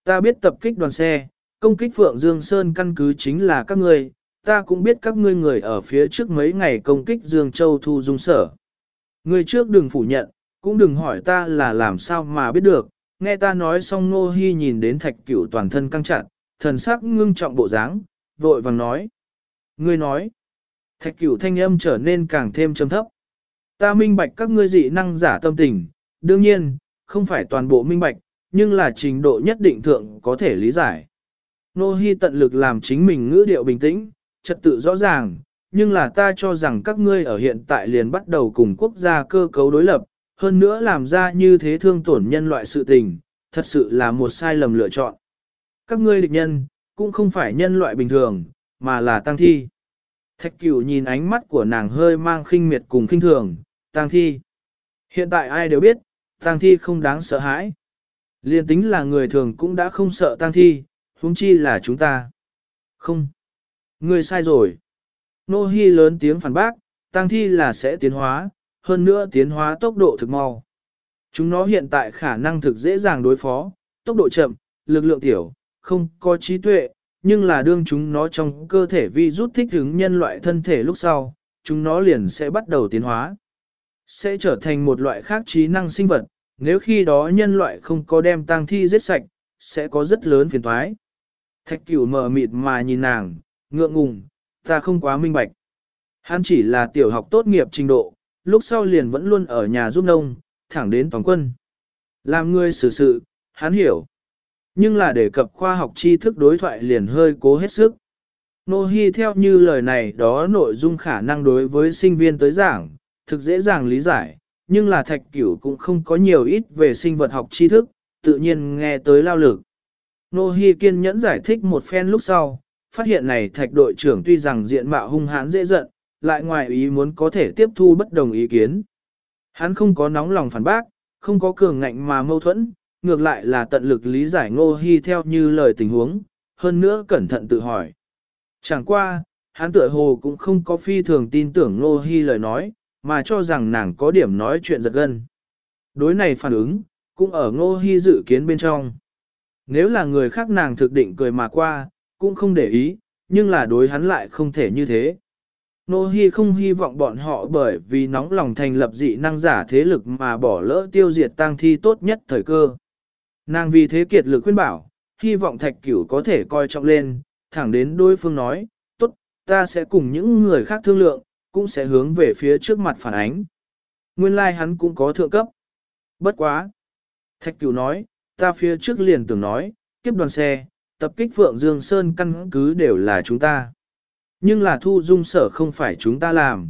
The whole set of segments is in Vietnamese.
Ta biết tập kích đoàn xe, công kích Phượng Dương Sơn căn cứ chính là các ngươi, ta cũng biết các ngươi người ở phía trước mấy ngày công kích Dương Châu Thu Dung sở. Ngươi trước đừng phủ nhận, cũng đừng hỏi ta là làm sao mà biết được, nghe ta nói xong Nô Hi nhìn đến Thạch Cửu toàn thân căng chặt, thần sắc ngưng trọng bộ dáng, vội vàng nói. Ngươi nói, Thạch Cửu thanh âm trở nên càng thêm trầm thấp. Ta minh bạch các ngươi dị năng giả tâm tình, đương nhiên, không phải toàn bộ minh bạch, nhưng là trình độ nhất định thượng có thể lý giải. Nô Hi tận lực làm chính mình ngữ điệu bình tĩnh, trật tự rõ ràng, nhưng là ta cho rằng các ngươi ở hiện tại liền bắt đầu cùng quốc gia cơ cấu đối lập, hơn nữa làm ra như thế thương tổn nhân loại sự tình, thật sự là một sai lầm lựa chọn. Các ngươi địch nhân, cũng không phải nhân loại bình thường, mà là tang thi. Thạch Cửu nhìn ánh mắt của nàng hơi mang khinh miệt cùng khinh thường, tang thi. Hiện tại ai đều biết, tang thi không đáng sợ hãi. Liên tính là người thường cũng đã không sợ tang thi, huống chi là chúng ta. Không. Ngươi sai rồi. Nô Hi lớn tiếng phản bác, tang thi là sẽ tiến hóa, hơn nữa tiến hóa tốc độ thực mau. Chúng nó hiện tại khả năng thực dễ dàng đối phó, tốc độ chậm, lực lượng tiểu, không có trí tuệ, nhưng là đương chúng nó trong cơ thể vi rút thích ứng nhân loại thân thể lúc sau, chúng nó liền sẽ bắt đầu tiến hóa. Sẽ trở thành một loại khác trí năng sinh vật, nếu khi đó nhân loại không có đem tang thi giết sạch, sẽ có rất lớn phiền toái. Thạch Cửu mờ mịt mà nhìn nàng, ngượng ngùng, ta không quá minh bạch. Hắn chỉ là tiểu học tốt nghiệp trình độ, lúc sau liền vẫn luôn ở nhà giúp nông, thẳng đến toàn quân. Làm người xử sự, hắn hiểu. Nhưng là đề cập khoa học tri thức đối thoại liền hơi cố hết sức. Nô Hi theo như lời này đó nội dung khả năng đối với sinh viên tới giảng, thực dễ dàng lý giải, nhưng là Thạch Cửu cũng không có nhiều ít về sinh vật học tri thức, tự nhiên nghe tới lao lực. Nô Hi kiên nhẫn giải thích một phen lúc sau, phát hiện này Thạch đội trưởng tuy rằng diện mạo hung hãn dễ giận, lại ngoài ý muốn có thể tiếp thu bất đồng ý kiến. Hắn không có nóng lòng phản bác, không có cường ngạnh mà mâu thuẫn, ngược lại là tận lực lý giải Nô Hi theo như lời tình huống, hơn nữa cẩn thận tự hỏi. Chẳng qua, hắn tựa hồ cũng không có phi thường tin tưởng Nô Hi lời nói, mà cho rằng nàng có điểm nói chuyện giật gân. Đối này phản ứng, cũng ở Nô Hi dự kiến bên trong. Nếu là người khác nàng thực định cười mà qua, cũng không để ý, nhưng là đối hắn lại không thể như thế. Nô Hi không hy vọng bọn họ bởi vì nóng lòng thành lập dị năng giả thế lực mà bỏ lỡ tiêu diệt tang thi tốt nhất thời cơ. Nàng vì thế kiệt lực khuyên bảo, hy vọng Thạch Cửu có thể coi trọng lên, thẳng đến đối phương nói, tốt, ta sẽ cùng những người khác thương lượng, cũng sẽ hướng về phía trước mặt phản ánh. Nguyên lai like hắn cũng có thượng cấp. Bất quá. Thạch Cửu nói, ta phía trước liền tưởng nói, kiếp đoàn xe, tập kích Phượng Dương Sơn căn cứ đều là chúng ta. Nhưng là Thu Dung sở không phải chúng ta làm.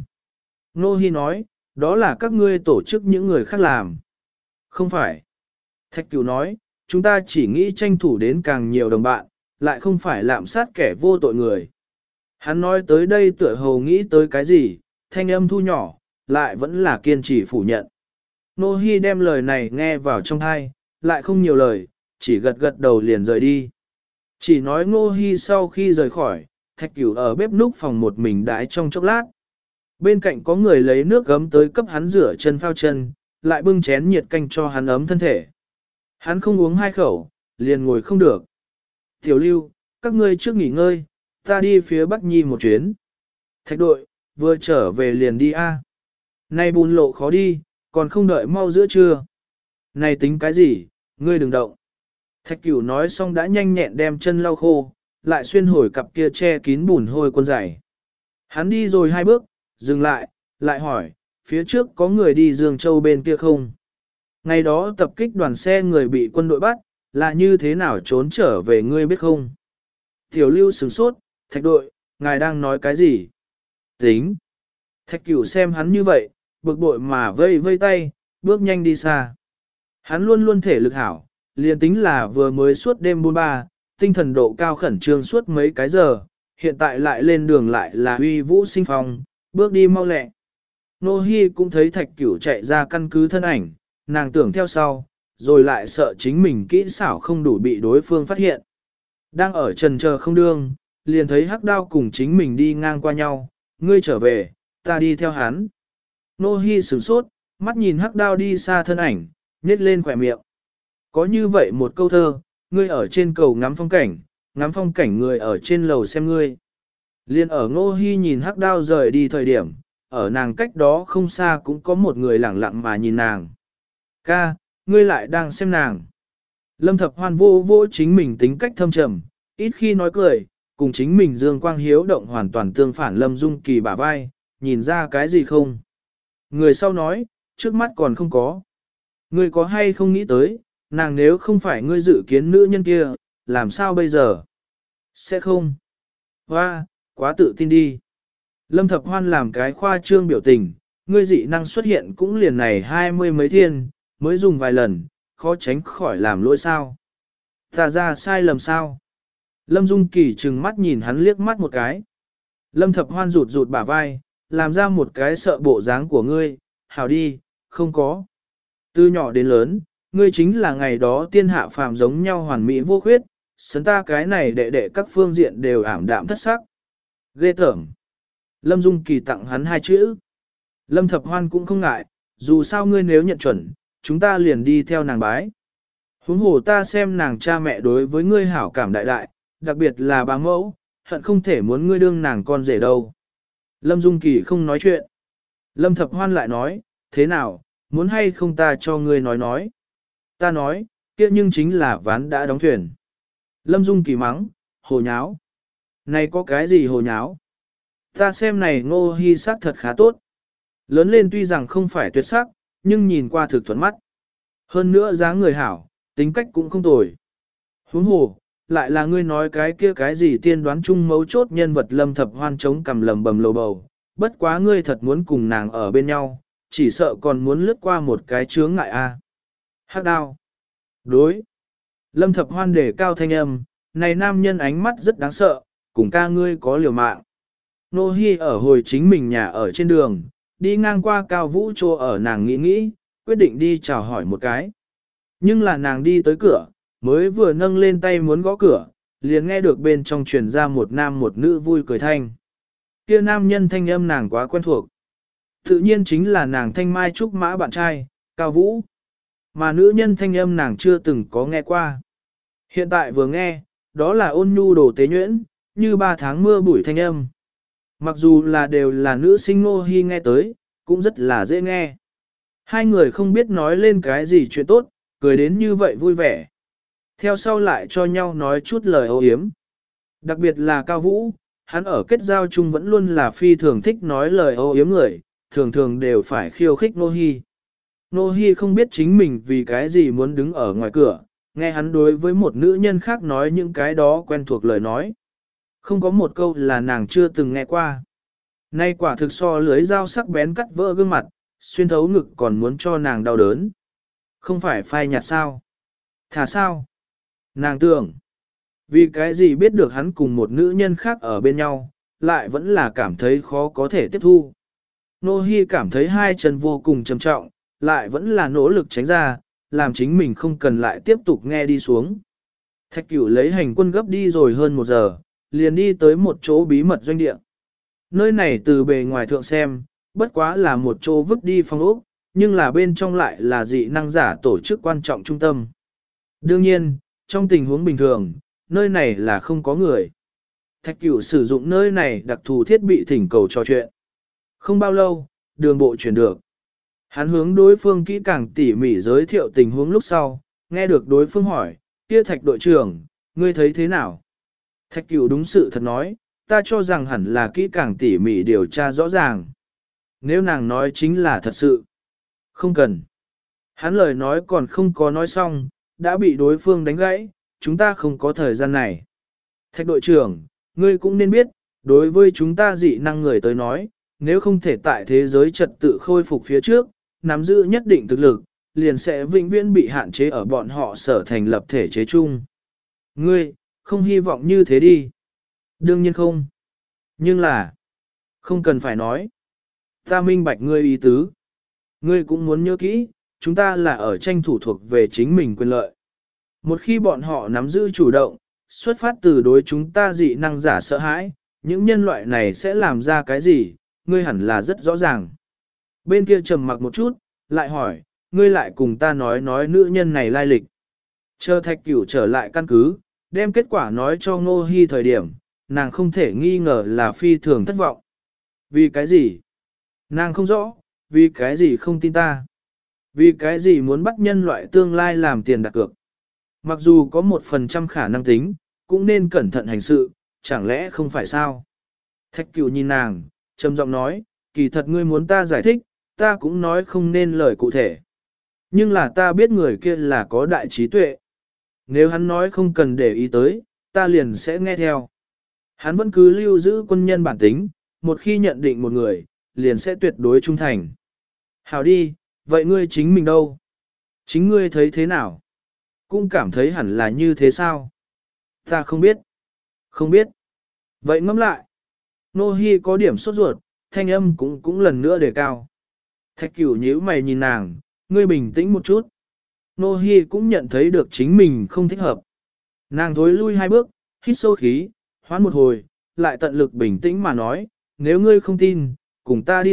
Nô Hi nói, đó là các ngươi tổ chức những người khác làm. Không phải. Thạch Cửu nói, chúng ta chỉ nghĩ tranh thủ đến càng nhiều đồng bạn, lại không phải lạm sát kẻ vô tội người. Hắn nói tới đây tựa hồ nghĩ tới cái gì, thanh âm thu nhỏ, lại vẫn là kiên trì phủ nhận. Nô Hi đem lời này nghe vào trong tai, lại không nhiều lời, chỉ gật gật đầu liền rời đi. Chỉ nói Nô Hi sau khi rời khỏi, Thạch Cửu ở bếp núc phòng một mình đãi trong chốc lát. Bên cạnh có người lấy nước gấm tới cấp hắn rửa chân phao chân, lại bưng chén nhiệt canh cho hắn ấm thân thể. Hắn không uống hai khẩu, liền ngồi không được. Tiểu Lưu, các ngươi trước nghỉ ngơi, ta đi phía Bắc Nhi một chuyến. Thạch đội, vừa trở về liền đi a. Nay bùn lộ khó đi, còn không đợi mau giữa trưa. Này tính cái gì, ngươi đừng động. Thạch Cửu nói xong đã nhanh nhẹn đem chân lau khô, lại xuyên hồi cặp kia che kín bùn hôi quân giày. Hắn đi rồi hai bước, dừng lại, lại hỏi, phía trước có người đi Dương Châu bên kia không? Ngày đó tập kích đoàn xe người bị quân đội bắt, là như thế nào trốn trở về ngươi biết không? Tiểu Lưu sửng sốt, Thạch đội, ngài đang nói cái gì? Tính. Thạch Cửu xem hắn như vậy, bực bội mà vây vây tay, bước nhanh đi xa. Hắn luôn luôn thể lực hảo, liền tính là vừa mới suốt đêm buôn ba, tinh thần độ cao khẩn trương suốt mấy cái giờ, hiện tại lại lên đường lại là uy vũ sinh phong, bước đi mau lẹ. Nô Hi cũng thấy Thạch Cửu chạy ra căn cứ thân ảnh, nàng tưởng theo sau, rồi lại sợ chính mình kỹ xảo không đủ bị đối phương phát hiện. Đang ở trần chờ không đương, liền thấy Hắc Đao cùng chính mình đi ngang qua nhau, ngươi trở về, ta đi theo hắn. Nô Hi sửng sốt, mắt nhìn Hắc Đao đi xa thân ảnh, nhếch lên khỏe miệng. Có như vậy một câu thơ, ngươi ở trên cầu ngắm phong cảnh người ở trên lầu xem ngươi. Liên ở Ngô Hi nhìn Hắc Đao rời đi thời điểm, ở nàng cách đó không xa cũng có một người lẳng lặng mà nhìn nàng. Ca, ngươi lại đang xem nàng. Lâm Thập Hoan vô vô chính mình tính cách thâm trầm, ít khi nói cười, cùng chính mình dương quang hiếu động hoàn toàn tương phản. Lâm Dung Kỳ bả vai, nhìn ra cái gì không? Người sau nói, trước mắt còn không có. Ngươi có hay không nghĩ tới, nàng nếu không phải ngươi dự kiến nữ nhân kia, làm sao bây giờ? Sẽ không. Hoa, quá tự tin đi. Lâm Thập Hoan làm cái khoa trương biểu tình, ngươi dị năng xuất hiện cũng liền này 20 mấy thiên, mới dùng vài lần, khó tránh khỏi làm lỗi sao. Ta ra sai lầm sao? Lâm Dung Kỳ trừng mắt nhìn hắn liếc mắt một cái. Lâm Thập Hoan rụt rụt bả vai, làm ra một cái sợ bộ dáng của ngươi, hảo đi, không có. Từ nhỏ đến lớn, ngươi chính là ngày đó tiên hạ phàm giống nhau hoàn mỹ vô khuyết, sấn ta cái này đệ đệ các phương diện đều ảm đạm thất sắc. Ghê tởm. Lâm Dung Kỳ tặng hắn 2 chữ. Lâm Thập Hoan cũng không ngại, dù sao ngươi nếu nhận chuẩn, chúng ta liền đi theo nàng bái. Huống hồ ta xem nàng cha mẹ đối với ngươi hảo cảm đại đại, đặc biệt là bá mẫu, hận không thể muốn ngươi đương nàng con rể đâu. Lâm Dung Kỳ không nói chuyện. Lâm Thập Hoan lại nói, thế nào, muốn hay không ta cho ngươi nói. Ta nói, kia nhưng chính là ván đã đóng thuyền. Lâm Dung Kỳ mắng, hồ nháo. Này có cái gì hồ nháo? Ta xem này Ngô Hi sắc thật khá tốt. Lớn lên tuy rằng không phải tuyệt sắc, nhưng nhìn qua thực thuận mắt. Hơn nữa dáng người hảo, tính cách cũng không tồi. Huống hồ, lại là ngươi nói cái kia cái gì tiên đoán chung mấu chốt nhân vật. Lâm Thập Hoan chống cằm lầm bầm lầu bầu. Bất quá ngươi thật muốn cùng nàng ở bên nhau, chỉ sợ còn muốn lướt qua một cái chướng ngại a. Hắc Đao. Đối. Lâm Thập Hoan đề cao thanh âm, này nam nhân ánh mắt rất đáng sợ, cùng ca ngươi có liều mạng. Nô Hi ở hồi chính mình nhà ở trên đường, đi ngang qua Cao Vũ Trô ở, nàng nghĩ, quyết định đi chào hỏi một cái. Nhưng là nàng đi tới cửa, mới vừa nâng lên tay muốn gõ cửa, liền nghe được bên trong truyền ra một nam một nữ vui cười thanh. Kia nam nhân thanh âm nàng quá quen thuộc. Tự nhiên chính là nàng Thanh Mai Trúc Mã bạn trai, Cao Vũ. Mà nữ nhân thanh âm nàng chưa từng có nghe qua. Hiện tại vừa nghe, đó là Ôn Nhu Đồ Tế Nhuyễn, như 3 tháng mưa bụi thanh âm. Mặc dù là đều là nữ sinh, Ngô Hi nghe tới, cũng rất là dễ nghe. Hai người không biết nói lên cái gì chuyện tốt, cười đến như vậy vui vẻ. Theo sau lại cho nhau nói chút lời âu yếm. Đặc biệt là Cao Vũ, hắn ở kết giao chung vẫn luôn là phi thường thích nói lời âu yếm người, thường thường đều phải khiêu khích Ngô Hi. Ngô Hi không biết chính mình vì cái gì muốn đứng ở ngoài cửa, nghe hắn đối với một nữ nhân khác nói những cái đó quen thuộc lời nói. Không có một câu là nàng chưa từng nghe qua. Nay quả thực so lưới dao sắc bén cắt vỡ gương mặt, xuyên thấu ngực còn muốn cho nàng đau đớn. Không phải phai nhạt sao? Thả sao? Nàng tưởng, vì cái gì biết được hắn cùng một nữ nhân khác ở bên nhau, lại vẫn là cảm thấy khó có thể tiếp thu. Nô Hi cảm thấy hai chân vô cùng trầm trọng, lại vẫn là nỗ lực tránh ra, làm chính mình không cần lại tiếp tục nghe đi xuống. Thạch Cửu lấy hành quân gấp đi rồi hơn 1 giờ, liền đi tới một chỗ bí mật doanh địa. Nơi này từ bề ngoài thượng xem, bất quá là một chỗ vứt đi phong ốc, nhưng là bên trong lại là dị năng giả tổ chức quan trọng trung tâm. Đương nhiên, trong tình huống bình thường, nơi này là không có người. Thạch Cửu sử dụng nơi này đặc thù thiết bị thỉnh cầu trò chuyện. Không bao lâu, đường bộ chuyển được. Hắn hướng đối phương kỹ càng tỉ mỉ giới thiệu tình huống lúc sau, nghe được đối phương hỏi, kia Thạch đội trưởng, ngươi thấy thế nào? Thạch Cửu đúng sự thật nói, ta cho rằng hẳn là kỹ càng tỉ mỉ điều tra rõ ràng. Nếu nàng nói chính là thật sự. Không cần. Hắn lời nói còn không có nói xong, đã bị đối phương đánh gãy, chúng ta không có thời gian này. Thạch đội trưởng, ngươi cũng nên biết, đối với chúng ta dị năng người tới nói, nếu không thể tại thế giới trật tự khôi phục phía trước, nắm giữ nhất định thực lực, liền sẽ vĩnh viễn bị hạn chế ở bọn họ sở thành lập thể chế chung. Ngươi, không hy vọng như thế đi. Đương nhiên không. Nhưng là, không cần phải nói. Ta minh bạch ngươi ý tứ. Ngươi cũng muốn nhớ kỹ, chúng ta là ở tranh thủ thuộc về chính mình quyền lợi. Một khi bọn họ nắm giữ chủ động, xuất phát từ đối chúng ta dị năng giả sợ hãi, những nhân loại này sẽ làm ra cái gì, ngươi hẳn là rất rõ ràng. Bên kia trầm mặc một chút, lại hỏi, ngươi lại cùng ta nói nữ nhân này lai lịch. Chờ Thạch Cửu trở lại căn cứ, đem kết quả nói cho Ngô Hi thời điểm, nàng không thể nghi ngờ là phi thường thất vọng. Vì cái gì? Nàng không rõ, vì cái gì không tin ta? Vì cái gì muốn bắt nhân loại tương lai làm tiền đặt cược? Mặc dù có 1% khả năng tính, cũng nên cẩn thận hành sự, chẳng lẽ không phải sao? Thạch Cửu nhìn nàng, trầm giọng nói, kỳ thật ngươi muốn ta giải thích, ta cũng nói không nên lời cụ thể. Nhưng là ta biết người kia là có đại trí tuệ. Nếu hắn nói không cần để ý tới, ta liền sẽ nghe theo. Hắn vẫn cứ lưu giữ quân nhân bản tính, một khi nhận định một người, liền sẽ tuyệt đối trung thành. Hảo đi, vậy ngươi chính mình đâu? Chính ngươi thấy thế nào? Cũng cảm thấy hẳn là như thế sao? Ta không biết. Không biết. Vậy ngẫm lại. Nô Hi có điểm sốt ruột, thanh âm cũng lần nữa đề cao. Thạch Cửu nhíu mày nhìn nàng, ngươi bình tĩnh một chút. Nô Hi cũng nhận thấy được chính mình không thích hợp. Nàng thối lui 2 bước, hít sâu khí, hoán một hồi, lại tận lực bình tĩnh mà nói, nếu ngươi không tin, cùng ta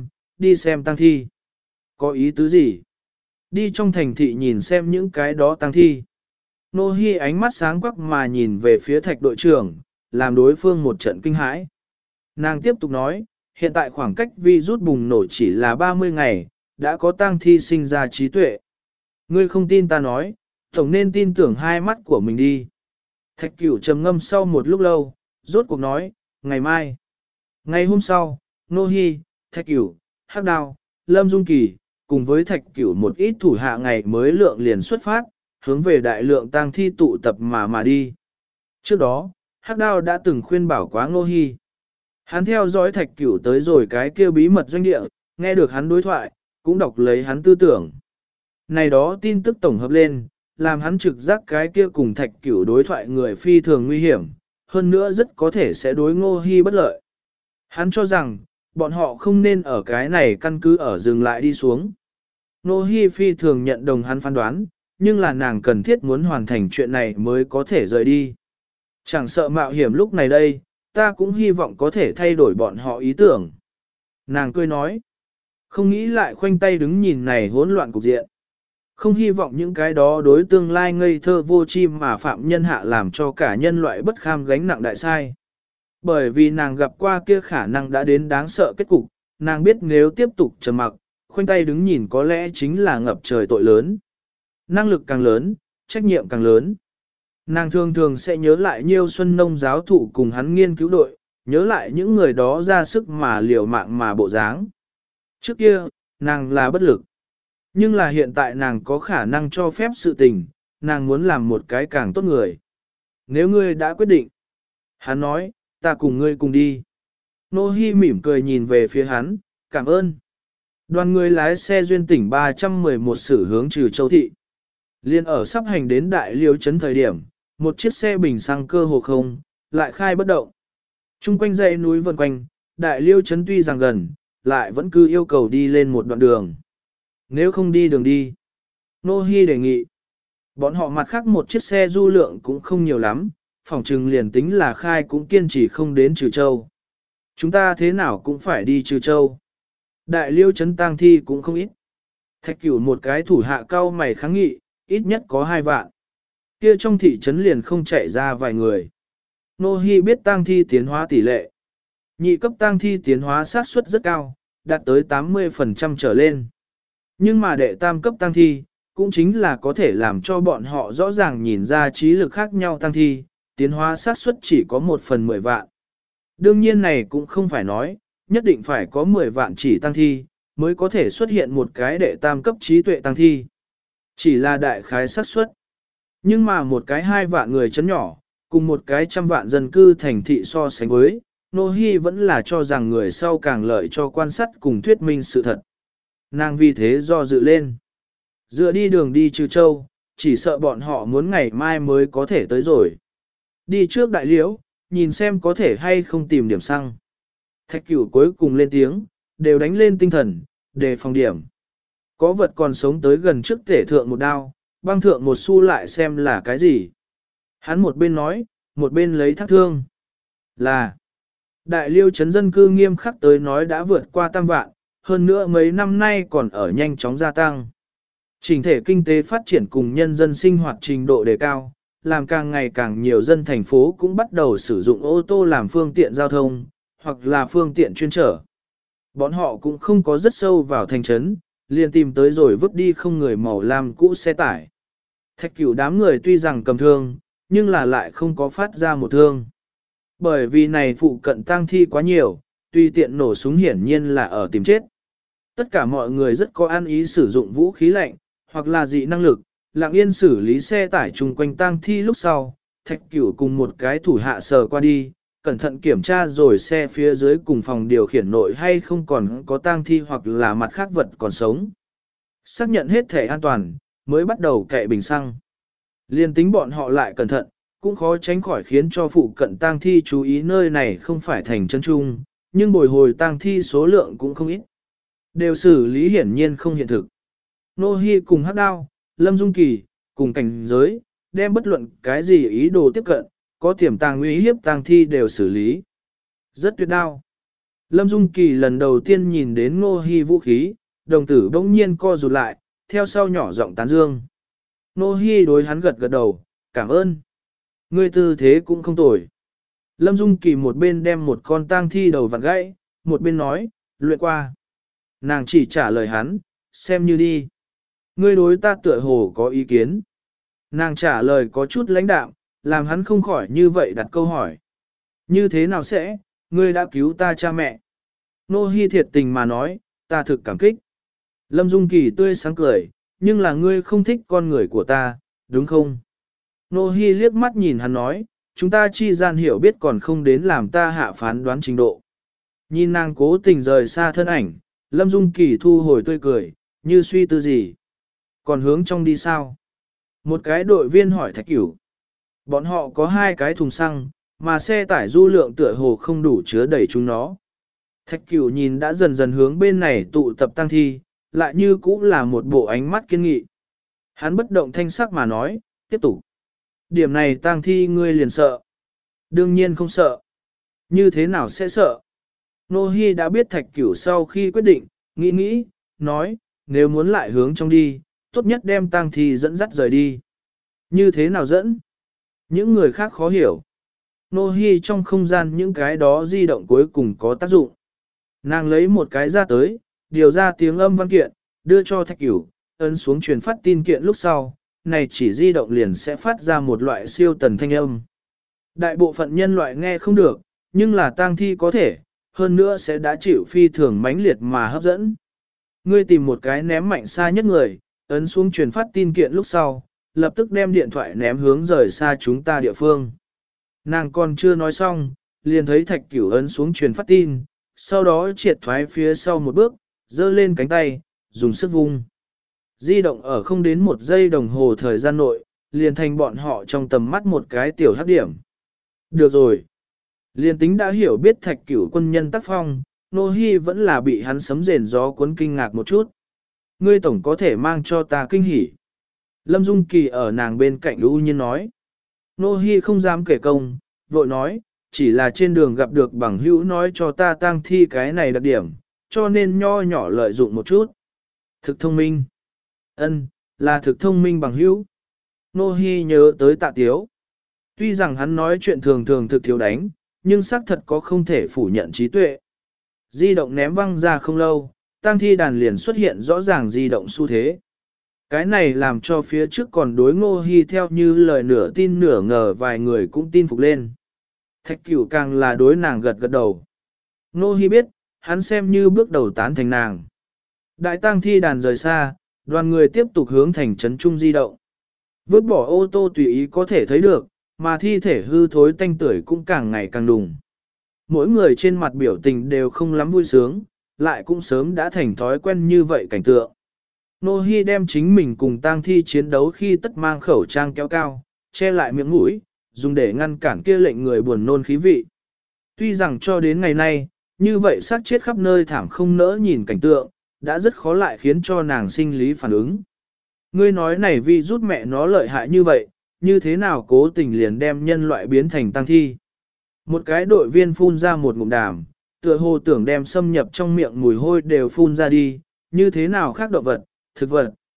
đi xem tang thi. Có ý tứ gì? Đi trong thành thị nhìn xem những cái đó tang thi. Nô Hi ánh mắt sáng quắc mà nhìn về phía Thạch đội trưởng, làm đối phương một trận kinh hãi. Nàng tiếp tục nói, hiện tại khoảng cách virus bùng nổ chỉ là 30 ngày, đã có tang thi sinh ra trí tuệ. Ngươi không tin ta nói, tổng nên tin tưởng hai mắt của mình đi. Thạch Cửu trầm ngâm sau một lúc lâu, rốt cuộc nói, ngày mai. Ngày hôm sau, Nô Hi, Thạch Cửu, Hắc Đao, Lâm Dung Kỳ, cùng với Thạch Cửu một ít thủ hạ ngày mới lượng liền xuất phát, hướng về đại lượng tang thi tụ tập mà đi. Trước đó, Hắc Đao đã từng khuyên bảo quá Nô Hi. Hắn theo dõi Thạch Cửu tới rồi cái kia bí mật doanh địa, nghe được hắn đối thoại, cũng đọc lấy hắn tư tưởng. Này đó tin tức tổng hợp lên, làm hắn trực giác cái kia cùng Thạch Cửu đối thoại người phi thường nguy hiểm, hơn nữa rất có thể sẽ đối Ngô Hi bất lợi. Hắn cho rằng, bọn họ không nên ở cái này căn cứ ở dừng lại đi xuống. Ngô Hi phi thường nhận đồng hắn phán đoán, nhưng là nàng cần thiết muốn hoàn thành chuyện này mới có thể rời đi. Chẳng sợ mạo hiểm lúc này đây, ta cũng hy vọng có thể thay đổi bọn họ ý tưởng. Nàng cười nói, không nghĩ lại khoanh tay đứng nhìn này hỗn loạn cục diện. Không hy vọng những cái đó đối tương lai ngây thơ vô chi mà phạm nhân hạ làm cho cả nhân loại bất kham gánh nặng đại sai. Bởi vì nàng gặp qua kia khả năng đã đến đáng sợ kết cục, nàng biết nếu tiếp tục trầm mặc, khoanh tay đứng nhìn có lẽ chính là ngập trời tội lớn. Năng lực càng lớn, trách nhiệm càng lớn. Nàng thường thường sẽ nhớ lại Nhiêu Xuân Nông giáo thụ cùng hắn nghiên cứu đội, nhớ lại những người đó ra sức mà liều mạng mà bộ dáng. Trước kia, nàng là bất lực. Nhưng là hiện tại nàng có khả năng cho phép sự tình, nàng muốn làm một cái càng tốt người. Nếu ngươi đã quyết định, hắn nói, ta cùng ngươi cùng đi. Nô Hi mỉm cười nhìn về phía hắn, cảm ơn. Đoàn người lái xe duyên tỉnh 311 xử hướng Trừ Châu Thị. Liên ở sắp hành đến Đại Liêu trấn thời điểm, một chiếc xe bình xăng cơ hồ không, lại khai bất động. Trung quanh dãy núi vần quanh, Đại Liêu trấn tuy rằng gần, lại vẫn cứ yêu cầu đi lên một đoạn đường. Nếu không đi đường đi, Nô Hi đề nghị. Bọn họ mặt khác một chiếc xe du lượng cũng không nhiều lắm, phòng trừng liền tính là khai cũng kiên trì không đến Trừ Châu. Chúng ta thế nào cũng phải đi Trừ Châu. Đại Liêu trấn tang thi cũng không ít. Thạch Cửu một cái thủ hạ cao mày kháng nghị, ít nhất có 2 vạn. Kia trong thị trấn liền không chạy ra vài người. Nô Hi biết tang thi tiến hóa tỷ lệ. Nhị cấp tang thi tiến hóa xác suất rất cao, đạt tới 80% trở lên. Nhưng mà đệ tam cấp tang thi, cũng chính là có thể làm cho bọn họ rõ ràng nhìn ra trí lực khác nhau tang thi, tiến hóa xác suất chỉ có 1/10 vạn. Đương nhiên này cũng không phải nói, nhất định phải có 10 vạn chỉ tang thi, mới có thể xuất hiện một cái đệ tam cấp trí tuệ tang thi. Chỉ là đại khái xác suất. Nhưng mà một cái 2 vạn người chấn nhỏ, cùng một cái 100 vạn dân cư thành thị so sánh với, Nô Hi vẫn là cho rằng người sau càng lợi cho quan sát cùng thuyết minh sự thật. Nàng vì thế do dự lên. Dựa đi đường đi Trừ Châu, chỉ sợ bọn họ muốn ngày mai mới có thể tới rồi. Đi trước Đại Liễu, nhìn xem có thể hay không tìm điểm xăng. Thạch Cửu cuối cùng lên tiếng, đều đánh lên tinh thần, đề phòng điểm. Có vật còn sống tới gần trước tể thượng một đao, băng thượng một xu lại xem là cái gì. Hắn một bên nói, một bên lấy thác thương. Là, Đại Liêu trấn dân cư nghiêm khắc tới nói đã vượt qua 3 vạn, hơn nữa mấy năm nay còn ở nhanh chóng gia tăng. Chỉnh thể kinh tế phát triển cùng nhân dân sinh hoạt trình độ đề cao, làm càng ngày càng nhiều dân thành phố cũng bắt đầu sử dụng ô tô làm phương tiện giao thông, hoặc là phương tiện chuyên trở. Bọn họ cũng không có rất sâu vào thành trấn, liền tìm tới rồi vứt đi không người màu lam cũ xe tải. Thạch Cửu đám người tuy rằng cầm thương, nhưng là lại không có phát ra một thương. Bởi vì này phụ cận tang thi quá nhiều, tùy tiện nổ súng hiển nhiên là ở tìm chết. Tất cả mọi người rất có an ý sử dụng vũ khí lạnh, hoặc là dị năng lực, lặng yên xử lý xe tải chung quanh tang thi lúc sau. Thạch Cửu cùng một cái thủ hạ sờ qua đi, cẩn thận kiểm tra rồi xe phía dưới cùng phòng điều khiển nội hay không còn có tang thi hoặc là mặt khác vật còn sống. Xác nhận hết thể an toàn, mới bắt đầu cậy bình xăng. Liên tính bọn họ lại cẩn thận, cũng khó tránh khỏi khiến cho phụ cận tang thi chú ý nơi này không phải thành chân trung, nhưng bồi hồi tang thi số lượng cũng không ít. Đều xử lý hiển nhiên không hiện thực. Nô Hi cùng Hắc Đao, Lâm Dung Kỳ, cùng cảnh giới, đem bất luận cái gì ý đồ tiếp cận, có tiềm tàng nguy hiếp tang thi đều xử lý. Rất tuyệt đao. Lâm Dung Kỳ lần đầu tiên nhìn đến Nô Hi vũ khí, đồng tử bỗng nhiên co rụt lại, theo sau nhỏ giọng tán dương. Nô Hi đối hắn gật gật đầu, cảm ơn. Ngươi tư thế cũng không tồi. Lâm Dung Kỳ một bên đem một con tang thi đầu vặn gãy, một bên nói, luyện qua. Nàng chỉ trả lời hắn, xem như đi. Ngươi đối ta tựa hồ có ý kiến. Nàng trả lời có chút lãnh đạm, làm hắn không khỏi như vậy đặt câu hỏi. Như thế nào sẽ, ngươi đã cứu ta cha mẹ. Nô Hi thiệt tình mà nói, ta thực cảm kích. Lâm Dung Kỳ tươi sáng cười, nhưng là ngươi không thích con người của ta, đúng không? Nô Hi liếc mắt nhìn hắn nói, chúng ta chi gian hiểu biết còn không đến làm ta hạ phán đoán trình độ. Nhìn nàng cố tình rời xa thân ảnh, Lâm Dung Kỳ thu hồi tươi cười, như suy tư gì. Còn hướng trong đi sao? Một cái đội viên hỏi Thạch Cửu. Bọn họ có 2 cái thùng xăng, mà xe tải du lượng tựa hồ không đủ chứa đầy chúng nó. Thạch Cửu nhìn đã dần dần hướng bên này tụ tập tăng thi, lại như cũng là một bộ ánh mắt kiên nghị. Hắn bất động thanh sắc mà nói, tiếp tục. Điểm này tang thi ngươi liền sợ. Đương nhiên không sợ. Như thế nào sẽ sợ? Nô Hi đã biết Thạch Cửu sau khi quyết định, nghĩ, nói, nếu muốn lại hướng trong đi, tốt nhất đem tang thi dẫn dắt rời đi. Như thế nào dẫn? Những người khác khó hiểu. Nô Hi trong không gian những cái đó di động cuối cùng có tác dụng. Nàng lấy một cái ra tới, điều ra tiếng âm văn kiện, đưa cho Thạch Cửu, ấn xuống truyền phát tin kiện lúc sau, này chỉ di động liền sẽ phát ra một loại siêu tần thanh âm. Đại bộ phận nhân loại nghe không được, nhưng là tang thi có thể, hơn nữa sẽ đã chịu phi thường mãnh liệt mà hấp dẫn. Ngươi tìm một cái ném mạnh xa nhất người, ấn xuống truyền phát tin kiện lúc sau, lập tức đem điện thoại ném hướng rời xa chúng ta địa phương. Nàng còn chưa nói xong, liền thấy Thạch Cửu ấn xuống truyền phát tin, sau đó triệt thoái phía sau một bước, giơ lên cánh tay, dùng sức vung. Di động ở không đến 1 giây đồng hồ thời gian nội, liền thành bọn họ trong tầm mắt một cái tiểu hắc điểm. Được rồi. Liền tính đã hiểu biết Thạch Cửu quân nhân tác phong, Nô Hi vẫn là bị hắn sấm rền gió cuốn kinh ngạc một chút. Ngươi tổng có thể mang cho ta kinh hỉ. Lâm Dung Kỳ ở nàng bên cạnh u nhiên nói. Nô Hi không dám kể công, vội nói, chỉ là trên đường gặp được bằng hữu nói cho ta tang thi cái này đặc điểm, cho nên nho nhỏ lợi dụng một chút. Thực thông minh. Ân, là thực thông minh bằng hữu. Nô Hi nhớ tới Tạ Tiếu. Tuy rằng hắn nói chuyện thường thường thực thiếu đánh, nhưng xác thật có không thể phủ nhận trí tuệ. Di động ném văng ra không lâu, tang thi đàn liền xuất hiện rõ ràng di động xu thế. Cái này làm cho phía trước còn đối Ngô Hi theo như lời nửa tin nửa ngờ vài người cũng tin phục lên. Thạch Cửu càng là đối nàng gật gật đầu. Ngô Hi biết, hắn xem như bước đầu tán thành nàng. Đại tang thi đàn rời xa, đoàn người tiếp tục hướng thành trấn trung di động. Vứt bỏ ô tô tùy ý có thể thấy được, mà thi thể hư thối tanh tưởi cũng càng ngày càng đùng. Mỗi người trên mặt biểu tình đều không lắm vui sướng, lại cũng sớm đã thành thói quen như vậy cảnh tượng. Nô Hi đem chính mình cùng tang thi chiến đấu khi tất mang khẩu trang kéo cao, che lại miệng mũi, dùng để ngăn cản kia lệnh người buồn nôn khí vị. Tuy rằng cho đến ngày nay, như vậy xác chết khắp nơi thảm không nỡ nhìn cảnh tượng, đã rất khó lại khiến cho nàng sinh lý phản ứng. Ngươi nói này vì rút mẹ nó lợi hại như vậy, như thế nào cố tình liền đem nhân loại biến thành tang thi. Một cái đội viên phun ra một ngụm đàm, tựa hồ tưởng đem xâm nhập trong miệng mùi hôi đều phun ra đi, như thế nào khác động vật, thực vật,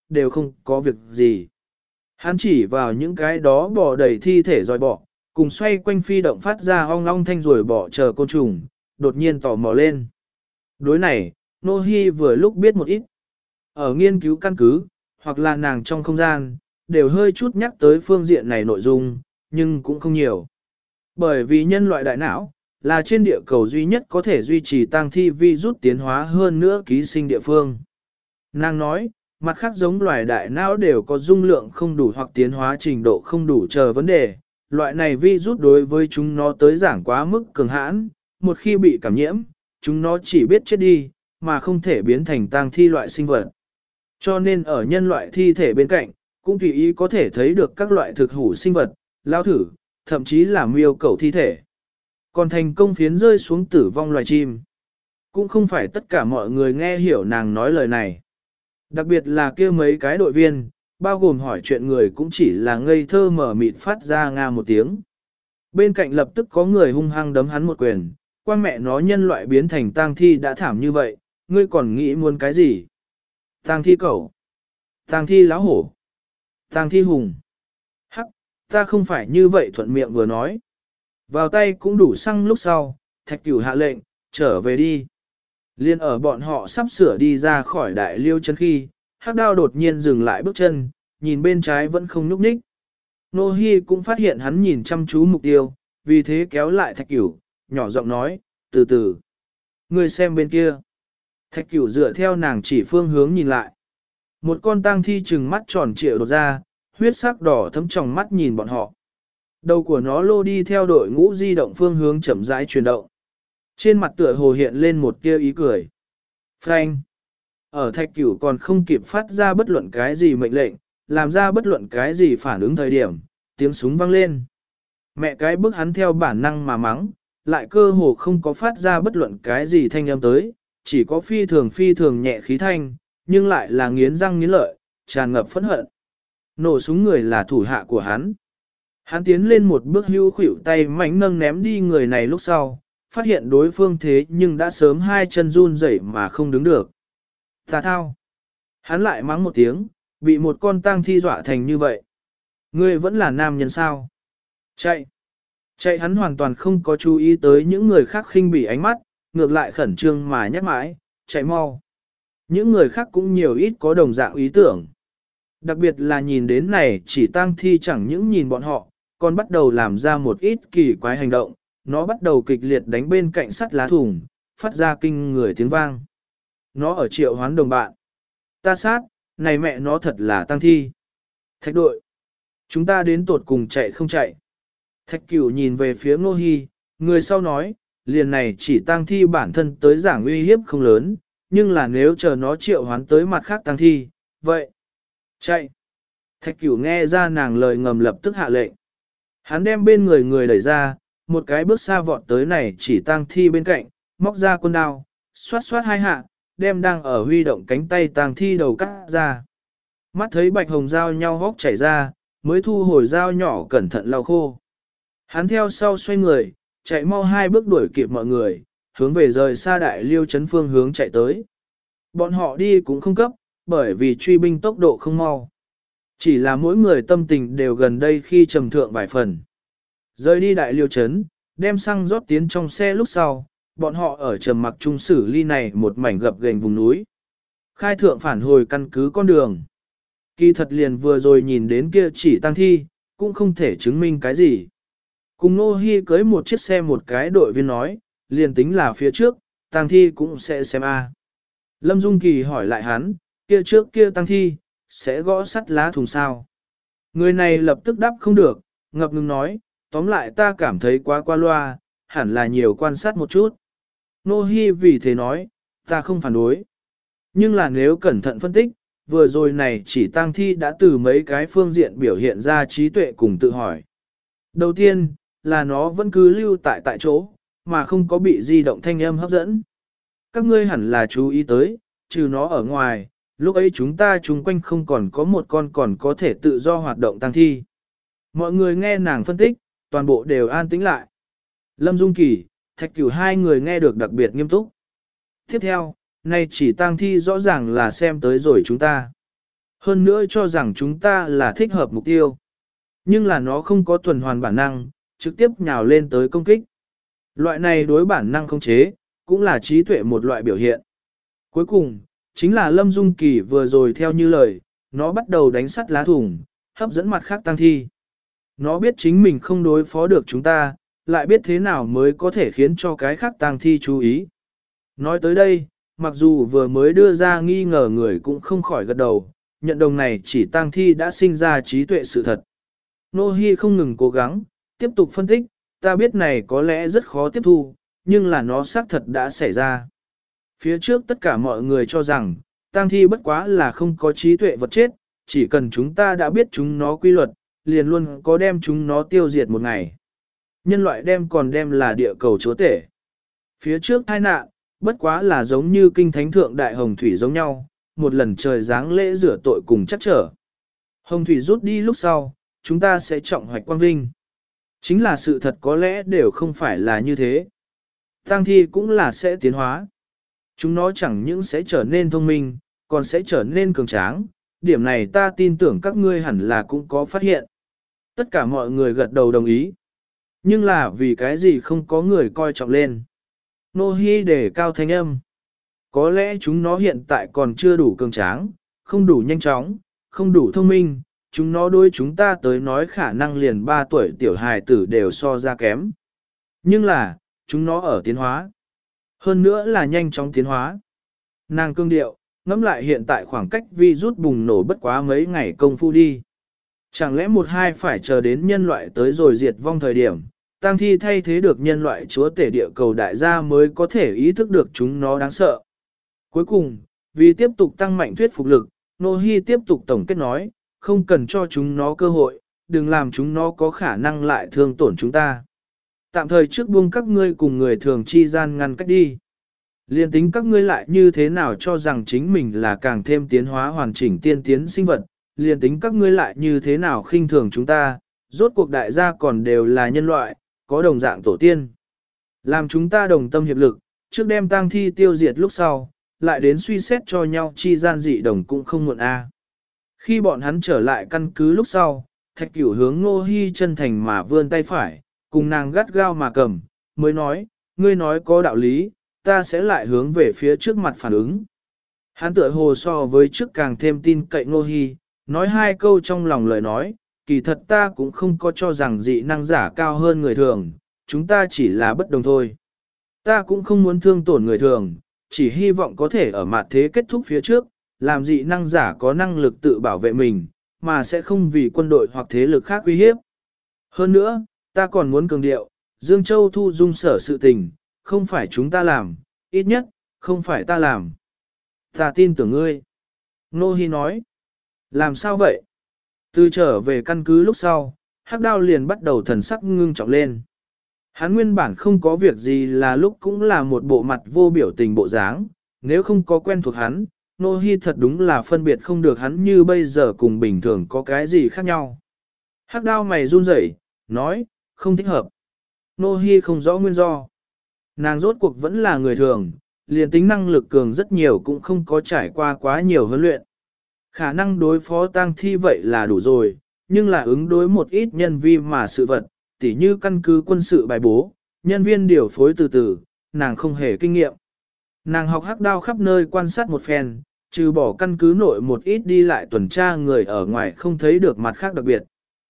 đều không có việc gì. Hắn chỉ vào những cái đó bò đầy thi thể dòi bọ, cùng xoay quanh phi động phát ra ong long thanh rồi bọ chờ côn trùng, đột nhiên tò mò lên. Đối này, Nô Hi vừa lúc biết một ít. Ở nghiên cứu căn cứ, hoặc là nàng trong không gian, đều hơi chút nhắc tới phương diện này nội dung, nhưng cũng không nhiều. Bởi vì nhân loại đại não, là trên địa cầu duy nhất có thể duy trì tăng thi vi rút tiến hóa hơn nữa ký sinh địa phương. Nàng nói, mặt khác giống loài đại não đều có dung lượng không đủ hoặc tiến hóa trình độ không đủ chờ vấn đề. Loại này vi rút đối với chúng nó tới giảng quá mức cường hãn, một khi bị cảm nhiễm, chúng nó chỉ biết chết đi, mà không thể biến thành tang thi loại sinh vật. Cho nên ở nhân loại thi thể bên cạnh, cũng tùy ý có thể thấy được các loại thực hủ sinh vật, lao thử, thậm chí là miêu cẩu thi thể. Còn thành công phiến rơi xuống tử vong loài chim. Cũng không phải tất cả mọi người nghe hiểu nàng nói lời này. Đặc biệt là kia mấy cái đội viên, bao gồm hỏi chuyện người cũng chỉ là ngây thơ mở mịt phát ra nga một tiếng. Bên cạnh lập tức có người hung hăng đấm hắn một quyền, quan mẹ nó nhân loại biến thành tang thi đã thảm như vậy, ngươi còn nghĩ muốn cái gì? Tang thi cẩu, tang thi láo hổ, tang thi hùng. Hắc, ta không phải như vậy thuận miệng vừa nói. Vào tay cũng đủ xăng lúc sau, Thạch Cửu hạ lệnh, trở về đi. Liên ở bọn họ sắp sửa đi ra khỏi đại liêu chân khi, Hắc Đao đột nhiên dừng lại bước chân, nhìn bên trái vẫn không nhúc nhích. Nô Hi cũng phát hiện hắn nhìn chăm chú mục tiêu, vì thế kéo lại Thạch Cửu, nhỏ giọng nói, từ từ. Ngươi xem bên kia. Thạch Cửu dựa theo nàng chỉ phương hướng nhìn lại. Một con tang thi trừng mắt tròn trịa đột ra, huyết sắc đỏ thấm trong mắt nhìn bọn họ. Đầu của nó lô đi theo đội ngũ di động phương hướng chậm rãi chuyển động. Trên mặt tựa hồ hiện lên một tia ý cười. Phanh. Ở Thạch Cửu còn không kịp phát ra bất luận cái gì mệnh lệnh, làm ra bất luận cái gì phản ứng thời điểm, tiếng súng vang lên. Mẹ cái bước hắn theo bản năng mà mắng, lại cơ hồ không có phát ra bất luận cái gì thanh âm tới, chỉ có phi thường nhẹ khí thanh, nhưng lại là nghiến răng nghiến lợi, tràn ngập phẫn hận. Nổ súng người là thủ hạ của hắn. Hắn tiến lên một bước hưu khuỷu tay mảnh nâng ném đi người này lúc sau, phát hiện đối phương thế nhưng đã sớm hai chân run rẩy mà không đứng được. Tà thao. Hắn lại mắng một tiếng, bị một con tang thi dọa thành như vậy. Ngươi vẫn là nam nhân sao? Chạy. Chạy hắn hoàn toàn không có chú ý tới những người khác khinh bỉ ánh mắt, ngược lại khẩn trương mà nhắc mãi, chạy mau. Những người khác cũng nhiều ít có đồng dạng ý tưởng. Đặc biệt là nhìn đến này chỉ tang thi chẳng những nhìn bọn họ, còn bắt đầu làm ra một ít kỳ quái hành động, nó bắt đầu kịch liệt đánh bên cạnh sắt lá thùng, phát ra kinh người tiếng vang. Nó ở triệu hoán đồng bạn. Ta sát, này mẹ nó thật là tang thi. Thạch đội. Chúng ta đến tột cùng chạy không chạy. Thạch Cửu nhìn về phía Ngô Hi, người sau nói, liền này chỉ tang thi bản thân tới giảng uy hiếp không lớn, nhưng là nếu chờ nó triệu hoán tới mặt khác tang thi, vậy. Chạy. Thạch Cửu nghe ra nàng lời ngầm lập tức hạ lệnh. Hắn đem bên người đẩy ra, một cái bước xa vọt tới này chỉ tang thi bên cạnh, móc ra quân đao, xoát xoát hai hạ, đem đang ở huy động cánh tay tang thi đầu cắt ra. Mắt thấy bạch hồng dao nhau hốc chảy ra, mới thu hồi dao nhỏ cẩn thận lau khô. Hắn theo sau xoay người, chạy mau hai bước đuổi kịp mọi người, hướng về rời xa đại liêu chấn phương hướng chạy tới. Bọn họ đi cũng không cấp, bởi vì truy binh tốc độ không mau. Chỉ là mỗi người tâm tình đều gần đây khi trầm thượng vài phần. Rời đi đại liêu chấn, đem xăng rót tiến trong xe lúc sau, bọn họ ở trầm mặc trung xử ly này một mảnh gập ghềnh vùng núi. Khai thượng phản hồi căn cứ con đường. Kỳ thật liền vừa rồi nhìn đến kia chỉ tăng thi, cũng không thể chứng minh cái gì. Cùng Nô Hi cưới một chiếc xe một cái đội viên nói, liền tính là phía trước, tăng thi cũng sẽ xem a. Lâm Dung Kỳ hỏi lại hắn, kia trước kia tăng thi, sẽ gõ sắt lá thùng sao. Người này lập tức đáp không được, ngập ngừng nói, tóm lại ta cảm thấy quá qua loa, hẳn là nhiều quan sát một chút. Nô Hi vì thế nói, ta không phản đối. Nhưng là nếu cẩn thận phân tích, vừa rồi này chỉ tang thi đã từ mấy cái phương diện biểu hiện ra trí tuệ cùng tự hỏi. Đầu tiên, là nó vẫn cứ lưu tại chỗ, mà không có bị di động thanh âm hấp dẫn. Các ngươi hẳn là chú ý tới, trừ nó ở ngoài, lúc ấy chúng ta chung quanh không còn có một con còn có thể tự do hoạt động tang thi. Mọi người nghe nàng phân tích, toàn bộ đều an tĩnh lại. Lâm Dung Kỳ, Thạch Cửu hai người nghe được đặc biệt nghiêm túc. Tiếp theo, nay chỉ tang thi rõ ràng là xem tới rồi chúng ta. Hơn nữa cho rằng chúng ta là thích hợp mục tiêu. Nhưng là nó không có tuần hoàn bản năng, trực tiếp nhào lên tới công kích. Loại này đối bản năng không chế, cũng là trí tuệ một loại biểu hiện. Cuối cùng, chính là Lâm Dung Kỳ vừa rồi theo như lời, nó bắt đầu đánh sắt lá thủng, hấp dẫn mặt khác tăng thi. Nó biết chính mình không đối phó được chúng ta, lại biết thế nào mới có thể khiến cho cái khác tăng thi chú ý. Nói tới đây, mặc dù vừa mới đưa ra nghi ngờ người cũng không khỏi gật đầu, nhận đồng này chỉ tăng thi đã sinh ra trí tuệ sự thật. Nô Hi không ngừng cố gắng, tiếp tục phân tích, ta biết này có lẽ rất khó tiếp thu, nhưng là nó xác thật đã xảy ra. Phía trước tất cả mọi người cho rằng, tang thi bất quá là không có trí tuệ vật chết, chỉ cần chúng ta đã biết chúng nó quy luật, liền luôn có đem chúng nó tiêu diệt một ngày. Nhân loại đem còn đem là địa cầu chúa tể. Phía trước tai nạn, bất quá là giống như kinh thánh thượng đại hồng thủy giống nhau, một lần trời giáng lễ rửa tội cùng chắc trở. Hồng thủy rút đi lúc sau, chúng ta sẽ trọng hoạch quang vinh. Chính là sự thật có lẽ đều không phải là như thế. Tang thi cũng là sẽ tiến hóa. Chúng nó chẳng những sẽ trở nên thông minh, còn sẽ trở nên cường tráng. Điểm này ta tin tưởng các ngươi hẳn là cũng có phát hiện. Tất cả mọi người gật đầu đồng ý. Nhưng là vì cái gì không có người coi trọng lên. Nô Hi đề cao thanh âm. Có lẽ chúng nó hiện tại còn chưa đủ cường tráng, không đủ nhanh chóng, không đủ thông minh. Chúng nó đối chúng ta tới nói khả năng liền 3 tuổi tiểu hài tử đều so ra kém. Nhưng là, chúng nó ở tiến hóa. Hơn nữa là nhanh chóng tiến hóa. Nàng cương điệu, ngẫm lại hiện tại khoảng cách virus bùng nổ bất quá mấy ngày công phu đi. Chẳng lẽ một hai phải chờ đến nhân loại tới rồi diệt vong thời điểm, tang thi thay thế được nhân loại chúa tể địa cầu đại gia mới có thể ý thức được chúng nó đáng sợ. Cuối cùng, vì tiếp tục tăng mạnh thuyết phục lực, Nô Hi tiếp tục tổng kết nói, không cần cho chúng nó cơ hội, đừng làm chúng nó có khả năng lại thương tổn chúng ta. Tạm thời trước buông các ngươi cùng người thường chi gian ngăn cách đi. Liên tính các ngươi lại như thế nào cho rằng chính mình là càng thêm tiến hóa hoàn chỉnh tiên tiến sinh vật, liên tính các ngươi lại như thế nào khinh thường chúng ta, rốt cuộc đại gia còn đều là nhân loại, có đồng dạng tổ tiên. Làm chúng ta đồng tâm hiệp lực, trước đem tang thi tiêu diệt lúc sau, lại đến suy xét cho nhau chi gian dị đồng cũng không muộn a. Khi bọn hắn trở lại căn cứ lúc sau, Thạch Cửu hướng Nô Hi chân thành mà vươn tay phải, cùng nàng gắt gao mà cầm, mới nói, ngươi nói có đạo lý, ta sẽ lại hướng về phía trước mặt phản ứng. Hắn tựa hồ so với trước càng thêm tin cậy Nô Hi, nói hai câu trong lòng lời nói, kỳ thật ta cũng không có cho rằng dị năng giả cao hơn người thường, chúng ta chỉ là bất đồng thôi. Ta cũng không muốn thương tổn người thường, chỉ hy vọng có thể ở mặt thế kết thúc phía trước, làm dị năng giả có năng lực tự bảo vệ mình, mà sẽ không vì quân đội hoặc thế lực khác uy hiếp. Hơn nữa, ta còn muốn cường điệu, Dương Châu thu dung sở sự tình, không phải chúng ta làm, ít nhất, không phải ta làm. Ta tin tưởng ngươi. Nô Hi nói. Làm sao vậy? Từ trở về căn cứ lúc sau, Hắc Đao liền bắt đầu thần sắc ngưng trọng lên. Hắn nguyên bản không có việc gì là lúc cũng là một bộ mặt vô biểu tình bộ dáng, nếu không có quen thuộc hắn, Nô Hi thật đúng là phân biệt không được hắn như bây giờ cùng bình thường có cái gì khác nhau. Hắc Đao mày run rẩy, nói, không thích hợp. Nô Hi không rõ nguyên do. Nàng rốt cuộc vẫn là người thường, liền tính năng lực cường rất nhiều cũng không có trải qua quá nhiều huấn luyện. Khả năng đối phó tang thi vậy là đủ rồi, nhưng là ứng đối một ít nhân vi mà sự vật, tỉ như căn cứ quân sự bài bố, nhân viên điều phối từ từ, nàng không hề kinh nghiệm. Nàng học Hắc Đao khắp nơi quan sát một phen, trừ bỏ căn cứ nội một ít đi lại tuần tra người ở ngoài không thấy được mặt khác đặc biệt.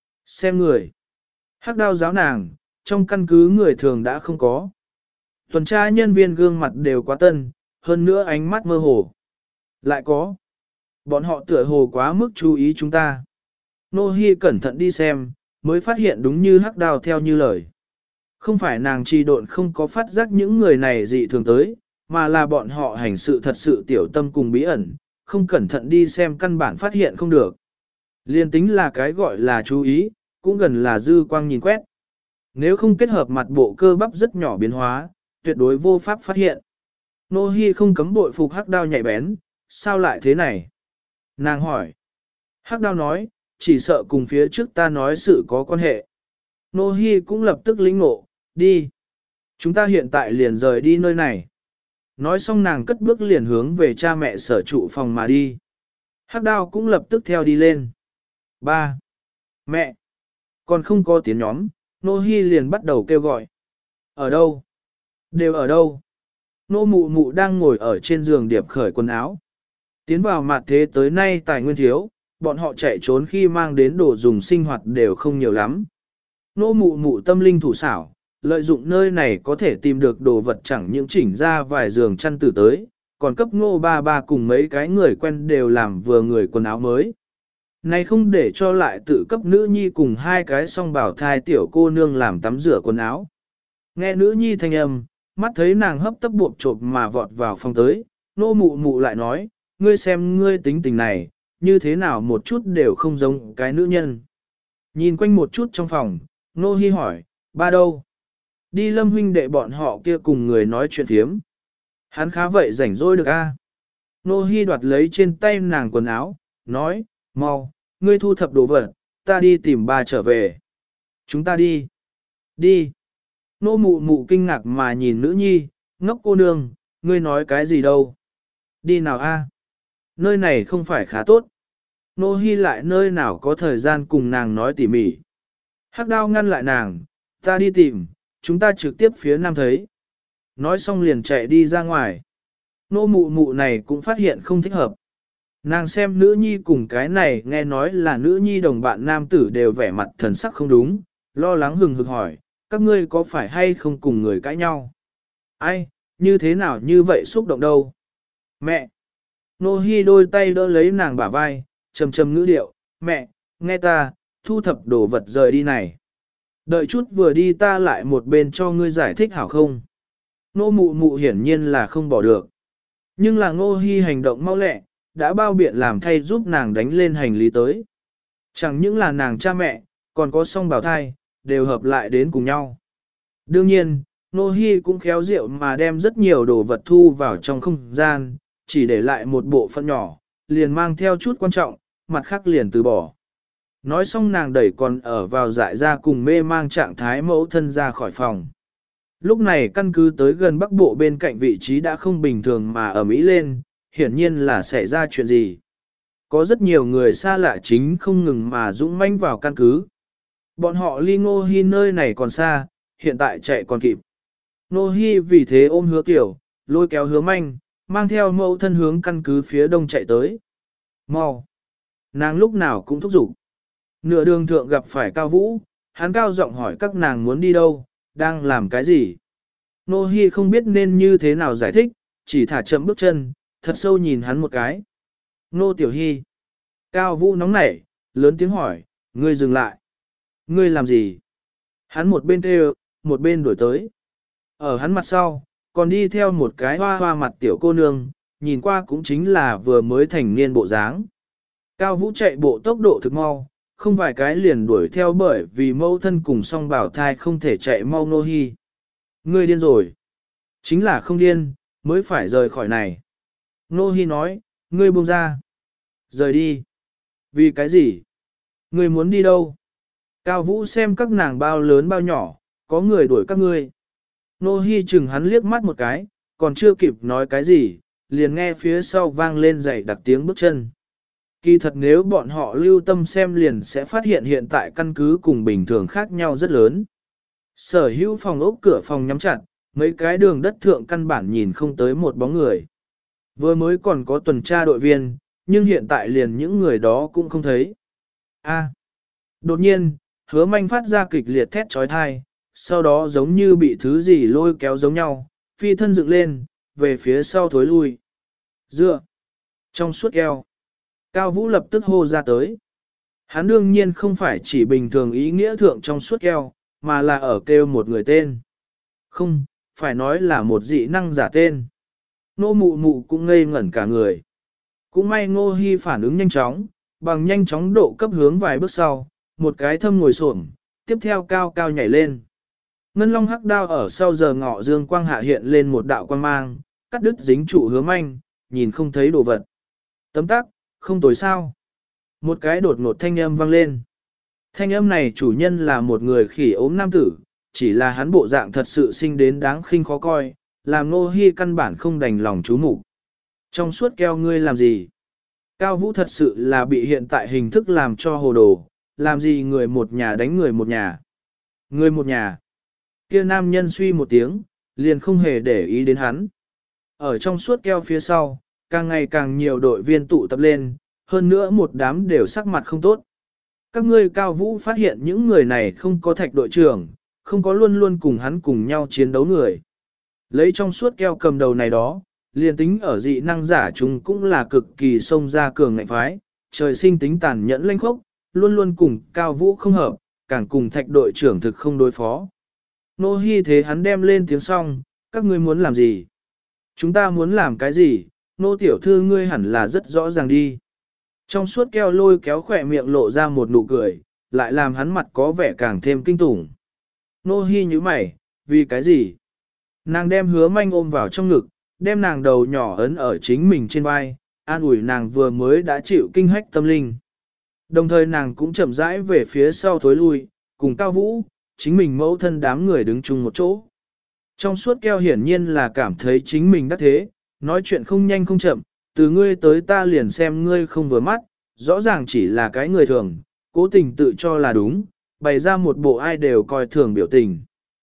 Xem người. Hắc Đao giáo nàng, trong căn cứ người thường đã không có. Tuần tra nhân viên gương mặt đều quá tân, hơn nữa ánh mắt mơ hồ. Lại có. Bọn họ tựa hồ quá mức chú ý chúng ta. Nô Hi cẩn thận đi xem, mới phát hiện đúng như Hắc Đao theo như lời. Không phải nàng trì độn không có phát giác những người này dị thường tới, mà là bọn họ hành sự thật sự tiểu tâm cùng bí ẩn, không cẩn thận đi xem căn bản phát hiện không được. Liên tính là cái gọi là chú ý, cũng gần là dư quang nhìn quét. Nếu không kết hợp mặt bộ cơ bắp rất nhỏ biến hóa, tuyệt đối vô pháp phát hiện. Nô Hi không cấm bội phục Hắc Đao nhạy bén, sao lại thế này? Nàng hỏi. Hắc Đao nói, chỉ sợ cùng phía trước ta nói sự có quan hệ. Nô Hi cũng lập tức lĩnh ngộ, đi. Chúng ta hiện tại liền rời đi nơi này. Nói xong nàng cất bước liền hướng về cha mẹ sở trụ phòng mà đi. Hắc đao cũng lập tức theo đi lên. Ba, mẹ, còn không có tiếng nhóm, Nô Hi liền bắt đầu kêu gọi. Ở đâu? Đều ở đâu? Nô mụ mụ đang ngồi ở trên giường điệp khởi quần áo. Tiến vào mặt thế tới nay tài nguyên thiếu, bọn họ chạy trốn khi mang đến đồ dùng sinh hoạt đều không nhiều lắm. Nô mụ mụ tâm linh thủ xảo, lợi dụng nơi này có thể tìm được đồ vật chẳng những chỉnh ra vài giường chăn tử tới, còn cấp ngô ba ba cùng mấy cái người quen đều làm vừa người quần áo mới. Này không để cho lại tự cấp nữ nhi cùng hai cái song bảo thai tiểu cô nương làm tắm rửa quần áo. Nghe nữ nhi thanh âm, mắt thấy nàng hấp tấp buộc chộp mà vọt vào phòng tới, nô mụ mụ lại nói, ngươi xem ngươi tính tình này, như thế nào một chút đều không giống cái nữ nhân. Nhìn quanh một chút trong phòng, nô hi hỏi, ba đâu? Đi Lâm huynh đệ bọn họ kia cùng người nói chuyện thiếm. Hắn khá vậy rảnh rỗi được a? Nô hi đoạt lấy trên tay nàng quần áo, nói, mau, ngươi thu thập đồ vật, ta đi tìm ba trở về. Chúng ta đi. Đi. Nô mụ mụ kinh ngạc mà nhìn nữ nhi, ngốc cô nương, ngươi nói cái gì đâu. Đi nào a? Nơi này không phải khá tốt. Nô hi lại nơi nào có thời gian cùng nàng nói tỉ mỉ. Hắc đao ngăn lại nàng, ta đi tìm, chúng ta trực tiếp phía nam thấy. Nói xong liền chạy đi ra ngoài. Nô mụ mụ này cũng phát hiện không thích hợp. Nàng xem nữ nhi cùng cái này nghe nói là nữ nhi đồng bạn nam tử đều vẻ mặt thần sắc không đúng, lo lắng hừng hực hỏi, các ngươi có phải hay không cùng người cãi nhau? Ai, như thế nào như vậy xúc động đâu? Mẹ! Nô hi đôi tay đỡ lấy nàng bả vai, trầm trầm ngữ điệu, mẹ, nghe ta, thu thập đồ vật rời đi này. Đợi chút vừa đi ta lại một bên cho ngươi giải thích hảo không? Nô mụ mụ hiển nhiên là không bỏ được. Nhưng là ngô hi hành động mau lẹ, đã bao biện làm thay giúp nàng đánh lên hành lý tới. Chẳng những là nàng cha mẹ, còn có song bào thai, đều hợp lại đến cùng nhau. Đương nhiên, Nô Hi cũng khéo diệu mà đem rất nhiều đồ vật thu vào trong không gian, chỉ để lại một bộ phận nhỏ, liền mang theo chút quan trọng, mặt khác liền từ bỏ. Nói xong nàng đẩy còn ở vào dại ra cùng mê mang trạng thái mẫu thân ra khỏi phòng. Lúc này căn cứ tới gần bắc bộ bên cạnh vị trí đã không bình thường mà ở Mỹ lên, hiển nhiên là xảy ra chuyện gì. Có rất nhiều người xa lạ chính không ngừng mà dũng mãnh vào căn cứ. Bọn họ ly Ngô Hi nơi này còn xa, hiện tại chạy còn kịp. Ngô Hi vì thế ôm Hứa Kiều, lôi kéo Hứa Manh, mang theo mẫu thân hướng căn cứ phía đông chạy tới. Mau! Nàng lúc nào cũng thúc giục. Nửa đường thượng gặp phải Cao Vũ, hắn cao giọng hỏi các nàng muốn đi đâu, đang làm cái gì. Ngô Hi không biết nên như thế nào giải thích, chỉ thả chậm bước chân, thật sâu nhìn hắn một cái. Ngô Tiểu Hi! Cao Vũ nóng nảy, lớn tiếng hỏi, ngươi dừng lại. Ngươi làm gì? Hắn một bên kêu, một bên đuổi tới. Ở hắn mặt sau, còn đi theo một cái hoa hoa mặt tiểu cô nương, nhìn qua cũng chính là vừa mới thành niên bộ dáng. Cao Vũ chạy bộ tốc độ thực mau, không vài cái liền đuổi theo bởi vì mâu thân cùng song bảo thai không thể chạy mau Ngô Hi. Ngươi điên rồi. Chính là không điên, mới phải rời khỏi này. Ngô Hi nói, ngươi buông ra. Rời đi. Vì cái gì? Ngươi muốn đi đâu? Cao Vũ xem các nàng bao lớn bao nhỏ, có người đuổi các ngươi. Nô Hi chừng hắn liếc mắt một cái, còn chưa kịp nói cái gì, liền nghe phía sau vang lên dày đặc tiếng bước chân. Kỳ thật nếu bọn họ lưu tâm xem liền sẽ phát hiện hiện tại căn cứ cùng bình thường khác nhau rất lớn. Sở hữu phòng ốc cửa phòng nhắm chặt, mấy cái đường đất thượng căn bản nhìn không tới một bóng người. Vừa mới còn có tuần tra đội viên, nhưng hiện tại liền những người đó cũng không thấy. A. Đột nhiên, Hứa Manh phát ra kịch liệt thét trói thai, sau đó giống như bị thứ gì lôi kéo giống nhau, phi thân dựng lên, về phía sau thối lui. Dựa! Trong suốt eo. Cao Vũ lập tức hô ra tới. Hắn đương nhiên không phải chỉ bình thường ý nghĩa thượng trong suốt eo, mà là ở kêu một người tên. Không, phải nói là một dị năng giả tên. Nô mụ mụ cũng ngây ngẩn cả người. Cũng may Ngô Hi phản ứng nhanh chóng, bằng nhanh chóng độ cấp hướng vài bước sau, một cái thâm ngồi xổm, tiếp theo cao cao nhảy lên. Ngân long hắc đao ở sau giờ ngọ dương quang hạ hiện lên một đạo quang mang, cắt đứt dính trụ Hứa Manh, nhìn không thấy đồ vật. Tấm tắc, không tối sao. Một cái đột ngột thanh âm vang lên. Thanh âm này chủ nhân là một người khỉ ốm nam tử, chỉ là hắn bộ dạng thật sự sinh đến đáng khinh khó coi, làm Ngô Hi căn bản không đành lòng chú mục. Trong suốt keo ngươi làm gì? Cao Vũ thật sự là bị hiện tại hình thức làm cho hồ đồ, làm gì người một nhà đánh người một nhà. Người một nhà. Kia nam nhân suy một tiếng, liền không hề để ý đến hắn. Ở trong suốt keo phía sau, càng ngày càng nhiều đội viên tụ tập lên, hơn nữa một đám đều sắc mặt không tốt. Các ngươi Cao Vũ phát hiện những người này không có thạch đội trưởng, không có luôn luôn cùng hắn cùng nhau chiến đấu người. Lấy trong suốt keo cầm đầu này đó, liền tính ở dị năng giả chúng cũng là cực kỳ xông ra cường ngạnh phái, trời sinh tính tàn nhẫn lanh khốc, luôn luôn cùng Cao Vũ không hợp, càng cùng thạch đội trưởng thực không đối phó. Nô Hi thế hắn đem lên tiếng xong, các ngươi muốn làm gì? Chúng ta muốn làm cái gì? Nô tiểu thư ngươi hẳn là rất rõ ràng đi. Trong suốt keo lôi kéo khỏe miệng lộ ra một nụ cười, lại làm hắn mặt có vẻ càng thêm kinh tủng. Nô Hi nhíu mày, vì cái gì? Nàng đem Hứa Manh ôm vào trong ngực, đem nàng đầu nhỏ ấn ở chính mình trên vai, an ủi nàng vừa mới đã chịu kinh hách tâm linh. Đồng thời nàng cũng chậm rãi về phía sau thối lui, cùng Cao Vũ, chính mình mẫu thân đám người đứng chung một chỗ. Trong suốt keo hiển nhiên là cảm thấy chính mình đắc thế, nói chuyện không nhanh không chậm, từ ngươi tới ta liền xem ngươi không vừa mắt, rõ ràng chỉ là cái người thường, cố tình tự cho là đúng, bày ra một bộ ai đều coi thường biểu tình.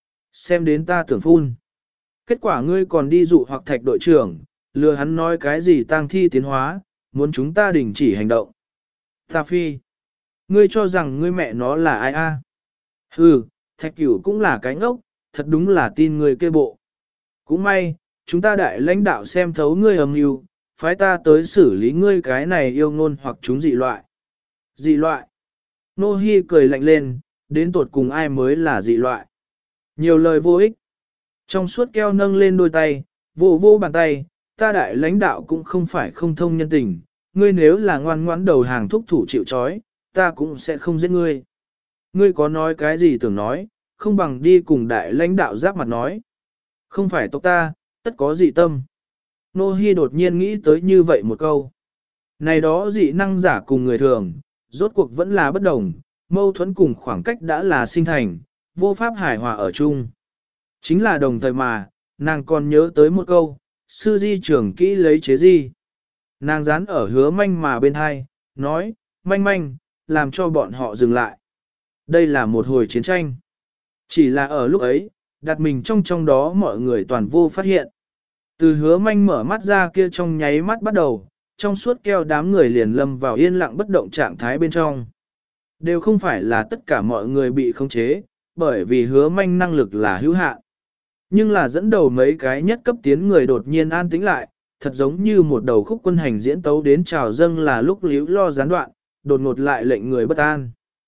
Xem đến ta tưởng phun. Kết quả ngươi còn đi dụ hoặc thạch đội trưởng, lừa hắn nói cái gì tang thi tiến hóa, muốn chúng ta đình chỉ hành động. Ta phi. Ngươi cho rằng ngươi mẹ nó là ai a? Hừ, thạch cửu cũng là cái ngốc, thật đúng là tin ngươi kê bộ. Cũng may, chúng ta đại lãnh đạo xem thấu ngươi âm mưu, phái ta tới xử lý ngươi cái này yêu ngôn hoặc chúng dị loại. Dị loại. Nô Hi cười lạnh lên, đến tột cùng ai mới là dị loại. Nhiều lời vô ích. Trong suốt keo nâng lên đôi tay, vô vô bàn tay, ta đại lãnh đạo cũng không phải không thông nhân tình, ngươi nếu là ngoan ngoãn đầu hàng thúc thủ chịu trói, ta cũng sẽ không giết ngươi. Ngươi có nói cái gì tưởng nói, không bằng đi cùng đại lãnh đạo giáp mặt nói. Không phải tộc ta, tất có dị tâm. Nô Hi đột nhiên nghĩ tới như vậy một câu. Này đó dị năng giả cùng người thường, rốt cuộc vẫn là bất đồng, mâu thuẫn cùng khoảng cách đã là sinh thành, vô pháp hài hòa ở chung. Chính là đồng thời mà, nàng còn nhớ tới một câu, sư di trưởng kỹ lấy chế di. Nàng dán ở Hứa Manh mà bên hai, nói, manh manh, làm cho bọn họ dừng lại. Đây là một hồi chiến tranh. Chỉ là ở lúc ấy, đặt mình trong đó mọi người toàn vô phát hiện. Từ Hứa Manh mở mắt ra kia trong nháy mắt bắt đầu, trong suốt keo đám người liền lâm vào yên lặng bất động trạng thái bên trong. Đều không phải là tất cả mọi người bị khống chế, bởi vì Hứa Manh năng lực là hữu hạn. Nhưng là dẫn đầu mấy cái nhất cấp tiến người đột nhiên an tĩnh lại, thật giống như một đầu khúc quân hành diễn tấu đến trào dâng là lúc líu lo gián đoạn, đột ngột lại lệnh người bất an.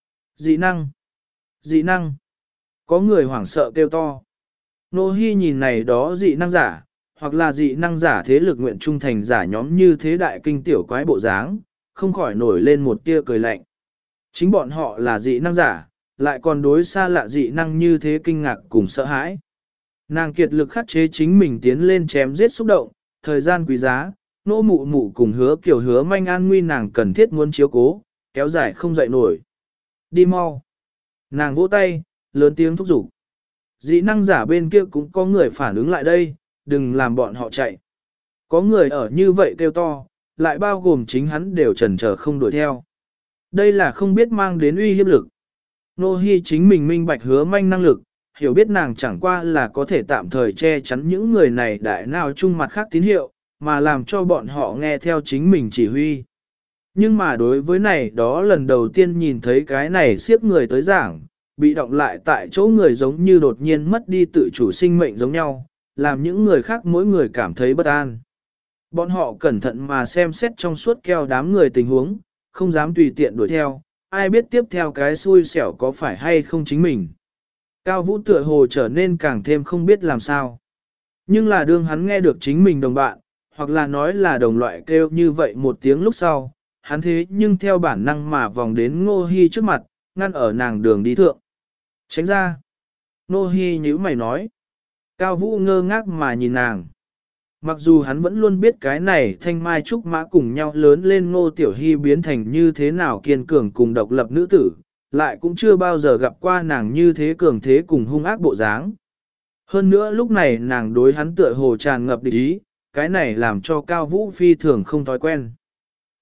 Dị năng! Dị năng! Có người hoảng sợ kêu to. Nô Hi nhìn này đó dị năng giả, hoặc là dị năng giả thế lực nguyện trung thành giả nhóm như thế đại kinh tiểu quái bộ dáng, không khỏi nổi lên một tia cười lạnh. Chính bọn họ là dị năng giả, lại còn đối xa lạ dị năng như thế kinh ngạc cùng sợ hãi. Nàng kiệt lực khắc chế chính mình tiến lên chém giết xúc động, thời gian quý giá, nô mụ mụ cùng Hứa Kiều Hứa Manh an nguy nàng cần thiết muốn chiếu cố, kéo dài không dậy nổi. Đi mau. Nàng vỗ tay, lớn tiếng thúc giục. Dị năng giả bên kia cũng có người phản ứng lại đây, đừng làm bọn họ chạy. Có người ở như vậy kêu to, lại bao gồm chính hắn đều chần chờ không đuổi theo. Đây là không biết mang đến uy hiếp lực. Nô Hi chính mình minh bạch Hứa Manh năng lực, hiểu biết nàng chẳng qua là có thể tạm thời che chắn những người này đại nào chung mặt khác tín hiệu, mà làm cho bọn họ nghe theo chính mình chỉ huy. Nhưng mà đối với này đó lần đầu tiên nhìn thấy cái này siếp người tới giảng, bị động lại tại chỗ người giống như đột nhiên mất đi tự chủ sinh mệnh giống nhau, làm những người khác mỗi người cảm thấy bất an. Bọn họ cẩn thận mà xem xét trong suốt keo đám người tình huống, không dám tùy tiện đuổi theo, ai biết tiếp theo cái xui xẻo có phải hay không chính mình. Cao Vũ tựa hồ trở nên càng thêm không biết làm sao. Nhưng là đương hắn nghe được chính mình đồng bạn, hoặc là nói là đồng loại kêu như vậy một tiếng lúc sau, hắn thế nhưng theo bản năng mà vòng đến Ngô Hi trước mặt, ngăn ở nàng đường đi thượng. Tránh ra. Ngô Hi nhíu mày nói. Cao Vũ ngơ ngác mà nhìn nàng. Mặc dù hắn vẫn luôn biết cái này thanh mai trúc mã cùng nhau lớn lên Ngô Tiểu Hi biến thành như thế nào kiên cường cùng độc lập nữ tử, lại cũng chưa bao giờ gặp qua nàng như thế cường thế cùng hung ác bộ dáng. Hơn nữa lúc này nàng đối hắn tựa hồ tràn ngập địch ý, cái này làm cho Cao Vũ phi thường không thói quen.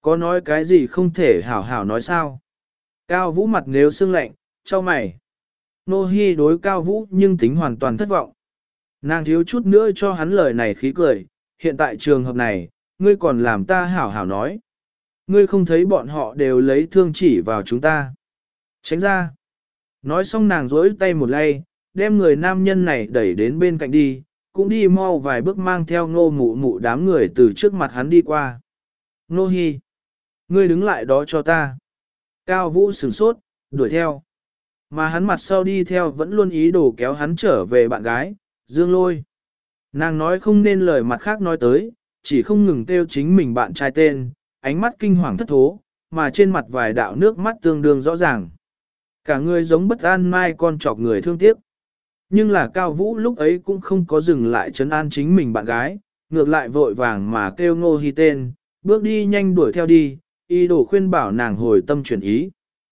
Có nói cái gì không thể hảo hảo nói sao? Cao Vũ mặt nếu sương lạnh, cho mày. Nô Hi đối Cao Vũ nhưng tính hoàn toàn thất vọng. Nàng thiếu chút nữa cho hắn lời này khí cười, hiện tại trường hợp này, ngươi còn làm ta hảo hảo nói. Ngươi không thấy bọn họ đều lấy thương chỉ vào chúng ta. Tránh ra. Nói xong nàng rỗi tay một lay, đem người nam nhân này đẩy đến bên cạnh đi, cũng đi mau vài bước mang theo Ngô Mụ Mụ đám người từ trước mặt hắn đi qua. Nô Hi, ngươi đứng lại đó cho ta. Cao Vũ sửng sốt, đuổi theo. Mà hắn mặt sau đi theo vẫn luôn ý đồ kéo hắn trở về bạn gái, Dương Lôi. Nàng nói không nên lời mặt khác nói tới, chỉ không ngừng kêu chính mình bạn trai tên, ánh mắt kinh hoàng thất thố, mà trên mặt vài đạo nước mắt tương đương rõ ràng. Cả người giống bất an mai con chọc người thương tiếc. Nhưng là Cao Vũ lúc ấy cũng không có dừng lại trấn an chính mình bạn gái, ngược lại vội vàng mà kêu Ngô Hi tên, bước đi nhanh đuổi theo đi, ý đồ khuyên bảo nàng hồi tâm chuyển ý.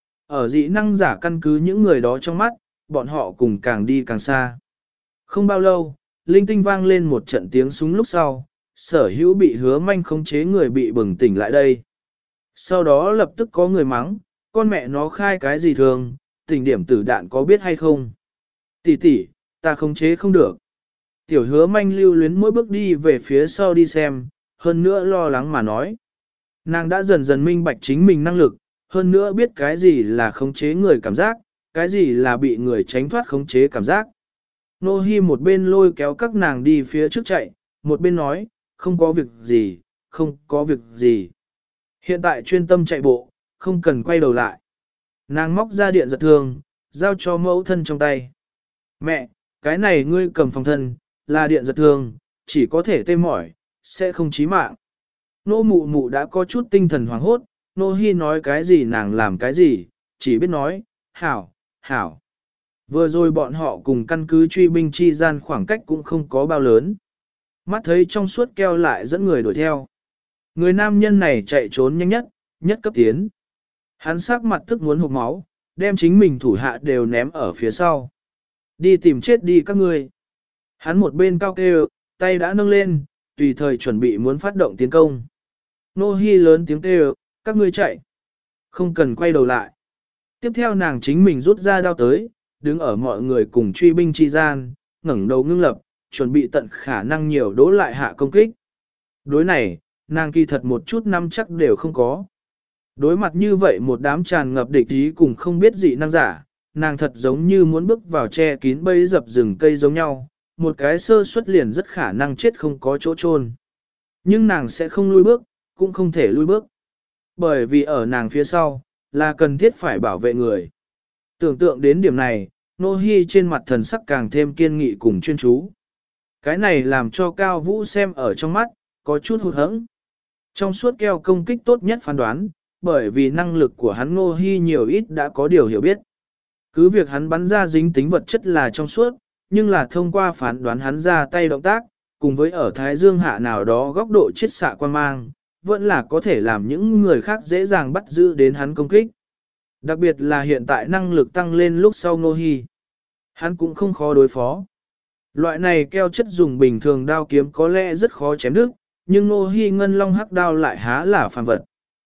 Ở dị năng giả căn cứ những người đó trong mắt, bọn họ cùng càng đi càng xa. Không bao lâu, linh tinh vang lên một trận tiếng súng lúc sau, Sở Hữu bị Hứa Manh khống chế người bị bừng tỉnh lại đây. Sau đó lập tức có người mắng, con mẹ nó khai cái gì thường, tình điểm tử đạn có biết hay không? Tỷ tỷ, ta khống chế không được. Tiểu Hứa Manh lưu luyến mỗi bước đi về phía sau đi xem, hơn nữa lo lắng mà nói. Nàng đã dần dần minh bạch chính mình năng lực, hơn nữa biết cái gì là khống chế người cảm giác, cái gì là bị người tránh thoát khống chế cảm giác. Nô Hi một bên lôi kéo các nàng đi phía trước chạy, một bên nói, không có việc gì, không có việc gì. Hiện tại chuyên tâm chạy bộ, không cần quay đầu lại. Nàng móc ra điện giật thương, giao cho mẫu thân trong tay. Mẹ, cái này ngươi cầm phòng thân, là điện giật thương, chỉ có thể tê mỏi, sẽ không chí mạng. Nô Mụ Mụ đã có chút tinh thần hoảng hốt, Nô Hi nói cái gì nàng làm cái gì, chỉ biết nói, hảo, hảo. Vừa rồi bọn họ cùng căn cứ truy binh chi gian khoảng cách cũng không có bao lớn. Mắt thấy trong suốt keo lại dẫn người đuổi theo. Người nam nhân này chạy trốn nhanh nhất, nhất cấp tiến. Hắn sắc mặt tức muốn hộc máu, đem chính mình thủ hạ đều ném ở phía sau. Đi tìm chết đi các ngươi. Hắn một bên cao kêu, tay đã nâng lên, tùy thời chuẩn bị muốn phát động tiến công. Nô Hi lớn tiếng kêu, các ngươi chạy. Không cần quay đầu lại. Tiếp theo nàng chính mình rút ra đao tới, đứng ở mọi người cùng truy binh chi gian, ngẩng đầu ngưng lập, chuẩn bị tận khả năng nhiều đố lại hạ công kích. Đối này, nàng kỳ thật một chút nắm chắc đều không có. Đối mặt như vậy một đám tràn ngập địch ý cùng không biết dị năng giả, nàng thật giống như muốn bước vào che kín bẫy dập rừng cây giống nhau, một cái sơ suất liền rất khả năng chết không có chỗ chôn. Nhưng nàng sẽ không lui bước, cũng không thể lui bước. Bởi vì ở nàng phía sau, là cần thiết phải bảo vệ người. Tưởng tượng đến điểm này, Nô Hi trên mặt thần sắc càng thêm kiên nghị cùng chuyên chú. Cái này làm cho Cao Vũ xem ở trong mắt, có chút hụt hẫng. Trong suốt keo công kích tốt nhất phán đoán, bởi vì năng lực của hắn Nô Hi nhiều ít đã có điều hiểu biết. Cứ việc hắn bắn ra dính tính vật chất là trong suốt, nhưng là thông qua phán đoán hắn ra tay động tác, cùng với ở Thái Dương hạ nào đó góc độ chiết xạ quan mang, vẫn là có thể làm những người khác dễ dàng bắt giữ đến hắn công kích. Đặc biệt là hiện tại năng lực tăng lên lúc sau Nô Hi. Hắn cũng không khó đối phó. Loại này keo chất dùng bình thường đao kiếm có lẽ rất khó chém đứt, nhưng Nô Hi ngân long hắc đao lại há là phàm vật.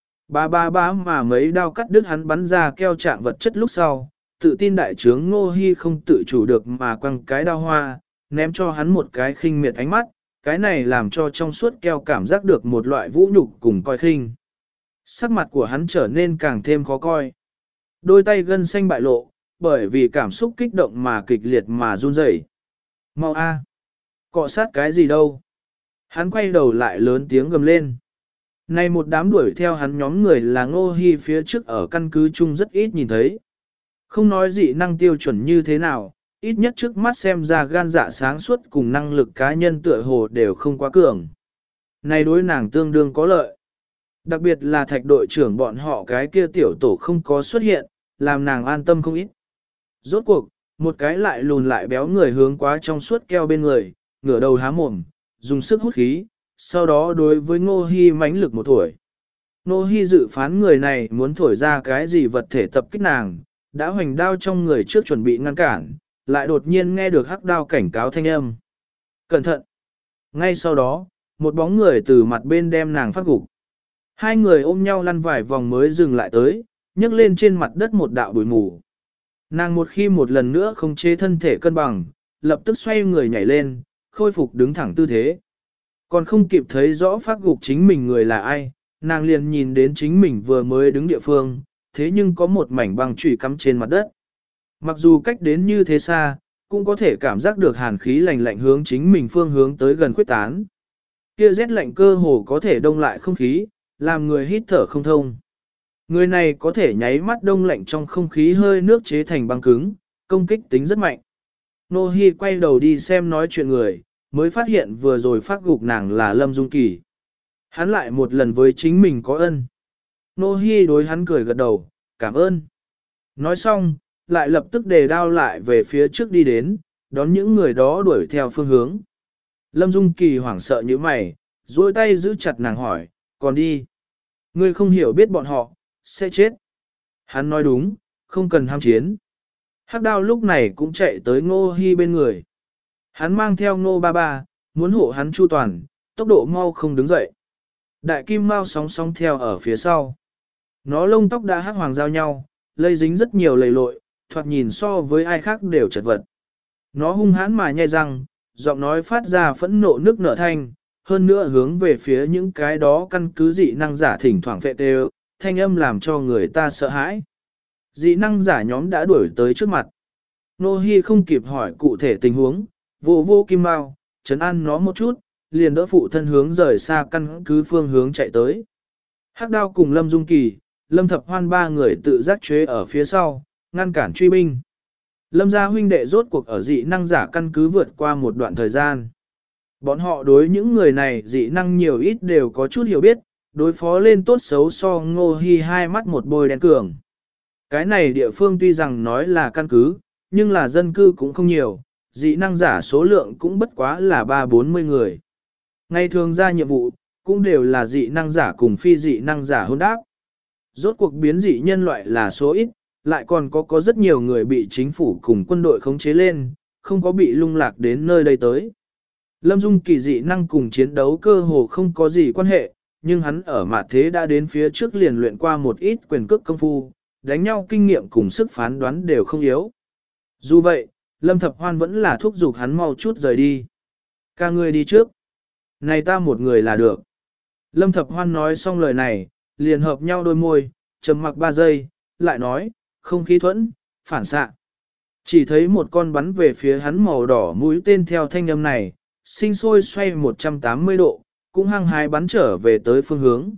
Ba mà mấy đao cắt đứt hắn bắn ra keo trạng vật chất lúc sau, tự tin đại trướng Nô Hi không tự chủ được mà quăng cái đao hoa, ném cho hắn một cái khinh miệt ánh mắt, cái này làm cho trong suốt keo cảm giác được một loại vũ nhục cùng coi khinh. Sắc mặt của hắn trở nên càng thêm khó coi. Đôi tay gân xanh bại lộ, bởi vì cảm xúc kích động mà kịch liệt mà run rẩy. Mau a, cọ sát cái gì đâu? Hắn quay đầu lại lớn tiếng gầm lên. Này một đám đuổi theo hắn nhóm người là Ngô Hi phía trước ở căn cứ chung rất ít nhìn thấy. Không nói dị năng tiêu chuẩn như thế nào, ít nhất trước mắt xem ra gan dạ sáng suốt cùng năng lực cá nhân tựa hồ đều không quá cường. Này đối nàng tương đương có lợi. Đặc biệt là thạch đội trưởng bọn họ cái kia tiểu tổ không có xuất hiện, làm nàng an tâm không ít. Rốt cuộc, một cái lại lùn lại béo người hướng quá trong suốt keo bên người, ngửa đầu há mồm, dùng sức hút khí, sau đó đối với Ngô Hi mãnh lực một thổi. Ngô Hi dự phán người này muốn thổi ra cái gì vật thể tập kích nàng, đã hoành đao trong người trước chuẩn bị ngăn cản, lại đột nhiên nghe được hắc đao cảnh cáo thanh âm. Cẩn thận! Ngay sau đó, một bóng người từ mặt bên đem nàng phát gục. Hai người ôm nhau lăn vài vòng mới dừng lại tới, nhấc lên trên mặt đất một đạo bụi mù. Nàng một khi một lần nữa không chế thân thể cân bằng, lập tức xoay người nhảy lên, khôi phục đứng thẳng tư thế. Còn không kịp thấy rõ phát gục chính mình người là ai, nàng liền nhìn đến chính mình vừa mới đứng địa phương, thế nhưng có một mảnh băng chủy cắm trên mặt đất. Mặc dù cách đến như thế xa, cũng có thể cảm giác được hàn khí lạnh lạnh hướng chính mình phương hướng tới gần khuyết tán. Kia rét lạnh cơ hồ có thể đông lại không khí, làm người hít thở không thông. Người này có thể nháy mắt đông lạnh trong không khí hơi nước chế thành băng cứng, công kích tính rất mạnh. Nô Hi quay đầu đi xem nói chuyện người, mới phát hiện vừa rồi phát gục nàng là Lâm Dung Kỳ. Hắn lại một lần với chính mình có ân. Nô Hi đối hắn cười gật đầu, cảm ơn. Nói xong, lại lập tức đề đao lại về phía trước đi đến, đón những người đó đuổi theo phương hướng. Lâm Dung Kỳ hoảng sợ như mày, duỗi tay giữ chặt nàng hỏi, còn đi. Ngươi không hiểu biết bọn họ, sẽ chết. Hắn nói đúng, không cần ham chiến. Hắc đao lúc này cũng chạy tới Ngô Hi bên người. Hắn mang theo Ngô Ba Ba, muốn hộ hắn chu toàn, tốc độ mau không đứng dậy. Đại kim mau sóng sóng theo ở phía sau. Nó lông tóc đã hắc hoàng giao nhau, lây dính rất nhiều lầy lội, thoạt nhìn so với ai khác đều chật vật. Nó hung hãn mà nhai răng, giọng nói phát ra phẫn nộ nước nở thanh, hơn nữa hướng về phía những cái đó căn cứ dị năng giả thỉnh thoảng phệ đều, thanh âm làm cho người ta sợ hãi. Dị năng giả nhóm đã đuổi tới trước mặt. Nô Hi không kịp hỏi cụ thể tình huống, vô vô kim mao, trấn an nó một chút, liền đỡ phụ thân hướng rời xa căn cứ phương hướng chạy tới. Hắc đao cùng Lâm Dung Kỳ, Lâm Thập Hoan ba người tự giác chế ở phía sau, ngăn cản truy binh. Lâm gia huynh đệ rốt cuộc ở dị năng giả căn cứ vượt qua một đoạn thời gian. Bọn họ đối những người này dị năng nhiều ít đều có chút hiểu biết, đối phó lên tốt xấu so Ngô Hi hai mắt một bôi đen cường. Cái này địa phương tuy rằng nói là căn cứ, nhưng là dân cư cũng không nhiều, dị năng giả số lượng cũng bất quá là 3-40 người. Ngày thường ra nhiệm vụ, cũng đều là dị năng giả cùng phi dị năng giả hôn đáp. Rốt cuộc biến dị nhân loại là số ít, lại còn có rất nhiều người bị chính phủ cùng quân đội khống chế lên, không có bị lung lạc đến nơi đây tới. Lâm Dung Kỳ dị năng cùng chiến đấu cơ hồ không có gì quan hệ, nhưng hắn ở mặt thế đã đến phía trước liền luyện qua một ít quyền cước công phu, đánh nhau kinh nghiệm cùng sức phán đoán đều không yếu. Dù vậy, Lâm Thập Hoan vẫn là thúc giục hắn mau chút rời đi. Ca ngươi đi trước. Này ta một người là được. Lâm Thập Hoan nói xong lời này, liền hợp nhau đôi môi, trầm mặc 3 giây, lại nói, không khí thuẫn, phản xạ. Chỉ thấy một con bắn về phía hắn màu đỏ mũi tên theo thanh âm này, sinh sôi xoay 180 độ, cũng hăng hái bắn trở về tới phương hướng.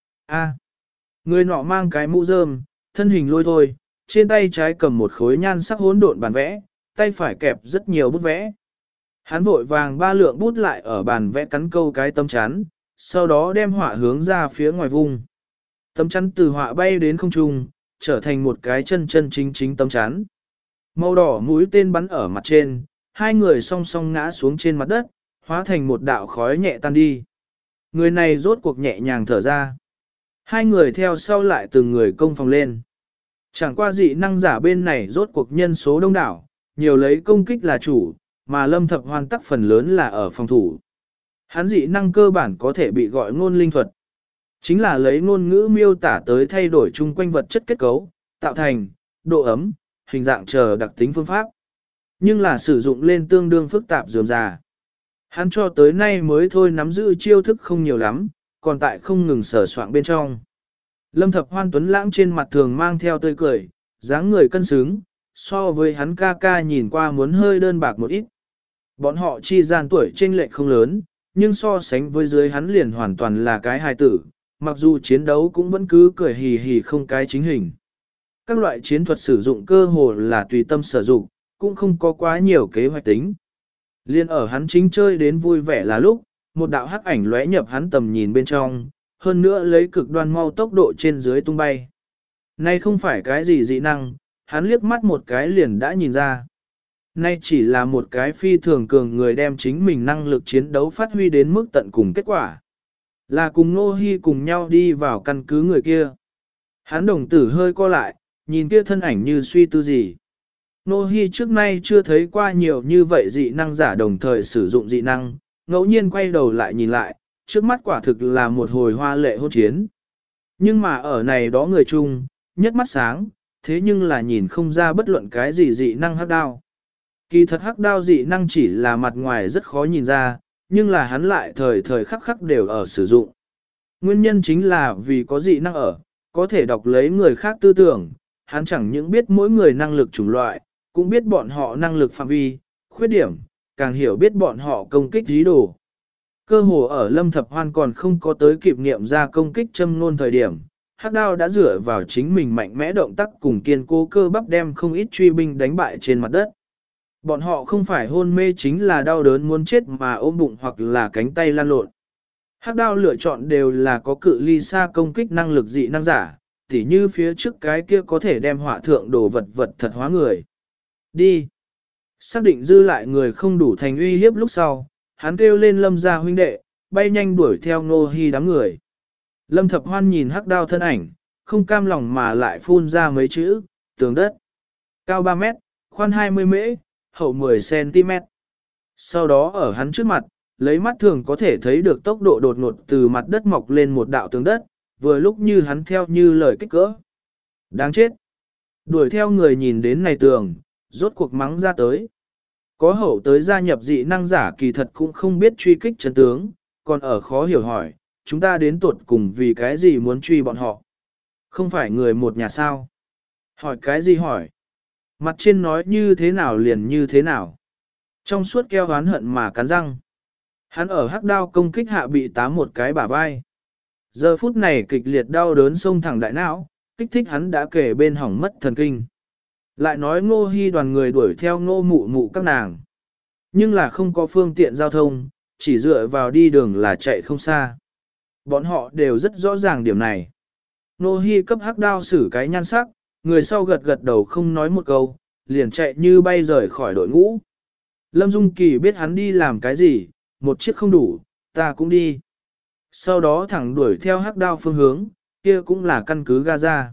A. Người nọ mang cái mũ rơm, thân hình lôi thôi, trên tay trái cầm một khối nhan sắc hỗn độn bàn vẽ, tay phải kẹp rất nhiều bút vẽ. Hắn vội vàng 3 lượng bút lại ở bàn vẽ cắn câu cái tấm chắn, sau đó đem họa hướng ra phía ngoài vùng. Tấm chắn từ họa bay đến không trung, trở thành một cái chân chân chính chính tấm chắn. Màu đỏ mũi tên bắn ở mặt trên, hai người song song ngã xuống trên mặt đất, hóa thành một đạo khói nhẹ tan đi. Người này rốt cuộc nhẹ nhàng thở ra. Hai người theo sau lại từng người công phòng lên. Chẳng qua dị năng giả bên này rốt cuộc nhân số đông đảo, nhiều lấy công kích là chủ, mà Lâm Thập Hoan tắc phần lớn là ở phòng thủ. Hắn dị năng cơ bản có thể bị gọi ngôn linh thuật. Chính là lấy ngôn ngữ miêu tả tới thay đổi chung quanh vật chất kết cấu, tạo thành, độ ấm, hình dạng chờ đặc tính phương pháp. Nhưng là sử dụng lên tương đương phức tạp rườm rà. Hắn cho tới nay mới thôi nắm giữ chiêu thức không nhiều lắm, còn tại không ngừng sở soạn bên trong. Lâm Thập Hoan tuấn lãng trên mặt thường mang theo tươi cười, dáng người cân xứng, so với hắn ca ca nhìn qua muốn hơi đơn bạc một ít. Bọn họ chi gian tuổi chênh lệch không lớn, nhưng so sánh với dưới hắn liền hoàn toàn là cái hài tử, mặc dù chiến đấu cũng vẫn cứ cười hì hì không cái chính hình. Các loại chiến thuật sử dụng cơ hồ là tùy tâm sử dụng, cũng không có quá nhiều kế hoạch tính. Liên ở hắn chính chơi đến vui vẻ là lúc, một đạo hắc ảnh lóe nhập hắn tầm nhìn bên trong, hơn nữa lấy cực đoan mau tốc độ trên dưới tung bay. Nay không phải cái gì dị năng, hắn liếc mắt một cái liền đã nhìn ra. Nay chỉ là một cái phi thường cường người đem chính mình năng lực chiến đấu phát huy đến mức tận cùng kết quả. Là cùng Nô Hi cùng nhau đi vào căn cứ người kia. Hắn đồng tử hơi co lại, nhìn kia thân ảnh như suy tư gì. Nô Hi trước nay chưa thấy qua nhiều như vậy dị năng giả đồng thời sử dụng dị năng, ngẫu nhiên quay đầu lại nhìn lại, trước mắt quả thực là một hồi hoa lệ hôn chiến. Nhưng mà ở này đó người chung, nhất mắt sáng, thế nhưng là nhìn không ra bất luận cái gì dị năng hắc đao. Kỳ thật hắc đao dị năng chỉ là mặt ngoài rất khó nhìn ra, nhưng là hắn lại thời thời khắc khắc đều ở sử dụng. Nguyên nhân chính là vì có dị năng ở, có thể đọc lấy người khác tư tưởng, hắn chẳng những biết mỗi người năng lực chủng loại, cũng biết bọn họ năng lực phạm vi, khuyết điểm, càng hiểu biết bọn họ công kích dí đồ. Cơ hồ ở Lâm Thập Hoan còn không có tới kịp niệm ra công kích châm ngôn thời điểm, hắc đao đã dựa vào chính mình mạnh mẽ động tác cùng kiên cố cơ bắp đem không ít truy binh đánh bại trên mặt đất. Bọn họ không phải hôn mê chính là đau đớn muốn chết mà ôm bụng hoặc là cánh tay lan lộn. Hắc đao lựa chọn đều là có cự ly xa công kích năng lực dị năng giả, tỉ như phía trước cái kia có thể đem hỏa thượng đồ vật vật thật hóa người. Đi! Xác định dư lại người không đủ thành uy hiếp lúc sau, hắn kêu lên Lâm gia huynh đệ, bay nhanh đuổi theo Ngô Hi đám người. Lâm Thập Hoan nhìn hắc đao thân ảnh, không cam lòng mà lại phun ra mấy chữ, tường đất. Cao 3 mét, khoan 20 mễ, hậu 10 cm. Sau đó ở hắn trước mặt, lấy mắt thường có thể thấy được tốc độ đột ngột từ mặt đất mọc lên một đạo tường đất, vừa lúc như hắn theo như lời kích cỡ. Đáng chết! Đuổi theo người nhìn đến này tường, rốt cuộc mắng ra tới. Có hậu tới gia nhập dị năng giả kỳ thật cũng không biết truy kích chân tướng, còn ở khó hiểu hỏi, chúng ta đến tuột cùng vì cái gì muốn truy bọn họ. Không phải người một nhà sao? Hỏi cái gì hỏi? Mặt trên nói như thế nào liền như thế nào? Trong suốt keo oán hận mà cắn răng. Hắn ở hắc đao công kích hạ bị tám một cái bả vai. Giờ phút này kịch liệt đau đớn xông thẳng đại não, kích thích hắn đã kể bên hỏng mất thần kinh. Lại nói Ngô Hi đoàn người đuổi theo Ngô mụ mụ các nàng. Nhưng là không có phương tiện giao thông, chỉ dựa vào đi đường là chạy không xa. Bọn họ đều rất rõ ràng điểm này. Ngô Hi cấp hắc đao xử cái nhan sắc, người sau gật gật đầu không nói một câu, liền chạy như bay rời khỏi đội ngũ. Lâm Dung Kỳ biết hắn đi làm cái gì, một chiếc không đủ, ta cũng đi. Sau đó thẳng đuổi theo hắc đao phương hướng, kia cũng là căn cứ Gaza.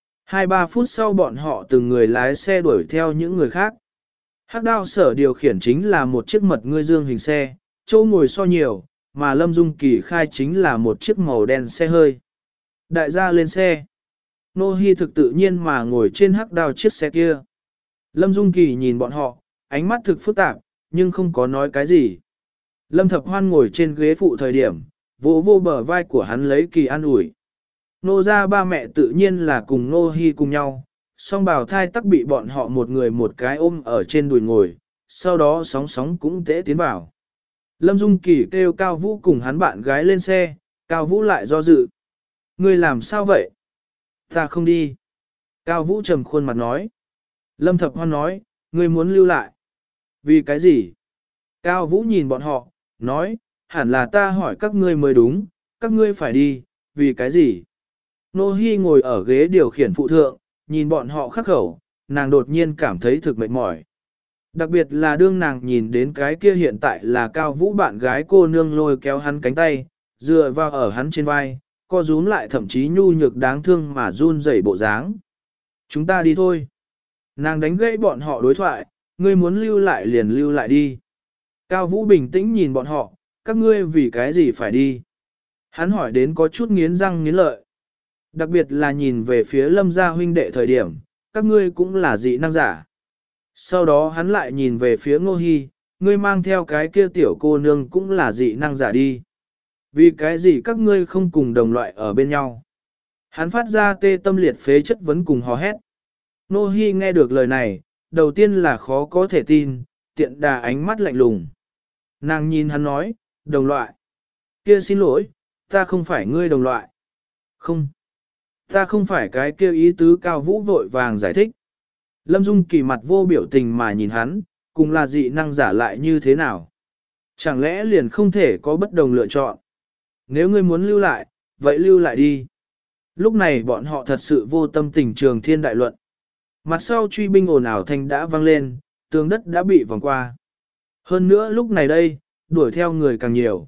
2-3 phút sau bọn họ từng người lái xe đuổi theo những người khác. Hắc đao sở điều khiển chính là một chiếc mật ngươi dương hình xe, chỗ ngồi so nhiều, mà Lâm Dung Kỳ khai chính là một chiếc màu đen xe hơi. Đại gia lên xe. Nô Hi thực tự nhiên mà ngồi trên hắc đao chiếc xe kia. Lâm Dung Kỳ nhìn bọn họ, ánh mắt thực phức tạp, nhưng không có nói cái gì. Lâm Thập Hoan ngồi trên ghế phụ thời điểm, vỗ vô bờ vai của hắn lấy kỳ an ủi. Nô ra ba mẹ tự nhiên là cùng Nô Hi cùng nhau, song bào thai tắc bị bọn họ một người một cái ôm ở trên đùi ngồi, sau đó sóng sóng cũng tễ tiến vào. Lâm Dung Kỳ kêu Cao Vũ cùng hắn bạn gái lên xe, Cao Vũ lại do dự. Ngươi làm sao vậy? Ta không đi. Cao Vũ trầm khuôn mặt nói. Lâm Thập Hoan nói, ngươi muốn lưu lại. Vì cái gì? Cao Vũ nhìn bọn họ, nói, hẳn là ta hỏi các ngươi mới đúng, các ngươi phải đi, vì cái gì? Nô Hi ngồi ở ghế điều khiển phụ thượng, nhìn bọn họ khắc khẩu, nàng đột nhiên cảm thấy thực mệt mỏi. Đặc biệt là đương nàng nhìn đến cái kia hiện tại là Cao Vũ bạn gái cô nương lôi kéo hắn cánh tay, dựa vào ở hắn trên vai, co rúm lại thậm chí nhu nhược đáng thương mà run rẩy bộ dáng. Chúng ta đi thôi. Nàng đánh gãy bọn họ đối thoại, ngươi muốn lưu lại liền lưu lại đi. Cao Vũ bình tĩnh nhìn bọn họ, các ngươi vì cái gì phải đi? Hắn hỏi đến có chút nghiến răng nghiến lợi. Đặc biệt là nhìn về phía Lâm gia huynh đệ thời điểm, các ngươi cũng là dị năng giả. Sau đó hắn lại nhìn về phía Ngô Hi, ngươi mang theo cái kia tiểu cô nương cũng là dị năng giả đi. Vì cái gì các ngươi không cùng đồng loại ở bên nhau? Hắn phát ra tê tâm liệt phế chất vấn cùng hò hét. Ngô Hi nghe được lời này, đầu tiên là khó có thể tin, tiện đà ánh mắt lạnh lùng. Nàng nhìn hắn nói, đồng loại. Kia xin lỗi, ta không phải ngươi đồng loại. Không. Ta không phải cái kia ý tứ Cao Vũ vội vàng giải thích. Lâm Dung Kỳ mặt vô biểu tình mà nhìn hắn, cùng là dị năng giả lại như thế nào? Chẳng lẽ liền không thể có bất đồng lựa chọn? Nếu ngươi muốn lưu lại, vậy lưu lại đi. Lúc này bọn họ thật sự vô tâm tình trường thiên đại luận. Mặt sau truy binh ồn ào thanh đã vang lên, tường đất đã bị vòng qua. Hơn nữa lúc này đây, đuổi theo người càng nhiều.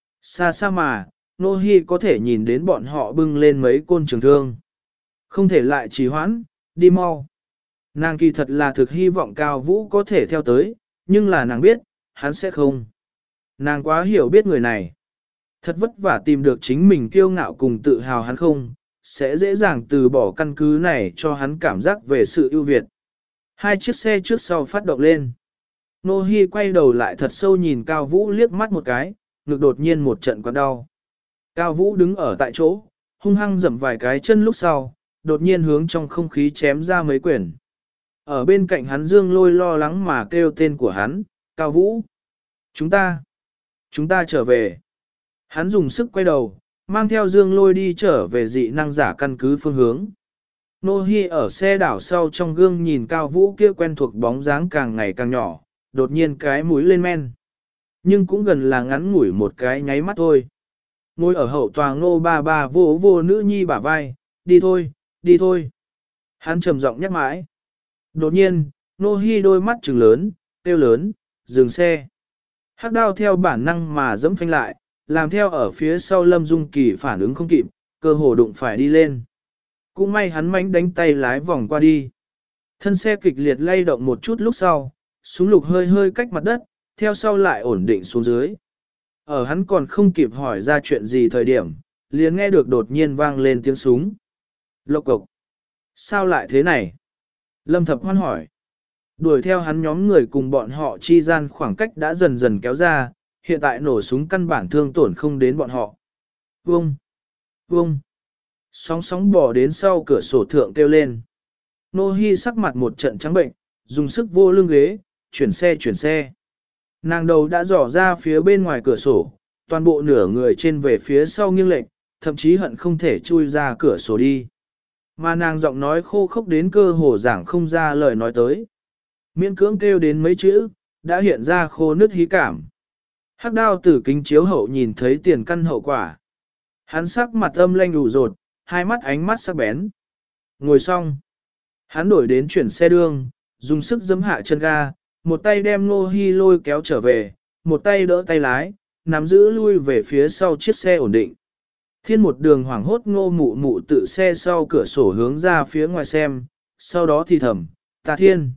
Xa xa mà, Nô Hi có thể nhìn đến bọn họ bưng lên mấy côn trường thương. Không thể lại trì hoãn, đi mau. Nàng kỳ thật là thực hy vọng Cao Vũ có thể theo tới, nhưng là nàng biết, hắn sẽ không. Nàng quá hiểu biết người này. Thật vất vả tìm được chính mình kiêu ngạo cùng tự hào hắn không, sẽ dễ dàng từ bỏ căn cứ này cho hắn cảm giác về sự ưu việt. Hai chiếc xe trước sau phát động lên. Nô Hi quay đầu lại thật sâu nhìn Cao Vũ liếc mắt một cái, ngực đột nhiên một trận quặn đau. Cao Vũ đứng ở tại chỗ, hung hăng dẫm vài cái chân lúc sau, đột nhiên hướng trong không khí chém ra mấy quyền. Ở bên cạnh hắn Dương Lôi lo lắng mà kêu tên của hắn, Cao Vũ. Chúng ta trở về. Hắn dùng sức quay đầu, mang theo Dương Lôi đi trở về dị năng giả căn cứ phương hướng. Nô Hi ở xe đảo sau trong gương nhìn Cao Vũ kia quen thuộc bóng dáng càng ngày càng nhỏ, đột nhiên cái mũi lên men. Nhưng cũng gần là ngắn ngủi một cái nháy mắt thôi. Ngồi ở hậu tòa Ngô ba ba vô vô nữ nhi bả vai, đi thôi, đi thôi. Hắn trầm giọng nhắc mãi. Đột nhiên, Nô Hi đôi mắt trừng lớn, kêu lớn, dừng xe. Hắc Đao theo bản năng mà dẫm phanh lại, làm theo ở phía sau Lâm Dung Kỳ phản ứng không kịp, cơ hồ đụng phải đi lên. Cũng may hắn mánh đánh tay lái vòng qua đi. Thân xe kịch liệt lay động một chút lúc sau, súng lục hơi hơi cách mặt đất, theo sau lại ổn định xuống dưới. Ở hắn còn không kịp hỏi ra chuyện gì thời điểm, liền nghe được đột nhiên vang lên tiếng súng. Lộc cộc. Sao lại thế này? Lâm Thập Hoan hỏi. Đuổi theo hắn nhóm người cùng bọn họ chi gian khoảng cách đã dần dần kéo ra, hiện tại nổ súng căn bản thương tổn không đến bọn họ. Vông! Vông! Sóng sóng bỏ đến sau cửa sổ thượng kêu lên. Nô Hi sắc mặt một trận trắng bệnh, dùng sức vô lưng ghế, chuyển xe. Nàng đầu đã dò ra phía bên ngoài cửa sổ, toàn bộ nửa người trên về phía sau nghiêng lệch, thậm chí hận không thể chui ra cửa sổ đi. Mà nàng giọng nói khô khốc đến cơ hồ giảng không ra lời nói tới. Miễn cưỡng kêu đến mấy chữ, đã hiện ra khô nứt hí cảm. Hắc Đao từ kính chiếu hậu nhìn thấy tiền căn hậu quả. Hắn sắc mặt âm lanh đủ rột, hai mắt ánh mắt sắc bén. Ngồi xong. Hắn đổi đến chuyển xe đương, dùng sức giẫm hạ chân ga, một tay đem Ngô Hi lôi kéo trở về, một tay đỡ tay lái, nắm giữ lui về phía sau chiếc xe ổn định. Thiên một đường hoảng hốt Ngô Mụ Mụ tự xe sau cửa sổ hướng ra phía ngoài xem, sau đó thì thầm, ta thiên.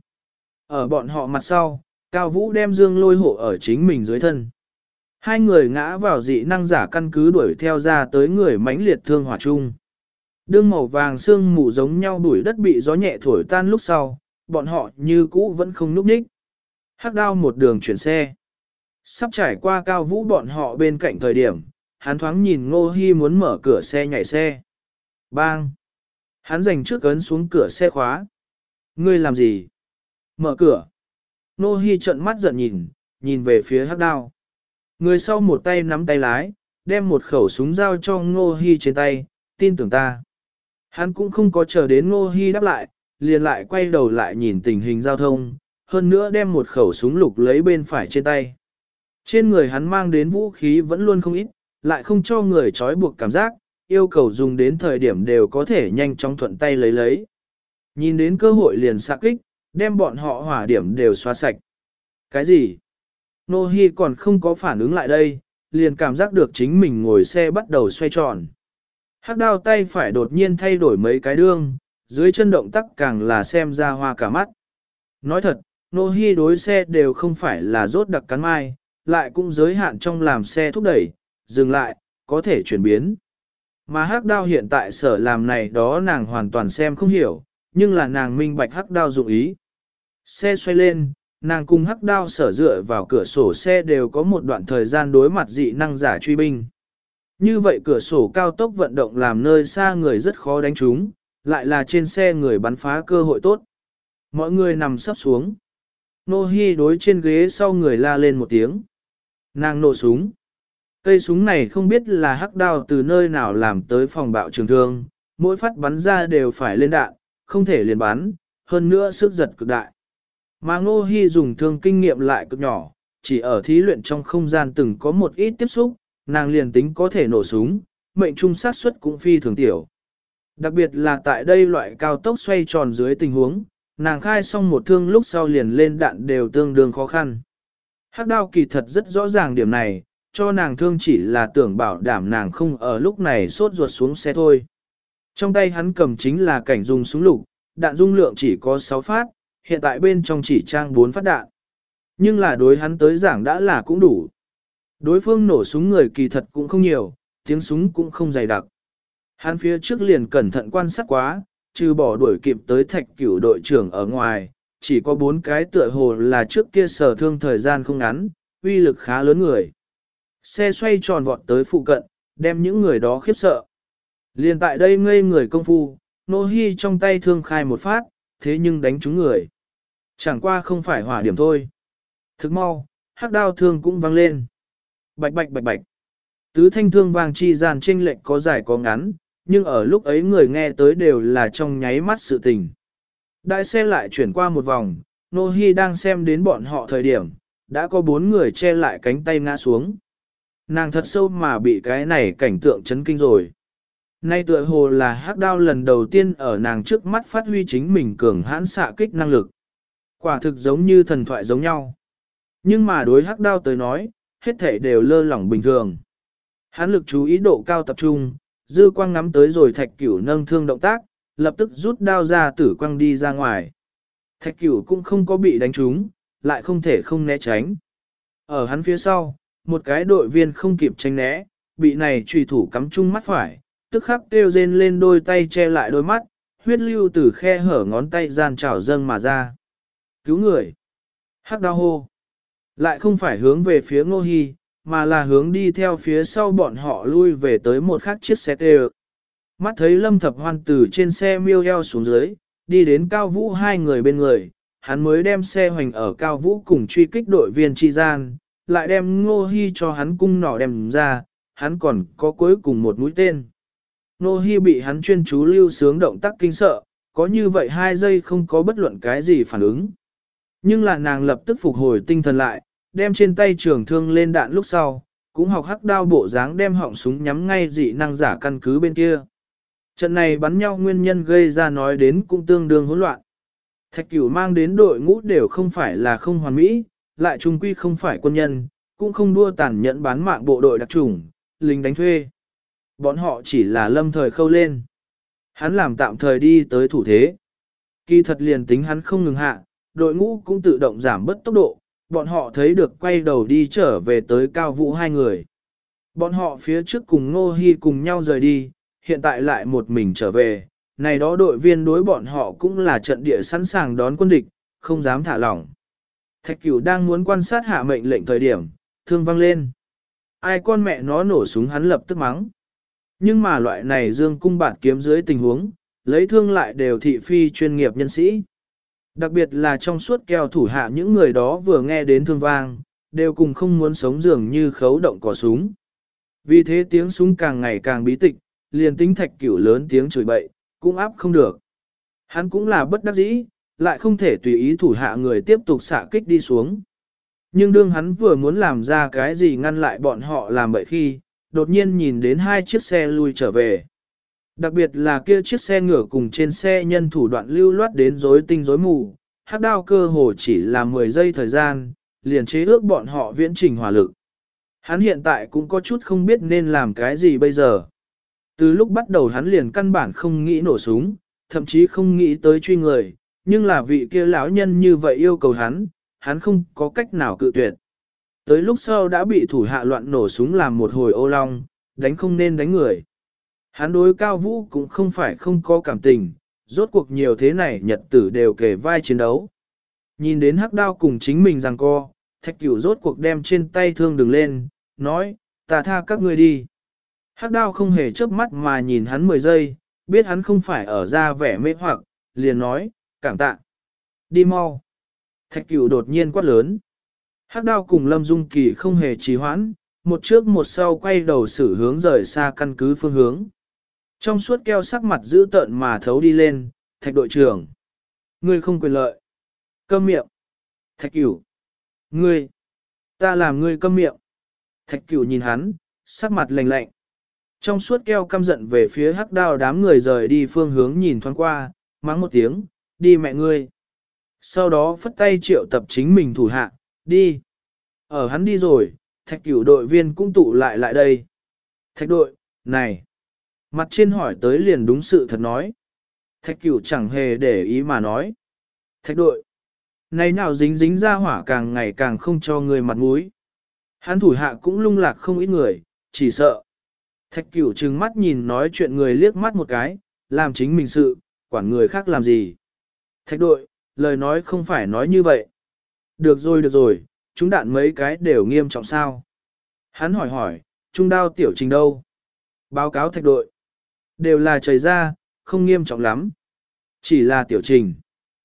Ở bọn họ mặt sau, Cao Vũ đem Dương Lôi hộ ở chính mình dưới thân. Hai người ngã vào dị năng giả căn cứ đuổi theo ra tới người mãnh liệt thương hỏa chung. Đương màu vàng sương mù giống nhau bụi đất bị gió nhẹ thổi tan lúc sau, bọn họ như cũ vẫn không núp ních. Hắc Đao một đường chuyển xe. Sắp trải qua Cao Vũ bọn họ bên cạnh thời điểm, hắn thoáng nhìn Ngô Hi muốn mở cửa xe nhảy xe. Bang! Hắn giành trước ấn xuống cửa xe khóa. Ngươi làm gì? Mở cửa. Ngô Hi trợn mắt giận nhìn về phía Hắc Đao. Người sau một tay nắm tay lái, đem một khẩu súng giao cho Ngô Hi trên tay, tin tưởng ta. Hắn cũng không có chờ đến Ngô Hi đáp lại, liền lại quay đầu lại nhìn tình hình giao thông, hơn nữa đem một khẩu súng lục lấy bên phải trên tay. Trên người hắn mang đến vũ khí vẫn luôn không ít, lại không cho người trói buộc cảm giác, yêu cầu dùng đến thời điểm đều có thể nhanh chóng thuận tay lấy. Nhìn đến cơ hội liền xạ kích, đem bọn họ hỏa điểm đều xóa sạch. Cái gì? Nô Hi còn không có phản ứng lại đây, liền cảm giác được chính mình ngồi xe bắt đầu xoay tròn. Hắc Đao tay phải đột nhiên thay đổi mấy cái đương, dưới chân động tác càng là xem ra hoa cả mắt. Nói thật, Nô Hi đối xe đều không phải là rốt đặc cắn mai, lại cũng giới hạn trong làm xe thúc đẩy, dừng lại, có thể chuyển biến. Mà Hắc Đao hiện tại sở làm này đó nàng hoàn toàn xem không hiểu, nhưng là nàng minh bạch Hắc Đao dụng ý. Xe xoay lên, nàng cùng Hắc Đao sở dựa vào cửa sổ xe đều có một đoạn thời gian đối mặt dị năng giả truy binh. Như vậy cửa sổ cao tốc vận động làm nơi xa người rất khó đánh trúng, lại là trên xe người bắn phá cơ hội tốt. Mọi người nằm sắp xuống. Nô Hi đối trên ghế sau người la lên một tiếng. Nàng nổ súng. Cây súng này không biết là Hắc Đao từ nơi nào làm tới phòng bạo trường thương, mỗi phát bắn ra đều phải lên đạn, không thể liền bắn, hơn nữa sức giật cực đại. Mà Ngô Hi dùng thương kinh nghiệm lại cực nhỏ, chỉ ở thí luyện trong không gian từng có một ít tiếp xúc, nàng liền tính có thể nổ súng, mệnh trung sát suất cũng phi thường tiểu. Đặc biệt là tại đây loại cao tốc xoay tròn dưới tình huống, nàng khai xong một thương lúc sau liền lên đạn đều tương đương khó khăn. Hắc Đao kỳ thật rất rõ ràng điểm này, cho nàng thương chỉ là tưởng bảo đảm nàng không ở lúc này sốt ruột xuống xe thôi. Trong tay hắn cầm chính là cảnh dùng súng lục, đạn dung lượng chỉ có 6 phát, hiện tại bên trong chỉ trang 4 phát đạn. Nhưng là đối hắn tới giảng đã là cũng đủ. Đối phương nổ súng người kỳ thật cũng không nhiều, tiếng súng cũng không dày đặc. Hắn phía trước liền cẩn thận quan sát quá, trừ bỏ đuổi kịp tới Thạch Cửu đội trưởng ở ngoài, chỉ có 4 cái tựa hồ là trước kia sở thương thời gian không ngắn, uy lực khá lớn người. Xe xoay tròn vọt tới phụ cận, đem những người đó khiếp sợ. Liền tại đây ngây người công phu, Nô Hi trong tay thương khai một phát, thế nhưng đánh trúng người. Chẳng qua không phải hỏa điểm thôi. Thức mau, hắc đao thương cũng vang lên. Bạch bạch bạch bạch. Tứ thanh thương vang chi gian chênh lệch có dài có ngắn, nhưng ở lúc ấy người nghe tới đều là trong nháy mắt sự tình. Đại xe lại chuyển qua một vòng, Nô Hi đang xem đến bọn họ thời điểm, đã có 4 người che lại cánh tay ngã xuống. Nàng thật sâu mà bị cái này cảnh tượng chấn kinh rồi. Nay tựa hồ là hắc đao lần đầu tiên ở nàng trước mắt phát huy chính mình cường hãn xạ kích năng lực. Quả thực giống như thần thoại giống nhau. Nhưng mà đối hắc đao tới nói, hết thảy đều lơ lỏng bình thường. Hắn lực chú ý độ cao tập trung, dư quang ngắm tới rồi Thạch Cửu nâng thương động tác, lập tức rút đao ra tử quang đi ra ngoài. Thạch Cửu cũng không có bị đánh trúng, lại không thể không né tránh. Ở hắn phía sau, một cái đội viên không kịp tránh né, bị này chùy thủ cắm trúng mắt phải, tức khắc kêu rên lên đôi tay che lại đôi mắt, huyết lưu từ khe hở ngón tay gian trào dâng mà ra. Cứu người! Hắc đao hô! Lại không phải hướng về phía Ngô Hi, mà là hướng đi theo phía sau bọn họ lui về tới một khác chiếc xe tê. Mắt thấy Lâm Thập Hoan từ trên xe miêu eo xuống dưới, đi đến Cao Vũ hai người bên người, hắn mới đem xe hoành ở Cao Vũ cùng truy kích đội viên chi gian, lại đem Ngô Hi cho hắn cung nỏ đem ra, hắn còn có cuối cùng một mũi tên. Ngô Hi bị hắn chuyên chú lưu sướng động tác kinh sợ, có như vậy 2 giây không có bất luận cái gì phản ứng. Nhưng là nàng lập tức phục hồi tinh thần lại, đem trên tay trường thương lên đạn lúc sau, cũng học hắc đao bộ dáng đem họng súng nhắm ngay dị năng giả căn cứ bên kia. Trận này bắn nhau nguyên nhân gây ra nói đến cũng tương đương hỗn loạn. Thạch Cửu mang đến đội ngũ đều không phải là không hoàn mỹ, lại trung quy không phải quân nhân, cũng không đua tàn nhẫn bán mạng bộ đội đặc chủng, lính đánh thuê. Bọn họ chỉ là lâm thời khâu lên. Hắn làm tạm thời đi tới thủ thế. Kỳ thật liền tính hắn không ngừng hạ, đội ngũ cũng tự động giảm bớt tốc độ, bọn họ thấy được quay đầu đi trở về tới Cao Vũ hai người. Bọn họ phía trước cùng Ngô Hi cùng nhau rời đi, hiện tại lại một mình trở về, này đó đội viên đối bọn họ cũng là trận địa sẵn sàng đón quân địch, không dám thả lỏng. Thạch Cửu đang muốn quan sát hạ mệnh lệnh thời điểm, thương vang lên. Ai con mẹ nó nổ súng hắn lập tức mắng. Nhưng mà loại này dương cung bạt kiếm dưới tình huống, lấy thương lại đều thị phi chuyên nghiệp nhân sĩ. Đặc biệt là trong suốt keo thủ hạ những người đó vừa nghe đến thương vang, đều cùng không muốn sống dường như khấu động cò súng. Vì thế tiếng súng càng ngày càng bí tịch, liền tính Thạch Cửu lớn tiếng chửi bậy, cũng áp không được. Hắn cũng là bất đắc dĩ, lại không thể tùy ý thủ hạ người tiếp tục xạ kích đi xuống. Nhưng đương hắn vừa muốn làm ra cái gì ngăn lại bọn họ làm bậy khi, đột nhiên nhìn đến 2 chiếc xe lui trở về. Đặc biệt là kia chiếc xe ngựa cùng trên xe nhân thủ đoạn lưu loát đến rối tinh rối mù, hắc đao cơ hồ chỉ là 10 giây thời gian, liền chế ước bọn họ viễn trình hỏa lực. Hắn hiện tại cũng có chút không biết nên làm cái gì bây giờ. Từ lúc bắt đầu hắn liền căn bản không nghĩ nổ súng, thậm chí không nghĩ tới truy người, nhưng là vị kia lão nhân như vậy yêu cầu hắn không có cách nào cự tuyệt. Tới lúc sau đã bị thủ hạ loạn nổ súng làm một hồi ô long, đánh không nên đánh người. Hắn đối Cao Vũ cũng không phải không có cảm tình, rốt cuộc nhiều thế này nhật tử đều kề vai chiến đấu. Nhìn đến hắc đao cùng chính mình giằng co, Thạch Cửu rốt cuộc đem trên tay thương đừng lên, nói, ta tha các ngươi đi. Hắc đao không hề chớp mắt mà nhìn hắn 10 giây, biết hắn không phải ở ra vẻ mê hoặc, liền nói, cảm tạ. Đi mau. Thạch Cửu đột nhiên quát lớn. Hắc đao cùng Lâm Dung Kỳ không hề trì hoãn, một trước một sau quay đầu xử hướng rời xa căn cứ phương hướng. Trong suốt keo sắc mặt giữ tợn mà thấu đi lên, Thạch đội trưởng. Ngươi không quyền lợi. Câm miệng. Thạch Cửu. Ngươi. Ta làm ngươi câm miệng. Thạch Cửu nhìn hắn, sắc mặt lạnh lạnh. Trong suốt keo căm giận về phía hắc đao đám người rời đi phương hướng nhìn thoáng qua, mắng một tiếng, đi mẹ ngươi. Sau đó phất tay triệu tập chính mình thủ hạ, đi. Ở hắn đi rồi, Thạch Cửu đội viên cũng tụ lại lại đây. Thạch đội, này. Mặt trên hỏi tới liền đúng sự thật nói. Thạch Cửu chẳng hề để ý mà nói. Thạch đội, này nào dính dính ra hỏa càng ngày càng không cho người mặt mũi. Hắn thủ hạ cũng lung lạc không ít người, chỉ sợ. Thạch Cửu trừng mắt nhìn nói chuyện người liếc mắt một cái, làm chính mình sự, quản người khác làm gì. Thạch đội, lời nói không phải nói như vậy. Được rồi, chúng đạn mấy cái đều nghiêm trọng sao. Hắn hỏi, trung đao tiểu trình đâu? Báo cáo thạch đội. Đều là chảy ra, không nghiêm trọng lắm. Chỉ là tiểu trình.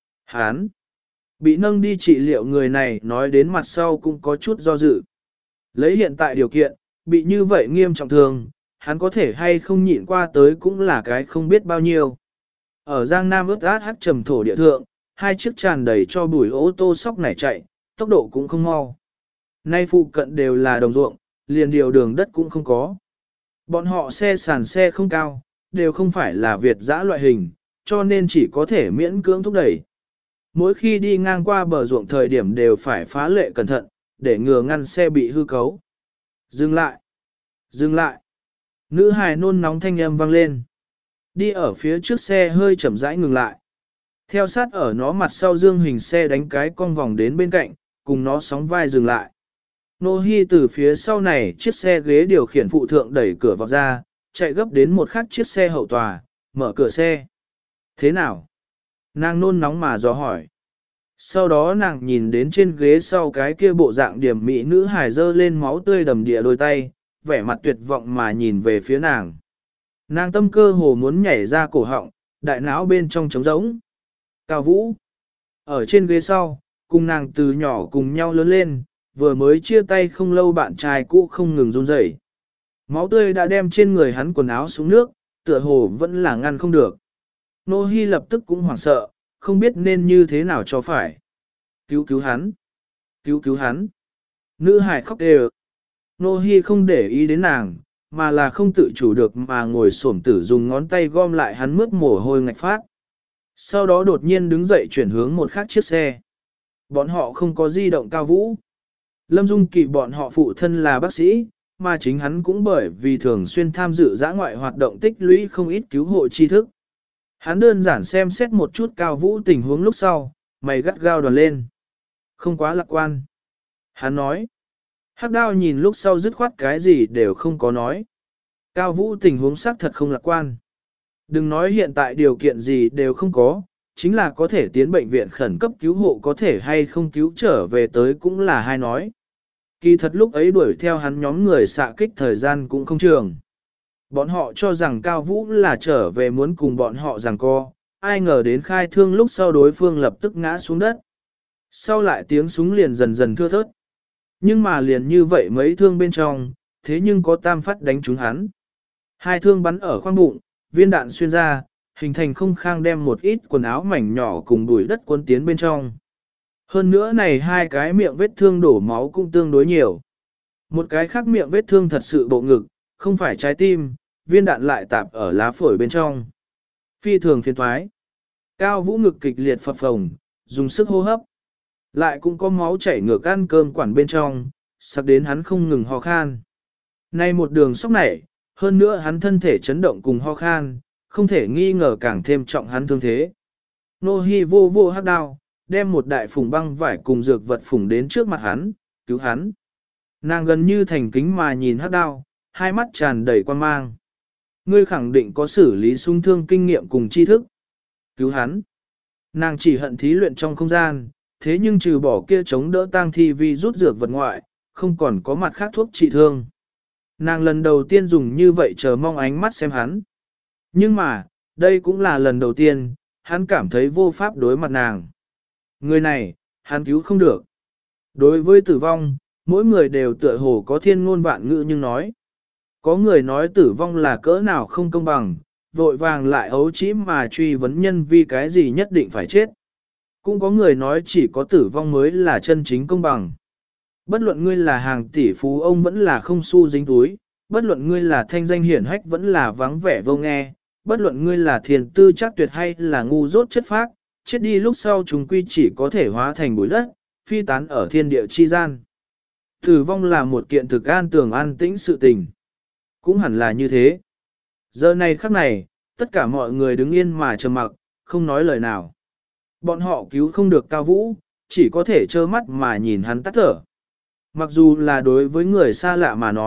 Hắn bị nâng đi trị liệu người này nói đến mặt sau cũng có chút do dự. Lấy hiện tại điều kiện, bị như vậy nghiêm trọng thường, hắn có thể hay không nhịn qua tới cũng là cái không biết bao nhiêu. Ở Giang Nam ướt át hắc trầm thổ địa thượng, hai chiếc tràn đầy cho bùi ô tô sóc nảy chạy, tốc độ cũng không mau. Nay phụ cận đều là đồng ruộng, liền điều đường đất cũng không có. Bọn họ xe sàn xe không cao, đều không phải là Việt dã loại hình, cho nên chỉ có thể miễn cưỡng thúc đẩy. Mỗi khi đi ngang qua bờ ruộng thời điểm đều phải phá lệ cẩn thận, để ngừa ngăn xe bị hư cấu. Dừng lại! Dừng lại! Nữ hài nôn nóng thanh âm vang lên. Đi ở phía trước xe hơi chậm rãi ngừng lại. Theo sát ở nó mặt sau dương hình xe đánh cái cong vòng đến bên cạnh, cùng nó sóng vai dừng lại. Nô Hi từ phía sau này chiếc xe ghế điều khiển phụ thượng đẩy cửa vào ra, chạy gấp đến một khắc chiếc xe hậu tòa, mở cửa xe. Thế nào? Nàng nôn nóng mà dò hỏi. Sau đó nàng nhìn đến trên ghế sau cái kia bộ dạng điểm mỹ nữ hài dơ lên máu tươi đầm địa đôi tay, vẻ mặt tuyệt vọng mà nhìn về phía nàng. Nàng tâm cơ hồ muốn nhảy ra cổ họng, đại não bên trong trống rỗng. Cao Vũ ở trên ghế sau, cùng nàng từ nhỏ cùng nhau lớn lên, vừa mới chia tay không lâu bạn trai cũ không ngừng run rẩy. Máu tươi đã đem trên người hắn quần áo xuống nước, tựa hồ vẫn là ngăn không được. Nô Hi lập tức cũng hoảng sợ, không biết nên như thế nào cho phải. Cứu hắn! Cứu hắn! Nữ hải khóc đều. Nô Hi không để ý đến nàng, mà là không tự chủ được mà ngồi xổm tử dùng ngón tay gom lại hắn mướt mồ hôi ngạch phát. Sau đó đột nhiên đứng dậy chuyển hướng một khác chiếc xe. Bọn họ không có di động Cao Vũ. Lâm Dung Kỳ bọn họ phụ thân là bác sĩ, mà chính hắn cũng bởi vì thường xuyên tham dự dã ngoại hoạt động tích lũy không ít cứu hộ tri thức. Hắn đơn giản xem xét một chút Cao Vũ tình huống lúc sau, mày gắt gao đoàn lên. Không quá lạc quan. Hắn nói. Hắc Đao nhìn lúc sau dứt khoát cái gì đều không có nói. Cao Vũ tình huống xác thật không lạc quan. Đừng nói hiện tại điều kiện gì đều không có, chính là có thể tiến bệnh viện khẩn cấp cứu hộ có thể hay không cứu trở về tới cũng là hai nói. Kỳ thật lúc ấy đuổi theo hắn nhóm người xạ kích thời gian cũng không trường. Bọn họ cho rằng Cao Vũ là trở về muốn cùng bọn họ giằng co, ai ngờ đến khai thương lúc sau đối phương lập tức ngã xuống đất. Sau lại tiếng súng liền dần dần thưa thớt. Nhưng mà liền như vậy mấy thương bên trong, thế nhưng có tam phát đánh trúng hắn. Hai thương bắn ở khoang bụng, viên đạn xuyên ra, hình thành không khang đem một ít quần áo mảnh nhỏ cùng bụi đất cuốn tiến bên trong. Hơn nữa này hai cái miệng vết thương đổ máu cũng tương đối nhiều. Một cái khác miệng vết thương thật sự bộ ngực, không phải trái tim, viên đạn lại tạp ở lá phổi bên trong. Phi thường phiền thoái. Cao Vũ ngực kịch liệt phập phồng, dùng sức hô hấp. Lại cũng có máu chảy ngược ăn cơm quản bên trong, sặc đến hắn không ngừng ho khan. Nay một đường sốc nảy, hơn nữa hắn thân thể chấn động cùng ho khan, không thể nghi ngờ càng thêm trọng hắn thương thế. Nô Hi vô Hắc Đao, đem một đại phùng băng vải cùng dược vật phùng đến trước mặt hắn, cứu hắn. Nàng gần như thành kính mà nhìn Hắc Đao, hai mắt tràn đầy quan mang. Ngươi khẳng định có xử lý sung thương kinh nghiệm cùng tri thức. Cứu hắn. Nàng chỉ hận thí luyện trong không gian, thế nhưng trừ bỏ kia chống đỡ tang thi vi rút dược vật ngoại, không còn có mặt khác thuốc trị thương. Nàng lần đầu tiên dùng như vậy chờ mong ánh mắt xem hắn. Nhưng mà, đây cũng là lần đầu tiên, hắn cảm thấy vô pháp đối mặt nàng. Người này, hắn cứu không được. Đối với tử vong, mỗi người đều tựa hồ có thiên ngôn vạn ngữ nhưng nói. Có người nói tử vong là cỡ nào không công bằng, vội vàng lại ấu trĩ mà truy vấn nhân vì cái gì nhất định phải chết. Cũng có người nói chỉ có tử vong mới là chân chính công bằng. Bất luận ngươi là hàng tỷ phú ông vẫn là không xu dính túi, bất luận ngươi là thanh danh hiển hách vẫn là vắng vẻ vô nghe, bất luận ngươi là thiền tư chắc tuyệt hay là ngu dốt chất phác, chết đi lúc sau chúng quy chỉ có thể hóa thành bụi đất, phi tán ở thiên địa chi gian. Tử vong là một kiện thực an tường an tĩnh sự tình. Cũng hẳn là như thế. Giờ này khắc này, tất cả mọi người đứng yên mà trầm mặc, không nói lời nào. Bọn họ cứu không được Cao Vũ, chỉ có thể trơ mắt mà nhìn hắn tắt thở. Mặc dù là đối với người xa lạ mà nói,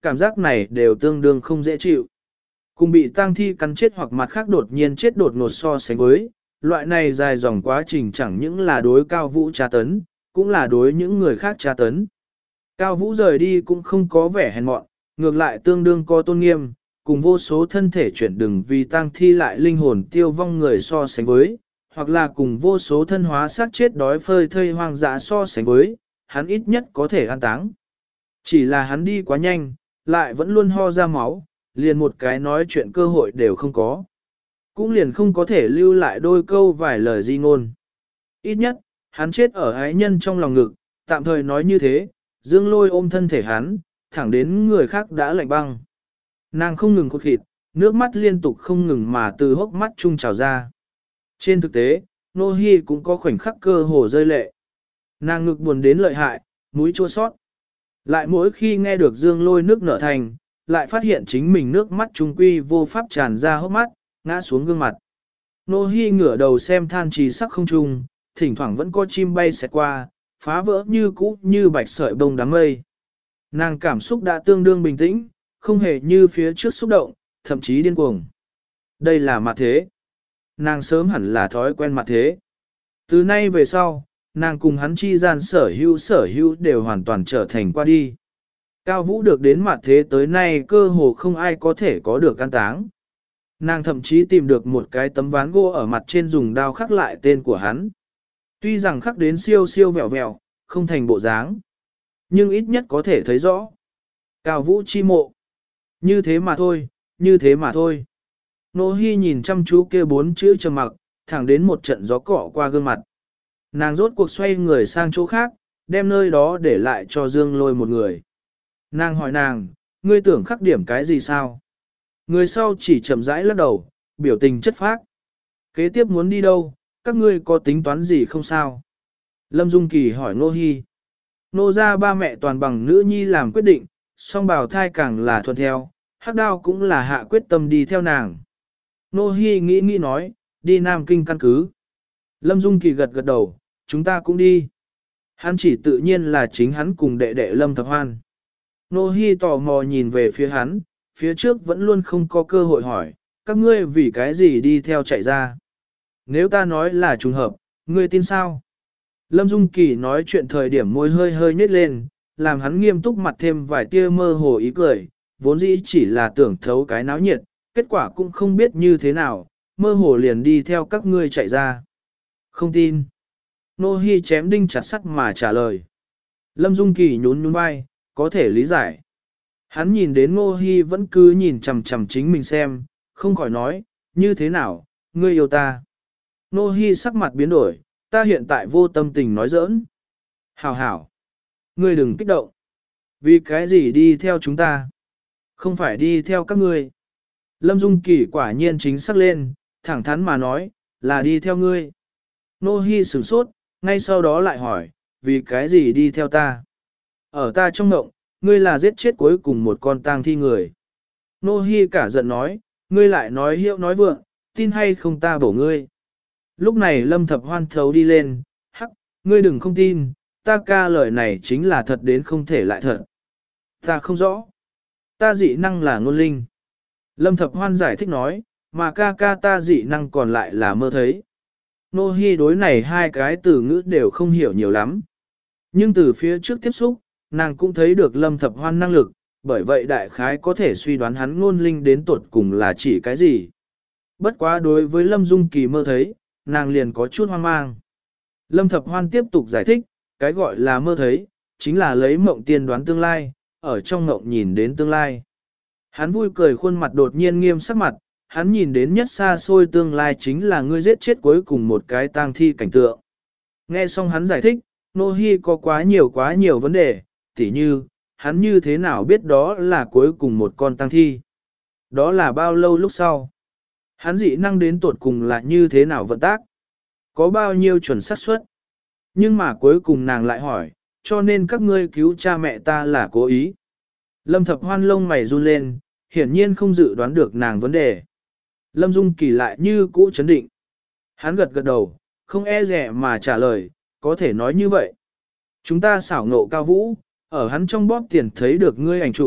cảm giác này đều tương đương không dễ chịu. Cùng bị tang thi cắn chết hoặc mặt khác đột nhiên chết đột ngột so sánh với, loại này dài dòng quá trình chẳng những là đối Cao Vũ tra tấn, cũng là đối những người khác tra tấn. Cao Vũ rời đi cũng không có vẻ hèn mọn, ngược lại tương đương có tôn nghiêm, cùng vô số thân thể chuyển đừng vì tang thi lại linh hồn tiêu vong người so sánh với, hoặc là cùng vô số thân hóa sát chết đói phơi thây hoang dã so sánh với, hắn ít nhất có thể an táng. Chỉ là hắn đi quá nhanh, lại vẫn luôn ho ra máu, liền một cái nói chuyện cơ hội đều không có. Cũng liền không có thể lưu lại đôi câu vài lời di ngôn. Ít nhất, hắn chết ở ái nhân trong lòng ngực, tạm thời nói như thế, Dương Lôi ôm thân thể hắn, thẳng đến người khác đã lạnh băng. Nàng không ngừng cột thịt, nước mắt liên tục không ngừng mà từ hốc mắt trung trào ra. Trên thực tế, Nô Hi cũng có khoảnh khắc cơ hồ rơi lệ. Nàng ngực buồn đến lợi hại, mũi chua xót. Lại mỗi khi nghe được Dương Lôi nước nở thành, lại phát hiện chính mình nước mắt trung quy vô pháp tràn ra hốc mắt, ngã xuống gương mặt. Nô Hi ngửa đầu xem than trì sắc không trung, thỉnh thoảng vẫn có chim bay xẹt qua, phá vỡ như cũ như bạch sợi bông đám mây. Nàng cảm xúc đã tương đương bình tĩnh, không hề như phía trước xúc động, thậm chí điên cuồng. Đây là mặt thế. Nàng sớm hẳn là thói quen mặt thế. Từ nay về sau, nàng cùng hắn chi gian sở hữu đều hoàn toàn trở thành qua đi. Cao Vũ được đến mặt thế tới nay cơ hồ không ai có thể có được an táng. Nàng thậm chí tìm được một cái tấm ván gỗ ở mặt trên dùng đao khắc lại tên của hắn. Tuy rằng khắc đến siêu siêu vẹo vẹo, không thành bộ dáng, nhưng ít nhất có thể thấy rõ. Cao Vũ chi mộ. Như thế mà thôi, như thế mà thôi. Nô Hi nhìn chăm chú kia 4 chữ trầm mặc, thẳng đến một trận gió cọ qua gương mặt. Nàng rốt cuộc xoay người sang chỗ khác, đem nơi đó để lại cho Dương Lôi một người. Nàng hỏi nàng, ngươi tưởng khắc điểm cái gì sao? Người sau chỉ chậm rãi lắc đầu, biểu tình chất phác. Kế tiếp muốn đi đâu, các ngươi có tính toán gì không sao? Lâm Dung Kỳ hỏi Nô Hi. Nô gia ba mẹ toàn bằng nữ nhi làm quyết định, song bào thai càng là thuận theo, Hắc Đao cũng là hạ quyết tâm đi theo nàng. Nô Hi nghĩ nói, đi Nam Kinh căn cứ. Lâm Dung Kỳ gật gật đầu, chúng ta cũng đi. Hắn chỉ tự nhiên là chính hắn cùng đệ đệ Lâm Thập Hoan. Nô Hi tò mò nhìn về phía hắn, phía trước vẫn luôn không có cơ hội hỏi, các ngươi vì cái gì đi theo chạy ra. Nếu ta nói là trùng hợp, ngươi tin sao? Lâm Dung Kỳ nói chuyện thời điểm môi hơi hơi nhếch lên, làm hắn nghiêm túc mặt thêm vài tia mơ hồ ý cười, vốn dĩ chỉ là tưởng thấu cái náo nhiệt, kết quả cũng không biết như thế nào, mơ hồ liền đi theo các ngươi chạy ra. Không tin. Nô Hi chém đinh chặt sắt mà trả lời. Lâm Dung Kỳ nhún nhún vai, có thể lý giải. Hắn nhìn đến Nô Hi vẫn cứ nhìn chằm chằm chính mình xem, không khỏi nói, như thế nào, ngươi yêu ta. Nô Hi sắc mặt biến đổi, ta hiện tại vô tâm tình nói giỡn. Hảo hảo. Ngươi đừng kích động. Vì cái gì đi theo chúng ta? Không phải đi theo các ngươi. Lâm Dung Kỳ quả nhiên chính xác lên, thẳng thắn mà nói, là đi theo ngươi. Nô Hi sửng sốt, ngay sau đó lại hỏi, vì cái gì đi theo ta? Ở ta trong ngộng, ngươi là giết chết cuối cùng một con tang thi người. Nô Hi cả giận nói, ngươi lại nói hiệu nói vượng, tin hay không ta bổ ngươi. Lúc này Lâm Thập Hoan thấu đi lên, hắc, ngươi đừng không tin, ta ca lời này chính là thật đến không thể lại thật. Ta không rõ. Ta dị năng là ngôn linh. Lâm Thập Hoan giải thích nói, mà ca ca ta dị năng còn lại là mơ thấy. Nô Hi đối này hai cái từ ngữ đều không hiểu nhiều lắm. Nhưng từ phía trước tiếp xúc, nàng cũng thấy được Lâm Thập Hoan năng lực, bởi vậy đại khái có thể suy đoán hắn ngôn linh đến tột cùng là chỉ cái gì. Bất quá đối với Lâm Dung Kỳ mơ thấy, nàng liền có chút hoang mang. Lâm Thập Hoan tiếp tục giải thích, cái gọi là mơ thấy, chính là lấy mộng tiên đoán tương lai, ở trong mộng nhìn đến tương lai. Hắn vui cười khuôn mặt đột nhiên nghiêm sắc mặt, hắn nhìn đến nhất xa xôi tương lai chính là ngươi giết chết cuối cùng một cái tang thi cảnh tượng. Nghe xong hắn giải thích, Nô Hi có quá nhiều vấn đề, tỉ như, hắn như thế nào biết đó là cuối cùng một con tang thi. Đó là bao lâu lúc sau. Hắn dị năng đến tột cùng là như thế nào vận tác. Có bao nhiêu chuẩn xác suất. Nhưng mà cuối cùng nàng lại hỏi, cho nên các ngươi cứu cha mẹ ta là cố ý. Lâm Thập Hoan lông mày run lên, hiển nhiên không dự đoán được nàng vấn đề. Lâm Dung Kỳ lại như cũ chấn định. Hắn gật gật đầu, không e dè mà trả lời, có thể nói như vậy. Chúng ta xảo nộ Cao Vũ, ở hắn trong bóp tiền thấy được ngươi ảnh chụp,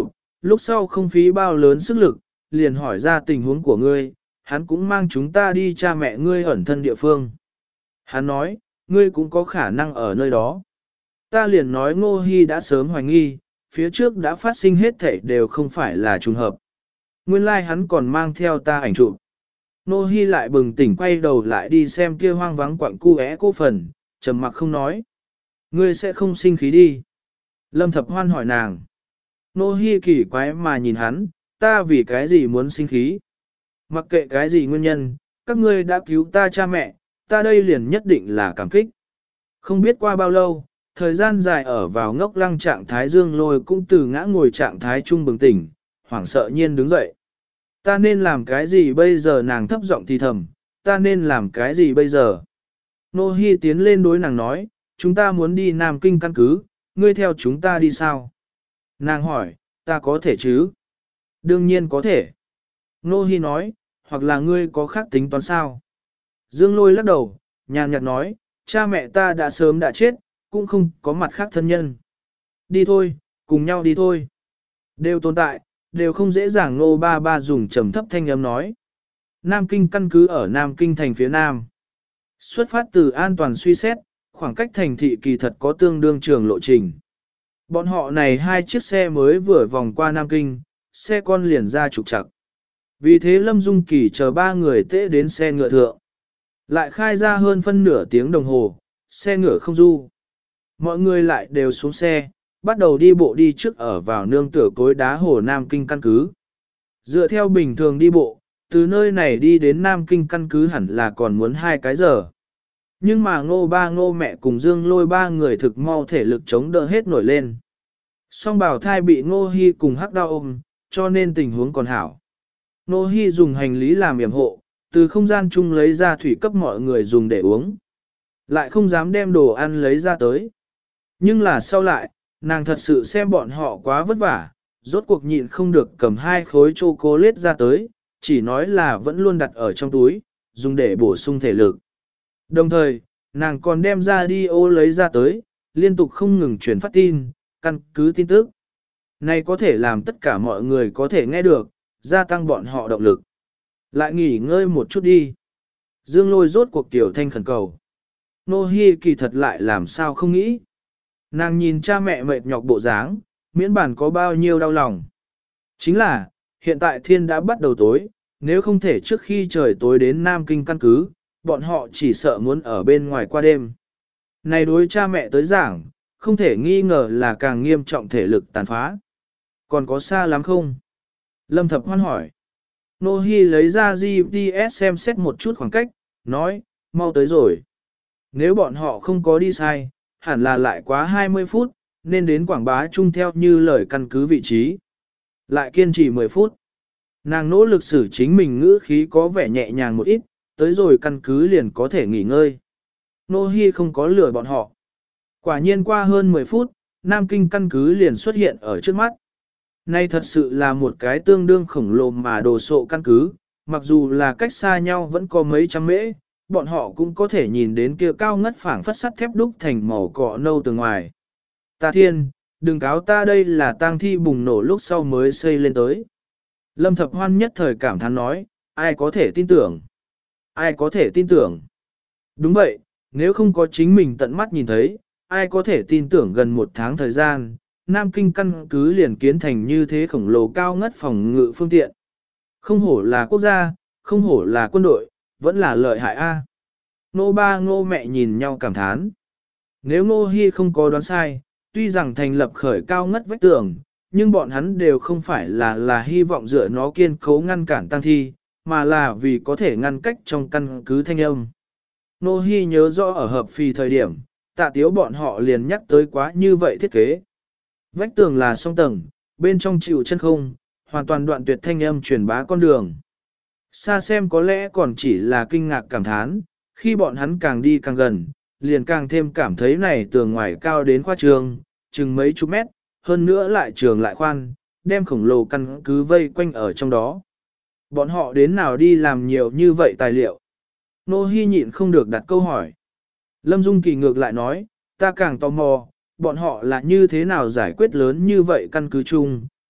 lúc sau không phí bao lớn sức lực, liền hỏi ra tình huống của ngươi, hắn cũng mang chúng ta đi cha mẹ ngươi ẩn thân địa phương. Hắn nói, ngươi cũng có khả năng ở nơi đó. Ta liền nói Ngô Hi đã sớm hoài nghi, phía trước đã phát sinh hết thảy đều không phải là trùng hợp. Nguyên lai hắn còn mang theo ta ảnh chụp. Ngô Hi lại bừng tỉnh quay đầu lại đi xem kia hoang vắng quặng cu é cô phần, trầm mặc không nói. Ngươi sẽ không sinh khí đi. Lâm Thập Hoan hỏi nàng. Ngô Hi kỳ quái mà nhìn hắn, ta vì cái gì muốn sinh khí? Mặc kệ cái gì nguyên nhân, các ngươi đã cứu ta cha mẹ, ta đây liền nhất định là cảm kích. Không biết qua bao lâu, thời gian dài ở vào ngốc lăng trạng thái Dương Lôi cũng từ ngã ngồi trạng thái trung bừng tỉnh, hoảng sợ nhiên đứng dậy. Ta nên làm cái gì bây giờ? Nàng thấp giọng thì thầm, ta nên làm cái gì bây giờ? Nô Hi tiến lên đối nàng nói, chúng ta muốn đi Nam Kinh căn cứ, ngươi theo chúng ta đi sao? Nàng hỏi, ta có thể chứ? Đương nhiên có thể. Nô Hi nói, hoặc là ngươi có khác tính toán sao? Dương Lôi lắc đầu, nhàn nhạt nói, cha mẹ ta đã sớm đã chết, cũng không có mặt khác thân nhân. Đi thôi, cùng nhau đi thôi. Đều tồn tại, đều không dễ dàng. Nô ba ba dùng trầm thấp thanh âm nói. Nam Kinh căn cứ ở Nam Kinh thành phía Nam. Xuất phát từ an toàn suy xét, khoảng cách thành thị kỳ thật có tương đương trường lộ trình. Bọn họ này hai chiếc xe mới vừa vòng qua Nam Kinh, xe con liền ra trục trặc. Vì thế Lâm Dung Kỳ chờ ba người tễ đến xe ngựa thượng. Lại khai ra hơn phân nửa tiếng đồng hồ, xe ngựa không du. Mọi người lại đều xuống xe, bắt đầu đi bộ đi trước ở vào nương tựa cối đá hồ Nam Kinh căn cứ. Dựa theo bình thường đi bộ, từ nơi này đi đến Nam Kinh căn cứ hẳn là còn muốn 2 cái giờ. Nhưng mà Ngô mẹ cùng Dương Lôi ba người thực mau thể lực chống đỡ hết nổi lên. Song bảo thai bị Ngô Hi cùng hắc đao ôm, cho nên tình huống còn hảo. Ngô Hi dùng hành lý làm yểm hộ, từ không gian chung lấy ra thủy cấp mọi người dùng để uống. Lại không dám đem đồ ăn lấy ra tới. Nhưng là sau lại, nàng thật sự xem bọn họ quá vất vả, rốt cuộc nhịn không được cầm 2 khối chocolate ra tới, chỉ nói là vẫn luôn đặt ở trong túi, dùng để bổ sung thể lực. Đồng thời, nàng còn đem ra đi ô lấy ra tới, liên tục không ngừng truyền phát tin, căn cứ tin tức. Này có thể làm tất cả mọi người có thể nghe được, gia tăng bọn họ động lực. Lại nghỉ ngơi một chút đi. Dương Lôi rốt cuộc tiểu thanh khẩn cầu. Nô Hi kỳ thật lại làm sao không nghĩ. Nàng nhìn cha mẹ mệt nhọc bộ dáng, miễn bản có bao nhiêu đau lòng. Chính là, hiện tại thiên đã bắt đầu tối, nếu không thể trước khi trời tối đến Nam Kinh căn cứ, bọn họ chỉ sợ muốn ở bên ngoài qua đêm. Này đối cha mẹ tới giảng, không thể nghi ngờ là càng nghiêm trọng thể lực tàn phá. Còn có xa lắm không? Lâm Thập Hoan hỏi. Nô Hi lấy ra GPS xem xét một chút khoảng cách, nói, mau tới rồi. Nếu bọn họ không có đi sai, hẳn là lại quá 20 phút, nên đến Quảng Bá Trung theo như lời căn cứ vị trí. Lại kiên trì 10 phút. Nàng nỗ lực xử chính mình ngữ khí có vẻ nhẹ nhàng một ít, tới rồi căn cứ liền có thể nghỉ ngơi. Nô Hi không có lừa bọn họ. Quả nhiên qua hơn 10 phút, Nam Kinh căn cứ liền xuất hiện ở trước mắt. Nay thật sự là một cái tương đương khổng lồ mà đồ sộ căn cứ, mặc dù là cách xa nhau vẫn có mấy trăm mễ, bọn họ cũng có thể nhìn đến kia cao ngất phảng phất sắt thép đúc thành màu cọ nâu từ ngoài. Ta thiên, đừng cáo ta đây là tang thi bùng nổ lúc sau mới xây lên tới. Lâm Thập Hoan nhất thời cảm thán nói, ai có thể tin tưởng? Ai có thể tin tưởng? Đúng vậy, nếu không có chính mình tận mắt nhìn thấy, ai có thể tin tưởng gần 1 tháng thời gian, Nam Kinh căn cứ liền kiến thành như thế khổng lồ cao ngất phòng ngự phương tiện. Không hổ là quốc gia, không hổ là quân đội, vẫn là lợi hại a. Nô ba Ngô mẹ nhìn nhau cảm thán. Nếu Ngô Hi không có đoán sai, tuy rằng thành lập khởi cao ngất vách tường, nhưng bọn hắn đều không phải là hy vọng dựa nó kiên cố ngăn cản tăng thi, mà là vì có thể ngăn cách trong căn cứ thanh âm. Nô Hi nhớ rõ ở hợp phì thời điểm, Tạ Tiếu bọn họ liền nhắc tới quá như vậy thiết kế. Vách tường là song tầng, bên trong chịu chân không, hoàn toàn đoạn tuyệt thanh âm truyền bá con đường. Xa xem có lẽ còn chỉ là kinh ngạc cảm thán, khi bọn hắn càng đi càng gần, liền càng thêm cảm thấy này tường ngoài cao đến khoa trường, chừng mấy chục mét, hơn nữa lại trường lại khoan, đem khổng lồ căn cứ vây quanh ở trong đó. Bọn họ đến nào đi làm nhiều như vậy tài liệu? Nô Hi nhịn không được đặt câu hỏi. Lâm Dung Kỳ ngược lại nói, ta càng tò mò, bọn họ là như thế nào giải quyết lớn như vậy căn cứ chung,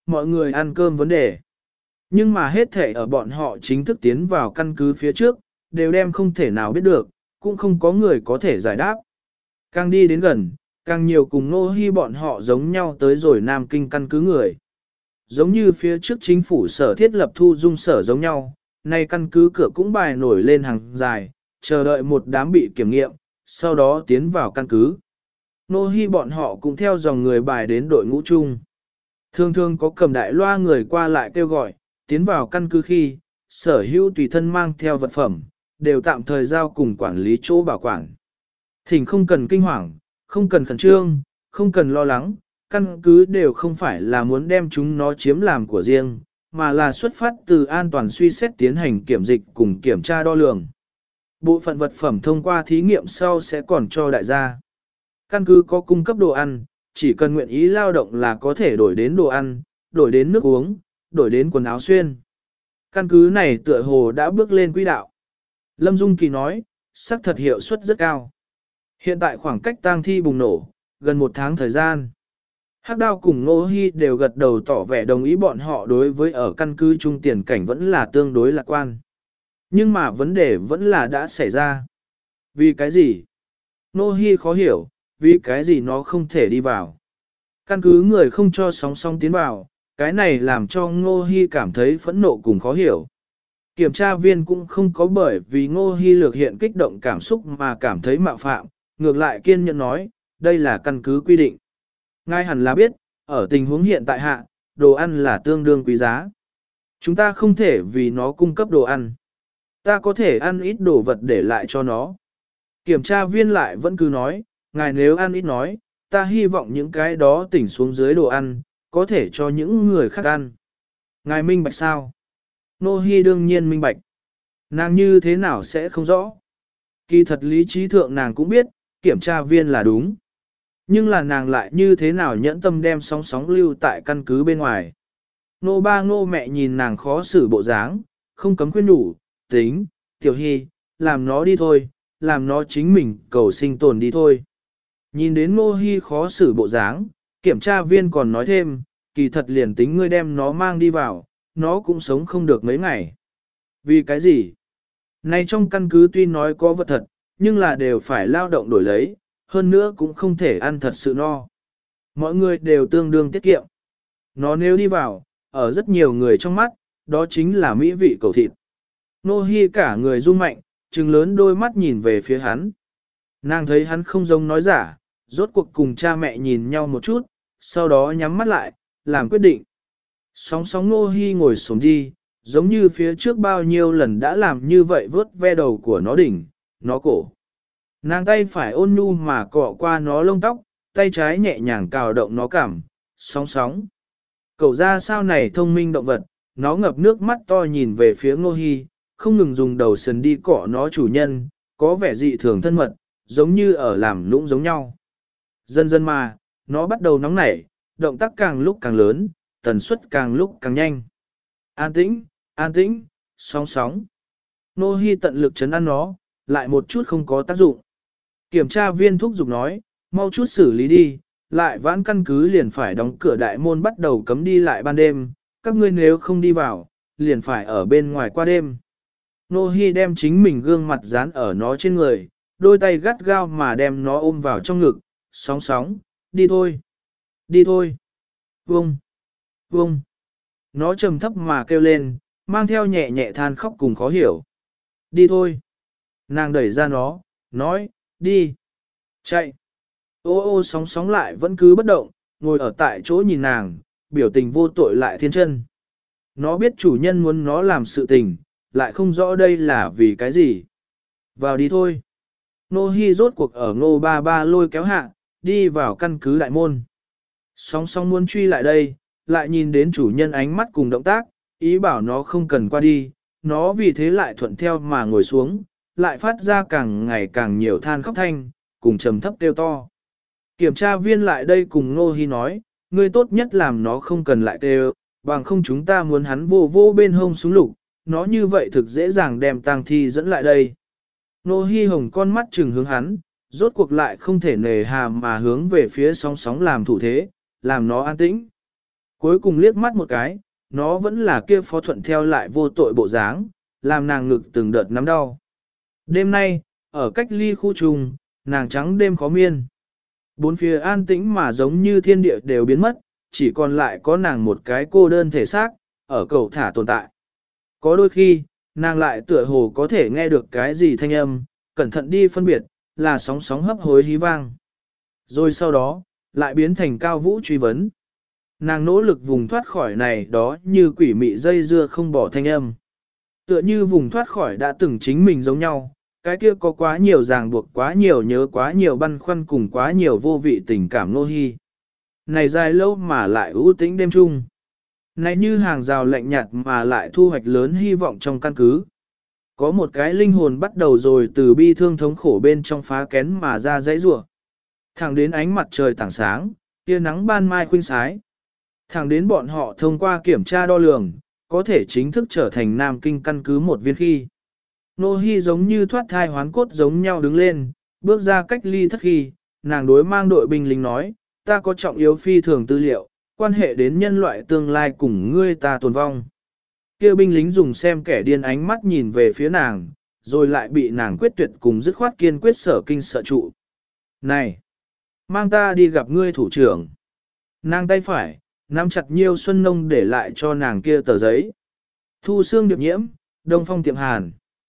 mọi người ăn cơm vấn đề. Nhưng mà hết thể ở bọn họ chính thức tiến vào căn cứ phía trước, đều đem không thể nào biết được, cũng không có người có thể giải đáp. Càng đi đến gần, càng nhiều cùng Ngô Hi bọn họ giống nhau tới rồi Nam Kinh căn cứ người. Giống như phía trước chính phủ sở thiết lập thu dung sở giống nhau, nay căn cứ cửa cũng bài nổi lên hàng dài, chờ đợi một đám bị kiểm nghiệm, sau đó tiến vào căn cứ. Ngô Hi bọn họ cũng theo dòng người bài đến đội ngũ chung. Thường thường có cầm đại loa người qua lại kêu gọi, tiến vào căn cứ khi, sở hữu tùy thân mang theo vật phẩm, đều tạm thời giao cùng quản lý chỗ bảo quản. Thỉnh không cần kinh hoàng, không cần khẩn trương, không cần lo lắng, căn cứ đều không phải là muốn đem chúng nó chiếm làm của riêng, mà là xuất phát từ an toàn suy xét tiến hành kiểm dịch cùng kiểm tra đo lường. Bộ phận vật phẩm thông qua thí nghiệm sau sẽ còn cho đại gia. Căn cứ có cung cấp đồ ăn, chỉ cần nguyện ý lao động là có thể đổi đến đồ ăn, đổi đến nước uống, đổi đến quần áo xuyên. Căn cứ này tựa hồ đã bước lên quỹ đạo. Lâm Dung Kỳ nói, xác thật hiệu suất rất cao. Hiện tại khoảng cách tang thi bùng nổ, gần 1 tháng thời gian. Hắc Đao cùng Ngô Hi đều gật đầu tỏ vẻ đồng ý bọn họ đối với ở căn cứ trung tiền cảnh vẫn là tương đối lạc quan. Nhưng mà vấn đề vẫn là đã xảy ra. Vì cái gì? Ngô Hi khó hiểu, vì cái gì nó không thể đi vào. Căn cứ người không cho song song tiến vào, cái này làm cho Ngô Hi cảm thấy phẫn nộ cùng khó hiểu. Kiểm tra viên cũng không có bởi vì Ngô Hi lược hiện kích động cảm xúc mà cảm thấy mạo phạm, ngược lại kiên nhẫn nói, đây là căn cứ quy định. Ngài hẳn là biết, ở tình huống hiện tại hạ, đồ ăn là tương đương quý giá. Chúng ta không thể vì nó cung cấp đồ ăn. Ta có thể ăn ít đồ vật để lại cho nó. Kiểm tra viên lại vẫn cứ nói, ngài nếu ăn ít nói, ta hy vọng những cái đó tỉnh xuống dưới đồ ăn, có thể cho những người khác ăn. Ngài minh bạch sao? Nô Hi đương nhiên minh bạch. Nàng như thế nào sẽ không rõ. Kỳ thật lý trí thượng nàng cũng biết, kiểm tra viên là đúng. Nhưng là nàng lại như thế nào nhẫn tâm đem sóng sóng lưu tại căn cứ bên ngoài. Nô ba ngô mẹ nhìn nàng khó xử bộ dáng, không cấm khuyên nhủ, tính, Tiểu Hi, làm nó đi thôi, làm nó chính mình cầu sinh tồn đi thôi. Nhìn đến Ngô Hi khó xử bộ dáng, kiểm tra viên còn nói thêm, kỳ thật liền tính ngươi đem nó mang đi vào, nó cũng sống không được mấy ngày. Vì cái gì? Này trong căn cứ tuy nói có vật thật, nhưng là đều phải lao động đổi lấy, hơn nữa cũng không thể ăn thật sự no. Mọi người đều tương đương tiết kiệm. Nó nếu đi vào, ở rất nhiều người trong mắt, đó chính là mỹ vị cầu thịt. Nô Hi cả người rung mạnh, trừng lớn đôi mắt nhìn về phía hắn. Nàng thấy hắn không giống nói giả, rốt cuộc cùng cha mẹ nhìn nhau một chút, sau đó nhắm mắt lại, làm quyết định. Sóng sóng Nô Hi ngồi xổm đi, giống như phía trước bao nhiêu lần đã làm như vậy vớt ve đầu của nó đỉnh, nó cổ. Nàng tay phải ôn nhu mà cọ qua nó lông tóc, tay trái nhẹ nhàng cào động nó cảm, sóng sóng. Cậu ra sao này thông minh động vật, nó ngập nước mắt to nhìn về phía Ngô Hi, không ngừng dùng đầu sườn đi cọ nó chủ nhân, có vẻ dị thường thân mật, giống như ở làm lũng giống nhau. Dần dần mà, nó bắt đầu nóng nảy, động tác càng lúc càng lớn, tần suất càng lúc càng nhanh. An tĩnh, sóng sóng. Ngô Hi tận lực trấn an nó, lại một chút không có tác dụng. Kiểm tra viên thúc giục nói, mau chút xử lý đi, lại vãn căn cứ liền phải đóng cửa đại môn bắt đầu cấm đi lại ban đêm, các ngươi nếu không đi vào, liền phải ở bên ngoài qua đêm. Nô Hi đem chính mình gương mặt dán ở nó trên người, đôi tay gắt gao mà đem nó ôm vào trong ngực, sóng sóng, đi thôi, đi thôi, vung, vung. Nó trầm thấp mà kêu lên, mang theo nhẹ nhẹ than khóc cùng khó hiểu. Đi thôi. Nàng đẩy ra nó, nói, đi, chạy. Ô ô sóng sóng lại vẫn cứ bất động, ngồi ở tại chỗ nhìn nàng, biểu tình vô tội lại thiên chân. Nó biết chủ nhân muốn nó làm sự tình, lại không rõ đây là vì cái gì. Vào đi thôi. Nô Hi rốt cuộc ở Ngô ba ba lôi kéo hạ, đi vào căn cứ đại môn. Sóng sóng muốn truy lại đây, lại nhìn đến chủ nhân ánh mắt cùng động tác, ý bảo nó không cần qua đi, nó vì thế lại thuận theo mà ngồi xuống, lại phát ra càng ngày càng nhiều than khóc thanh, cùng trầm thấp kêu to. Kiểm tra viên lại đây cùng Ngô Hi nói, ngươi tốt nhất làm nó không cần lại kêu, bằng không chúng ta muốn hắn vô vô bên hông súng lục, nó như vậy thực dễ dàng đem tang thi dẫn lại đây. Ngô Hi hồng con mắt trừng hướng hắn, rốt cuộc lại không thể nề hà mà hướng về phía sóng sóng làm thủ thế, làm nó an tĩnh. Cuối cùng liếc mắt một cái, nó vẫn là kia Phó Thuận theo lại vô tội bộ dáng, làm nàng ngực từng đợt nắm đau. Đêm nay, ở cách ly khu trùng, nàng trắng đêm khó miên. Bốn phía an tĩnh mà giống như thiên địa đều biến mất, chỉ còn lại có nàng một cái cô đơn thể xác, ở cầu thả tồn tại. Có đôi khi, nàng lại tựa hồ có thể nghe được cái gì thanh âm, cẩn thận đi phân biệt, là sóng sóng hấp hối hí vang. Rồi sau đó, lại biến thành cao vũ truy vấn. Nàng nỗ lực vùng thoát khỏi này đó như quỷ mị dây dưa không bỏ thanh âm. Tựa như vùng thoát khỏi đã từng chính mình giống nhau, cái kia có quá nhiều ràng buộc, quá nhiều nhớ, quá nhiều băn khoăn cùng quá nhiều vô vị tình cảm nô hi. Này dài lâu mà lại ưu tĩnh đêm trung. Này như hàng rào lạnh nhạt mà lại thu hoạch lớn hy vọng trong căn cứ. Có một cái linh hồn bắt đầu rồi từ bi thương thống khổ bên trong phá kén mà ra dãy rủa. Thẳng đến ánh mặt trời tảng sáng, tia nắng ban mai khuynh sái. Thẳng đến bọn họ thông qua kiểm tra đo lường, có thể chính thức trở thành Nam Kinh căn cứ một viên khi. Nô Hi giống như thoát thai hoán cốt giống nhau đứng lên, bước ra cách ly thất khi, nàng đối mang đội binh lính nói, ta có trọng yếu phi thường tư liệu, quan hệ đến nhân loại tương lai cùng ngươi ta tồn vong. Kêu binh lính dùng xem kẻ điên ánh mắt nhìn về phía nàng, rồi lại bị nàng quyết tuyệt cùng dứt khoát kiên quyết sở kinh sợ trụ. Này! Mang ta đi gặp ngươi thủ trưởng. Nàng tay phải, nắm chặt Nhiêu Xuân Nông để lại cho nàng kia tờ giấy. Thu xương điệp nhiễm, Đông Phong tiệm Hàn.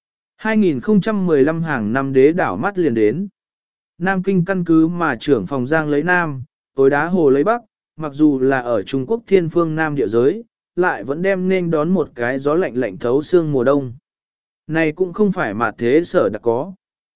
2015 hàng năm đế đảo mắt liền đến. Nam Kinh căn cứ mà trưởng phòng Giang lấy Nam, tối đá hồ lấy Bắc, mặc dù là ở Trung Quốc thiên phương Nam địa giới, lại vẫn đem nên đón một cái gió lạnh lạnh thấu xương mùa đông. Này cũng không phải mà thế sở đã có.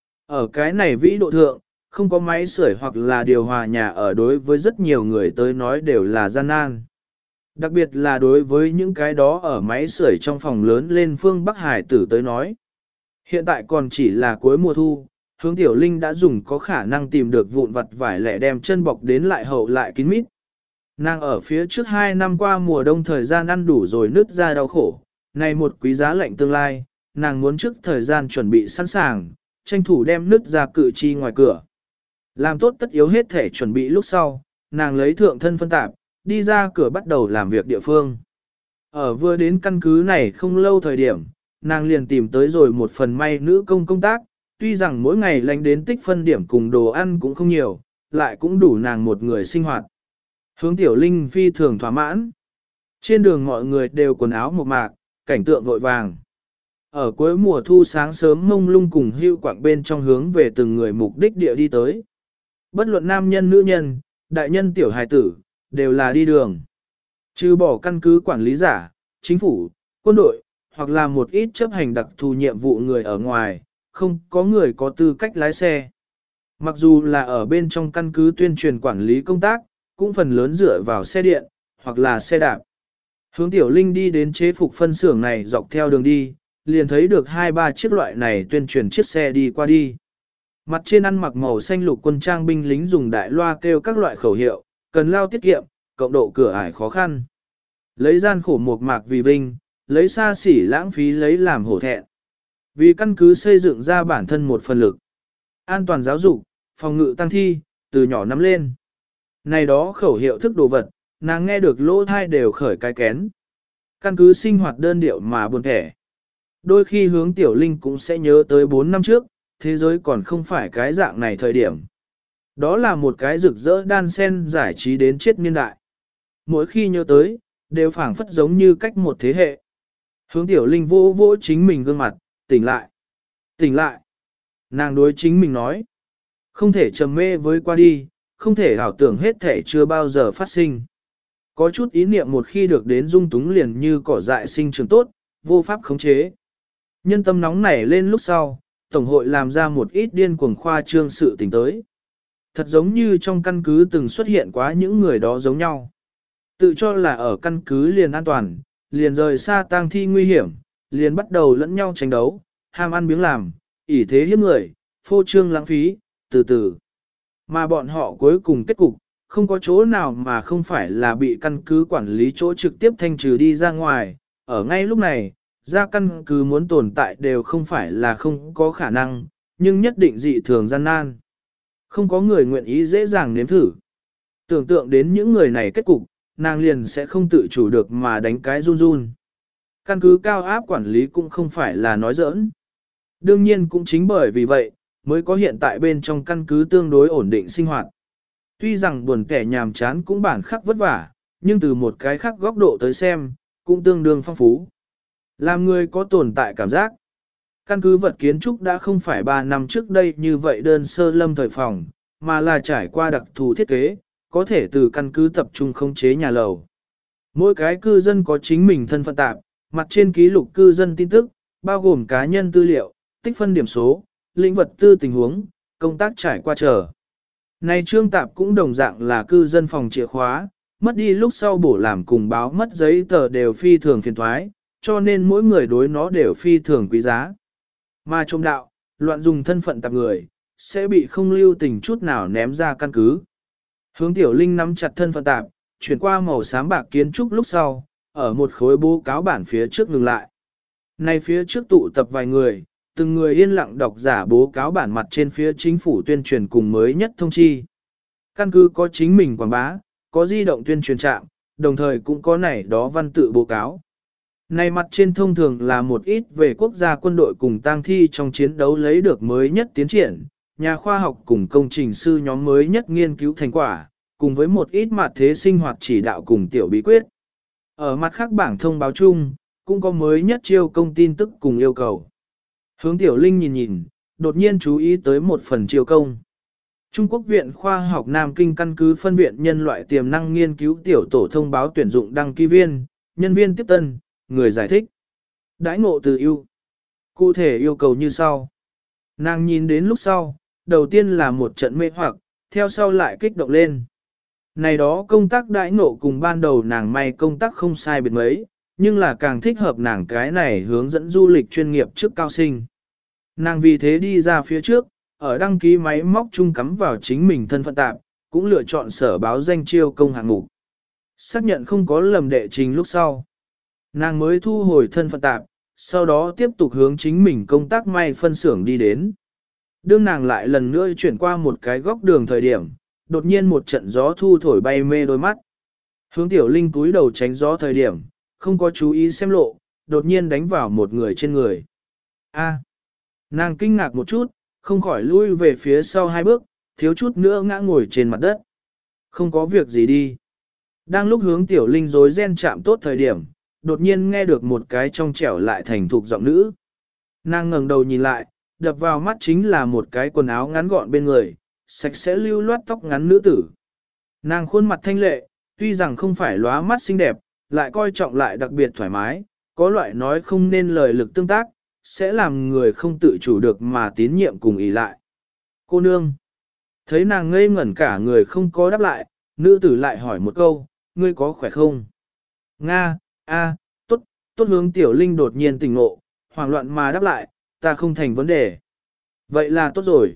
Ở cái này vĩ độ thượng, không có máy sưởi hoặc là điều hòa nhà ở đối với rất nhiều người tới nói đều là gian nan. Đặc biệt là đối với những cái đó ở máy sưởi trong phòng lớn lên phương Bắc Hải tử tới nói. Hiện tại còn chỉ là cuối mùa thu, Hướng Tiểu Linh đã dùng có khả năng tìm được vụn vặt vải lẻ đem chân bọc đến lại hậu lại kín mít. Nàng ở phía trước 2 năm qua mùa đông thời gian ăn đủ rồi nứt ra đau khổ, này một quý giá lạnh tương lai, nàng muốn trước thời gian chuẩn bị sẵn sàng, tranh thủ đem nứt ra cự chi ngoài cửa. Làm tốt tất yếu hết thể chuẩn bị lúc sau, nàng lấy thượng thân phân tạp, đi ra cửa bắt đầu làm việc địa phương. Ở vừa đến căn cứ này không lâu thời điểm, nàng liền tìm tới rồi một phần may nữ công công tác, tuy rằng mỗi ngày lánh đến tích phân điểm cùng đồ ăn cũng không nhiều, lại cũng đủ nàng một người sinh hoạt. Hướng Tiểu Linh phi thường thỏa mãn. Trên đường mọi người đều quần áo mộc mạc, cảnh tượng vội vàng. Ở cuối mùa thu sáng sớm mông lung cùng hưu quạng bên trong hướng về từng người mục đích địa đi tới. Bất luận nam nhân nữ nhân, đại nhân tiểu hài tử, đều là đi đường. Trừ bỏ căn cứ quản lý giả, chính phủ, quân đội, hoặc là một ít chấp hành đặc thù nhiệm vụ người ở ngoài, không có người có tư cách lái xe. Mặc dù là ở bên trong căn cứ tuyên truyền quản lý công tác, cũng phần lớn dựa vào xe điện, hoặc là xe đạp. Hướng Tiểu Linh đi đến chế phục phân xưởng này dọc theo đường đi, liền thấy được 2-3 chiếc loại này tuyên truyền chiếc xe đi qua đi. Mặt trên ăn mặc màu xanh lục quân trang binh lính dùng đại loa kêu các loại khẩu hiệu, cần lao tiết kiệm, cộng độ cửa ải khó khăn. Lấy gian khổ mộc mạc vì vinh, lấy xa xỉ lãng phí lấy làm hổ thẹn. Vì căn cứ xây dựng ra bản thân một phần lực. An toàn giáo dục, phòng ngự tăng thi, từ nhỏ nắm lên. Này đó khẩu hiệu thức đồ vật, nàng nghe được lỗ thai đều khởi cái kén. Căn cứ sinh hoạt đơn điệu mà buồn thẻ. Đôi khi Hướng Tiểu Linh cũng sẽ nhớ tới 4 năm trước, thế giới còn không phải cái dạng này thời điểm. Đó là một cái rực rỡ đan sen giải trí đến chết niên đại. Mỗi khi nhớ tới, đều phảng phất giống như cách một thế hệ. Hướng Tiểu Linh vô vỗ chính mình gương mặt, tỉnh lại. Tỉnh lại. Nàng đối chính mình nói. Không thể trầm mê với qua đi, không thể ảo tưởng hết thể chưa bao giờ phát sinh. Có chút ý niệm một khi được đến dung túng liền như cỏ dại sinh trưởng tốt, vô pháp khống chế. Nhân tâm nóng nảy lên lúc sau, Tổng hội làm ra một ít điên cuồng khoa trương sự tình tới. Thật giống như trong căn cứ từng xuất hiện quá những người đó giống nhau. Tự cho là ở căn cứ liền an toàn, liền rời xa tang thi nguy hiểm, liền bắt đầu lẫn nhau tranh đấu, ham ăn biếng làm, ỷ thế hiếp người, phô trương lãng phí, từ từ. Mà bọn họ cuối cùng kết cục, không có chỗ nào mà không phải là bị căn cứ quản lý chỗ trực tiếp thanh trừ đi ra ngoài. Ở ngay lúc này, ra căn cứ muốn tồn tại đều không phải là không có khả năng, nhưng nhất định dị thường gian nan. Không có người nguyện ý dễ dàng nếm thử. Tưởng tượng đến những người này kết cục, nàng liền sẽ không tự chủ được mà đánh cái run run. Căn cứ cao áp quản lý cũng không phải là nói giỡn. Đương nhiên cũng chính bởi vì vậy, mới có hiện tại bên trong căn cứ tương đối ổn định sinh hoạt. Tuy rằng buồn kẻ nhàm chán cũng bản khắc vất vả, nhưng từ một cái khác góc độ tới xem, cũng tương đương phong phú. Làm người có tồn tại cảm giác. Căn cứ vật kiến trúc đã không phải 3 năm trước đây như vậy đơn sơ lâm thời phòng, mà là trải qua đặc thù thiết kế, có thể từ căn cứ tập trung khống chế nhà lầu. Mỗi cái cư dân có chính mình thân phận tạp, mặt trên ký lục cư dân tin tức, bao gồm cá nhân tư liệu, tích phân điểm số, lĩnh vật tư tình huống, công tác trải qua chờ. Này trương tạp cũng đồng dạng là cư dân phòng chìa khóa, mất đi lúc sau bổ làm cùng báo mất giấy tờ đều phi thường phiền thoái, cho nên mỗi người đối nó đều phi thường quý giá. Mà trong đạo, loạn dùng thân phận tạp người, sẽ bị không lưu tình chút nào ném ra căn cứ. Hướng Tiểu Linh nắm chặt thân phận tạp, chuyển qua màu xám bạc kiến trúc lúc sau, ở một khối bố cáo bản phía trước ngừng lại. Này phía trước tụ tập vài người, từng người yên lặng đọc giả bố cáo bản mặt trên phía chính phủ tuyên truyền cùng mới nhất thông chi. Căn cứ có chính mình quảng bá, có di động tuyên truyền trạm, đồng thời cũng có này đó văn tự bố cáo. Này mặt trên thông thường là một ít về quốc gia quân đội cùng tang thi trong chiến đấu lấy được mới nhất tiến triển, nhà khoa học cùng công trình sư nhóm mới nhất nghiên cứu thành quả, cùng với một ít mặt thế sinh hoạt chỉ đạo cùng tiểu bí quyết. Ở mặt khác bảng thông báo chung, cũng có mới nhất chiêu công tin tức cùng yêu cầu. Hướng Tiểu Linh nhìn nhìn, đột nhiên chú ý tới một phần chiêu công. Trung Quốc Viện Khoa học Nam Kinh căn cứ phân viện nhân loại tiềm năng nghiên cứu tiểu tổ thông báo tuyển dụng đăng ký viên, nhân viên tiếp tân, người giải thích. Đãi ngộ từ ưu. Cụ thể yêu cầu như sau. Nàng nhìn đến lúc sau, đầu tiên là một trận mê hoặc, theo sau lại kích động lên. Này đó công tác đãi ngộ cùng ban đầu nàng may công tác không sai biệt mấy, nhưng là càng thích hợp nàng cái này hướng dẫn du lịch chuyên nghiệp trước cao sinh. Nàng vì thế đi ra phía trước, ở đăng ký máy móc chung cắm vào chính mình thân phận tạp, cũng lựa chọn sở báo danh chiêu công hạng mục. Xác nhận không có lầm đệ trình lúc sau. Nàng mới thu hồi thân phận tạp, sau đó tiếp tục hướng chính mình công tác may phân xưởng đi đến. Đương nàng lại lần nữa chuyển qua một cái góc đường thời điểm, đột nhiên một trận gió thu thổi bay mê đôi mắt. Hướng Tiểu Linh cúi đầu tránh gió thời điểm, không có chú ý xem lộ, đột nhiên đánh vào một người trên người. A. Nàng kinh ngạc một chút, không khỏi lui về phía sau 2 bước, thiếu chút nữa ngã ngồi trên mặt đất. Không có việc gì đi. Đang lúc Hướng Tiểu Linh rối ren chạm tốt thời điểm, đột nhiên nghe được một cái trong trẻo lại thành thục giọng nữ. Nàng ngẩng đầu nhìn lại, đập vào mắt chính là một cái quần áo ngắn gọn bên người, sạch sẽ lưu loát tóc ngắn nữ tử. Nàng khuôn mặt thanh lệ, tuy rằng không phải lóa mắt xinh đẹp, lại coi trọng lại đặc biệt thoải mái, có loại nói không nên lời lực tương tác, sẽ làm người không tự chủ được mà tín nhiệm cùng ý lại. Cô nương, thấy nàng ngây ngẩn cả người không có đáp lại, nữ tử lại hỏi một câu, ngươi có khỏe không? Nga, tốt, Hướng Tiểu Linh đột nhiên tỉnh ngộ, hoảng loạn mà đáp lại, ta không thành vấn đề. Vậy là tốt rồi.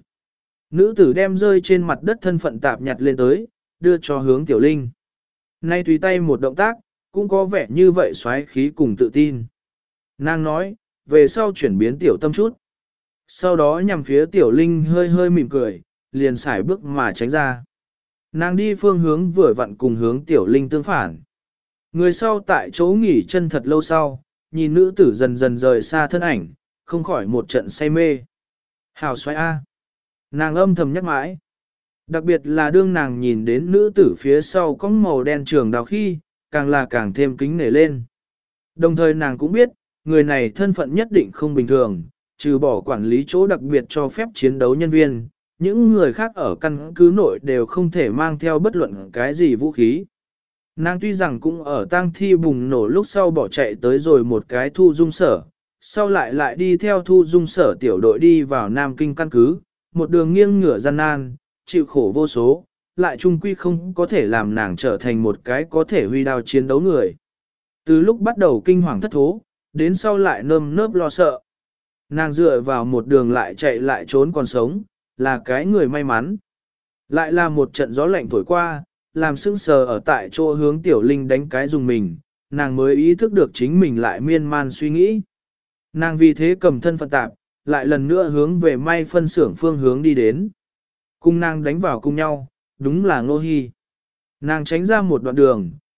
Nữ tử đem rơi trên mặt đất thân phận tạp nhặt lên tới, đưa cho Hướng Tiểu Linh. Nay tùy tay một động tác, cũng có vẻ như vậy xoáy khí cùng tự tin. Nàng nói, về sau chuyển biến Tiểu Tâm chút. Sau đó nhằm phía Tiểu Linh hơi hơi mỉm cười, liền xài bước mà tránh ra. Nàng đi phương hướng vừa vặn cùng Hướng Tiểu Linh tương phản. Người sau tại chỗ nghỉ chân thật lâu sau, nhìn nữ tử dần dần rời xa thân ảnh, không khỏi một trận say mê. Hào xoay A. Nàng âm thầm nhắc mãi. Đặc biệt là đương nàng nhìn đến nữ tử phía sau có màu đen trường đào khi, càng là càng thêm kính nể lên. Đồng thời nàng cũng biết, người này thân phận nhất định không bình thường, trừ bỏ quản lý chỗ đặc biệt cho phép chiến đấu nhân viên, những người khác ở căn cứ nội đều không thể mang theo bất luận cái gì vũ khí. Nàng tuy rằng cũng ở tang thi bùng nổ lúc sau bỏ chạy tới rồi một cái thu dung sở, sau lại đi theo thu dung sở tiểu đội đi vào Nam Kinh căn cứ, một đường nghiêng ngửa gian nan, chịu khổ vô số, lại chung quy không có thể làm nàng trở thành một cái có thể huy đao chiến đấu người. Từ lúc bắt đầu kinh hoàng thất thố, đến sau lại nơm nớp lo sợ. Nàng dựa vào một đường lại chạy lại trốn còn sống, là cái người may mắn. Lại là một trận gió lạnh thổi qua, làm sững sờ ở tại chỗ Hướng Tiểu Linh đánh cái dùng mình, nàng mới ý thức được chính mình lại miên man suy nghĩ. Nàng vì thế cầm thân phận tạp, lại lần nữa hướng về may phân xưởng phương hướng đi đến. Cùng nàng đánh vào cùng nhau, đúng là Ngô Hi. Nàng tránh ra một đoạn đường,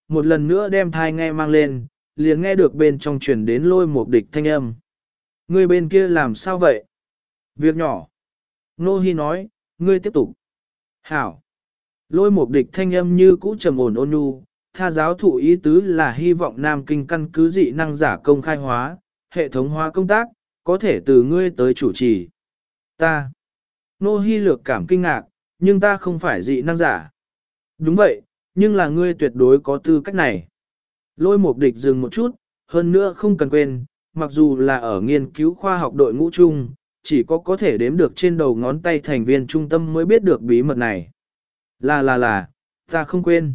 một lần nữa đem thai nghe mang lên, liền nghe được bên trong truyền đến Lôi Mục Địch thanh âm. Ngươi bên kia làm sao vậy? Việc nhỏ. Nô Hi nói, ngươi tiếp tục. Hảo. Lôi Mục Địch thanh âm như cũ trầm ổn ôn nhu, tha giáo thụ ý tứ là hy vọng Nam Kinh căn cứ dị năng giả công khai hóa, hệ thống hóa công tác, có thể từ ngươi tới chủ trì. Ta. Nô Hi lược cảm kinh ngạc, nhưng ta không phải dị năng giả. Đúng vậy, nhưng là ngươi tuyệt đối có tư cách này. Lôi Mục Địch dừng một chút, hơn nữa không cần quên, mặc dù là ở nghiên cứu khoa học đội ngũ chung, chỉ có thể đếm được trên đầu ngón tay thành viên trung tâm mới biết được bí mật này. Là, ta không quên.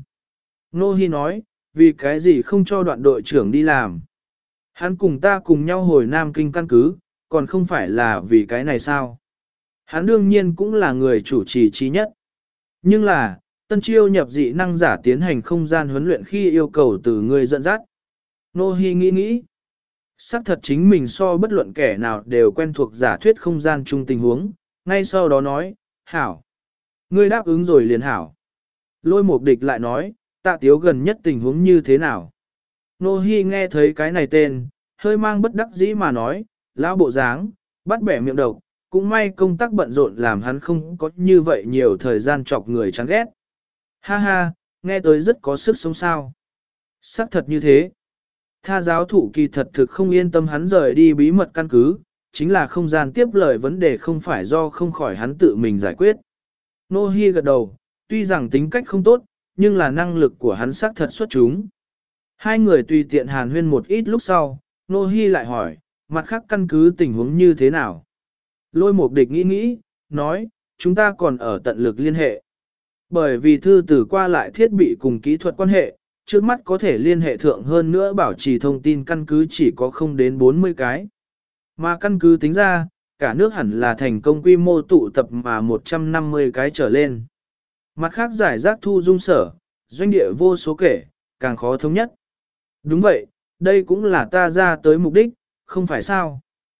Nô Hi nói, vì cái gì không cho đoạn đội trưởng đi làm. Hắn cùng ta cùng nhau hồi Nam Kinh căn cứ, còn không phải là vì cái này sao. Hắn đương nhiên cũng là người chủ trì trí nhất. Nhưng là, tân chiêu nhập dị năng giả tiến hành không gian huấn luyện khi yêu cầu từ người dẫn dắt. Nô Hi nghĩ. Xác thật chính mình so bất luận kẻ nào đều quen thuộc giả thuyết không gian chung tình huống, ngay sau đó nói, hảo. Ngươi đáp ứng rồi liền hảo. Lôi Mục Địch lại nói, Tạ Tiếu gần nhất tình huống như thế nào. Nô Hi nghe thấy cái này tên, hơi mang bất đắc dĩ mà nói, lão bộ dáng, bắt bẻ miệng độc, cũng may công tác bận rộn làm hắn không có như vậy nhiều thời gian chọc người chán ghét. Ha ha, nghe tới rất có sức sống sao. Sắc thật như thế. Tha giáo thụ kỳ thật thực không yên tâm hắn rời đi bí mật căn cứ, chính là không gian tiếp lời vấn đề không phải do không khỏi hắn tự mình giải quyết. Nô Hi gật đầu, tuy rằng tính cách không tốt, nhưng là năng lực của hắn sắc thật xuất chúng. Hai người tùy tiện hàn huyên một ít lúc sau, Nô Hi lại hỏi, mặt khác căn cứ tình huống như thế nào? Lôi Mục Địch nghĩ, nói, chúng ta còn ở tận lực liên hệ. Bởi vì thư từ qua lại thiết bị cùng kỹ thuật quan hệ, trước mắt có thể liên hệ thượng hơn nữa bảo trì thông tin căn cứ chỉ có không đến 40 cái. Mà căn cứ tính ra, cả nước hẳn là thành công quy mô tụ tập mà 150 cái trở lên. Mặt khác giải rác thu dung sở, doanh địa vô số kể, càng khó thống nhất. Đúng vậy, đây cũng là ta ra tới mục đích, không phải sao?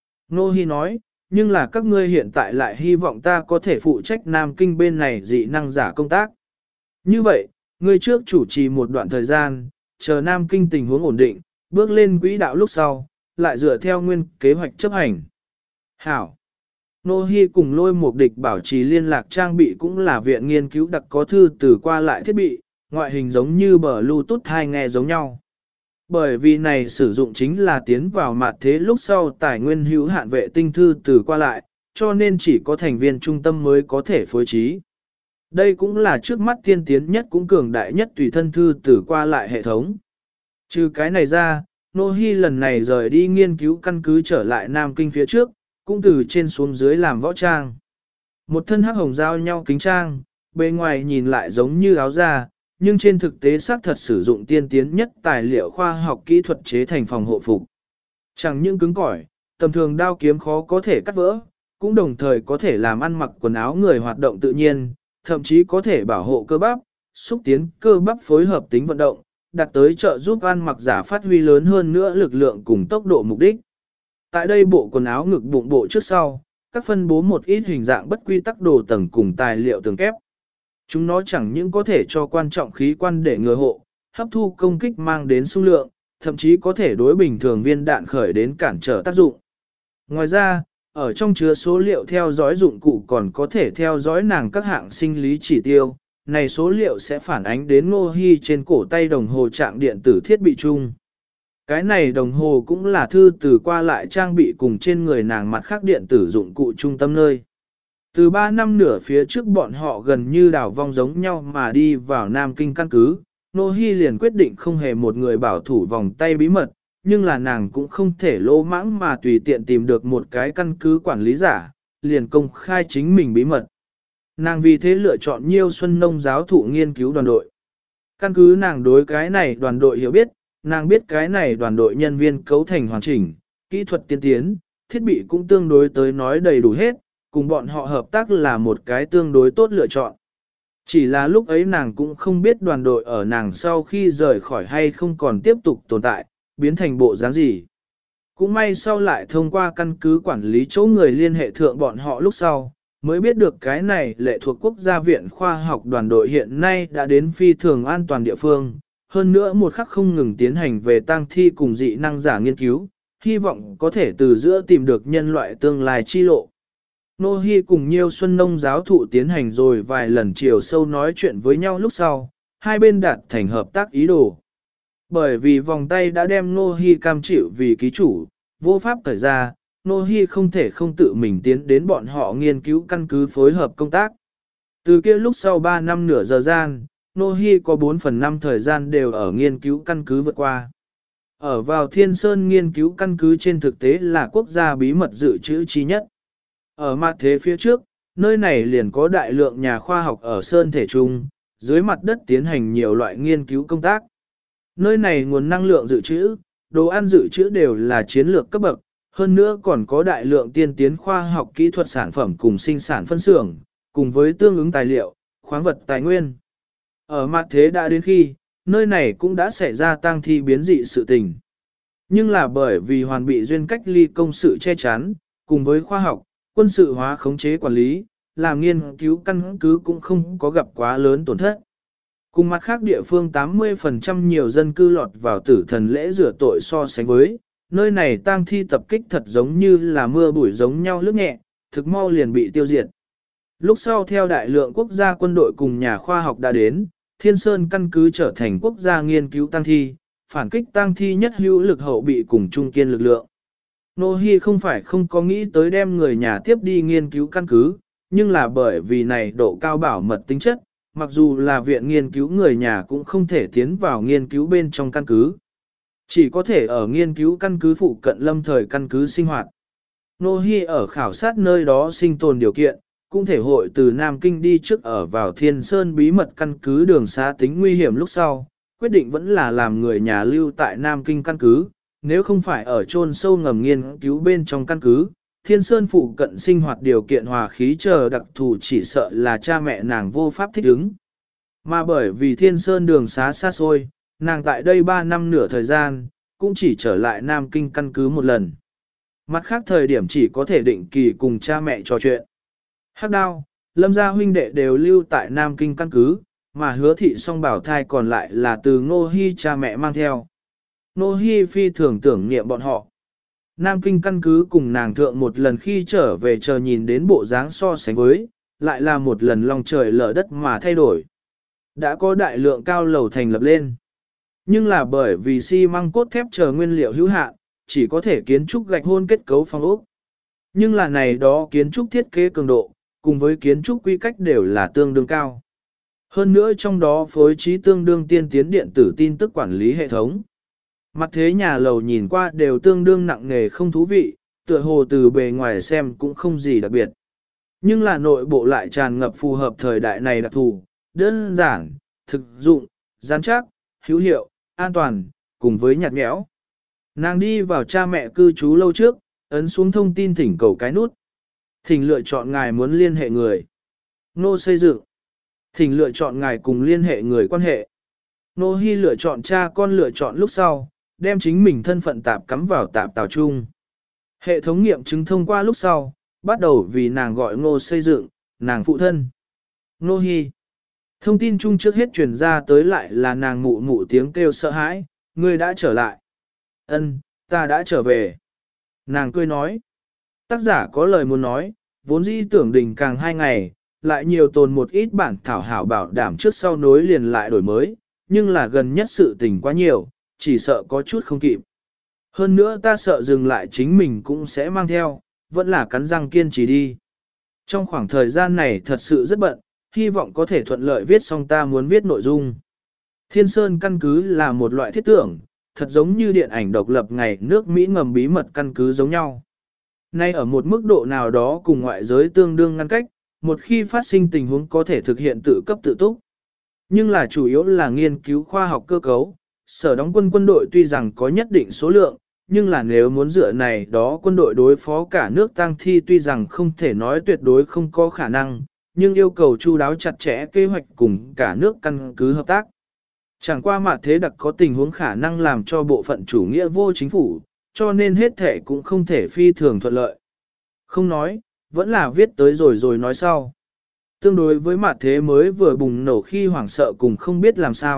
Nô Hi nói, nhưng là các ngươi hiện tại lại hy vọng ta có thể phụ trách Nam Kinh bên này dị năng giả công tác. Như vậy, ngươi trước chủ trì một đoạn thời gian, chờ Nam Kinh tình huống ổn định, bước lên quỹ đạo lúc sau, lại dựa theo nguyên kế hoạch chấp hành. Hảo. Nô Hi cùng Lôi Mục Địch bảo trì liên lạc trang bị cũng là viện nghiên cứu đặc có thư từ qua lại thiết bị, ngoại hình giống như Bluetooth hai nghe giống nhau. Bởi vì này sử dụng chính là tiến vào mặt thế lúc sau tài nguyên hữu hạn vệ tinh thư từ qua lại, cho nên chỉ có thành viên trung tâm mới có thể phối trí. Đây cũng là trước mắt tiên tiến nhất cũng cường đại nhất tùy thân thư từ qua lại hệ thống. Trừ cái này ra, Nô Hi lần này rời đi nghiên cứu căn cứ trở lại Nam Kinh phía trước, cũng từ trên xuống dưới làm võ trang. Một thân hắc hồng giao nhau kính trang, bề ngoài nhìn lại giống như áo da, nhưng trên thực tế xác thật sử dụng tiên tiến nhất tài liệu khoa học kỹ thuật chế thành phòng hộ phục. Chẳng những cứng cỏi, tầm thường đao kiếm khó có thể cắt vỡ, cũng đồng thời có thể làm ăn mặc quần áo người hoạt động tự nhiên, thậm chí có thể bảo hộ cơ bắp, xúc tiến cơ bắp phối hợp tính vận động, đạt tới trợ giúp ăn mặc giả phát huy lớn hơn nữa lực lượng cùng tốc độ mục đích. Tại đây bộ quần áo ngực bụng bộ trước sau, các phân bố một ít hình dạng bất quy tắc đồ tầng cùng tài liệu tường kép. Chúng nó chẳng những có thể cho quan trọng khí quan để ngừa hộ, hấp thu công kích mang đến số lượng, thậm chí có thể đối bình thường viên đạn khởi đến cản trở tác dụng. Ngoài ra, ở trong chứa số liệu theo dõi dụng cụ còn có thể theo dõi nàng các hạng sinh lý chỉ tiêu, này số liệu sẽ phản ánh đến Ngô Hi trên cổ tay đồng hồ trạng điện tử thiết bị chung. Cái này đồng hồ cũng là thư từ qua lại trang bị cùng trên người nàng mặt khác điện tử dụng cụ trung tâm nơi. Từ 3 năm nửa phía trước bọn họ gần như đảo vong giống nhau mà đi vào Nam Kinh căn cứ, Ngô Hi liền quyết định không hề một người bảo thủ vòng tay bí mật, nhưng là nàng cũng không thể lỗ mãng mà tùy tiện tìm được một cái căn cứ quản lý giả, liền công khai chính mình bí mật. Nàng vì thế lựa chọn Nhiêu Xuân Nông giáo thụ nghiên cứu đoàn đội. Căn cứ nàng đối cái này đoàn đội hiểu biết, nàng biết cái này đoàn đội nhân viên cấu thành hoàn chỉnh, kỹ thuật tiên tiến, thiết bị cũng tương đối tới nói đầy đủ hết, cùng bọn họ hợp tác là một cái tương đối tốt lựa chọn. Chỉ là lúc ấy nàng cũng không biết đoàn đội ở nàng sau khi rời khỏi hay không còn tiếp tục tồn tại, biến thành bộ dáng gì. Cũng may sau lại thông qua căn cứ quản lý chỗ người liên hệ thượng bọn họ lúc sau, mới biết được cái này lệ thuộc quốc gia viện khoa học đoàn đội hiện nay đã đến phi thường an toàn địa phương, hơn nữa một khắc không ngừng tiến hành về tang thi cùng dị năng giả nghiên cứu, hy vọng có thể từ giữa tìm được nhân loại tương lai chi lộ. Nô Hi cùng Nhiêu Xuân Nông giáo thụ tiến hành rồi vài lần chiều sâu nói chuyện với nhau lúc sau, hai bên đạt thành hợp tác ý đồ. Bởi vì vòng tay đã đem Nô Hi cam chịu vì ký chủ, vô pháp thời ra, Nô Hi không thể không tự mình tiến đến bọn họ nghiên cứu căn cứ phối hợp công tác. Từ kia lúc sau 3 năm nửa giờ gian, Nô Hi có 4/5 thời gian đều ở nghiên cứu căn cứ vượt qua. Ở vào Thiên Sơn nghiên cứu căn cứ trên thực tế là quốc gia bí mật dự trữ chi nhất. Ở mặt thế phía trước, nơi này liền có đại lượng nhà khoa học ở Sơn Thể Trung, dưới mặt đất tiến hành nhiều loại nghiên cứu công tác. Nơi này nguồn năng lượng dự trữ, đồ ăn dự trữ đều là chiến lược cấp bậc, hơn nữa còn có đại lượng tiên tiến khoa học kỹ thuật sản phẩm cùng sinh sản phân xưởng, cùng với tương ứng tài liệu, khoáng vật tài nguyên. Ở mặt thế đã đến khi, nơi này cũng đã xảy ra tang thi biến dị sự tình. Nhưng là bởi vì hoàn bị duyên cách ly công sự che chắn, cùng với khoa học, quân sự hóa khống chế quản lý, làm nghiên cứu căn cứ cũng không có gặp quá lớn tổn thất. Cùng mặt khác địa phương 80% nhiều dân cư lọt vào tử thần lễ rửa tội so sánh với, nơi này tang thi tập kích thật giống như là mưa bụi giống nhau lướt nhẹ, thực mau liền bị tiêu diệt. Lúc sau theo đại lượng quốc gia quân đội cùng nhà khoa học đã đến, Thiên Sơn căn cứ trở thành quốc gia nghiên cứu tang thi, phản kích tang thi nhất hữu lực hậu bị cùng trung kiên lực lượng. Nô Hi không phải không có nghĩ tới đem người nhà tiếp đi nghiên cứu căn cứ, nhưng là bởi vì này độ cao bảo mật tính chất, mặc dù là viện nghiên cứu người nhà cũng không thể tiến vào nghiên cứu bên trong căn cứ. Chỉ có thể ở nghiên cứu căn cứ phụ cận lâm thời căn cứ sinh hoạt. Nô Hi ở khảo sát nơi đó sinh tồn điều kiện, cũng thể hội từ Nam Kinh đi trước ở vào Thiên Sơn bí mật căn cứ đường xá tính nguy hiểm lúc sau, quyết định vẫn là làm người nhà lưu tại Nam Kinh căn cứ, nếu không phải ở chôn sâu ngầm nghiên cứu bên trong căn cứ, Thiên Sơn phụ cận sinh hoạt điều kiện hòa khí chờ đặc thù chỉ sợ là cha mẹ nàng vô pháp thích ứng. Mà bởi vì Thiên Sơn đường xá xa xôi, nàng tại đây 3 năm nửa thời gian, cũng chỉ trở lại Nam Kinh căn cứ một lần. Mặt khác thời điểm chỉ có thể định kỳ cùng cha mẹ trò chuyện. Hắc Đao, Lâm gia huynh đệ đều lưu tại Nam Kinh căn cứ, mà Hứa thị song bảo thai còn lại là từ Ngô Hi cha mẹ mang theo. Ngô Hi phi thường tưởng niệm bọn họ. Nam Kinh căn cứ cùng nàng thượng một lần khi trở về chờ nhìn đến bộ dáng so sánh với, lại là một lần lòng trời lở đất mà thay đổi. Đã có đại lượng cao lầu thành lập lên. Nhưng là bởi vì xi măng cốt thép chờ nguyên liệu hữu hạn, chỉ có thể kiến trúc gạch hôn kết cấu phong ốc. Nhưng là này đó kiến trúc thiết kế cường độ, cùng với kiến trúc quy cách đều là tương đương cao. Hơn nữa trong đó phối trí tương đương tiên tiến điện tử tin tức quản lý hệ thống. Mặt thế nhà lầu nhìn qua đều tương đương nặng nề không thú vị, tựa hồ từ bề ngoài xem cũng không gì đặc biệt. Nhưng là nội bộ lại tràn ngập phù hợp thời đại này đặc thù, đơn giản, thực dụng, gián chắc, hữu hiệu, an toàn, cùng với nhạt nhẽo. Nàng đi vào cha mẹ cư trú lâu trước, ấn xuống thông tin thỉnh cầu cái nút. Thỉnh lựa chọn ngài muốn liên hệ người. Nô xây dựng. Thỉnh lựa chọn ngài cùng liên hệ người quan hệ. Nô Hi lựa chọn cha con lựa chọn lúc sau, đem chính mình thân phận tạp cắm vào tạp tào chung. Hệ thống nghiệm chứng thông qua lúc sau, bắt đầu vì nàng gọi Ngô xây dựng, nàng phụ thân. Nô Hi. Thông tin chung trước hết truyền ra tới lại là nàng mụ mụ tiếng kêu sợ hãi, ngươi đã trở lại. Ân, ta đã trở về. Nàng cười nói. Tác giả có lời muốn nói, vốn dĩ tưởng đình càng 2 ngày, lại nhiều tồn một ít bản thảo hảo bảo đảm trước sau nối liền lại đổi mới, nhưng là gần nhất sự tình quá nhiều, chỉ sợ có chút không kịp. Hơn nữa ta sợ dừng lại chính mình cũng sẽ mang theo, vẫn là cắn răng kiên trì đi. Trong khoảng thời gian này thật sự rất bận, hy vọng có thể thuận lợi viết xong ta muốn viết nội dung. Thiên Sơn căn cứ là một loại thiết tưởng, thật giống như điện ảnh độc lập ngày nước Mỹ ngầm bí mật căn cứ giống nhau. Nay ở một mức độ nào đó cùng ngoại giới tương đương ngăn cách, một khi phát sinh tình huống có thể thực hiện tự cấp tự túc. Nhưng là chủ yếu là nghiên cứu khoa học cơ cấu, sở đóng quân đội tuy rằng có nhất định số lượng, nhưng là nếu muốn dựa này đó quân đội đối phó cả nước tang thi tuy rằng không thể nói tuyệt đối không có khả năng, nhưng yêu cầu chu đáo chặt chẽ kế hoạch cùng cả nước căn cứ hợp tác. Chẳng qua mà thế đặc có tình huống khả năng làm cho bộ phận chủ nghĩa vô chính phủ, cho nên hết thể cũng không thể phi thường thuận lợi. Không nói, vẫn là viết tới rồi nói sau. Tương đối với mặt thế mới vừa bùng nổ khi hoảng sợ cùng không biết làm sao,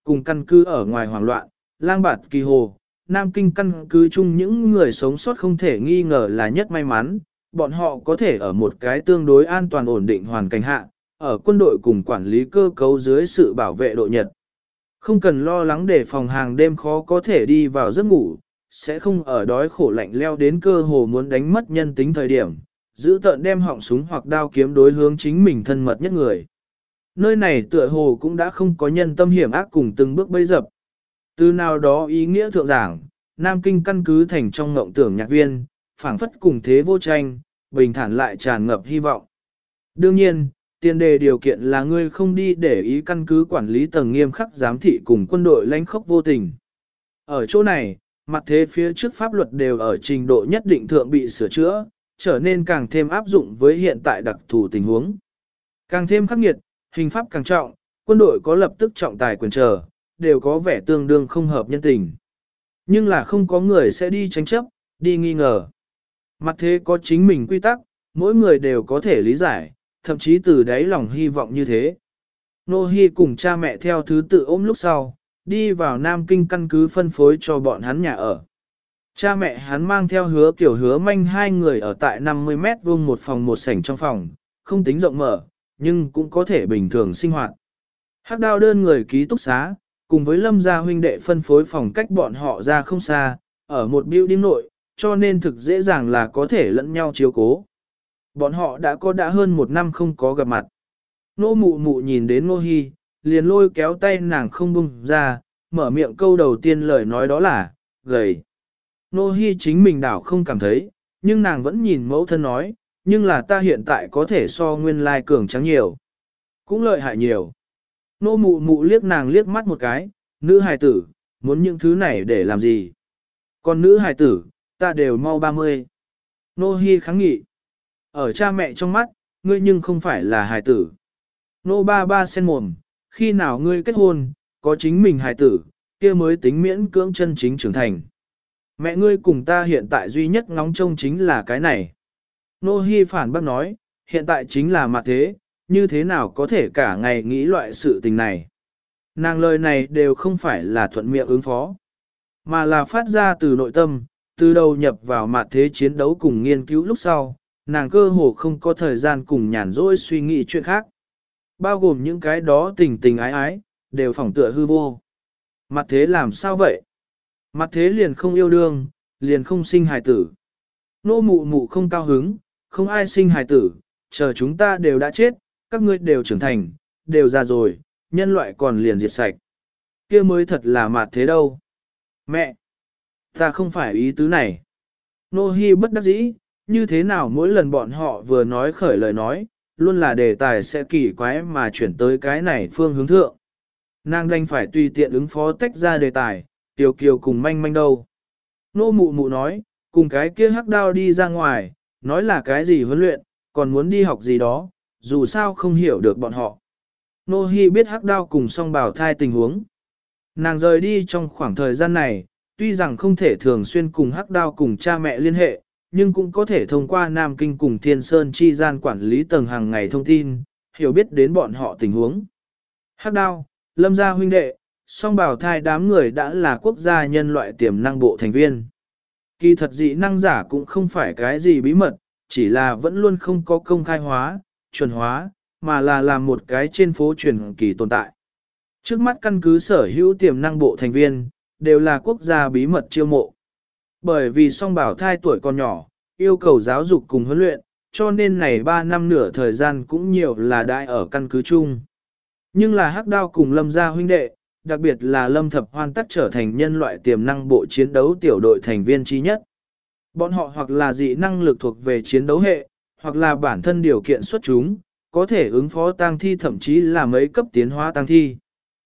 cùng căn cứ ở ngoài hoảng loạn, lang bạt kỳ hồ, Nam Kinh căn cứ chung những người sống sót không thể nghi ngờ là nhất may mắn, bọn họ có thể ở một cái tương đối an toàn ổn định hoàn cảnh hạ, ở quân đội cùng quản lý cơ cấu dưới sự bảo vệ độ nhật. Không cần lo lắng để phòng hàng đêm khó có thể đi vào giấc ngủ, sẽ không ở đói khổ lạnh leo đến cơ hồ muốn đánh mất nhân tính thời điểm, giữ tợn đem họng súng hoặc đao kiếm đối hướng chính mình thân mật nhất người. Nơi này tựa hồ cũng đã không có nhân tâm hiểm ác cùng từng bước bấy dập. Từ nào đó ý nghĩa thượng giảng, Nam Kinh căn cứ thành trong ngộng tưởng nhạc viên, phảng phất cùng thế vô tranh, bình thản lại tràn ngập hy vọng. Đương nhiên, tiền đề điều kiện là ngươi không đi để ý căn cứ quản lý tầng nghiêm khắc giám thị cùng quân đội lãnh khốc vô tình. Ở chỗ này, mặt thế phía trước pháp luật đều ở trình độ nhất định thượng bị sửa chữa, trở nên càng thêm áp dụng với hiện tại đặc thù tình huống. Càng thêm khắc nghiệt, hình pháp càng trọng, quân đội có lập tức trọng tài quyền trở, đều có vẻ tương đương không hợp nhân tình. Nhưng là không có người sẽ đi tranh chấp, đi nghi ngờ. Mặt thế có chính mình quy tắc, mỗi người đều có thể lý giải, thậm chí từ đáy lòng hy vọng như thế. Nô Hi cùng cha mẹ theo thứ tự ôm lúc sau, đi vào Nam Kinh căn cứ phân phối cho bọn hắn nhà ở. Cha mẹ hắn mang theo Hứa Kiểu Hứa Manh hai người ở tại 50 mét vuông một phòng một sảnh trong phòng, không tính rộng mở, nhưng cũng có thể bình thường sinh hoạt. Hắc Đao đơn người ký túc xá, cùng với Lâm gia huynh đệ phân phối phòng cách bọn họ ra không xa, ở một building nội, cho nên thực dễ dàng là có thể lẫn nhau chiếu cố. Bọn họ đã hơn một năm không có gặp mặt. Nô mụ mụ nhìn đến Nô Hi, liền lôi kéo tay nàng không buông ra, mở miệng câu đầu tiên lời nói đó là, gầy. Nô Hi chính mình đảo không cảm thấy, nhưng nàng vẫn nhìn mẫu thân nói, nhưng là ta hiện tại có thể so nguyên lai cường trắng nhiều. Cũng lợi hại nhiều. Nô mụ mụ liếc nàng liếc mắt một cái, nữ hài tử, muốn những thứ này để làm gì? Còn nữ hài tử, ta đều mau 30. Nô Hi kháng nghị. Ở cha mẹ trong mắt, ngươi nhưng không phải là hài tử. Nô ba ba sen mồm, khi nào ngươi kết hôn, có chính mình hài tử, kia mới tính miễn cưỡng chân chính trưởng thành. Mẹ ngươi cùng ta hiện tại duy nhất ngóng trông chính là cái này. Nô Hi phản bác nói, hiện tại chính là mặt thế, như thế nào có thể cả ngày nghĩ loại sự tình này. Nàng lời này đều không phải là thuận miệng ứng phó, mà là phát ra từ nội tâm, từ đầu nhập vào mặt thế chiến đấu cùng nghiên cứu lúc sau, nàng cơ hồ không có thời gian cùng nhàn rỗi suy nghĩ chuyện khác. Bao gồm những cái đó tình tình ái ái, đều phỏng tựa hư vô. Mặt thế làm sao vậy? Mặt thế liền không yêu đương, liền không sinh hài tử. Nô mụ mụ không cao hứng, không ai sinh hài tử, chờ chúng ta đều đã chết, các ngươi đều trưởng thành, đều già rồi, nhân loại còn liền diệt sạch. Kia mới thật là mặt thế đâu. Mẹ! Ta không phải ý tứ này. Nô Hi bất đắc dĩ, như thế nào mỗi lần bọn họ vừa nói khởi lời nói, luôn là đề tài sẽ kỳ quái mà chuyển tới cái này phương hướng thượng. Nàng đành phải tùy tiện ứng phó tách ra đề tài, Tiểu Kiều cùng manh manh đâu. Nô mụ mụ nói, cùng cái kia Hắc Đao đi ra ngoài, nói là cái gì huấn luyện, còn muốn đi học gì đó, dù sao không hiểu được bọn họ. Nô Hi biết Hắc Đao cùng song bào thai tình huống. Nàng rời đi trong khoảng thời gian này, tuy rằng không thể thường xuyên cùng Hắc Đao cùng cha mẹ liên hệ, nhưng cũng có thể thông qua Nam Kinh cùng Thiên Sơn chi gian quản lý tầng hàng ngày thông tin, hiểu biết đến bọn họ tình huống. Hắc Đao, Lâm gia huynh đệ, song bào thai đám người đã là quốc gia nhân loại tiềm năng bộ thành viên. Kỳ thật dị năng giả cũng không phải cái gì bí mật, chỉ là vẫn luôn không có công khai hóa, chuẩn hóa, mà là làm một cái trên phố truyền kỳ tồn tại. Trước mắt căn cứ sở hữu tiềm năng bộ thành viên, đều là quốc gia bí mật chiêu mộ. Bởi vì song bảo thai tuổi còn nhỏ, yêu cầu giáo dục cùng huấn luyện, cho nên này 3 năm nửa thời gian cũng nhiều là đại ở căn cứ chung. Nhưng là Hắc Đao cùng Lâm gia huynh đệ, đặc biệt là Lâm Thập Hoan tắc trở thành nhân loại tiềm năng bộ chiến đấu tiểu đội thành viên trí nhất. Bọn họ hoặc là dị năng lực thuộc về chiến đấu hệ, hoặc là bản thân điều kiện xuất chúng, có thể ứng phó tang thi thậm chí là mấy cấp tiến hóa tang thi.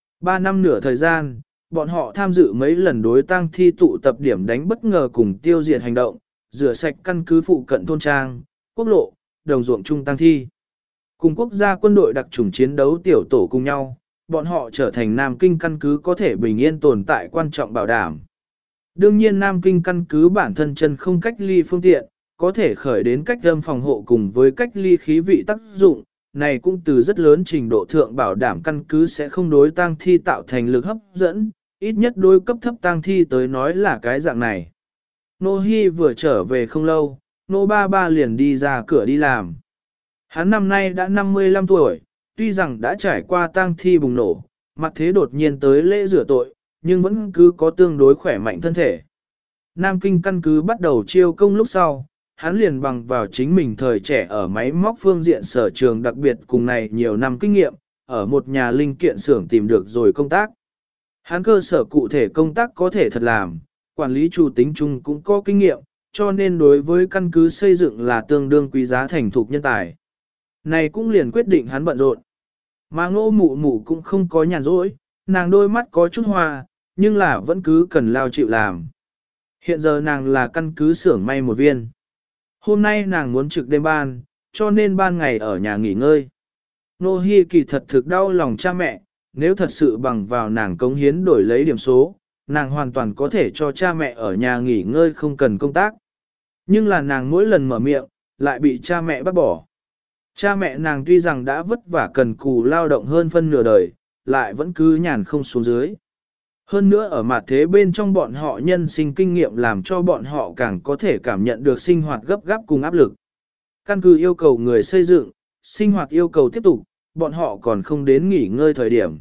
3 năm nửa thời gian, bọn họ tham dự mấy lần đối tang thi tụ tập điểm đánh bất ngờ cùng tiêu diệt hành động, rửa sạch căn cứ phụ cận thôn trang, quốc lộ, đồng ruộng chung tang thi. Cùng quốc gia quân đội đặc chủng chiến đấu tiểu tổ cùng nhau, bọn họ trở thành Nam Kinh căn cứ có thể bình yên tồn tại quan trọng bảo đảm. Đương nhiên Nam Kinh căn cứ bản thân chân không cách ly phương tiện, có thể khởi đến cách âm phòng hộ cùng với cách ly khí vị tác dụng, này cũng từ rất lớn trình độ thượng bảo đảm căn cứ sẽ không đối tang thi tạo thành lực hấp dẫn, ít nhất đối cấp thấp tang thi tới nói là cái dạng này. Nô Hi vừa trở về không lâu, Nô Ba Ba liền đi ra cửa đi làm. Hắn năm nay đã 55 tuổi, tuy rằng đã trải qua tang thi bùng nổ, mặt thế đột nhiên tới lễ rửa tội, nhưng vẫn cứ có tương đối khỏe mạnh thân thể. Nam Kinh căn cứ bắt đầu chiêu công lúc sau, hắn liền bằng vào chính mình thời trẻ ở máy móc phương diện sở trường đặc biệt cùng này nhiều năm kinh nghiệm, ở một nhà linh kiện xưởng tìm được rồi công tác. Hắn cơ sở cụ thể công tác có thể thật làm, quản lý chủ tính chung cũng có kinh nghiệm, cho nên đối với căn cứ xây dựng là tương đương quý giá thành thục nhân tài. Này cũng liền quyết định hắn bận rộn. Mà Ngô Mụ Mụ cũng không có nhàn rỗi, nàng đôi mắt có chút hoa, nhưng là vẫn cứ cần lao chịu làm. Hiện giờ nàng là căn cứ xưởng may một viên. Hôm nay nàng muốn trực đêm ban, cho nên ban ngày ở nhà nghỉ ngơi. Nô Hi kỳ thật thực đau lòng cha mẹ, nếu thật sự bằng vào nàng cống hiến đổi lấy điểm số, nàng hoàn toàn có thể cho cha mẹ ở nhà nghỉ ngơi không cần công tác. Nhưng là nàng mỗi lần mở miệng, lại bị cha mẹ bắt bỏ. Cha mẹ nàng tuy rằng đã vất vả cần cù lao động hơn phân nửa đời, lại vẫn cứ nhàn không xuống dưới. Hơn nữa ở mặt thế bên trong bọn họ nhân sinh kinh nghiệm làm cho bọn họ càng có thể cảm nhận được sinh hoạt gấp gáp cùng áp lực. Căn cứ yêu cầu người xây dựng, sinh hoạt yêu cầu tiếp tục, bọn họ còn không đến nghỉ ngơi thời điểm.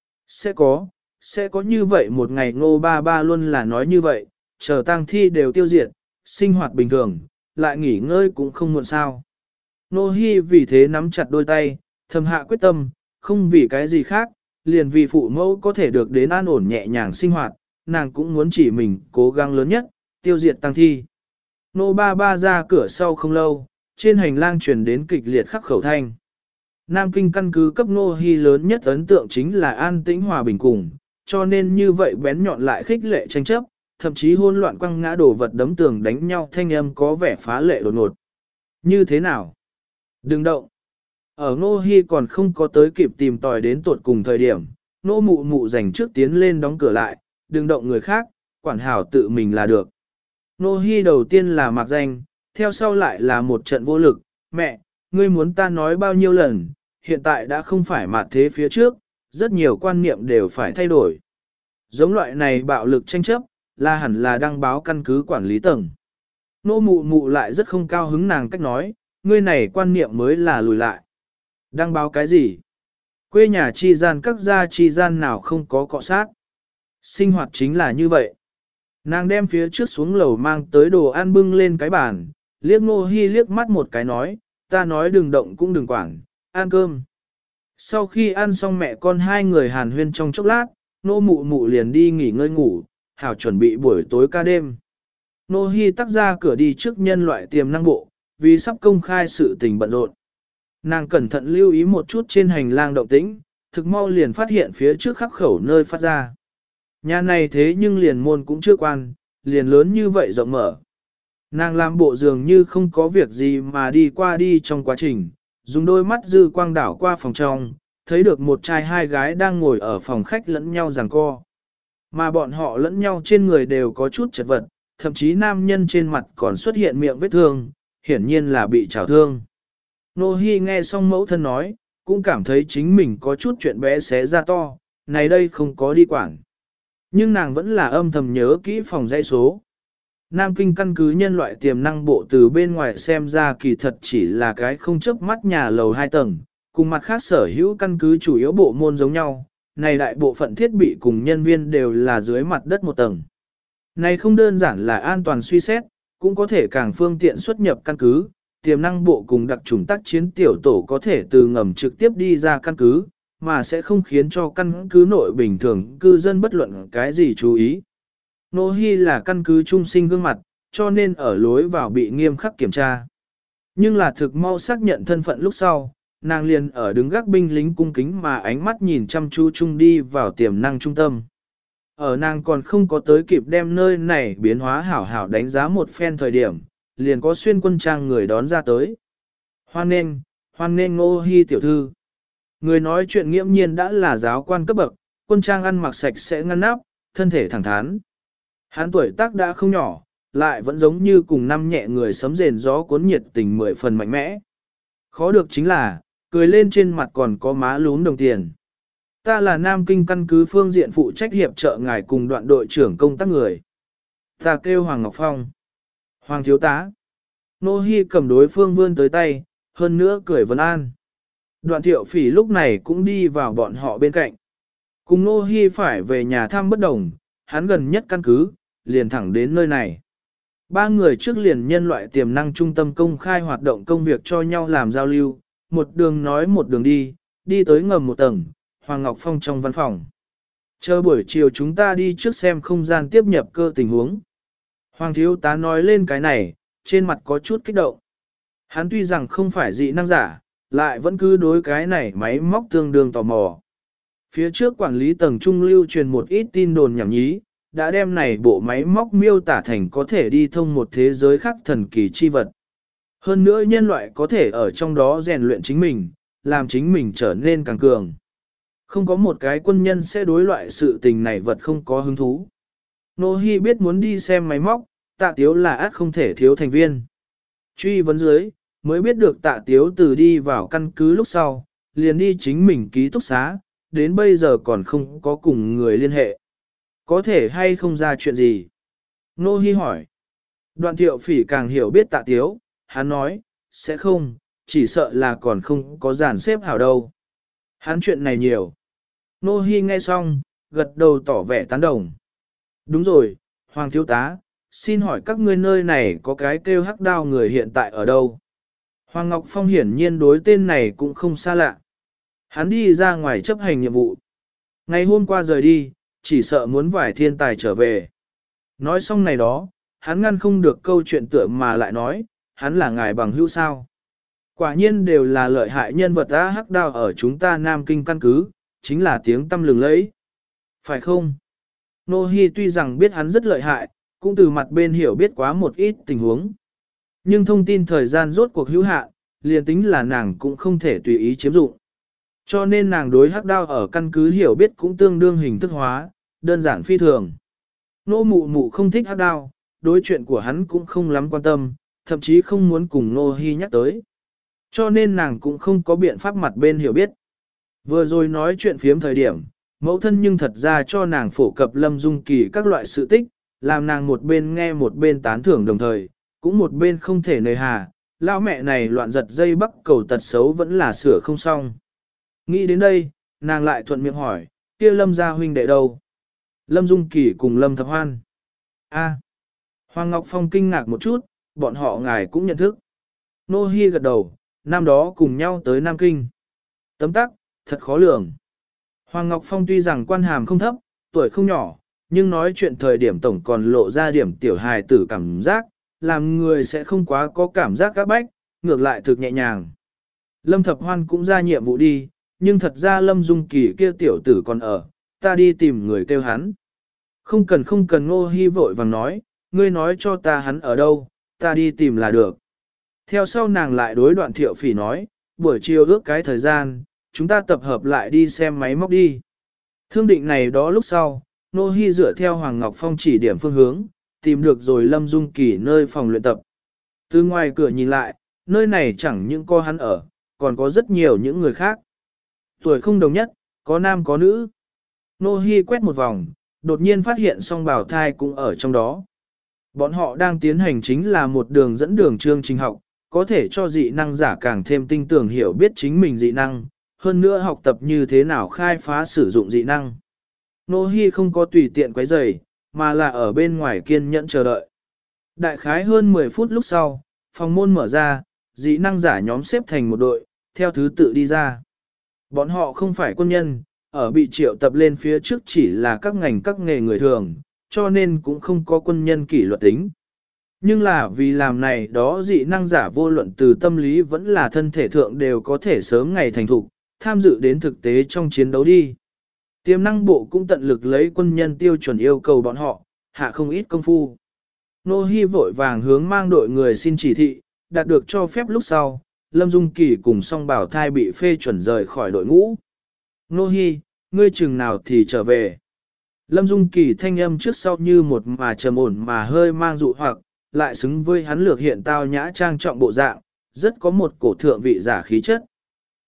Sẽ có như vậy một ngày Ngô Ba Ba luôn là nói như vậy, chờ tang thi đều tiêu diệt, sinh hoạt bình thường, lại nghỉ ngơi cũng không muộn sao. Nô Hi vì thế nắm chặt đôi tay, thầm hạ quyết tâm, không vì cái gì khác, liền vì phụ mẫu có thể được đến an ổn nhẹ nhàng sinh hoạt, nàng cũng muốn chỉ mình cố gắng lớn nhất, tiêu diệt tang thi. Nô Ba Ba ra cửa sau không lâu, trên hành lang truyền đến kịch liệt khắc khẩu thanh. Nam Kinh căn cứ cấp Nô Hi lớn nhất ấn tượng chính là an tĩnh hòa bình cùng, cho nên như vậy bén nhọn lại khích lệ tranh chấp, thậm chí hỗn loạn quăng ngã đổ vật đấm tường đánh nhau thanh âm có vẻ phá lệ đột ngột. Như thế nào? Đừng động. Ở Nô Hi còn không có tới kịp tìm tòi đến tuột cùng thời điểm, Nô Mụ Mụ dành trước tiến lên đóng cửa lại, đừng động người khác, quản hảo tự mình là được. Nô Hi đầu tiên là mặc danh, theo sau lại là một trận vô lực, mẹ, ngươi muốn ta nói bao nhiêu lần, hiện tại đã không phải mặt thế phía trước, rất nhiều quan niệm đều phải thay đổi. Giống loại này bạo lực tranh chấp, là hẳn là đăng báo căn cứ quản lý tầng. Nô Mụ Mụ lại rất không cao hứng nàng cách nói, ngươi này quan niệm mới là lùi lại. Đăng báo cái gì? Quê nhà chi gian các gia chi gian nào không có cọ sát. Sinh hoạt chính là như vậy. Nàng đem phía trước xuống lầu mang tới đồ ăn bưng lên cái bàn, liếc Nô Hi liếc mắt một cái nói, ta nói đừng động cũng đừng quản, ăn cơm. Sau khi ăn xong mẹ con hai người hàn huyên trong chốc lát, Nô Mụ Mụ liền đi nghỉ ngơi ngủ, hảo chuẩn bị buổi tối ca đêm. Nô Hi tắt ra cửa đi trước nhân loại tiềm năng bộ, vì sắp công khai sự tình bận rộn. Nàng cẩn thận lưu ý một chút trên hành lang động tĩnh, thực mau liền phát hiện phía trước khắc khẩu nơi phát ra. Nhà này thế nhưng liền môn cũng chưa quan, liền lớn như vậy rộng mở. Nàng làm bộ dường như không có việc gì mà đi qua đi trong quá trình, dùng đôi mắt dư quang đảo qua phòng trong, thấy được một trai hai gái đang ngồi ở phòng khách lẫn nhau giằng co. Mà bọn họ lẫn nhau trên người đều có chút chật vật, thậm chí nam nhân trên mặt còn xuất hiện miệng vết thương, hiển nhiên là bị trào thương. Nô Hi nghe xong mẫu thân nói, cũng cảm thấy chính mình có chút chuyện bé xé ra to, này đây không có đi quản. Nhưng nàng vẫn là âm thầm nhớ kỹ phòng dãy số. Nam Kinh căn cứ nhân loại tiềm năng bộ từ bên ngoài xem ra kỳ thật chỉ là cái không chớp mắt nhà lầu 2 tầng, cùng mặt khác sở hữu căn cứ chủ yếu bộ môn giống nhau, này đại bộ phận thiết bị cùng nhân viên đều là dưới mặt đất một tầng. Này không đơn giản là an toàn suy xét, cũng có thể càng phương tiện xuất nhập căn cứ, tiềm năng bộ cùng đặc chủng tác chiến tiểu tổ có thể từ ngầm trực tiếp đi ra căn cứ, mà sẽ không khiến cho căn cứ nội bình thường cư dân bất luận cái gì chú ý. Nô Hi là căn cứ trung sinh gương mặt, cho nên ở lối vào bị nghiêm khắc kiểm tra. Nhưng là thực mau xác nhận thân phận lúc sau, nàng liền ở đứng gác binh lính cung kính mà ánh mắt nhìn chăm chú chung đi vào tiềm năng trung tâm. Ở nàng còn không có tới kịp đem nơi này biến hóa hảo hảo đánh giá một phen thời điểm, liền có xuyên quân trang người đón ra tới. Hoan nghênh Ngô Hi tiểu thư. Người nói chuyện nghiễm nhiên đã là giáo quan cấp bậc, quân trang ăn mặc sạch sẽ ngăn nắp, thân thể thẳng thắn. Hắn tuổi tác đã không nhỏ, lại vẫn giống như cùng năm nhẹ người sấm rền gió cuốn nhiệt tình 10 phần mạnh mẽ. Khó được chính là, cười lên trên mặt còn có má lún đồng tiền. Ta là Nam Kinh căn cứ phương diện phụ trách hiệp trợ ngài cùng đoạn đội trưởng công tác người. Ta kêu Hoàng Ngọc Phong. Hoàng thiếu tá. Nô Hi cầm đối phương vươn tới tay, hơn nữa cười vấn an. Đoạn Thiệu Phỉ lúc này cũng đi vào bọn họ bên cạnh. Cùng Nô Hi phải về nhà thăm bất đồng, hắn gần nhất căn cứ, liền thẳng đến nơi này. Ba người trước liền nhân loại tiềm năng trung tâm công khai hoạt động công việc cho nhau làm giao lưu, một đường nói một đường đi, đi tới ngầm một tầng, Hoàng Ngọc Phong trong văn phòng. Chờ buổi chiều chúng ta đi trước xem không gian tiếp nhập cơ tình huống. Hoàng thiếu tá nói lên cái này, trên mặt có chút kích động. Hắn tuy rằng không phải dị năng giả, lại vẫn cứ đối cái này máy móc tương đương tò mò. Phía trước quản lý tầng trung lưu truyền một ít tin đồn nhảm nhí, đã đem này bộ máy móc miêu tả thành có thể đi thông một thế giới khác thần kỳ chi vật. Hơn nữa nhân loại có thể ở trong đó rèn luyện chính mình, làm chính mình trở nên càng cường. Không có một cái quân nhân sẽ đối loại sự tình này vật không có hứng thú. Nô Hi biết muốn đi xem máy móc, Tạ Tiếu là át không thể thiếu thành viên. Truy vấn dưới, mới biết được Tạ Tiếu từ đi vào căn cứ lúc sau, liền đi chính mình ký túc xá, đến bây giờ còn không có cùng người liên hệ. Có thể hay không ra chuyện gì? Nô Hi hỏi. Đoạn Thiệu Phỉ càng hiểu biết Tạ Tiếu, hắn nói, sẽ không, chỉ sợ là còn không có dàn xếp hảo đâu. Hắn chuyện này nhiều. Nô Hi nghe xong, gật đầu tỏ vẻ tán đồng. Đúng rồi, Hoàng thiếu tá, xin hỏi các ngươi nơi này có cái kêu hắc đao người hiện tại ở đâu? Hoàng Ngọc Phong hiển nhiên đối tên này cũng không xa lạ. Hắn đi ra ngoài chấp hành nhiệm vụ. Ngày hôm qua rời đi, chỉ sợ muốn vải thiên tài trở về. Nói xong này đó, hắn ngăn không được câu chuyện tựa mà lại nói, hắn là ngài bằng hữu sao. Quả nhiên đều là lợi hại nhân vật đã hắc đao ở chúng ta Nam Kinh căn cứ, chính là tiếng tâm lừng lẫy. Phải không? Nô Hi tuy rằng biết hắn rất lợi hại, cũng từ mặt bên hiểu biết quá một ít tình huống. Nhưng thông tin thời gian rốt cuộc hữu hạn, liền tính là nàng cũng không thể tùy ý chiếm dụng. Cho nên nàng đối hắc đao ở căn cứ hiểu biết cũng tương đương hình thức hóa, đơn giản phi thường. Nô mụ mụ không thích hắc đao, đối chuyện của hắn cũng không lắm quan tâm, thậm chí không muốn cùng Nô Hi nhắc tới. Cho nên nàng cũng không có biện pháp mặt bên hiểu biết. Vừa rồi nói chuyện phiếm thời điểm, mẫu thân nhưng thật ra cho nàng phổ cập Lâm Dung Kỳ các loại sự tích, làm nàng một bên nghe một bên tán thưởng đồng thời, cũng một bên không thể nề hà, lão mẹ này loạn giật dây bắc cầu tật xấu vẫn là sửa không xong. Nghĩ đến đây, nàng lại thuận miệng hỏi, kia Lâm gia huynh đệ đâu? Lâm Dung Kỳ cùng Lâm Thập Hoan. A. Hoàng Ngọc Phong kinh ngạc một chút, bọn họ ngài cũng nhận thức. Nô Hi gật đầu, năm đó cùng nhau tới Nam Kinh. Tấm tắc, thật khó lường. Hoàng Ngọc Phong tuy rằng quan hàm không thấp, tuổi không nhỏ, nhưng nói chuyện thời điểm tổng còn lộ ra điểm tiểu hài tử cảm giác, làm người sẽ không quá có cảm giác các bách, ngược lại thực nhẹ nhàng. Lâm Thập Hoan cũng ra nhiệm vụ đi, nhưng thật ra Lâm Dung Kỳ kia tiểu tử còn ở, ta đi tìm người kêu hắn. Không cần Ngô Hi vội vàng nói, ngươi nói cho ta hắn ở đâu, ta đi tìm là được. Theo sau nàng lại đối Đoạn Thiệu Phỉ nói, buổi chiều ước cái thời gian, chúng ta tập hợp lại đi xem máy móc đi. Thương định này đó lúc sau, Ngô Hi dựa theo Hoàng Ngọc Phong chỉ điểm phương hướng, tìm được rồi Lâm Dung Kỳ nơi phòng luyện tập. Từ ngoài cửa nhìn lại, nơi này chẳng những có hắn ở, còn có rất nhiều những người khác. Tuổi không đồng nhất, có nam có nữ. Ngô Hi quét một vòng, đột nhiên phát hiện song bào thai cũng ở trong đó. Bọn họ đang tiến hành chính là một đường dẫn đường chương trình học, có thể cho dị năng giả càng thêm tinh tưởng hiểu biết chính mình dị năng, hơn nữa học tập như thế nào khai phá sử dụng dị năng. Nô Hi không có tùy tiện quấy rầy, mà là ở bên ngoài kiên nhẫn chờ đợi. Đại khái hơn 10 phút lúc sau, phòng môn mở ra, dị năng giả nhóm xếp thành một đội, theo thứ tự đi ra. Bọn họ không phải quân nhân, ở bị triệu tập lên phía trước chỉ là các ngành các nghề người thường, cho nên cũng không có quân nhân kỷ luật tính. Nhưng là vì làm này đó dị năng giả vô luận từ tâm lý vẫn là thân thể thượng đều có thể sớm ngày thành thục, tham dự đến thực tế trong chiến đấu đi. Tiềm năng bộ cũng tận lực lấy quân nhân tiêu chuẩn yêu cầu bọn họ, hạ không ít công phu. Nô Hi vội vàng hướng mang đội người xin chỉ thị, đạt được cho phép lúc sau, Lâm Dung Kỳ cùng song bảo thai bị phê chuẩn rời khỏi đội ngũ. Nô Hi, ngươi chừng nào thì trở về. Lâm Dung Kỳ thanh âm trước sau như một mà trầm ổn mà hơi mang dụ hoặc, lại xứng với hắn lược hiện tao nhã trang trọng bộ dạng, rất có một cổ thượng vị giả khí chất.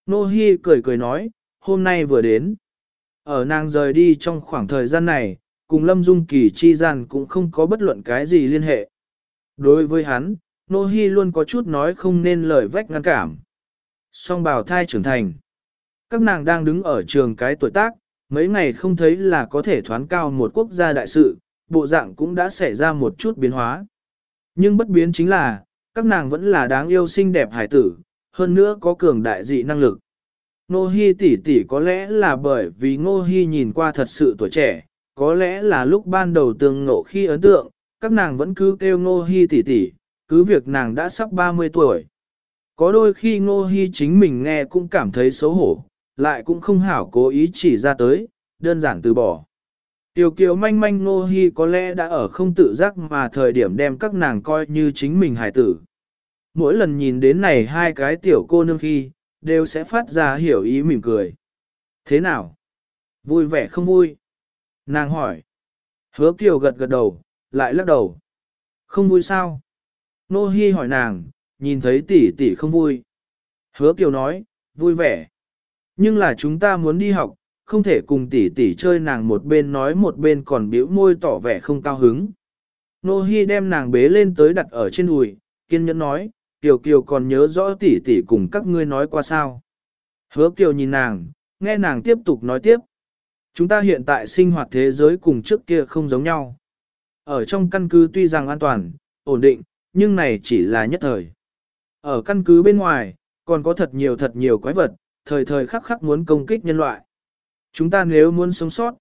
Nô Hi cười cười nói, hôm nay vừa đến. Ở nàng rời đi trong khoảng thời gian này, cùng Lâm Dung Kỳ chi gian cũng không có bất luận cái gì liên hệ. Đối với hắn, Nô Hi luôn có chút nói không nên lời vách ngăn cảm. Song bào thai trưởng thành. Các nàng đang đứng ở trường cái tuổi tác, mấy ngày không thấy là có thể thoán cao một quốc gia đại sự, bộ dạng cũng đã xảy ra một chút biến hóa. Nhưng bất biến chính là, các nàng vẫn là đáng yêu xinh đẹp hải tử, hơn nữa có cường đại dị năng lực. Ngô Hi tỷ tỷ có lẽ là bởi vì Ngô Hi nhìn qua thật sự tuổi trẻ, có lẽ là lúc ban đầu tương ngộ khi ấn tượng, các nàng vẫn cứ kêu Ngô Hi tỷ tỷ, cứ việc nàng đã sắp 30 tuổi. Có đôi khi Ngô Hi chính mình nghe cũng cảm thấy xấu hổ, lại cũng không hảo cố ý chỉ ra tới, đơn giản từ bỏ. Tiểu kiều manh manh Ngô Hi có lẽ đã ở không tự giác mà thời điểm đem các nàng coi như chính mình hài tử. Mỗi lần nhìn đến này hai cái tiểu cô nương khi, đều sẽ phát ra hiểu ý mỉm cười. Thế nào? Vui vẻ không vui? Nàng hỏi. Hứa Kiều gật gật đầu, lại lắc đầu. Không vui sao? Nô Hi hỏi nàng, nhìn thấy tỷ tỷ không vui. Hứa Kiều nói, vui vẻ. Nhưng là chúng ta muốn đi học, không thể cùng tỷ tỷ chơi. Nàng một bên nói một bên còn bĩu môi tỏ vẻ không cao hứng. Nô Hi đem nàng bế lên tới đặt ở trên đùi, kiên nhẫn nói, Kiều Kiều còn nhớ rõ tỷ tỷ cùng các ngươi nói qua sao. Hứa Kiều nhìn nàng, nghe nàng tiếp tục nói tiếp. Chúng ta hiện tại sinh hoạt thế giới cùng trước kia không giống nhau. Ở trong căn cứ tuy rằng an toàn, ổn định, nhưng này chỉ là nhất thời. Ở căn cứ bên ngoài, còn có thật nhiều quái vật, thời thời khắc khắc muốn công kích nhân loại. Chúng ta nếu muốn sống sót,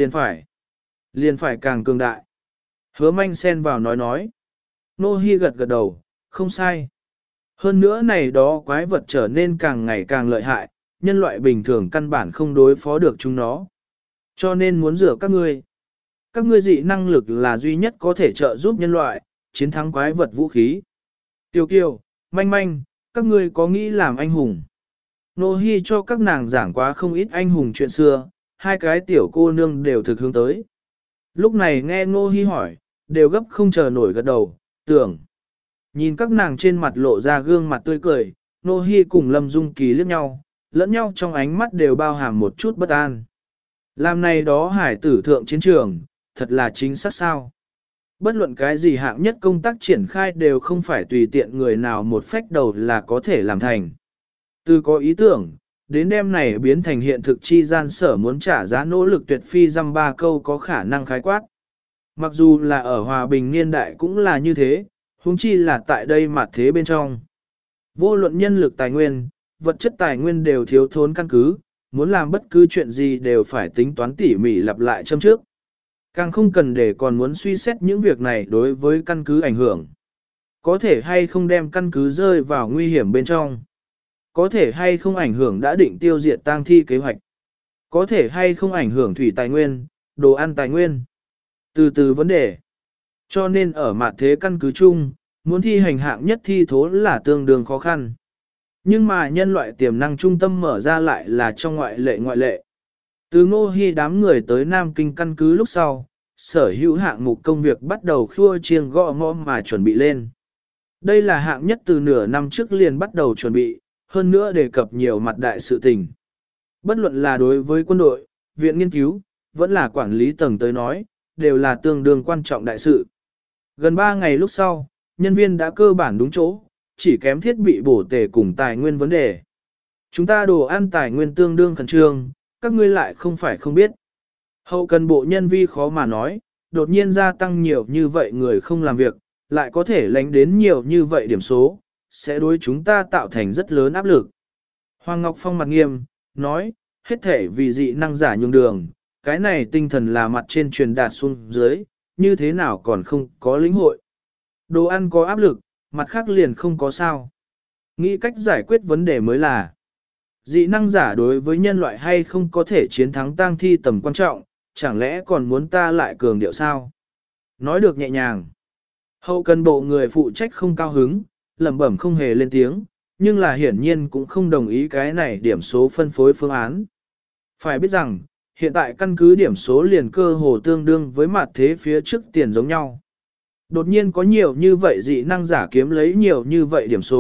liền phải càng cường đại. Hứa Manh xen vào nói. Nô Hi gật gật đầu, không sai. Hơn nữa này đó quái vật trở nên càng ngày càng lợi hại, nhân loại bình thường căn bản không đối phó được chúng nó. Cho nên muốn rửa các ngươi. Các ngươi dị năng lực là duy nhất có thể trợ giúp nhân loại, chiến thắng quái vật vũ khí. Tiêu Kiều, Manh Manh, các ngươi có nghĩ làm anh hùng? Nô Hi cho các nàng giảng quá không ít anh hùng chuyện xưa, hai cái tiểu cô nương đều thực hướng tới. Lúc này nghe Nô Hi hỏi, đều gấp không chờ nổi gật đầu, tưởng. Nhìn các nàng trên mặt lộ ra gương mặt tươi cười, Nô Hi cùng Lâm Dung Kỳ liếc nhau, lẫn nhau trong ánh mắt đều bao hàm một chút bất an. Làm này đó hải tử thượng chiến trường, thật là chính xác sao. Bất luận cái gì hạng nhất công tác triển khai đều không phải tùy tiện người nào một phách đầu là có thể làm thành. Từ có ý tưởng, đến đêm này biến thành hiện thực chi gian sở muốn trả giá nỗ lực tuyệt phi dăm ba câu có khả năng khái quát. Mặc dù là ở hòa bình niên đại cũng là như thế, huống chi là tại đây mà thế bên trong. Vô luận nhân lực tài nguyên, vật chất tài nguyên đều thiếu thốn căn cứ, muốn làm bất cứ chuyện gì đều phải tính toán tỉ mỉ lặp lại châm trước. Càng không cần để còn muốn suy xét những việc này đối với căn cứ ảnh hưởng. Có thể hay không đem căn cứ rơi vào nguy hiểm bên trong. Có thể hay không ảnh hưởng đã định tiêu diệt tang thi kế hoạch. Có thể hay không ảnh hưởng thủy tài nguyên, đồ ăn tài nguyên. Từ từ vấn đề. Cho nên ở mặt thế căn cứ chung, muốn thi hành hạng nhất thi thố là tương đương khó khăn. Nhưng mà nhân loại tiềm năng trung tâm mở ra lại là trong ngoại lệ. Từ Ngô Hi đám người tới Nam Kinh căn cứ lúc sau, sở hữu hạng mục công việc bắt đầu khua chiêng gõ ngõ mà chuẩn bị lên. Đây là hạng nhất từ nửa năm trước liền bắt đầu chuẩn bị, hơn nữa đề cập nhiều mặt đại sự tình. Bất luận là đối với quân đội, viện nghiên cứu, vẫn là quản lý tầng tới nói, đều là tương đương quan trọng đại sự. Gần 3 ngày lúc sau, nhân viên đã cơ bản đúng chỗ, chỉ kém thiết bị bổ tề cùng tài nguyên vấn đề. Chúng ta đồ ăn tài nguyên tương đương khẩn trương, các ngươi lại không phải không biết. Hậu cần bộ nhân vi khó mà nói, đột nhiên gia tăng nhiều như vậy người không làm việc, lại có thể lánh đến nhiều như vậy điểm số, sẽ đối chúng ta tạo thành rất lớn áp lực. Hoàng Ngọc Phong mặt nghiêm, nói, hết thể vì dị năng giả nhường đường, cái này tinh thần là mặt trên truyền đạt xuống dưới, như thế nào còn không có lĩnh hội. Đồ ăn có áp lực, mặt khác liền không có sao. Nghĩ cách giải quyết vấn đề mới là dị năng giả đối với nhân loại hay không có thể chiến thắng tang thi tầm quan trọng, chẳng lẽ còn muốn ta lại cường điệu sao? Nói được nhẹ nhàng. Hậu cần bộ người phụ trách không cao hứng, lẩm bẩm không hề lên tiếng, nhưng là hiển nhiên cũng không đồng ý cái này điểm số phân phối phương án. Phải biết rằng, hiện tại căn cứ điểm số liền cơ hồ tương đương với mặt thế phía trước tiền giống nhau. Đột nhiên có nhiều như vậy dị năng giả kiếm lấy nhiều như vậy điểm số,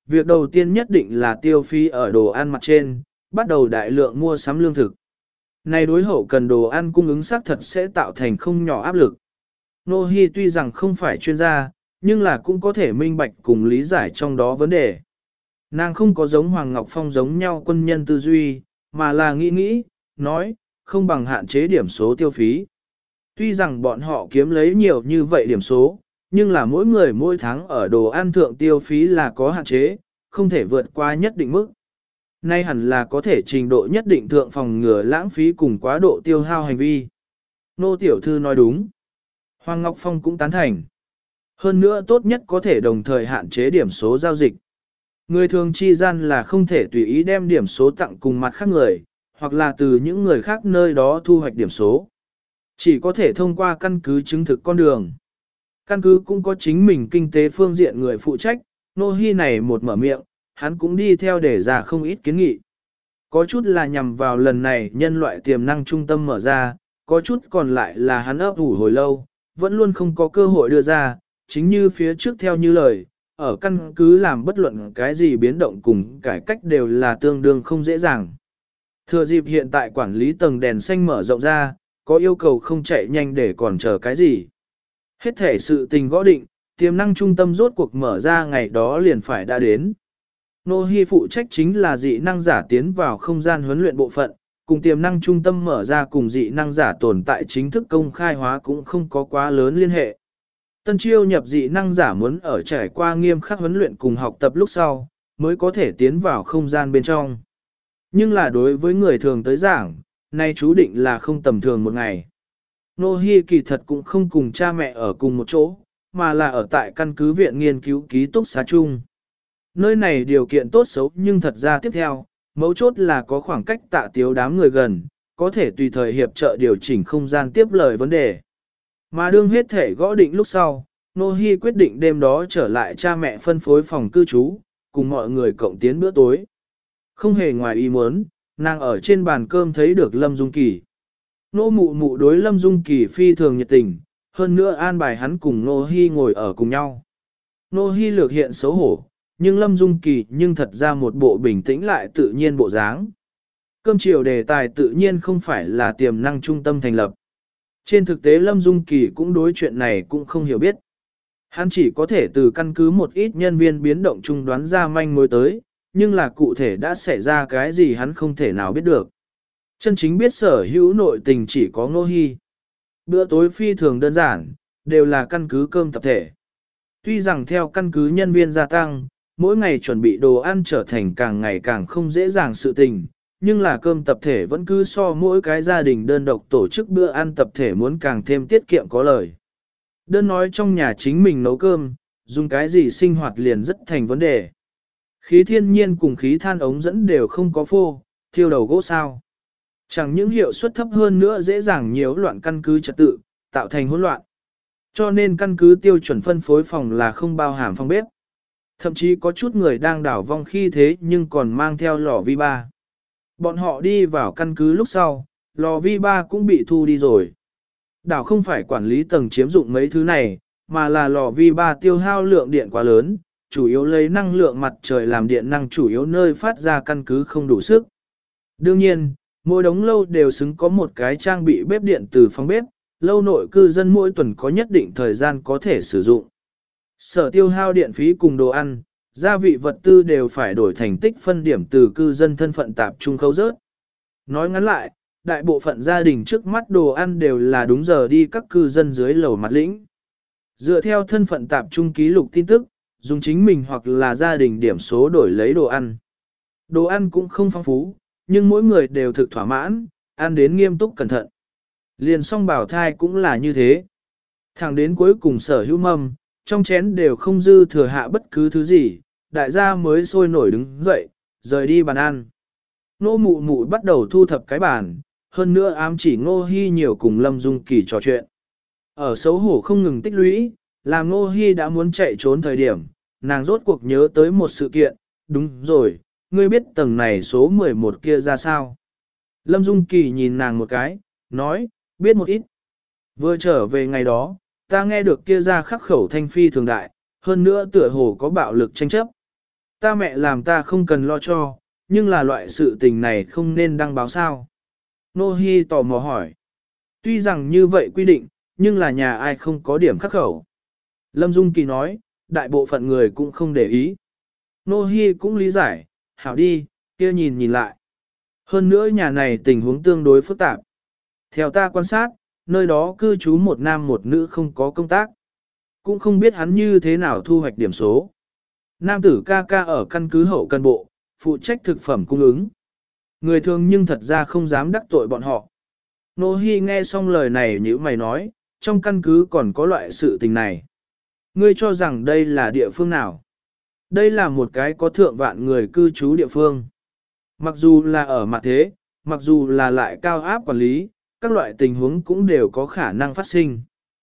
việc đầu tiên nhất định là tiêu phí ở đồ ăn mặt trên, bắt đầu đại lượng mua sắm lương thực. Này đối hậu cần đồ ăn cung ứng xác thật sẽ tạo thành không nhỏ áp lực. Nô Hi tuy rằng không phải chuyên gia, nhưng là cũng có thể minh bạch cùng lý giải trong đó vấn đề. Nàng không có giống Hoàng Ngọc Phong giống nhau quân nhân tư duy, mà là nghĩ, nói, không bằng hạn chế điểm số tiêu phí. Tuy rằng bọn họ kiếm lấy nhiều như vậy điểm số, nhưng là mỗi người mỗi tháng ở đồ ăn thượng tiêu phí là có hạn chế, không thể vượt qua nhất định mức. Nay hẳn là có thể trình độ nhất định thượng phòng ngừa lãng phí cùng quá độ tiêu hao hành vi. Nô tiểu thư nói đúng. Hoàng Ngọc Phong cũng tán thành. Hơn nữa tốt nhất có thể đồng thời hạn chế điểm số giao dịch. Người thường chi gian là không thể tùy ý đem điểm số tặng cùng mặt khác người, hoặc là từ những người khác nơi đó thu hoạch điểm số. Chỉ có thể thông qua căn cứ chứng thực con đường. Căn cứ cũng có chính mình kinh tế phương diện người phụ trách, Nô Hi này một mở miệng, hắn cũng đi theo để ra không ít kiến nghị. Có chút là nhằm vào lần này nhân loại tiềm năng trung tâm mở ra, có chút còn lại là hắn ấp ủ hồi lâu, vẫn luôn không có cơ hội đưa ra, chính như phía trước theo như lời, ở căn cứ làm bất luận cái gì biến động cùng cải cách đều là tương đương không dễ dàng. Thừa dịp hiện tại quản lý tầng đèn xanh mở rộng ra, có yêu cầu không chạy nhanh để còn chờ cái gì. Hết thể sự tình gõ định, tiềm năng trung tâm rốt cuộc mở ra ngày đó liền phải đã đến. Nô Hi phụ trách chính là dị năng giả tiến vào không gian huấn luyện bộ phận, cùng tiềm năng trung tâm mở ra cùng dị năng giả tồn tại chính thức công khai hóa cũng không có quá lớn liên hệ. Tân chiêu nhập dị năng giả muốn ở trải qua nghiêm khắc huấn luyện cùng học tập lúc sau, mới có thể tiến vào không gian bên trong. Nhưng là đối với người thường tới giảng, nay chú định là không tầm thường một ngày. Nô Hi kỳ thật cũng không cùng cha mẹ ở cùng một chỗ, mà là ở tại căn cứ viện nghiên cứu ký túc xá chung. Nơi này điều kiện tốt xấu nhưng thật ra tiếp theo, mấu chốt là có khoảng cách tạ tiếu đám người gần, có thể tùy thời hiệp trợ điều chỉnh không gian tiếp lời vấn đề. Mà đương hết thể gõ định lúc sau, Nô Hi quyết định đêm đó trở lại cha mẹ phân phối phòng cư trú, cùng mọi người cộng tiến bữa tối. Không hề ngoài ý muốn, nàng ở trên bàn cơm thấy được Lâm Dung Kỳ. Nô mụ mụ đối Lâm Dung Kỳ phi thường nhiệt tình, hơn nữa an bài hắn cùng Nô Hi ngồi ở cùng nhau. Nô Hi lược hiện xấu hổ, nhưng Lâm Dung Kỳ nhưng thật ra một bộ bình tĩnh lại tự nhiên bộ dáng. Cơm chiều đề tài tự nhiên không phải là tiềm năng trung tâm thành lập. Trên thực tế Lâm Dung Kỳ cũng đối chuyện này cũng không hiểu biết. Hắn chỉ có thể từ căn cứ một ít nhân viên biến động chung đoán ra manh mối tới, nhưng là cụ thể đã xảy ra cái gì hắn không thể nào biết được. Chân chính biết sở hữu nội tình chỉ có Ngô Hi. Bữa tối phi thường đơn giản, đều là căn cứ cơm tập thể. Tuy rằng theo căn cứ nhân viên gia tăng, mỗi ngày chuẩn bị đồ ăn trở thành càng ngày càng không dễ dàng sự tình, nhưng là cơm tập thể vẫn cứ so mỗi cái gia đình đơn độc tổ chức bữa ăn tập thể muốn càng thêm tiết kiệm có lời. Đơn nói trong nhà chính mình nấu cơm, dùng cái gì sinh hoạt liền rất thành vấn đề. Khí thiên nhiên cùng khí than ống dẫn đều không có phô, thiêu đầu gỗ sao. Chẳng những hiệu suất thấp hơn nữa dễ dàng nhiễu loạn căn cứ trật tự, tạo thành hỗn loạn. Cho nên căn cứ tiêu chuẩn phân phối phòng là không bao hàm phòng bếp. Thậm chí có chút người đang đảo vong khi thế nhưng còn mang theo lò vi ba. Bọn họ đi vào căn cứ lúc sau, lò vi ba cũng bị thu đi rồi. Đảo không phải quản lý tầng chiếm dụng mấy thứ này, mà là lò vi ba tiêu hao lượng điện quá lớn, chủ yếu lấy năng lượng mặt trời làm điện năng chủ yếu nơi phát ra căn cứ không đủ sức. Đương nhiên, mỗi đống lâu đều xứng có một cái trang bị bếp điện từ phòng bếp, lâu nội cư dân mỗi tuần có nhất định thời gian có thể sử dụng. Sở tiêu hao điện phí cùng đồ ăn, gia vị vật tư đều phải đổi thành tích phân điểm từ cư dân thân phận tạp trung khấu rớt. Nói ngắn lại, đại bộ phận gia đình trước mắt đồ ăn đều là đúng giờ đi các cư dân dưới lầu mặt lĩnh. Dựa theo thân phận tạp trung ký lục tin tức, dùng chính mình hoặc là gia đình điểm số đổi lấy đồ ăn. Đồ ăn cũng không phong phú, nhưng mỗi người đều thực thỏa mãn, ăn đến nghiêm túc cẩn thận. Liền song bảo thai cũng là như thế. Thẳng đến cuối cùng sở hữu mâm, trong chén đều không dư thừa hạ bất cứ thứ gì, đại gia mới sôi nổi đứng dậy, rời đi bàn ăn. Nô mụ mụ bắt đầu thu thập cái bàn, hơn nữa ám chỉ Ngô Hi nhiều cùng Lâm Dung Kỳ trò chuyện. Ở xấu hổ không ngừng tích lũy, làm Ngô Hi đã muốn chạy trốn thời điểm, nàng rốt cuộc nhớ tới một sự kiện, đúng rồi, ngươi biết tầng này số 11 kia ra sao? Lâm Dung Kỳ nhìn nàng một cái, nói, biết một ít. Vừa trở về ngày đó, ta nghe được kia ra khắc khẩu thanh phi thường đại, hơn nữa tựa hồ có bạo lực tranh chấp. Ta mẹ làm ta không cần lo cho, nhưng là loại sự tình này không nên đăng báo sao. Nô Hi tò mò hỏi. Tuy rằng như vậy quy định, nhưng là nhà ai không có điểm khắc khẩu. Lâm Dung Kỳ nói, đại bộ phận người cũng không để ý. Nô Hi cũng lý giải, hảo đi, kia nhìn nhìn lại. Hơn nữa nhà này tình huống tương đối phức tạp. Theo ta quan sát, nơi đó cư trú một nam một nữ không có công tác. Cũng không biết hắn như thế nào thu hoạch điểm số. Nam tử ca ca ở căn cứ hậu cần bộ, phụ trách thực phẩm cung ứng. Người thường nhưng thật ra không dám đắc tội bọn họ. Nô Hi nghe xong lời này nhíu mày nói, trong căn cứ còn có loại sự tình này. Ngươi cho rằng đây là địa phương nào? Đây là một cái có thượng vạn người cư trú địa phương. Mặc dù là ở mặt thế, mặc dù là lại cao áp quản lý, các loại tình huống cũng đều có khả năng phát sinh.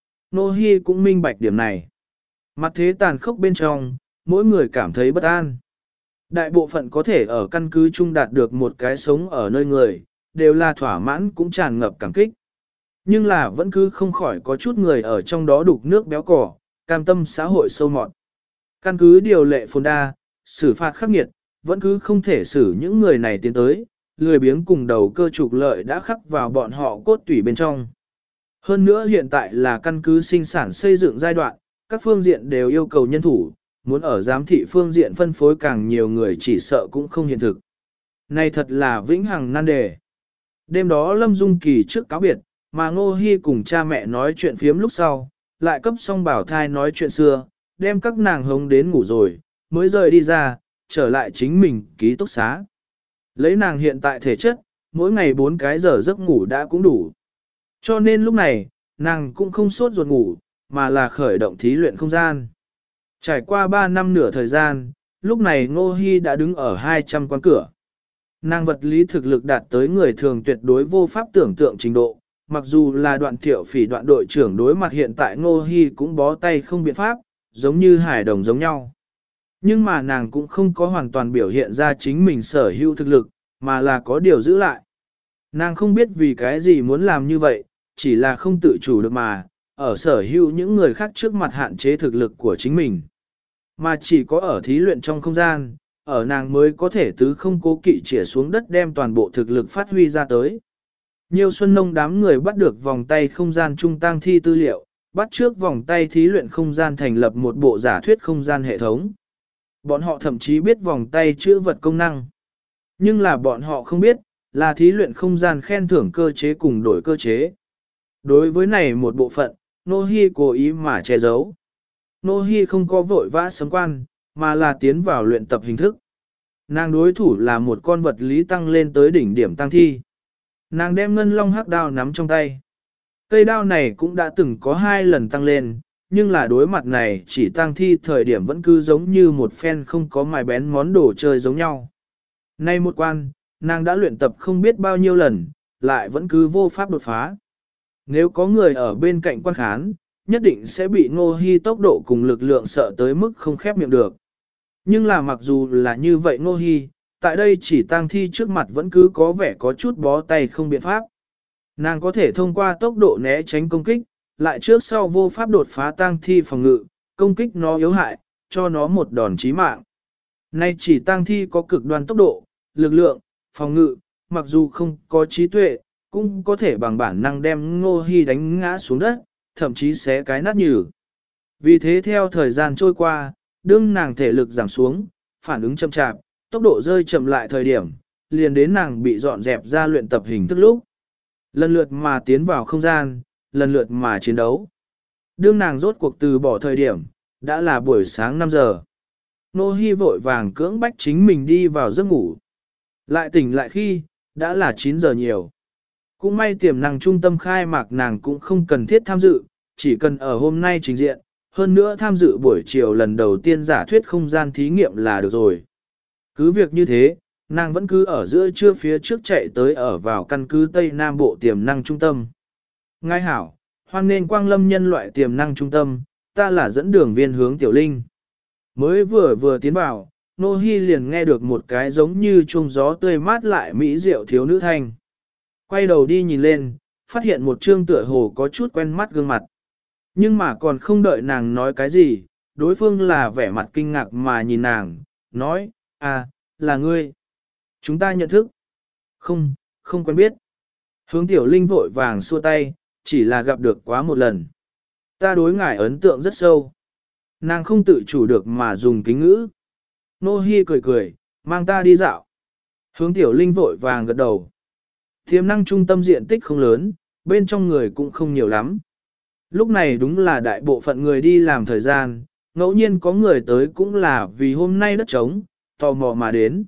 Nô Hi cũng minh bạch điểm này. Mặt thế tàn khốc bên trong, mỗi người cảm thấy bất an. Đại bộ phận có thể ở căn cứ chung đạt được một cái sống ở nơi người, đều là thỏa mãn cũng tràn ngập cảm kích. Nhưng là vẫn cứ không khỏi có chút người ở trong đó đục nước béo cỏ, cam tâm xã hội sâu mọt. Căn cứ điều lệ phồn đa, xử phạt khắc nghiệt, vẫn cứ không thể xử những người này tiến tới, lười biếng cùng đầu cơ trục lợi đã khắc vào bọn họ cốt tủy bên trong. Hơn nữa hiện tại là căn cứ sinh sản xây dựng giai đoạn, các phương diện đều yêu cầu nhân thủ, muốn ở giám thị phương diện phân phối càng nhiều người chỉ sợ cũng không hiện thực. Này thật là vĩnh hằng nan đề. Đêm đó Lâm Dung Kỳ trước cáo biệt, mà Ngô Hi cùng cha mẹ nói chuyện phiếm lúc sau, lại cấp xong bảo thai nói chuyện xưa, đem các nàng hống đến ngủ rồi, mới rời đi ra, trở lại chính mình ký túc xá. Lấy nàng hiện tại thể chất, mỗi ngày 4 cái giờ giấc ngủ đã cũng đủ. Cho nên lúc này, nàng cũng không sốt ruột ngủ, mà là khởi động thí luyện không gian. Trải qua 3 năm nửa thời gian, lúc này Ngô Hi đã đứng ở 200 quan cửa. Nàng vật lý thực lực đạt tới người thường tuyệt đối vô pháp tưởng tượng trình độ, mặc dù là Đoạn Thiệu Phỉ đoạn đội trưởng đối mặt hiện tại Ngô Hi cũng bó tay không biện pháp, giống như hải đồng giống nhau. Nhưng mà nàng cũng không có hoàn toàn biểu hiện ra chính mình sở hữu thực lực, mà là có điều giữ lại. Nàng không biết vì cái gì muốn làm như vậy, chỉ là không tự chủ được mà, ở sở hữu những người khác trước mặt hạn chế thực lực của chính mình. Mà chỉ có ở thí luyện trong không gian, ở nàng mới có thể tứ không cố kỵ chĩa xuống đất đem toàn bộ thực lực phát huy ra tới. Nhiều Xuân Nông đám người bắt được vòng tay không gian trung tang thi tư liệu, bắt trước vòng tay thí luyện không gian thành lập một bộ giả thuyết không gian hệ thống. Bọn họ thậm chí biết vòng tay chữa vật công năng. Nhưng là bọn họ không biết, là thí luyện không gian khen thưởng cơ chế cùng đổi cơ chế. Đối với này một bộ phận, Nô Hi cố ý mà che giấu. Nô Hi không có vội vã sấm quan, mà là tiến vào luyện tập hình thức. Nàng đối thủ là một con vật lý tăng lên tới đỉnh điểm tăng thi. Nàng đem ngân long hắc đao nắm trong tay. Cây đao này cũng đã từng có 2 lần tăng lên, nhưng là đối mặt này chỉ tăng thi thời điểm vẫn cứ giống như một phen không có mài bén món đồ chơi giống nhau. Nay một quan, nàng đã luyện tập không biết bao nhiêu lần, lại vẫn cứ vô pháp đột phá. Nếu có người ở bên cạnh quan khán, nhất định sẽ bị Ngô Hi tốc độ cùng lực lượng sợ tới mức không khép miệng được. Nhưng là mặc dù là như vậy Ngô Hi, tại đây chỉ tang thi trước mặt vẫn cứ có vẻ có chút bó tay không biện pháp. Nàng có thể thông qua tốc độ né tránh công kích, lại trước sau vô pháp đột phá tang thi phòng ngự, công kích nó yếu hại, cho nó một đòn chí mạng. Nay chỉ tang thi có cực đoan tốc độ, lực lượng, phòng ngự, mặc dù không có trí tuệ, cũng có thể bằng bản năng đem Ngô Hi đánh ngã xuống đất, thậm chí xé cái nát nhừ. Vì thế theo thời gian trôi qua, đương nàng thể lực giảm xuống, phản ứng chậm chạp, tốc độ rơi chậm lại thời điểm, liền đến nàng bị dọn dẹp ra luyện tập hình thức lúc. Lần lượt mà tiến vào không gian, lần lượt mà chiến đấu. Đương nàng rốt cuộc từ bỏ thời điểm, đã là buổi sáng 5 giờ. Nô Hi vội vàng cưỡng bách chính mình đi vào giấc ngủ. Lại tỉnh lại khi, đã là 9 giờ nhiều. Cũng may tiềm năng trung tâm khai mạc nàng cũng không cần thiết tham dự, chỉ cần ở hôm nay trình diện, hơn nữa tham dự buổi chiều lần đầu tiên giả thuyết không gian thí nghiệm là được rồi. Cứ việc như thế, nàng vẫn cứ ở giữa trưa phía trước chạy tới ở vào căn cứ Tây Nam Bộ tiềm năng trung tâm. Ngài hảo, hoan nên quang lâm nhân loại tiềm năng trung tâm, ta là dẫn đường viên hướng Tiểu Linh. Mới vừa tiến vào, Nô Hi liền nghe được một cái giống như chuông gió tươi mát lại mỹ diệu thiếu nữ thanh. Quay đầu đi nhìn lên, phát hiện một trương tựa hồ có chút quen mắt gương mặt. Nhưng mà còn không đợi nàng nói cái gì, đối phương là vẻ mặt kinh ngạc mà nhìn nàng, nói, là ngươi. Chúng ta nhận thức. Không quen biết. Hướng tiểu linh vội vàng xua tay, chỉ là gặp được quá một lần. Ta đối ngài ấn tượng rất sâu. Nàng không tự chủ được mà dùng kính ngữ. Nô Hi cười cười, mang ta đi dạo. Hướng tiểu linh vội vàng gật đầu. Tiềm năng trung tâm diện tích không lớn, bên trong người cũng không nhiều lắm. Lúc này đúng là đại bộ phận người đi làm thời gian, ngẫu nhiên có người tới cũng là vì hôm nay đất trống, tò mò mà đến.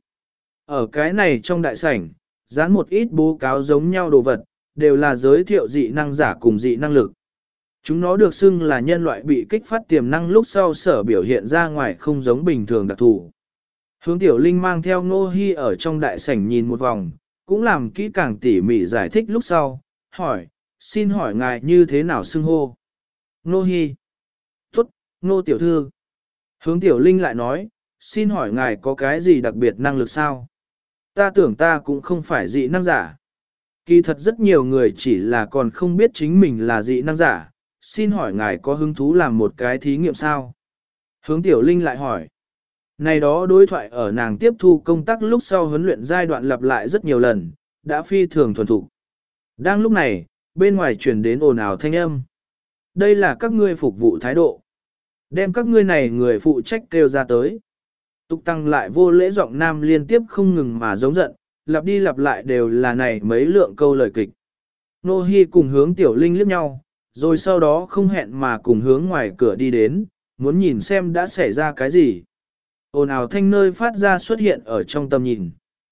Ở cái này trong đại sảnh, dán một ít bố cáo giống nhau đồ vật, đều là giới thiệu dị năng giả cùng dị năng lực. Chúng nó được xưng là nhân loại bị kích phát tiềm năng lúc sau sở biểu hiện ra ngoài không giống bình thường đặc thù. Hướng Tiểu Linh mang theo Ngô Hi ở trong đại sảnh nhìn một vòng, cũng làm kỹ càng tỉ mỉ giải thích lúc sau, hỏi, xin hỏi ngài như thế nào xưng hô? Ngô Hi. Tốt, Ngô Tiểu Thư. Hướng Tiểu Linh lại nói, xin hỏi ngài có cái gì đặc biệt năng lực sao? Ta tưởng ta cũng không phải dị năng giả. Kỳ thật rất nhiều người chỉ là còn không biết chính mình là dị năng giả, xin hỏi ngài có hứng thú làm một cái thí nghiệm sao? Hướng Tiểu Linh lại hỏi. Này đó đối thoại ở nàng tiếp thu công tác lúc sau huấn luyện giai đoạn lặp lại rất nhiều lần, đã phi thường thuần thục. Đang lúc này, bên ngoài truyền đến ồn ào thanh âm. Đây là các ngươi phục vụ thái độ. Đem các ngươi này người phụ trách kêu ra tới. Tục tăng lại vô lễ giọng nam liên tiếp không ngừng mà giống giận, lặp đi lặp lại đều là này mấy lượng câu lời kịch. Nô Hi cùng Hướng Tiểu Linh liếc nhau, rồi sau đó không hẹn mà cùng hướng ngoài cửa đi đến, muốn nhìn xem đã xảy ra cái gì. Ồn ào thanh nơi phát ra xuất hiện ở trong tầm nhìn.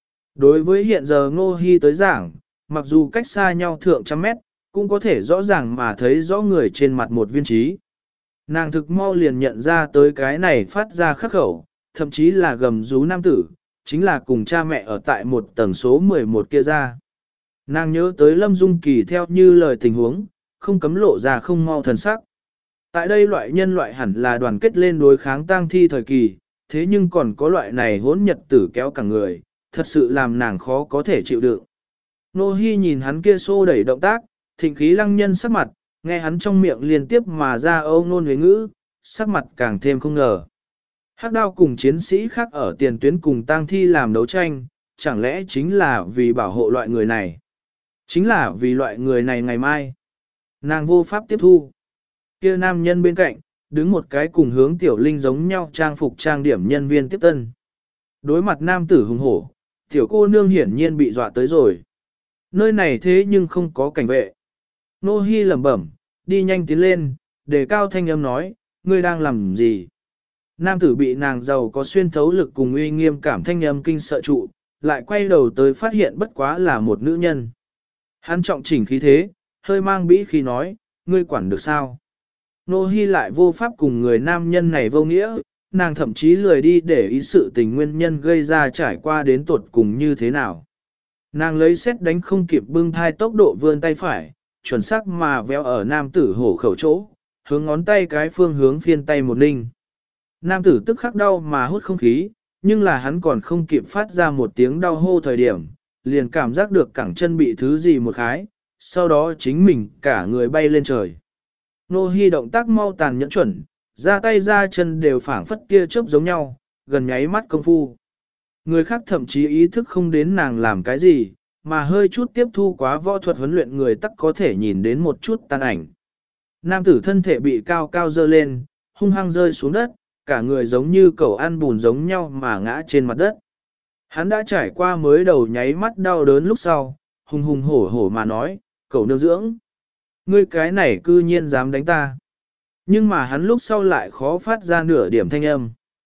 Đối với hiện giờ Ngô Hi tới giảng, mặc dù cách xa nhau thượng trăm mét, cũng có thể rõ ràng mà thấy rõ người trên mặt một viên trí. Nàng thực mau liền nhận ra tới cái này phát ra khắc khẩu, thậm chí là gầm rú nam tử, chính là cùng cha mẹ ở tại một tầng số 11 kia ra. Nàng nhớ tới Lâm Dung Kỳ theo như lời tình huống, không cấm lộ ra không mau thần sắc. Tại đây loại nhân loại hẳn là đoàn kết lên đối kháng tang thi thời kỳ, thế nhưng còn có loại này hỗn nhật tử kéo cả người, thật sự làm nàng khó có thể chịu đựng. Nô Hi nhìn hắn kia xô đẩy động tác, thịnh khí lăng nhân sắc mặt, nghe hắn trong miệng liên tiếp mà ra âu nôn huế ngữ, sắc mặt càng thêm không ngờ. Hắc Đao cùng chiến sĩ khác ở tiền tuyến cùng tang thi làm đấu tranh, chẳng lẽ chính là vì bảo hộ loại người này? Chính là vì loại người này ngày mai. Nàng vô pháp tiếp thu. Kia nam nhân bên cạnh, đứng một cái cùng Hướng Tiểu Linh giống nhau trang phục trang điểm nhân viên tiếp tân. Đối mặt nam tử hùng hổ, tiểu cô nương hiển nhiên bị dọa tới rồi. Nơi này thế nhưng không có cảnh vệ. Nô Hi lẩm bẩm, đi nhanh tiến lên, đề cao thanh âm nói, ngươi đang làm gì? Nam tử bị nàng giàu có xuyên thấu lực cùng uy nghiêm cảm thanh âm kinh sợ trụ, lại quay đầu tới phát hiện bất quá là một nữ nhân. Hắn trọng chỉnh khí thế, hơi mang bĩ khi nói, ngươi quản được sao? Nô Hi lại vô pháp cùng người nam nhân này vô nghĩa, nàng thậm chí lười đi để ý sự tình nguyên nhân gây ra trải qua đến tuột cùng như thế nào. Nàng lấy xét đánh không kịp bưng thai tốc độ vươn tay phải, chuẩn xác mà véo ở nam tử hổ khẩu chỗ, hướng ngón tay cái phương hướng phiên tay một ninh. Nam tử tức khắc đau mà hút không khí, nhưng là hắn còn không kịp phát ra một tiếng đau hô thời điểm, liền cảm giác được cẳng chân bị thứ gì một khái, sau đó chính mình cả người bay lên trời. Nô Hi động tác mau tàn nhẫn chuẩn, ra tay ra chân đều phảng phất tia chớp giống nhau, gần nháy mắt công phu. Người khác thậm chí ý thức không đến nàng làm cái gì, mà hơi chút tiếp thu quá võ thuật huấn luyện người tắc có thể nhìn đến một chút tàn ảnh. Nam tử thân thể bị cao cao dơ lên, hung hăng rơi xuống đất, cả người giống như cẩu ăn bùn giống nhau mà ngã trên mặt đất. Hắn đã trải qua mới đầu nháy mắt đau đớn lúc sau, hùng hùng hổ hổ mà nói, cẩu nương dưỡng. Ngươi cái này cư nhiên dám đánh ta. Nhưng mà hắn lúc sau lại khó phát ra nửa điểm thanh âm.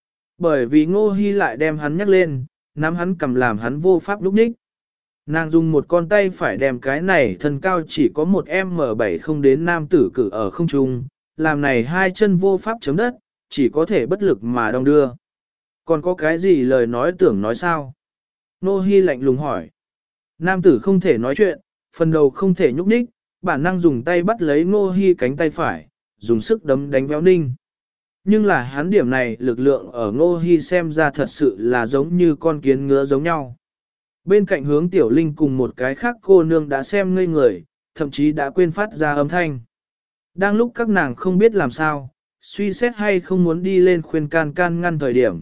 Bởi vì Ngô Hi lại đem hắn nhắc lên, nắm hắn cầm làm hắn vô pháp lúc ních. Nàng dùng một con tay phải đem cái này thân cao chỉ có một M7 không đến nam tử cử ở không trung, làm này hai chân vô pháp chấm đất, chỉ có thể bất lực mà đong đưa. Còn có cái gì lời nói tưởng nói sao? Ngô Hi lạnh lùng hỏi. Nam tử không thể nói chuyện, phần đầu không thể nhúc nhích, bản năng dùng tay bắt lấy Ngô Hi cánh tay phải, dùng sức đấm đánh véo ninh. Nhưng là hắn điểm này lực lượng ở Ngô Hi xem ra thật sự là giống như con kiến ngứa giống nhau. Bên cạnh Hướng Tiểu Linh cùng một cái khác cô nương đã xem ngây người, thậm chí đã quên phát ra âm thanh. Đang lúc các nàng không biết làm sao, suy xét hay không muốn đi lên khuyên can ngăn thời điểm,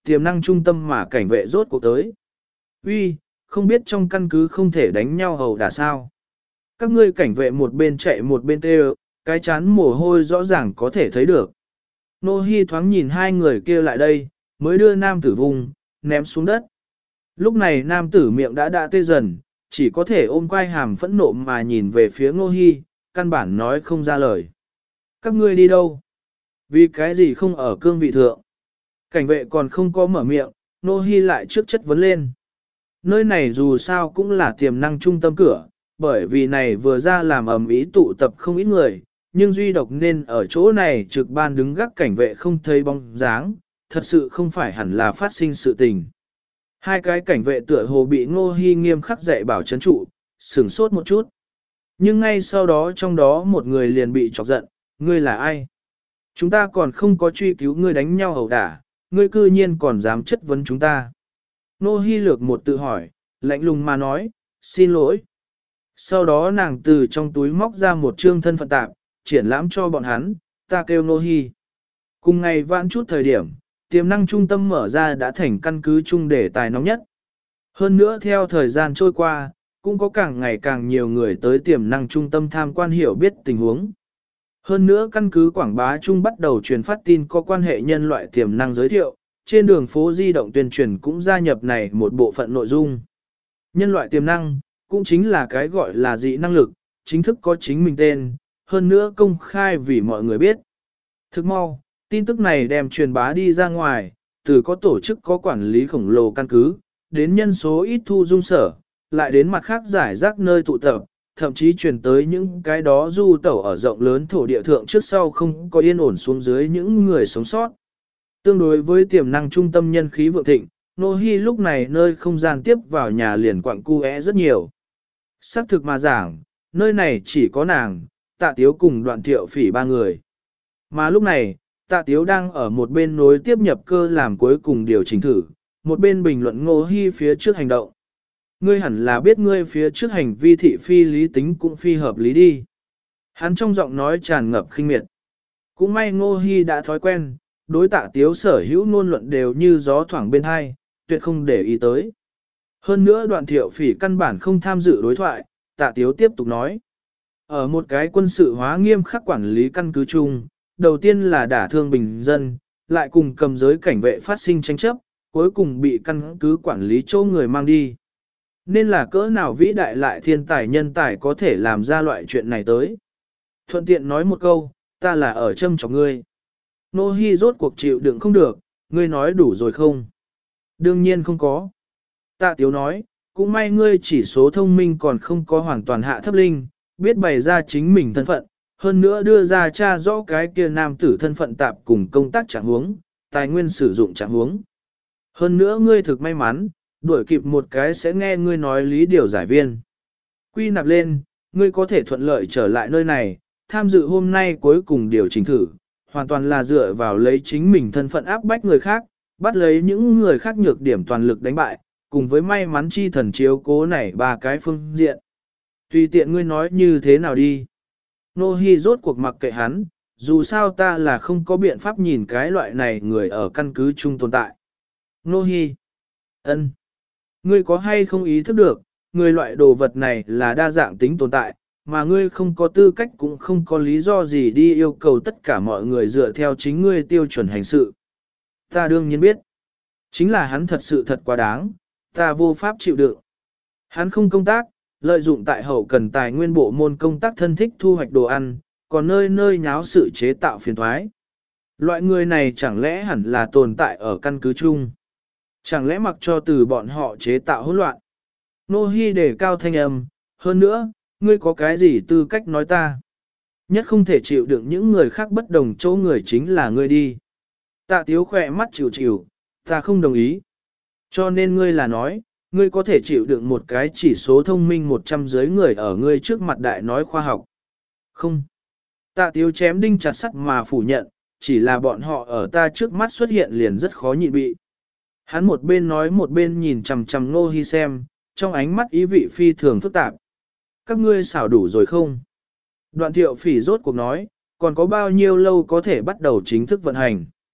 tiềm năng trung tâm mà cảnh vệ rốt cuộc tới. Uy, không biết trong căn cứ không thể đánh nhau hầu đả sao. Các ngươi cảnh vệ một bên chạy một bên kêu, cái chán mồ hôi rõ ràng có thể thấy được. Nô Hi thoáng nhìn hai người kia lại đây, mới đưa nam tử vùng, ném xuống đất. Lúc này nam tử miệng đã tê dần, chỉ có thể ôm quai hàm phẫn nộ mà nhìn về phía Nô Hi, căn bản nói không ra lời. Các ngươi đi đâu? Vì cái gì không ở cương vị thượng? Cảnh vệ còn không có mở miệng, Nô Hi lại trước chất vấn lên. Nơi này dù sao cũng là tiềm năng trung tâm cửa, bởi vì này vừa ra làm ầm ĩ tụ tập không ít người, nhưng duy độc nên ở chỗ này trực ban đứng gác cảnh vệ không thấy bóng dáng, thật sự không phải hẳn là phát sinh sự tình. Hai cái cảnh vệ tựa hồ bị Ngô Hi nghiêm khắc dạy bảo trấn trụ, sửng sốt một chút. Nhưng ngay sau đó trong đó một người liền bị chọc giận, ngươi là ai? Chúng ta còn không có truy cứu ngươi đánh nhau ẩu đả, ngươi cư nhiên còn dám chất vấn chúng ta. Ngô Hi lược một tự hỏi, lạnh lùng mà nói, xin lỗi. Sau đó nàng từ trong túi móc ra một trương thân phận tạp, triển lãm cho bọn hắn, ta kêu Ngô Hi. Cùng ngày vãn chút thời điểm, tiềm năng trung tâm mở ra đã thành căn cứ chung đề tài nóng nhất. Hơn nữa theo thời gian trôi qua, cũng có càng ngày càng nhiều người tới tiềm năng trung tâm tham quan hiểu biết tình huống. Hơn nữa căn cứ quảng bá chung bắt đầu truyền phát tin có quan hệ nhân loại tiềm năng giới thiệu, trên đường phố di động tuyên truyền cũng gia nhập này một bộ phận nội dung. Nhân loại tiềm năng, cũng chính là cái gọi là dị năng lực, chính thức có chính mình tên, hơn nữa công khai vì mọi người biết. Thức mau, tin tức này đem truyền bá đi ra ngoài, từ có tổ chức có quản lý khổng lồ căn cứ, đến nhân số ít thu dung sở, lại đến mặt khác giải rác nơi tụ tập, thậm chí truyền tới những cái đó du tẩu ở rộng lớn thổ địa thượng trước sau không có yên ổn xuống dưới những người sống sót. Tương đối với tiềm năng trung tâm nhân khí vượng thịnh, Nô Hi lúc này nơi không gian tiếp vào nhà liền quặng cu rất nhiều. Xác thực mà giảng, nơi này chỉ có nàng, Tạ Tiếu cùng Đoạn Thiệu Phỉ ba người. Mà lúc này, Tạ Tiếu đang ở một bên nối tiếp nhập cơ làm cuối cùng điều chỉnh thử, một bên bình luận Ngô Hi phía trước hành động. Ngươi hẳn là biết ngươi phía trước hành vi thị phi lý tính cũng phi hợp lý đi. Hắn trong giọng nói tràn ngập khinh miệt. Cũng may Ngô Hi đã thói quen, đối Tạ Tiếu sở hữu ngôn luận đều như gió thoảng bên hai, tuyệt không để ý tới. Hơn nữa Đoạn Thiệu Phỉ căn bản không tham dự đối thoại, Tạ Tiếu tiếp tục nói. Ở một cái quân sự hóa nghiêm khắc quản lý căn cứ chung, đầu tiên là đả thương bình dân, lại cùng cầm giới cảnh vệ phát sinh tranh chấp, cuối cùng bị căn cứ quản lý chỗ người mang đi. Nên là cỡ nào vĩ đại lại thiên tài nhân tài có thể làm ra loại chuyện này tới. Thuận tiện nói một câu, ta là ở châm chọc ngươi. Nô Hi rốt cuộc chịu đựng không được, ngươi nói đủ rồi không? Đương nhiên không có. Tạ Tiếu nói, cũng may ngươi chỉ số thông minh còn không có hoàn toàn hạ thấp linh, biết bày ra chính mình thân phận, hơn nữa đưa ra tra rõ cái kia nam tử thân phận tạp cùng công tác trạng huống, tài nguyên sử dụng trạng huống. Hơn nữa ngươi thực may mắn, đuổi kịp một cái sẽ nghe ngươi nói lý điều giải viên. Quy nạp lên, ngươi có thể thuận lợi trở lại nơi này, tham dự hôm nay cuối cùng điều chỉnh thử, hoàn toàn là dựa vào lấy chính mình thân phận áp bách người khác, bắt lấy những người khác nhược điểm toàn lực đánh bại, cùng với may mắn chi thần chiếu cố này ba cái phương diện. Tùy tiện ngươi nói như thế nào đi. Nô Hi rốt cuộc mặc kệ hắn, dù sao ta là không có biện pháp nhìn cái loại này người ở căn cứ chung tồn tại. Nô Hi, ân, ngươi có hay không ý thức được, người loại đồ vật này là đa dạng tính tồn tại, mà ngươi không có tư cách cũng không có lý do gì đi yêu cầu tất cả mọi người dựa theo chính ngươi tiêu chuẩn hành sự. Ta đương nhiên biết, chính là hắn thật sự thật quá đáng, ta vô pháp chịu đựng. Hắn không công tác, lợi dụng tại hậu cần tài nguyên bộ môn công tác thân thích thu hoạch đồ ăn, còn nơi nơi nháo sự chế tạo phiền thoái. Loại người này chẳng lẽ hẳn là tồn tại ở căn cứ chung? Chẳng lẽ mặc cho từ bọn họ chế tạo hỗn loạn? Nô Hi đề cao thanh âm, hơn nữa, ngươi có cái gì tư cách nói ta? Nhất không thể chịu đựng những người khác bất đồng chỗ người chính là ngươi đi. Tạ Tiếu khỏe mắt chịu chịu, ta không đồng ý. Cho nên ngươi là nói, ngươi có thể chịu đựng một cái chỉ số thông minh 100 dưới người ở ngươi trước mặt đại nói khoa học. Không. Tạ Tiếu chém đinh chặt sắt mà phủ nhận, chỉ là bọn họ ở ta trước mắt xuất hiện liền rất khó nhịn bị. Hắn một bên nói một bên nhìn chằm chằm Ngô Hi xem, trong ánh mắt ý vị phi thường phức tạp. Các ngươi xảo đủ rồi không? Đoạn Thiệu Phỉ rốt cuộc nói, còn có bao nhiêu lâu có thể bắt đầu chính thức vận hành?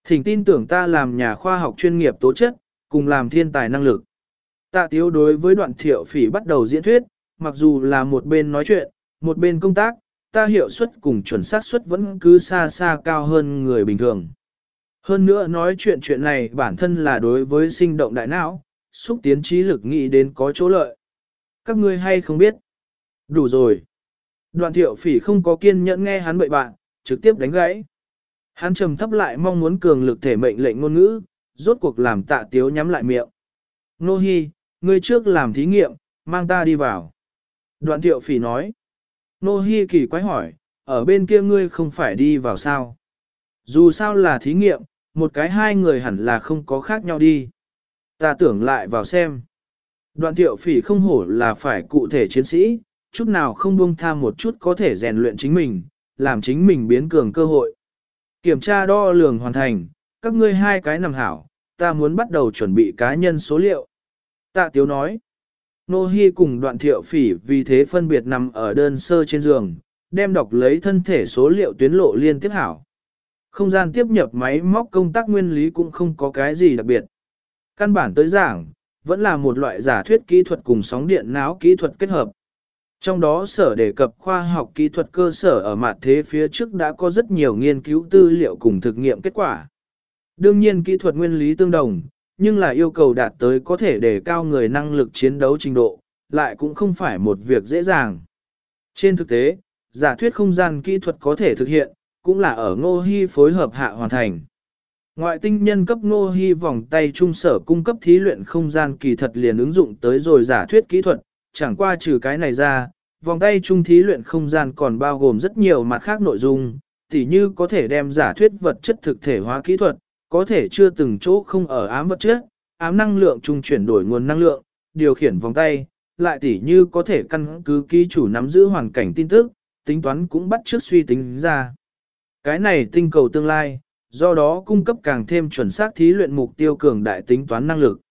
Thỉnh tin tưởng ta làm nhà khoa học chuyên nghiệp tố chất, cùng làm thiên tài năng lực. Tạ Tiếu đối với Đoạn Thiệu Phỉ bắt đầu diễn thuyết, mặc dù là một bên nói chuyện, một bên công tác, ta hiệu suất cùng chuẩn xác suất vẫn cứ xa xa cao hơn người bình thường. Hơn nữa nói chuyện này bản thân là đối với sinh động đại não, xúc tiến trí lực nghĩ đến có chỗ lợi. Các ngươi hay không biết? Đủ rồi. Đoạn Thiệu Phỉ không có kiên nhẫn nghe hắn bậy bạn, trực tiếp đánh gãy. Hắn trầm thấp lại mong muốn cường lực thể mệnh lệnh ngôn ngữ, rốt cuộc làm Tạ Tiếu nhắm lại miệng. Nô Hi, ngươi trước làm thí nghiệm, mang ta đi vào. Đoạn Thiệu Phỉ nói. Nô Hi kỳ quái hỏi, ở bên kia ngươi không phải đi vào sao? Dù sao là thí nghiệm, một cái hai người hẳn là không có khác nhau đi. Ta tưởng lại vào xem. Đoạn Thiệu Phỉ không hổ là phải cụ thể chiến sĩ, chút nào không buông tha một chút có thể rèn luyện chính mình, làm chính mình biến cường cơ hội. Kiểm tra đo lường hoàn thành, các ngươi hai cái nằm hảo, ta muốn bắt đầu chuẩn bị cá nhân số liệu. Tạ Tiếu nói, Nô Hi cùng Đoạn Thiệu Phỉ vì thế phân biệt nằm ở đơn sơ trên giường, đem đọc lấy thân thể số liệu tuyến lộ liên tiếp hảo. Không gian tiếp nhập máy móc công tác nguyên lý cũng không có cái gì đặc biệt. Căn bản tới giảng, vẫn là một loại giả thuyết kỹ thuật cùng sóng điện não kỹ thuật kết hợp. Trong đó sở đề cập khoa học kỹ thuật cơ sở ở mặt thế phía trước đã có rất nhiều nghiên cứu tư liệu cùng thực nghiệm kết quả. Đương nhiên kỹ thuật nguyên lý tương đồng, nhưng là yêu cầu đạt tới có thể đề cao người năng lực chiến đấu trình độ, lại cũng không phải một việc dễ dàng. Trên thực tế, giả thuyết không gian kỹ thuật có thể thực hiện, cũng là ở Ngô Hi phối hợp hạ hoàn thành. Ngoại tinh nhân cấp Ngô Hi vòng tay trung sở cung cấp thí luyện không gian kỳ thật liền ứng dụng tới rồi giả thuyết kỹ thuật, chẳng qua trừ cái này ra, vòng tay trung thí luyện không gian còn bao gồm rất nhiều mặt khác nội dung, tỉ như có thể đem giả thuyết vật chất thực thể hóa kỹ thuật, có thể chưa từng chỗ không ở ám vật chất, ám năng lượng trung chuyển đổi nguồn năng lượng, điều khiển vòng tay, lại tỉ như có thể căn cứ ký chủ nắm giữ hoàn cảnh tin tức, tính toán cũng bắt trước suy tính ra. Cái này tinh cầu tương lai, do đó cung cấp càng thêm chuẩn xác thí luyện mục tiêu cường đại tính toán năng lực.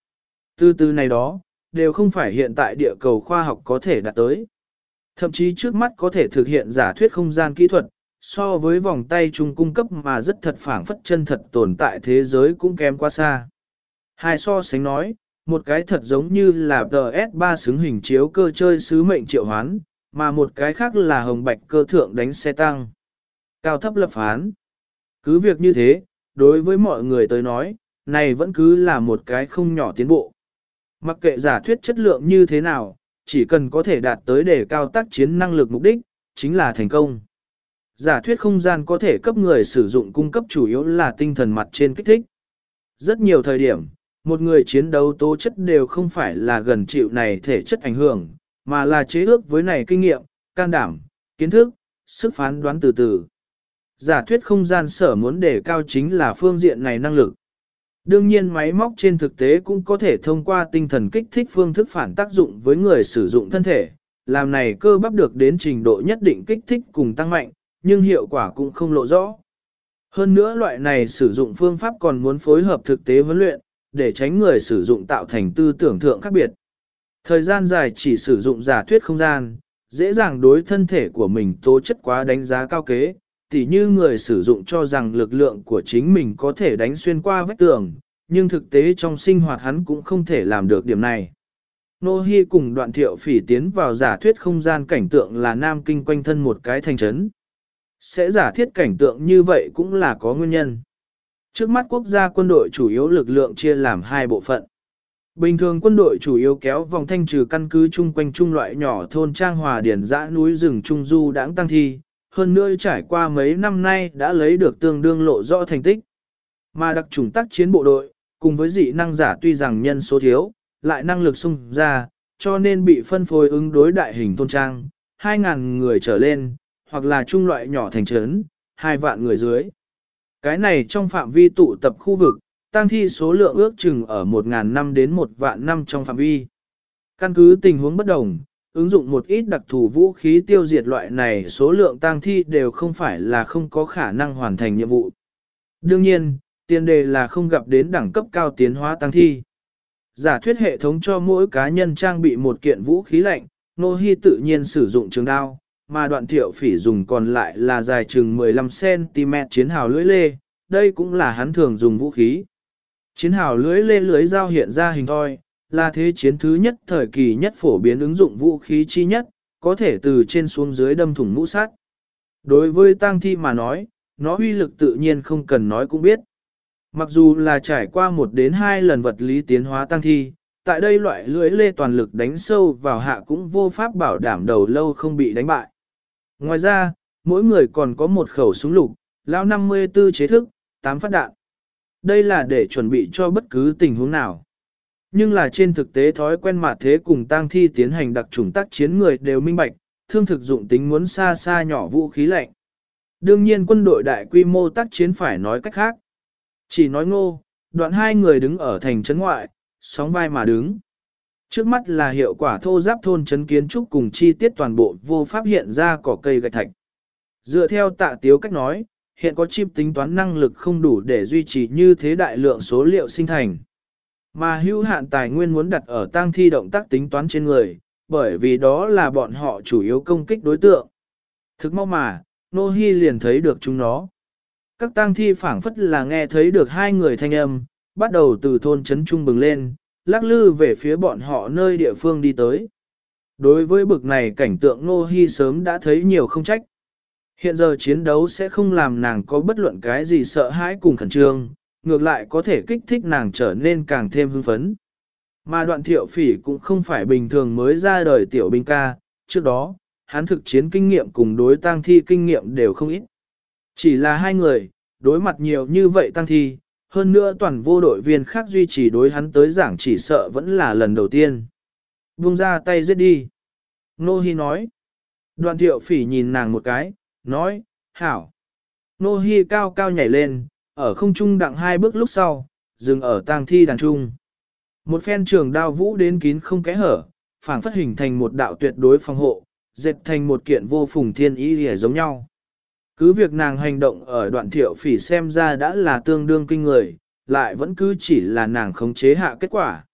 Từ này đó, đều không phải hiện tại địa cầu khoa học có thể đạt tới. Thậm chí trước mắt có thể thực hiện giả thuyết không gian kỹ thuật, so với vòng tay chung cung cấp mà rất thật phảng phất chân thật tồn tại thế giới cũng kém quá xa. Hai so sánh nói, một cái thật giống như là PS3 xứng hình chiếu cơ chơi sứ mệnh triệu hoán, mà một cái khác là hồng bạch cơ thượng đánh xe tăng. Cao thấp lập phán. Cứ việc như thế, đối với mọi người tới nói, này vẫn cứ là một cái không nhỏ tiến bộ. Mặc kệ giả thuyết chất lượng như thế nào, chỉ cần có thể đạt tới đề cao tác chiến năng lực mục đích, chính là thành công. Giả thuyết không gian có thể cấp người sử dụng cung cấp chủ yếu là tinh thần mặt trên kích thích. Rất nhiều thời điểm, một người chiến đấu tố chất đều không phải là gần chịu này thể chất ảnh hưởng, mà là chế ước với này kinh nghiệm, can đảm, kiến thức, sức phán đoán từ từ. Giả thuyết không gian sở muốn đề cao chính là phương diện này năng lực. Đương nhiên máy móc trên thực tế cũng có thể thông qua tinh thần kích thích phương thức phản tác dụng với người sử dụng thân thể, làm này cơ bắp được đến trình độ nhất định kích thích cùng tăng mạnh, nhưng hiệu quả cũng không lộ rõ. Hơn nữa loại này sử dụng phương pháp còn muốn phối hợp thực tế huấn luyện, để tránh người sử dụng tạo thành tư tưởng thượng khác biệt. Thời gian dài chỉ sử dụng giả thuyết không gian, dễ dàng đối thân thể của mình tố chất quá đánh giá cao kế, tỉ như người sử dụng cho rằng lực lượng của chính mình có thể đánh xuyên qua vách tường, nhưng thực tế trong sinh hoạt hắn cũng không thể làm được điểm này. Nô Hi cùng Đoạn Thiệu Phỉ tiến vào giả thuyết không gian cảnh tượng là Nam Kinh quanh thân một cái thành trấn. Sẽ giả thiết cảnh tượng như vậy cũng là có nguyên nhân. Trước mắt quốc gia quân đội chủ yếu lực lượng chia làm hai bộ phận. Bình thường quân đội chủ yếu kéo vòng thanh trừ căn cứ chung quanh trung loại nhỏ thôn trang hòa điển dã núi rừng trung du đãng tăng thi, hơn nữa trải qua mấy năm nay đã lấy được tương đương lộ rõ thành tích. Mà đặc chủng tác chiến bộ đội, cùng với dị năng giả tuy rằng nhân số thiếu, lại năng lực xung ra, cho nên bị phân phối ứng đối đại hình thôn trang, 2.000 người trở lên, hoặc là trung loại nhỏ thành trấn, 2 vạn người dưới. Cái này trong phạm vi tụ tập khu vực, tăng thi số lượng ước chừng ở 1.000 năm đến 1 vạn năm trong phạm vi. Căn cứ tình huống bất đồng, ứng dụng một ít đặc thù vũ khí tiêu diệt loại này số lượng tang thi đều không phải là không có khả năng hoàn thành nhiệm vụ. Đương nhiên, tiền đề là không gặp đến đẳng cấp cao tiến hóa tang thi. Giả thuyết hệ thống cho mỗi cá nhân trang bị một kiện vũ khí lạnh, Nô Hi tự nhiên sử dụng trường đao, mà Đoạn Thiệu Phỉ dùng còn lại là dài chừng 15cm chiến hào lưỡi lê, đây cũng là hắn thường dùng vũ khí. Chiến hào lưới dao hiện ra hình thoi, là thế chiến thứ nhất thời kỳ nhất phổ biến ứng dụng vũ khí chi nhất, có thể từ trên xuống dưới đâm thủng mũ sắt. Đối với tang thi mà nói, nó uy lực tự nhiên không cần nói cũng biết. Mặc dù là trải qua 1 đến 2 lần vật lý tiến hóa tang thi, tại đây loại lưỡi lê toàn lực đánh sâu vào hạ cũng vô pháp bảo đảm đầu lâu không bị đánh bại. Ngoài ra, mỗi người còn có một khẩu súng lục, lao 54 chế thức, 8 phát đạn. Đây là để chuẩn bị cho bất cứ tình huống nào. Nhưng là trên thực tế thói quen mà thế cùng tang thi tiến hành đặc chủng tác chiến người đều minh bạch, thương thực dụng tính muốn xa xa nhỏ vũ khí lạnh. Đương nhiên quân đội đại quy mô tác chiến phải nói cách khác. Chỉ nói Ngô, Đoạn hai người đứng ở thành trấn ngoại, sóng vai mà đứng. Trước mắt là hiệu quả thô giáp thôn trấn kiến trúc cùng chi tiết toàn bộ vô pháp hiện ra cỏ cây gạch thạch. Dựa theo Tạ Tiếu cách nói, hiện có chip tính toán năng lực không đủ để duy trì như thế đại lượng số liệu sinh thành. Mà hữu hạn tài nguyên muốn đặt ở tang thi động tác tính toán trên người, bởi vì đó là bọn họ chủ yếu công kích đối tượng. Thực mau mà, Nô Hi liền thấy được chúng nó. Các tang thi phảng phất là nghe thấy được hai người thanh âm, bắt đầu từ thôn trấn trung bừng lên, lắc lư về phía bọn họ nơi địa phương đi tới. Đối với bực này cảnh tượng Nô Hi sớm đã thấy nhiều không trách. Hiện giờ chiến đấu sẽ không làm nàng có bất luận cái gì sợ hãi cùng khẩn trương, ngược lại có thể kích thích nàng trở nên càng thêm hưng phấn. Mà Đoạn Thiệu Phỉ cũng không phải bình thường mới ra đời tiểu binh ca, trước đó, hắn thực chiến kinh nghiệm cùng đối tang thi kinh nghiệm đều không ít. Chỉ là hai người, đối mặt nhiều như vậy tang thi, hơn nữa toàn vô đội viên khác duy trì đối hắn tới giảng chỉ sợ vẫn là lần đầu tiên. Buông ra tay giết đi. Nô Hi nói. Đoạn Thiệu Phỉ nhìn nàng một cái, nói, hảo. Nô Hi cao cao nhảy lên, ở không trung đặng 2 bước lúc sau, dừng ở tang thi đàn trung. Một phen trường đao vũ đến kín không kẽ hở, phảng phất hình thành một đạo tuyệt đối phòng hộ, dệt thành một kiện vô phùng thiên ý lìa giống nhau. Cứ việc nàng hành động ở Đoạn Thiệu Phỉ xem ra đã là tương đương kinh người, lại vẫn cứ chỉ là nàng khống chế hạ kết quả.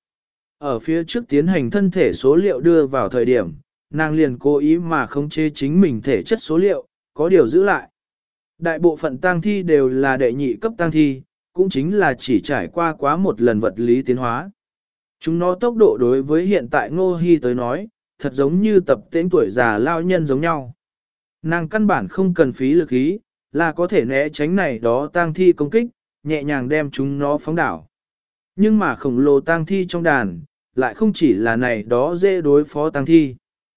Ở phía trước tiến hành thân thể số liệu đưa vào thời điểm, nàng liền cố ý mà khống chế chính mình thể chất số liệu, có điều giữ lại. Đại bộ phận tang thi đều là đệ nhị cấp tang thi, cũng chính là chỉ trải qua quá một lần vật lý tiến hóa. Chúng nó tốc độ đối với hiện tại Ngô Hi tới nói, thật giống như tập tễnh tuổi già lao nhân giống nhau. Nàng căn bản không cần phí lực ý, là có thể né tránh này đó tang thi công kích, nhẹ nhàng đem chúng nó phóng đảo. Nhưng mà khổng lồ tang thi trong đàn, lại không chỉ là này đó dễ đối phó tang thi.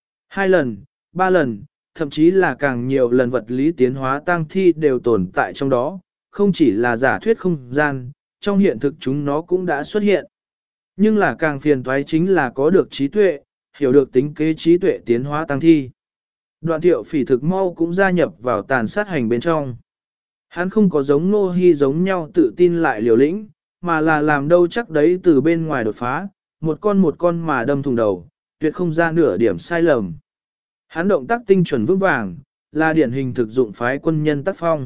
2 lần, 3 lần, thậm chí là càng nhiều lần vật lý tiến hóa tang thi đều tồn tại trong đó, không chỉ là giả thuyết không gian, trong hiện thực chúng nó cũng đã xuất hiện. Nhưng là càng phiền toái chính là có được trí tuệ, hiểu được tính kế trí tuệ tiến hóa tang thi. Đoạn Thiệu Phỉ thực mau cũng gia nhập vào tàn sát hành bên trong. Hắn không có giống Nô Hi giống nhau tự tin lại liều lĩnh, mà là làm đâu chắc đấy từ bên ngoài đột phá, một con mà đâm thủng đầu, tuyệt không ra nửa điểm sai lầm. Hắn động tác tinh chuẩn vững vàng, là điển hình thực dụng phái quân nhân tác phong.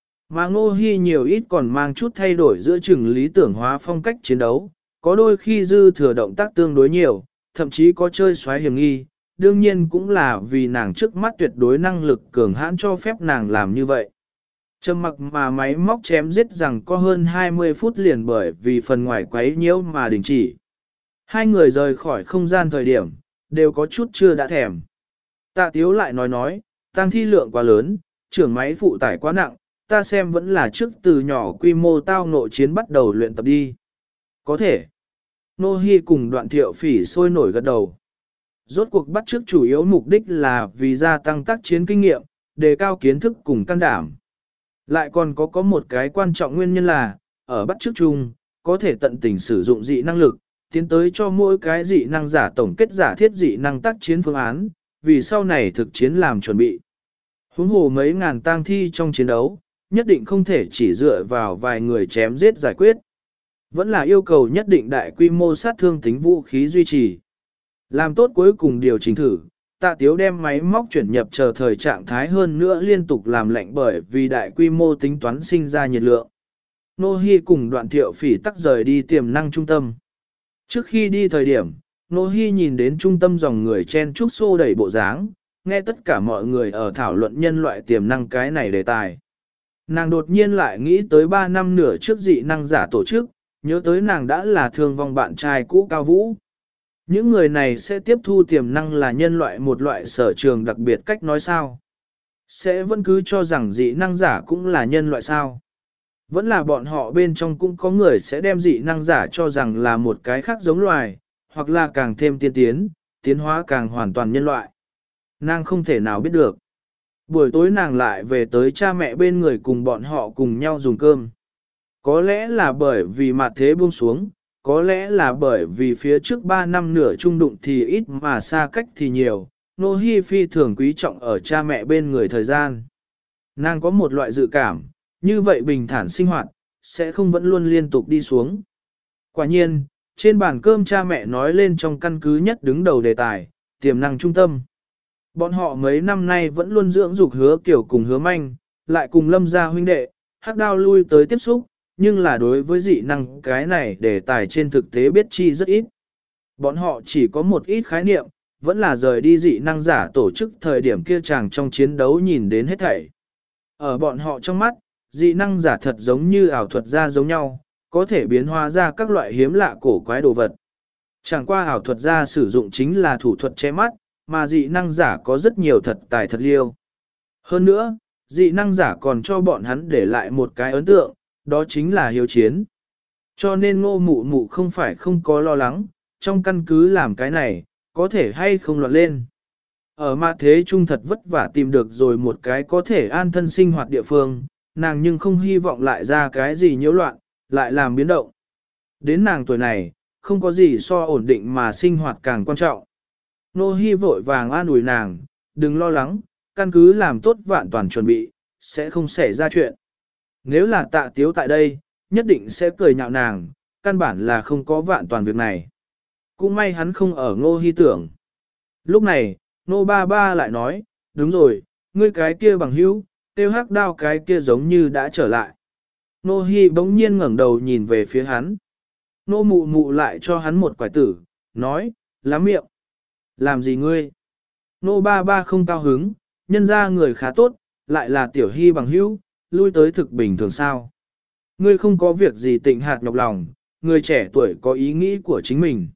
Mà Ngô Hi nhiều ít còn mang chút thay đổi giữa chừng lý tưởng hóa phong cách chiến đấu, có đôi khi dư thừa động tác tương đối nhiều, thậm chí có chơi xoáy hiểm nghi, đương nhiên cũng là vì nàng trước mắt tuyệt đối năng lực cường hãn cho phép nàng làm như vậy. Trầm mặc mà máy móc chém giết rằng có hơn 20 phút liền bởi vì phần ngoài quấy nhiễu mà đình chỉ. Hai người rời khỏi không gian thời điểm, đều có chút chưa đã thèm. Tạ Tiếu lại nói, tang thi lượng quá lớn, trưởng máy phụ tải quá nặng, ta xem vẫn là trước từ nhỏ quy mô tao ngộ chiến bắt đầu luyện tập đi. Có thể. Nô Hi cùng Đoạn Thiệu Phỉ sôi nổi gật đầu. Rốt cuộc bắt trước chủ yếu mục đích là vì gia tăng tác chiến kinh nghiệm, đề cao kiến thức cùng can đảm. Lại còn có một cái quan trọng nguyên nhân là, ở bắt trước chung, có thể tận tình sử dụng dị năng lực, tiến tới cho mỗi cái dị năng giả tổng kết giả thiết dị năng tác chiến phương án, vì sau này thực chiến làm chuẩn bị. Huống hồ mấy ngàn tang thi trong chiến đấu, nhất định không thể chỉ dựa vào vài người chém giết giải quyết. Vẫn là yêu cầu nhất định đại quy mô sát thương tính vũ khí duy trì. Làm tốt cuối cùng điều chỉnh thử, Tạ Tiếu đem máy móc chuyển nhập chờ thời trạng thái hơn nữa liên tục làm lạnh bởi vì đại quy mô tính toán sinh ra nhiệt lượng. Nô Hi cùng Đoạn Thiệu Phỉ tắc rời đi tiềm năng trung tâm. Trước khi đi thời điểm, Nô Hi nhìn đến trung tâm dòng người chen chúc xô đẩy bộ dáng, nghe tất cả mọi người ở thảo luận nhân loại tiềm năng cái này đề tài. Nàng đột nhiên lại nghĩ tới 3 năm nửa trước dị năng giả tổ chức, nhớ tới nàng đã là thương vong bạn trai cũ Cao Vũ. Những người này sẽ tiếp thu tiềm năng là nhân loại một loại sở trường đặc biệt cách nói sao? Sẽ vẫn cứ cho rằng dị năng giả cũng là nhân loại sao? Vẫn là bọn họ bên trong cũng có người sẽ đem dị năng giả cho rằng là một cái khác giống loài, hoặc là càng thêm tiên tiến, tiến hóa càng hoàn toàn nhân loại. Nàng không thể nào biết được. Buổi tối nàng lại về tới cha mẹ bên người cùng bọn họ cùng nhau dùng cơm. Có lẽ là bởi vì mặt thế buông xuống, có lẽ là bởi vì phía trước 3 năm nửa trung đụng thì ít mà xa cách thì nhiều, Nô Hi phi thường quý trọng ở cha mẹ bên người thời gian. Nàng có một loại dự cảm, như vậy bình thản sinh hoạt, sẽ không vẫn luôn liên tục đi xuống. Quả nhiên, trên bàn cơm cha mẹ nói lên trong căn cứ nhất đứng đầu đề tài, tiềm năng trung tâm. Bọn họ mấy năm nay vẫn luôn dưỡng dục Hứa Kiều cùng Hứa Manh, lại cùng Lâm gia huynh đệ, Hắc Đao lui tới tiếp xúc, nhưng là đối với dị năng cái này đề tài trên thực tế biết chi rất ít. Bọn họ chỉ có một ít khái niệm, vẫn là rời đi dị năng giả tổ chức thời điểm kia chàng trong chiến đấu nhìn đến hết thảy. Ở bọn họ trong mắt, dị năng giả thật giống như ảo thuật gia giống nhau, có thể biến hóa ra các loại hiếm lạ cổ quái đồ vật. Chẳng qua ảo thuật gia sử dụng chính là thủ thuật che mắt, mà dị năng giả có rất nhiều thật tài thật liêu. Hơn nữa, dị năng giả còn cho bọn hắn để lại một cái ấn tượng, đó chính là hiếu chiến. Cho nên Ngô Mụ Mụ không phải không có lo lắng, trong căn cứ làm cái này, có thể hay không loạn lên. Ở mặt thế trung thật vất vả tìm được rồi một cái có thể an thân sinh hoạt địa phương, nàng nhưng không hy vọng lại ra cái gì nhiễu loạn, lại làm biến động. Đến nàng tuổi này, không có gì so ổn định mà sinh hoạt càng quan trọng. Nô Hi vội vàng an ủi nàng, đừng lo lắng, căn cứ làm tốt vạn toàn chuẩn bị, sẽ không xảy ra chuyện. Nếu là Tạ Tiếu tại đây, nhất định sẽ cười nhạo nàng, căn bản là không có vạn toàn việc này. Cũng may hắn không ở Ngô Hi tưởng. Lúc này, Nô Ba Ba lại nói, đúng rồi, ngươi cái kia bằng hữu, tiêu Hắc Đao cái kia giống như đã trở lại. Nô Hi bỗng nhiên ngẩng đầu nhìn về phía hắn. Nô Mụ Mụ lại cho hắn một quải tử, nói, lắm miệng. Làm gì ngươi? Nô Ba Ba không cao hứng, nhân ra người khá tốt, lại là Tiểu Hi bằng hữu, lui tới thực bình thường sao. Ngươi không có việc gì tịnh hạt nhọc lòng, người trẻ tuổi có ý nghĩ của chính mình.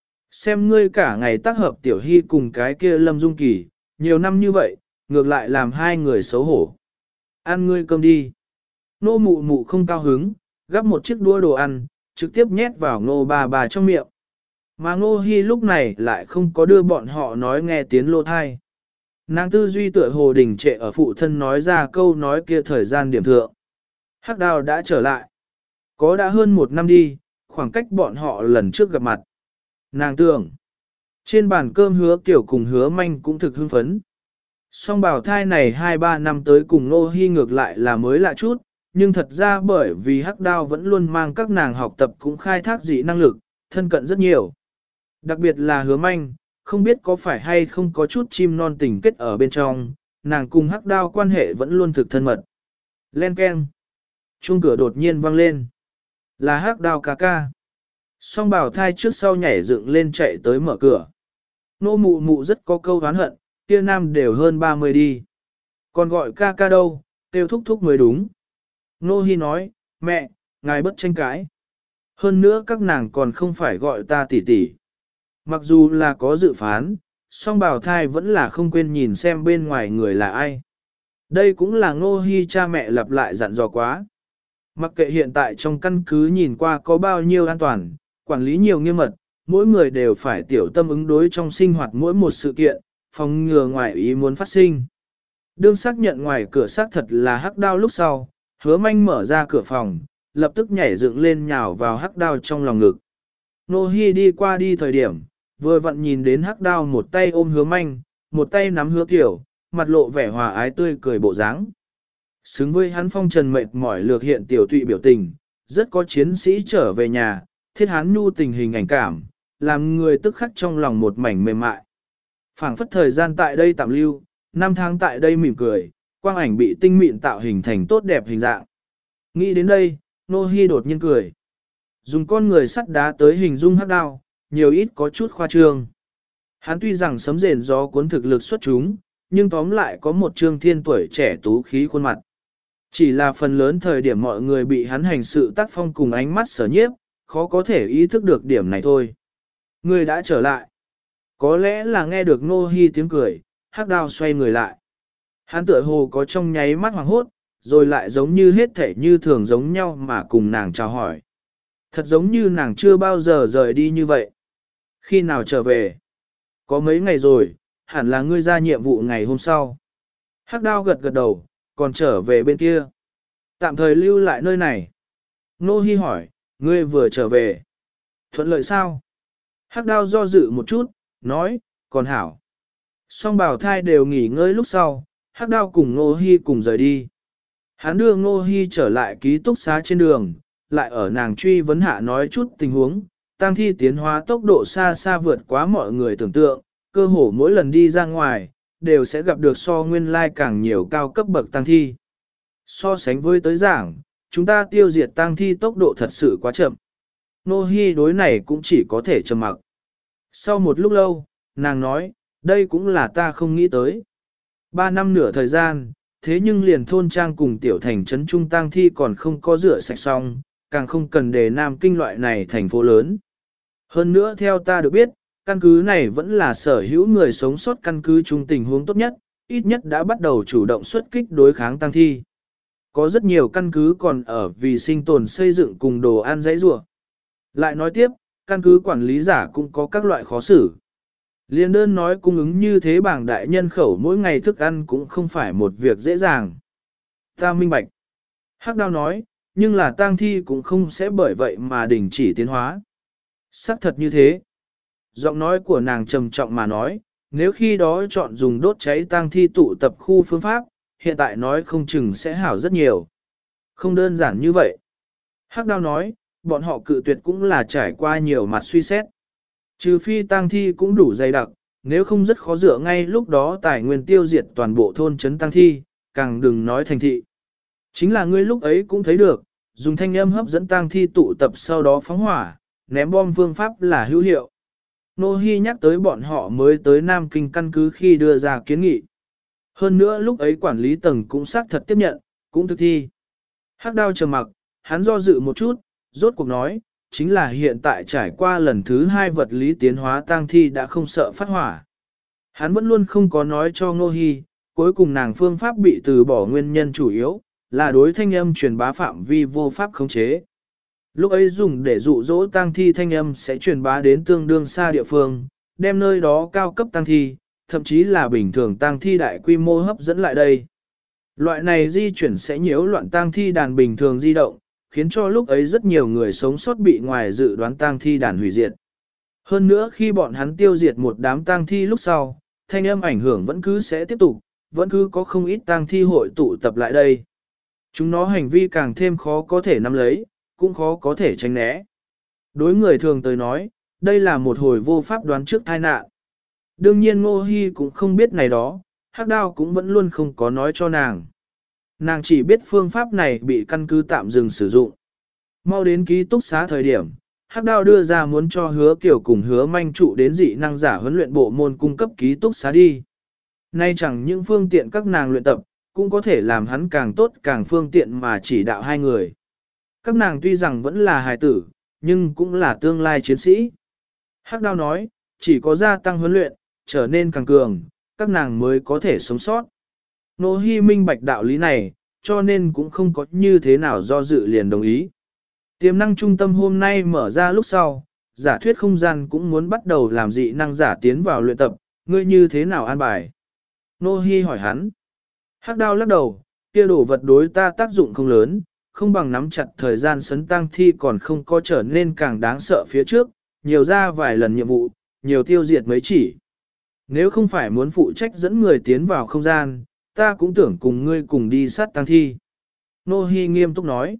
Xem ngươi cả ngày tác hợp Tiểu Hi cùng cái kia Lâm Dung Kỳ, nhiều năm như vậy, ngược lại làm hai người xấu hổ. Ăn ngươi cơm đi. Nô Mụ Mụ không cao hứng, gắp một chiếc đũa đồ ăn, trực tiếp nhét vào Nô Ba Ba trong miệng. Mà Ngô Hi lúc này lại không có đưa bọn họ nói nghe tiếng lô thai. Nàng tư duy tựa hồ đình trệ ở phụ thân nói ra câu nói kia thời gian điểm thượng. Hắc Đao đã trở lại. Có đã hơn 1 năm đi, khoảng cách bọn họ lần trước gặp mặt. Nàng tưởng. Trên bàn cơm Hứa Kiều cùng Hứa Manh cũng thực hưng phấn. Song bào thai này 2-3 năm tới cùng Ngô Hi ngược lại là mới lạ chút, nhưng thật ra bởi vì Hắc Đao vẫn luôn mang các nàng học tập cũng khai thác dị năng lực, thân cận rất nhiều. Đặc biệt là Hứa Manh, không biết có phải hay không có chút chim non tình kết ở bên trong, nàng cùng Hắc Đao quan hệ vẫn luôn thực thân mật. Len keng. Chuông cửa đột nhiên vang lên. Là Hắc Đao ca ca. Song bảo thai trước sau nhảy dựng lên chạy tới mở cửa. Nô Mụ Mụ rất có câu oán hận, kia nam đều hơn 30 đi. Còn gọi ca ca đâu, kêu thúc thúc mới đúng. Nô Hi nói, mẹ, ngài bất tranh cãi. Hơn nữa các nàng còn không phải gọi ta tỷ tỷ. Mặc dù là có dự phán, song bào thai vẫn là không quên nhìn xem bên ngoài người là ai. Đây cũng là Ngô Hi cha mẹ lặp lại dặn dò quá. Mặc kệ hiện tại trong căn cứ nhìn qua có bao nhiêu an toàn, quản lý nhiều nghiêm mật, mỗi người đều phải tiểu tâm ứng đối trong sinh hoạt mỗi một sự kiện, phòng ngừa ngoài ý muốn phát sinh. Đương xác nhận ngoài cửa xác thật là Hắc Đao lúc sau, Hứa Manh mở ra cửa phòng, lập tức nhảy dựng lên nhào vào Hắc Đao trong lòng ngực. Ngô Hi đi qua đi thời điểm, vừa vặn nhìn đến Hắc Đao một tay ôm Hứa Manh, một tay nắm Hứa Kiều, mặt lộ vẻ hòa ái tươi cười bộ dáng. Xứng với hắn phong trần mệt mỏi lược hiện tiểu tụy biểu tình, rất có chiến sĩ trở về nhà, thiết hắn nhu tình hình ảnh cảm, làm người tức khắc trong lòng một mảnh mềm mại. Phảng phất thời gian tại đây tạm lưu, 5 tháng tại đây mỉm cười, quang ảnh bị tinh mịn tạo hình thành tốt đẹp hình dạng. Nghĩ đến đây, Nô Hi đột nhiên cười. Dùng con người sắt đá tới hình dung Hắc Đao, nhiều ít có chút khoa trương. Hắn tuy rằng sấm rền gió cuốn thực lực xuất chúng, nhưng tóm lại có một trương thiên tuổi trẻ tú khí khuôn mặt. Chỉ là phần lớn thời điểm mọi người bị hắn hành sự tác phong cùng ánh mắt sở nhiếp, khó có thể ý thức được điểm này thôi. Người đã trở lại. Có lẽ là nghe được Nô Hi tiếng cười, Hắc Đao xoay người lại. Hắn tựa hồ có trong nháy mắt hoàng hốt, rồi lại giống như hết thể như thường giống nhau mà cùng nàng chào hỏi. Thật giống như nàng chưa bao giờ rời đi như vậy. Khi nào trở về? Có mấy ngày rồi, hẳn là ngươi ra nhiệm vụ ngày hôm sau. Hắc Đao gật gật đầu, còn trở về bên kia. Tạm thời lưu lại nơi này. Nô Hi hỏi, ngươi vừa trở về. Thuận lợi sao? Hắc Đao do dự một chút, nói, còn hảo. Song bảo thai đều nghỉ ngơi lúc sau, Hắc Đao cùng Nô Hi cùng rời đi. Hắn đưa Nô Hi trở lại ký túc xá trên đường, lại ở nàng truy vấn hạ nói chút tình huống, tang thi tiến hóa tốc độ xa xa vượt quá mọi người tưởng tượng, cơ hồ mỗi lần đi ra ngoài, đều sẽ gặp được so nguyên lai càng nhiều cao cấp bậc tang thi. So sánh với tới giảng, chúng ta tiêu diệt tang thi tốc độ thật sự quá chậm. Nô Hi đối này cũng chỉ có thể trầm mặc. Sau một lúc lâu, nàng nói, đây cũng là ta không nghĩ tới. 3 năm nửa thời gian, thế nhưng liền thôn trang cùng tiểu thành trấn trung tang thi còn không có rửa sạch xong, càng không cần để Nam Kinh loại này thành phố lớn. Hơn nữa theo ta được biết, căn cứ này vẫn là sở hữu người sống sót căn cứ chung tình huống tốt nhất, ít nhất đã bắt đầu chủ động xuất kích đối kháng tang thi. Có rất nhiều căn cứ còn ở vì sinh tồn xây dựng cùng đồ ăn dãy rủa. Lại nói tiếp, căn cứ quản lý giả cũng có các loại khó xử. Liên đơn nói cung ứng như thế bảng đại nhân khẩu mỗi ngày thức ăn cũng không phải một việc dễ dàng. Ta minh bạch. Hắc Đao nói, nhưng là tang thi cũng không sẽ bởi vậy mà đình chỉ tiến hóa. Sắc thật như thế. Giọng nói của nàng trầm trọng mà nói, nếu khi đó chọn dùng đốt cháy tang thi tụ tập khu phương pháp, hiện tại nói không chừng sẽ hảo rất nhiều. Không đơn giản như vậy. Hắc Đao nói, bọn họ cự tuyệt cũng là trải qua nhiều mặt suy xét. Trừ phi tang thi cũng đủ dày đặc, nếu không rất khó dựa ngay lúc đó tài nguyên tiêu diệt toàn bộ thôn trấn tang thi, càng đừng nói thành thị. Chính là ngươi lúc ấy cũng thấy được, dùng thanh âm hấp dẫn tang thi tụ tập sau đó phóng hỏa, ném bom phương pháp là hữu hiệu. Nô Hi nhắc tới bọn họ mới tới Nam Kinh căn cứ khi đưa ra kiến nghị. Hơn nữa lúc ấy quản lý tầng cũng xác thật tiếp nhận, cũng thực thi. Hắc Đao trầm mặc, hắn do dự một chút, rốt cuộc nói, chính là hiện tại trải qua lần thứ 2 vật lý tiến hóa tang thi đã không sợ phát hỏa. Hắn vẫn luôn không có nói cho Nô Hi, cuối cùng nàng phương pháp bị từ bỏ nguyên nhân chủ yếu, là đối thanh âm truyền bá phạm vi vô pháp khống chế. Lúc ấy dùng để dụ dỗ tang thi thanh âm sẽ truyền bá đến tương đương xa địa phương, đem nơi đó cao cấp tang thi, thậm chí là bình thường tang thi đại quy mô hấp dẫn lại đây. Loại này di chuyển sẽ nhiễu loạn tang thi đàn bình thường di động, khiến cho lúc ấy rất nhiều người sống sót bị ngoài dự đoán tang thi đàn hủy diệt. Hơn nữa khi bọn hắn tiêu diệt một đám tang thi lúc sau, thanh âm ảnh hưởng vẫn cứ sẽ tiếp tục, vẫn cứ có không ít tang thi hội tụ tập lại đây. Chúng nó hành vi càng thêm khó có thể nắm lấy, cũng khó có thể tránh né. Đối người thường tới nói, đây là một hồi vô pháp đoán trước tai nạn. Đương nhiên Ngô Hi cũng không biết này đó, Hắc Đao cũng vẫn luôn không có nói cho nàng. Nàng chỉ biết phương pháp này bị căn cứ tạm dừng sử dụng. Mau đến ký túc xá thời điểm, Hắc Đao đưa ra muốn cho Hứa Kiều cùng Hứa Manh trụ đến dị năng giả huấn luyện bộ môn cung cấp ký túc xá đi. Nay chẳng những phương tiện các nàng luyện tập, cũng có thể làm hắn càng tốt càng phương tiện mà chỉ đạo hai người. Các nàng tuy rằng vẫn là hài tử, nhưng cũng là tương lai chiến sĩ. Hắc Đao nói, chỉ có gia tăng huấn luyện, trở nên càng cường, các nàng mới có thể sống sót. Nô Hi minh bạch đạo lý này, cho nên cũng không có như thế nào do dự liền đồng ý. Tiềm năng trung tâm hôm nay mở ra lúc sau, giả thuyết không gian cũng muốn bắt đầu làm dị năng giả tiến vào luyện tập, ngươi như thế nào an bài? Nô Hi hỏi hắn. Hắc Đao lắc đầu, kia đồ vật đối ta tác dụng không lớn, không bằng nắm chặt thời gian sấn tang thi còn không có trở nên càng đáng sợ phía trước, nhiều ra vài lần nhiệm vụ, nhiều tiêu diệt mấy chỉ. Nếu không phải muốn phụ trách dẫn người tiến vào không gian, ta cũng tưởng cùng ngươi cùng đi sát tang thi. Nô Hi nghiêm túc nói,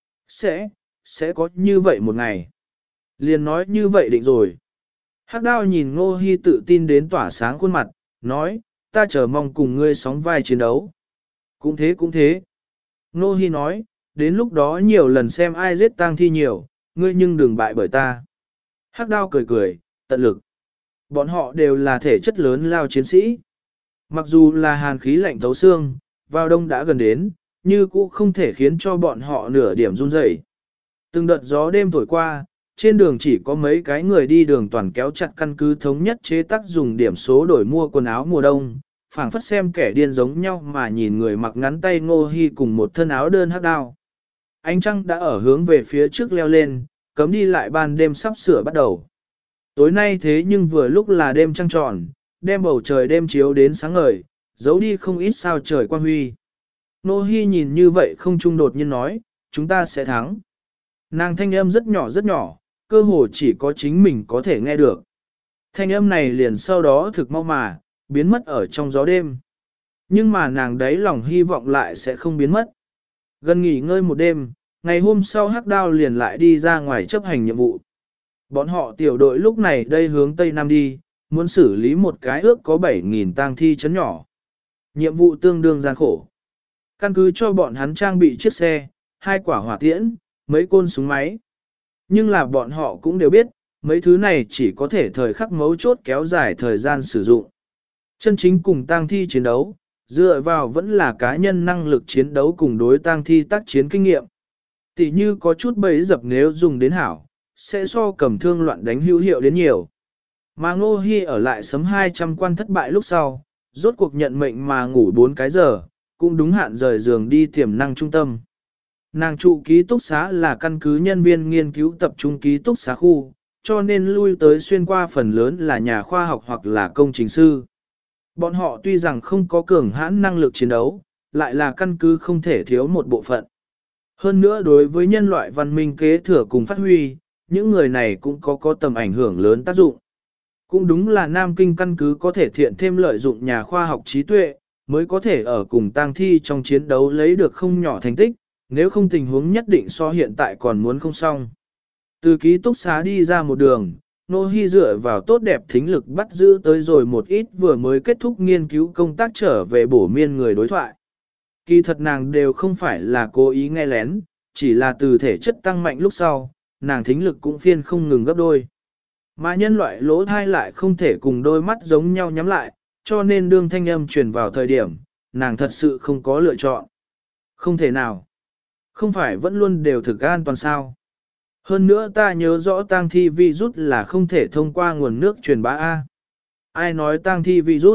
sẽ có như vậy một ngày. Liền nói như vậy định rồi. Hắc Đao nhìn Nô Hi tự tin đến tỏa sáng khuôn mặt, nói, ta chờ mong cùng ngươi sóng vai chiến đấu. Cũng thế cũng thế. Nô Hi nói, đến lúc đó nhiều lần xem ai giết tang thi nhiều, ngươi nhưng đừng bại bởi ta. Hắc Đao cười cười, tận lực. Bọn họ đều là thể chất lớn lao chiến sĩ. Mặc dù là hàn khí lạnh thấu xương, vào đông đã gần đến, như cũ không thể khiến cho bọn họ nửa điểm run rẩy. Từng đợt gió đêm thổi qua, trên đường chỉ có mấy cái người đi đường toàn kéo chặt căn cứ thống nhất chế tác dùng điểm số đổi mua quần áo mùa đông, phảng phất xem kẻ điên giống nhau mà nhìn người mặc ngắn tay Ngô Hi cùng một thân áo đơn hắc đao. Ánh trăng đã ở hướng về phía trước leo lên, cấm đi lại ban đêm sắp sửa bắt đầu. Tối nay thế nhưng vừa lúc là đêm trăng tròn, đem bầu trời đêm chiếu đến sáng ngời, giấu đi không ít sao trời quang huy. Ngô Hi nhìn như vậy không trung đột nhiên nói, chúng ta sẽ thắng. Nàng thanh âm rất nhỏ, cơ hồ chỉ có chính mình có thể nghe được. Thanh âm này liền sau đó thực mau mà, biến mất ở trong gió đêm. Nhưng mà nàng đấy lòng hy vọng lại sẽ không biến mất. Gần nghỉ ngơi một đêm, ngày hôm sau Hắc Đao liền lại đi ra ngoài chấp hành nhiệm vụ. Bọn họ tiểu đội lúc này đây hướng Tây Nam đi, muốn xử lý một cái ước có 7.000 tang thi chấn nhỏ. Nhiệm vụ tương đương gian khổ. Căn cứ cho bọn hắn trang bị chiếc xe, 2 quả hỏa tiễn, mấy côn súng máy. Nhưng là bọn họ cũng đều biết, mấy thứ này chỉ có thể thời khắc mấu chốt kéo dài thời gian sử dụng. Chân chính cùng tang thi chiến đấu, dựa vào vẫn là cá nhân năng lực chiến đấu cùng đối tang thi tác chiến kinh nghiệm. Tỷ như có chút bẫy dập nếu dùng đến hảo, sẽ so cầm thương loạn đánh hữu hiệu đến nhiều. Mà Ngô Hi ở lại sấm 200 quan thất bại lúc sau, rốt cuộc nhận mệnh mà ngủ 4 cái giờ, cũng đúng hạn rời giường đi tiềm năng trung tâm. Nàng trụ ký túc xá là căn cứ nhân viên nghiên cứu tập trung ký túc xá khu, cho nên lui tới xuyên qua phần lớn là nhà khoa học hoặc là công trình sư. Bọn họ tuy rằng không có cường hãn năng lực chiến đấu, lại là căn cứ không thể thiếu một bộ phận. Hơn nữa đối với nhân loại văn minh kế thừa cùng phát huy, những người này cũng có tầm ảnh hưởng lớn tác dụng. Cũng đúng là Nam Kinh căn cứ có thể thiện thêm lợi dụng nhà khoa học trí tuệ, mới có thể ở cùng tang thi trong chiến đấu lấy được không nhỏ thành tích, nếu không tình huống nhất định so hiện tại còn muốn không xong. Từ ký túc xá đi ra một đường, Nô Hi dựa vào tốt đẹp thính lực bắt giữ tới rồi một ít vừa mới kết thúc nghiên cứu công tác trở về bổ miên người đối thoại. Kỳ thật nàng đều không phải là cố ý nghe lén, chỉ là từ thể chất tăng mạnh lúc sau, nàng thính lực cũng phiên không ngừng gấp đôi. Mà nhân loại lỗ thai lại không thể cùng đôi mắt giống nhau nhắm lại, cho nên đương thanh âm truyền vào thời điểm, nàng thật sự không có lựa chọn. Không thể nào. Không phải vẫn luôn đều thực an toàn sao. Hơn nữa ta nhớ rõ tang thi virus là không thể thông qua nguồn nước truyền bá A. Ai nói tang thi virus?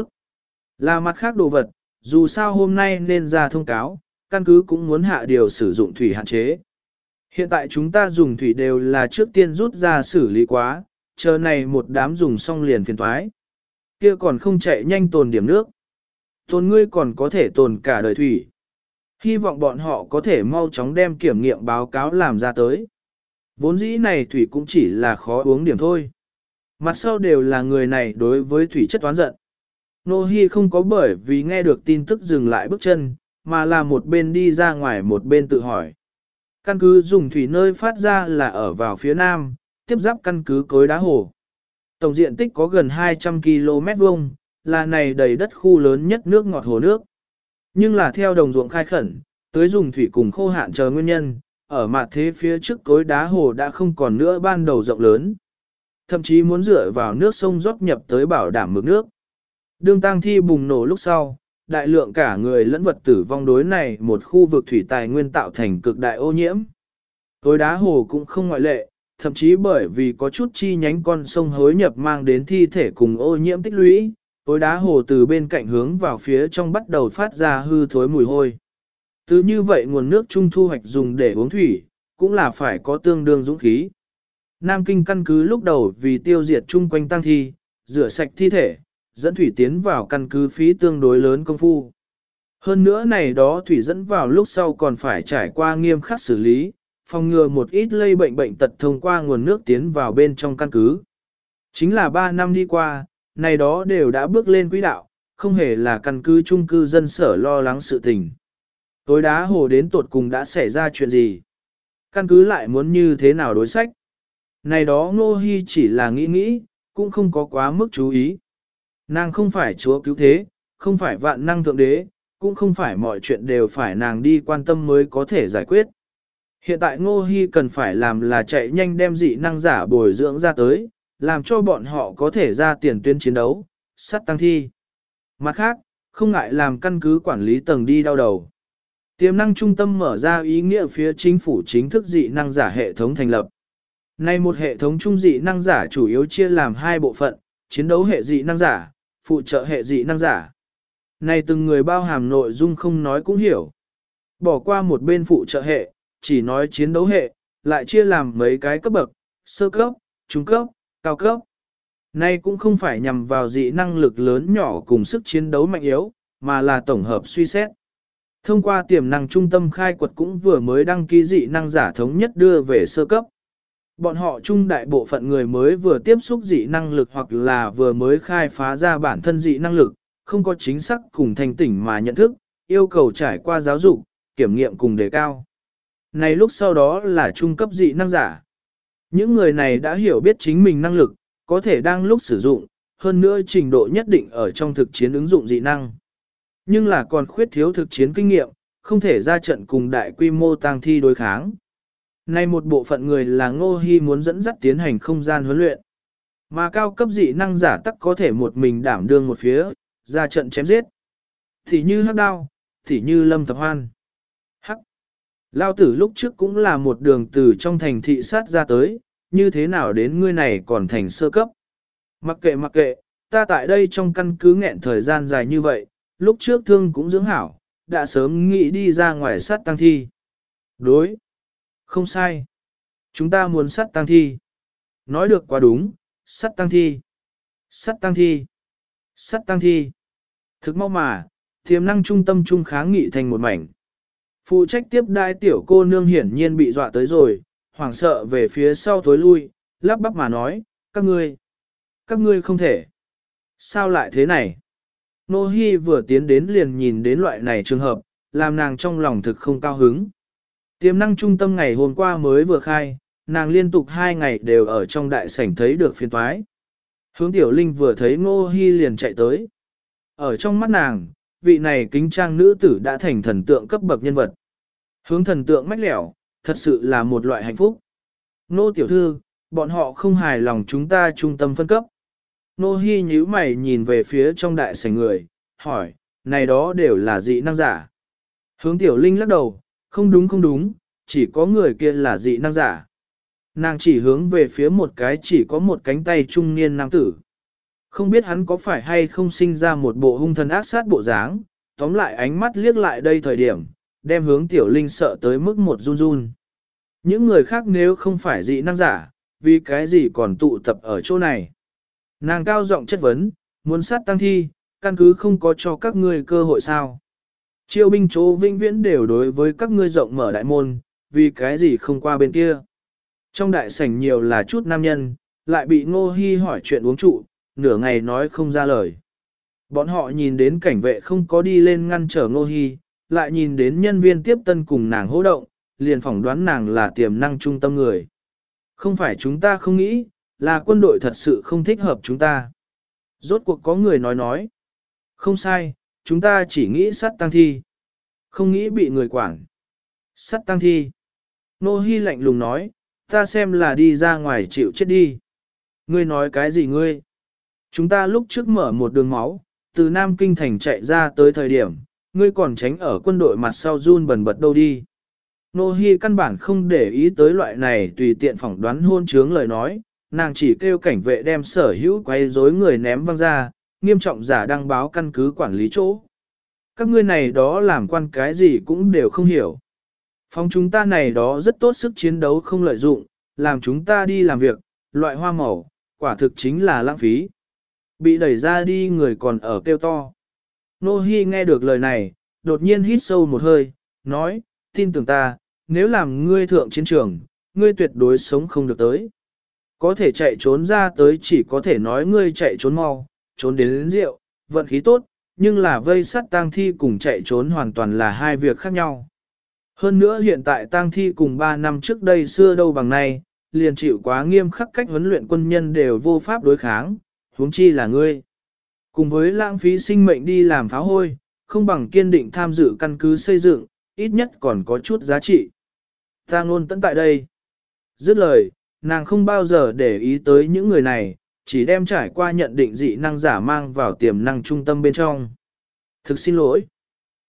Là mặt khác đồ vật, dù sao hôm nay nên ra thông cáo, căn cứ cũng muốn hạ điều sử dụng thủy hạn chế. Hiện tại chúng ta dùng thủy đều là trước tiên rút ra xử lý quá, chờ này một đám dùng xong liền phiền thoái. Kia còn không chạy nhanh tồn điểm nước. Tồn ngươi còn có thể tồn cả đời thủy. Hy vọng bọn họ có thể mau chóng đem kiểm nghiệm báo cáo làm ra tới. Vốn dĩ này thủy cũng chỉ là khó uống điểm thôi. Mặt sau đều là người này đối với thủy chất oán giận. Nô Hi không có bởi vì nghe được tin tức dừng lại bước chân, mà là một bên đi ra ngoài một bên tự hỏi. Căn cứ dùng thủy nơi phát ra là ở vào phía nam, tiếp giáp căn cứ Cối Đá Hồ. Tổng diện tích có gần 200 km vuông, là này đầy đất khu lớn nhất nước ngọt hồ nước. Nhưng là theo đồng ruộng khai khẩn, tới dùng thủy cùng khô hạn chờ nguyên nhân, ở mặt thế phía trước Cối Đá Hồ đã không còn nữa ban đầu rộng lớn. Thậm chí muốn dựa vào nước sông rót nhập tới bảo đảm mực nước. Đương tang thi bùng nổ lúc sau, đại lượng cả người lẫn vật tử vong đối này một khu vực thủy tài nguyên tạo thành cực đại ô nhiễm. Cối Đá Hồ cũng không ngoại lệ, thậm chí bởi vì có chút chi nhánh con sông hối nhập mang đến thi thể cùng ô nhiễm tích lũy, Cối Đá Hồ từ bên cạnh hướng vào phía trong bắt đầu phát ra hư thối mùi hôi. Từ như vậy nguồn nước trung thu hoạch dùng để uống thủy, cũng là phải có tương đương dũng khí. Nam Kinh căn cứ lúc đầu vì tiêu diệt chung quanh tang thi, rửa sạch thi thể, dẫn thủy tiến vào căn cứ phí tương đối lớn công phu. Hơn nữa này đó thủy dẫn vào lúc sau còn phải trải qua nghiêm khắc xử lý, phòng ngừa một ít lây bệnh tật thông qua nguồn nước tiến vào bên trong căn cứ. Chính là 3 năm đi qua, này đó đều đã bước lên quỹ đạo, không hề là căn cứ chung cư dân sở lo lắng sự tình. Cối Đá Hồ đến tột cùng đã xảy ra chuyện gì? Căn cứ lại muốn như thế nào đối sách? Này đó Ngô Hi chỉ là nghĩ, cũng không có quá mức chú ý. Nàng không phải chúa cứu thế, không phải vạn năng thượng đế, cũng không phải mọi chuyện đều phải nàng đi quan tâm mới có thể giải quyết. Hiện tại Ngô Hi cần phải làm là chạy nhanh đem dị năng giả bồi dưỡng ra tới, làm cho bọn họ có thể ra tiền tuyến chiến đấu, sát tăng thi. Mặt khác, không ngại làm căn cứ quản lý tầng đi đau đầu. Tiềm năng trung tâm mở ra ý nghĩa phía chính phủ chính thức dị năng giả hệ thống thành lập. Nay một hệ thống trung dị năng giả chủ yếu chia làm hai bộ phận, chiến đấu hệ dị năng giả, phụ trợ hệ dị năng giả. Này từng người bao hàm nội dung không nói cũng hiểu. Bỏ qua một bên phụ trợ hệ, chỉ nói chiến đấu hệ, lại chia làm mấy cái cấp bậc, sơ cấp, trung cấp, cao cấp. Nay cũng không phải nhằm vào dị năng lực lớn nhỏ cùng sức chiến đấu mạnh yếu, mà là tổng hợp suy xét. Thông qua tiềm năng trung tâm khai quật cũng vừa mới đăng ký dị năng giả thống nhất đưa về sơ cấp. Bọn họ trung đại bộ phận người mới vừa tiếp xúc dị năng lực hoặc là vừa mới khai phá ra bản thân dị năng lực, không có chính xác cùng thành tỉnh mà nhận thức, yêu cầu trải qua giáo dục, kiểm nghiệm cùng đề cao. Này lúc sau đó là trung cấp dị năng giả. Những người này đã hiểu biết chính mình năng lực, có thể đang lúc sử dụng, hơn nữa trình độ nhất định ở trong thực chiến ứng dụng dị năng. Nhưng là còn khuyết thiếu thực chiến kinh nghiệm, không thể ra trận cùng đại quy mô tang thi đối kháng. Nay một bộ phận người là Ngô Hi muốn dẫn dắt tiến hành không gian huấn luyện. Mà cao cấp dị năng giả tắc có thể một mình đảm đương một phía, ra trận chém giết. Thì như Hắc Đao, thì như Lâm Thập Hoan. Hắc. Lao tử lúc trước cũng là một đường từ trong thành thị sát ra tới, như thế nào đến ngươi này còn thành sơ cấp. Mặc kệ, ta tại đây trong căn cứ nghẹn thời gian dài như vậy, lúc trước thương cũng dưỡng hảo, đã sớm nghĩ đi ra ngoài sát tăng thi. Đối. Không sai. Chúng ta muốn sát tăng thi. Nói được quá đúng, sát tăng thi. Sát tăng thi. Sát tăng thi. Thực mau mà, tiềm năng trung tâm trung kháng nghị thành một mảnh. Phụ trách tiếp đai tiểu cô nương hiển nhiên bị dọa tới rồi, hoảng sợ về phía sau thối lui, lắp bắp mà nói, các ngươi không thể. Sao lại thế này? Nô Hi vừa tiến đến liền nhìn đến loại này trường hợp, làm nàng trong lòng thực không cao hứng. Tiềm năng trung tâm ngày hôm qua mới vừa khai, nàng liên tục 2 ngày đều ở trong đại sảnh thấy được phiên toái. Hướng Tiểu Linh vừa thấy Nô Hi liền chạy tới. Ở trong mắt nàng, vị này kính trang nữ tử đã thành thần tượng cấp bậc nhân vật. Hướng thần tượng mách lẻo, thật sự là một loại hạnh phúc. Nô tiểu thư, bọn họ không hài lòng chúng ta trung tâm phân cấp. Nô Hi nhíu mày nhìn về phía trong đại sảnh người, hỏi, này đó đều là dị năng giả. Hướng Tiểu Linh lắc đầu, không đúng, chỉ có người kia là dị năng giả. Nàng chỉ hướng về phía một cái chỉ có một cánh tay trung niên nam tử. Không biết hắn có phải hay không sinh ra một bộ hung thần ác sát bộ dáng, tóm lại ánh mắt liếc lại đây thời điểm, đem Hướng Tiểu Linh sợ tới mức một run run. Những người khác nếu không phải dị năng giả, vì cái gì còn tụ tập ở chỗ này? Nàng cao giọng chất vấn, muốn sát tăng thi, căn cứ không có cho các ngươi cơ hội sao? Chiêu binh chỗ vĩnh viễn đều đối với các ngươi rộng mở đại môn, vì cái gì không qua bên kia? Trong đại sảnh nhiều là chút nam nhân, lại bị Ngô Hi hỏi chuyện uống trụ, nửa ngày nói không ra lời. Bọn họ nhìn đến cảnh vệ không có đi lên ngăn trở Ngô Hi, lại nhìn đến nhân viên tiếp tân cùng nàng hô động, liền phỏng đoán nàng là tiềm năng trung tâm người. Không phải chúng ta không nghĩ, là quân đội thật sự không thích hợp chúng ta. Rốt cuộc có người nói. Không sai, chúng ta chỉ nghĩ sát tăng thi. Không nghĩ bị người quản. Sát tăng thi. Nô Hi lạnh lùng nói, ta xem là đi ra ngoài chịu chết đi. Ngươi nói cái gì ngươi? Chúng ta lúc trước mở một đường máu, từ Nam Kinh thành chạy ra tới thời điểm, ngươi còn tránh ở quân đội mặt sau run bần bật đâu đi. Nô Hi căn bản không để ý tới loại này tùy tiện phỏng đoán hôn trướng lời nói, nàng chỉ kêu cảnh vệ đem sở hữu quấy rối người ném văng ra, nghiêm trọng giả đăng báo căn cứ quản lý chỗ. Các ngươi này đó làm quan cái gì cũng đều không hiểu. Phòng chúng ta này đó rất tốt sức chiến đấu không lợi dụng, làm chúng ta đi làm việc, loại hoa màu, quả thực chính là lãng phí. Bị đẩy ra đi người còn ở kêu to. Nô Hi nghe được lời này, đột nhiên hít sâu một hơi, nói, tin tưởng ta, nếu làm ngươi thượng chiến trường, ngươi tuyệt đối sống không được tới. Có thể chạy trốn ra tới chỉ có thể nói ngươi chạy trốn mau, trốn đến rượu, vận khí tốt, nhưng là vây sát tang thi cùng chạy trốn hoàn toàn là hai việc khác nhau. Hơn nữa hiện tại tang thi cùng 3 năm trước đây xưa đâu bằng nay, liền chịu quá nghiêm khắc cách huấn luyện quân nhân đều vô pháp đối kháng, huống chi là ngươi. Cùng với lãng phí sinh mệnh đi làm phá hôi, không bằng kiên định tham dự căn cứ xây dựng, ít nhất còn có chút giá trị. Ta luôn tận tại đây. Dứt lời, nàng không bao giờ để ý tới những người này, chỉ đem trải qua nhận định dị năng giả mang vào tiềm năng trung tâm bên trong. Thực xin lỗi.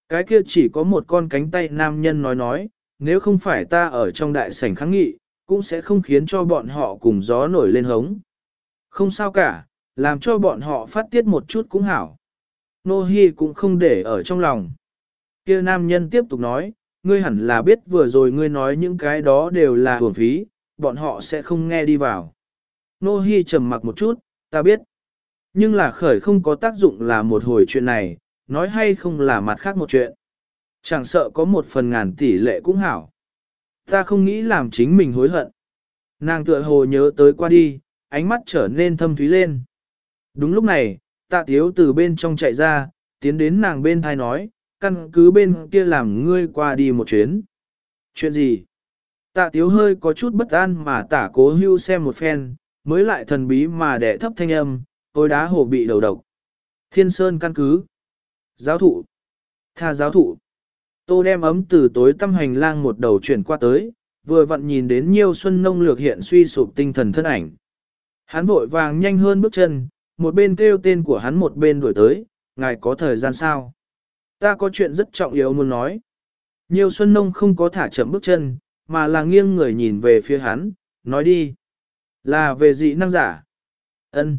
Cái kia chỉ có một con cánh tay nam nhân nói, nếu không phải ta ở trong đại sảnh kháng nghị, cũng sẽ không khiến cho bọn họ cùng gió nổi lên hống. Không sao cả, làm cho bọn họ phát tiết một chút cũng hảo. Nô Hi cũng không để ở trong lòng. Kia nam nhân tiếp tục nói, ngươi hẳn là biết vừa rồi ngươi nói những cái đó đều là uổng phí, bọn họ sẽ không nghe đi vào. Nô Hi trầm mặc một chút, ta biết. Nhưng là khởi không có tác dụng là một hồi chuyện này, nói hay không là mặt khác một chuyện. Chẳng sợ có 1/1000 tỷ lệ cũng hảo. Ta không nghĩ làm chính mình hối hận. Nàng tựa hồ nhớ tới qua đi, ánh mắt trở nên thâm thúy lên. Đúng lúc này, Tạ Tiếu từ bên trong chạy ra, tiến đến nàng bên thai nói, căn cứ bên kia làm ngươi qua đi một chuyến. Chuyện gì? Tạ Tiếu hơi có chút bất an mà Tả Cố Hưu xem một phen, mới lại thần bí mà đẻ thấp thanh âm, tôi đá hồ bị đầu độc. Thiên Sơn căn cứ. Giáo thụ. Tha giáo thụ. Tô đem ấm từ tối tăm hành lang một đầu chuyển qua tới, vừa vặn nhìn đến Nhiêu Xuân Nông lược hiện suy sụp tinh thần thân ảnh. Hắn vội vàng nhanh hơn bước chân, một bên kêu tên của hắn một bên đuổi tới, ngài có thời gian sao? Ta có chuyện rất trọng yếu muốn nói. Nhiêu Xuân Nông không có thả chậm bước chân, mà là nghiêng người nhìn về phía hắn, nói đi. Là về dị năng giả. Ân,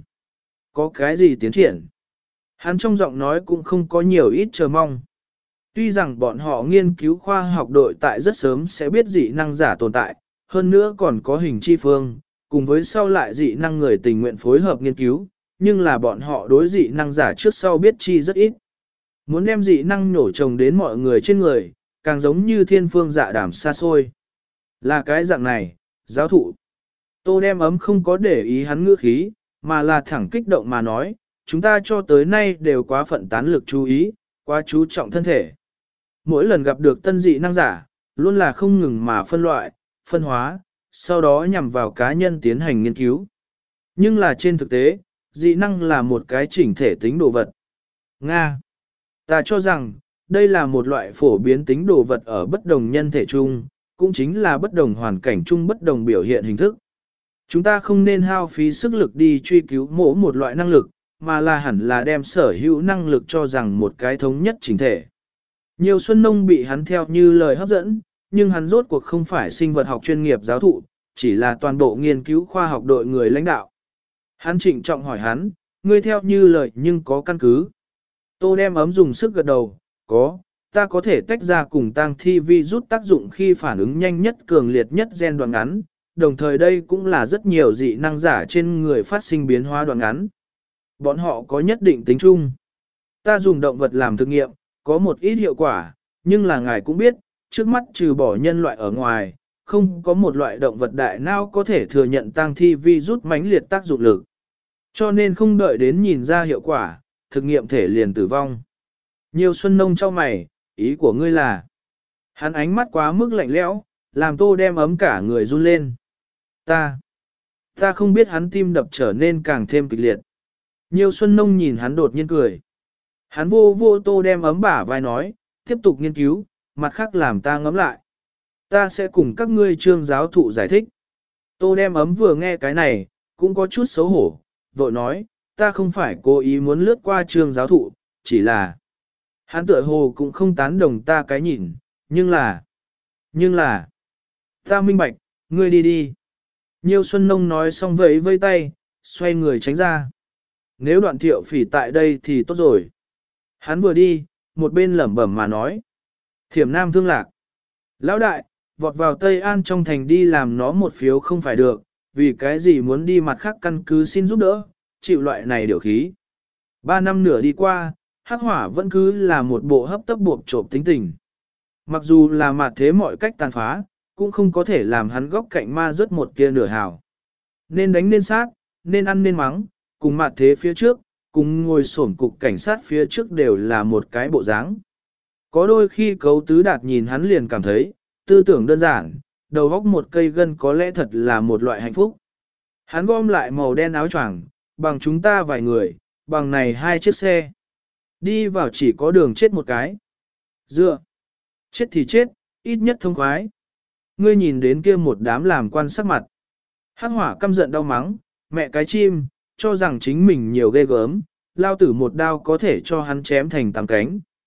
có cái gì tiến triển? Hắn trong giọng nói cũng không có nhiều ít chờ mong. Tuy rằng bọn họ nghiên cứu khoa học đội tại rất sớm sẽ biết dị năng giả tồn tại, hơn nữa còn có hình chi phương, cùng với sau lại dị năng người tình nguyện phối hợp nghiên cứu, nhưng là bọn họ đối dị năng giả trước sau biết chi rất ít. Muốn đem dị năng nhổ trồng đến mọi người trên người, càng giống như thiên phương dạ đảm xa xôi. Là cái dạng này, giáo thụ. Tô đem ấm không có để ý hắn ngữ khí, mà là thẳng kích động mà nói, chúng ta cho tới nay đều quá phận tán lực chú ý, quá chú trọng thân thể. Mỗi lần gặp được tân dị năng giả, luôn là không ngừng mà phân loại, phân hóa, sau đó nhằm vào cá nhân tiến hành nghiên cứu. Nhưng là trên thực tế, dị năng là một cái chỉnh thể tính đồ vật. Nga. Ta cho rằng, đây là một loại phổ biến tính đồ vật ở bất đồng nhân thể chung, cũng chính là bất đồng hoàn cảnh chung bất đồng biểu hiện hình thức. Chúng ta không nên hao phí sức lực đi truy cứu mỗi một loại năng lực, mà là hẳn là đem sở hữu năng lực cho rằng một cái thống nhất chỉnh thể. Nhiều Xuân Nông bị hắn theo như lời hấp dẫn, nhưng hắn rốt cuộc không phải sinh vật học chuyên nghiệp giáo thụ, chỉ là toàn bộ nghiên cứu khoa học đội người lãnh đạo. Hắn trịnh trọng hỏi hắn, ngươi theo như lời nhưng có căn cứ. Tô đem ấm dùng sức gật đầu, có, ta có thể tách ra cùng tang thi vi rút tác dụng khi phản ứng nhanh nhất cường liệt nhất gen đoạn ngắn, đồng thời đây cũng là rất nhiều dị năng giả trên người phát sinh biến hóa đoạn ngắn. Bọn họ có nhất định tính chung. Ta dùng động vật làm thực nghiệm, có một ít hiệu quả, nhưng là ngài cũng biết, trước mắt trừ bỏ nhân loại ở ngoài, không có một loại động vật đại nào có thể thừa nhận tang thi vi rút mãnh liệt tác dụng lực. Cho nên không đợi đến nhìn ra hiệu quả, thực nghiệm thể liền tử vong. Nhiều Xuân Nông cho mày, ý của ngươi là, hắn ánh mắt quá mức lạnh lẽo, làm Tô đem ấm cả người run lên. Ta không biết hắn tim đập trở nên càng thêm kịch liệt. Nhiều Xuân Nông nhìn hắn đột nhiên cười. Hắn vô vô Tô đem ấm bả vai nói, tiếp tục nghiên cứu, mặt khác làm ta ngẫm lại. Ta sẽ cùng các ngươi trương giáo thụ giải thích. Tô đem ấm vừa nghe cái này, cũng có chút xấu hổ, vội nói, ta không phải cố ý muốn lướt qua trương giáo thụ, chỉ là... Hắn tựa hồ cũng không tán đồng ta cái nhìn, nhưng là... Ta minh bạch, ngươi đi đi. Nhiêu Xuân Nông nói xong vẫy vây tay, xoay người tránh ra. Nếu Đoạn Thiệu Phỉ tại đây thì tốt rồi. Hắn vừa đi, một bên lẩm bẩm mà nói. Thiểm Nam thương lạc. Lão đại, vọt vào Tây An trong thành đi làm nó một phiếu không phải được, vì cái gì muốn đi mặt khác căn cứ xin giúp đỡ, chịu loại này điều khí. 3 năm nửa đi qua, Hắc Hỏa vẫn cứ là một bộ hấp tấp buộc trộm tính tình. Mặc dù là mặt thế mọi cách tàn phá, cũng không có thể làm hắn góc cạnh ma rớt một tia nửa hào. Nên đánh nên sát, nên ăn nên mắng, cùng mặt thế phía trước, cùng ngồi xổm cục cảnh sát phía trước đều là một cái bộ dáng. Có đôi khi Cấu Tứ Đạt nhìn hắn liền cảm thấy, tư tưởng đơn giản, đầu góc một cây gân có lẽ thật là một loại hạnh phúc. Hắn gom lại màu đen áo choàng, bằng chúng ta vài người, bằng này 2 chiếc xe. Đi vào chỉ có đường chết một cái. Dựa. Chết thì chết, ít nhất thông khoái. Ngươi nhìn đến kia một đám làm quan sắc mặt. Hắc Hỏa căm giận đau mắng, mẹ cái chim, cho rằng chính mình nhiều ghê gớm, lao tử một đao có thể cho hắn chém thành 8 cánh.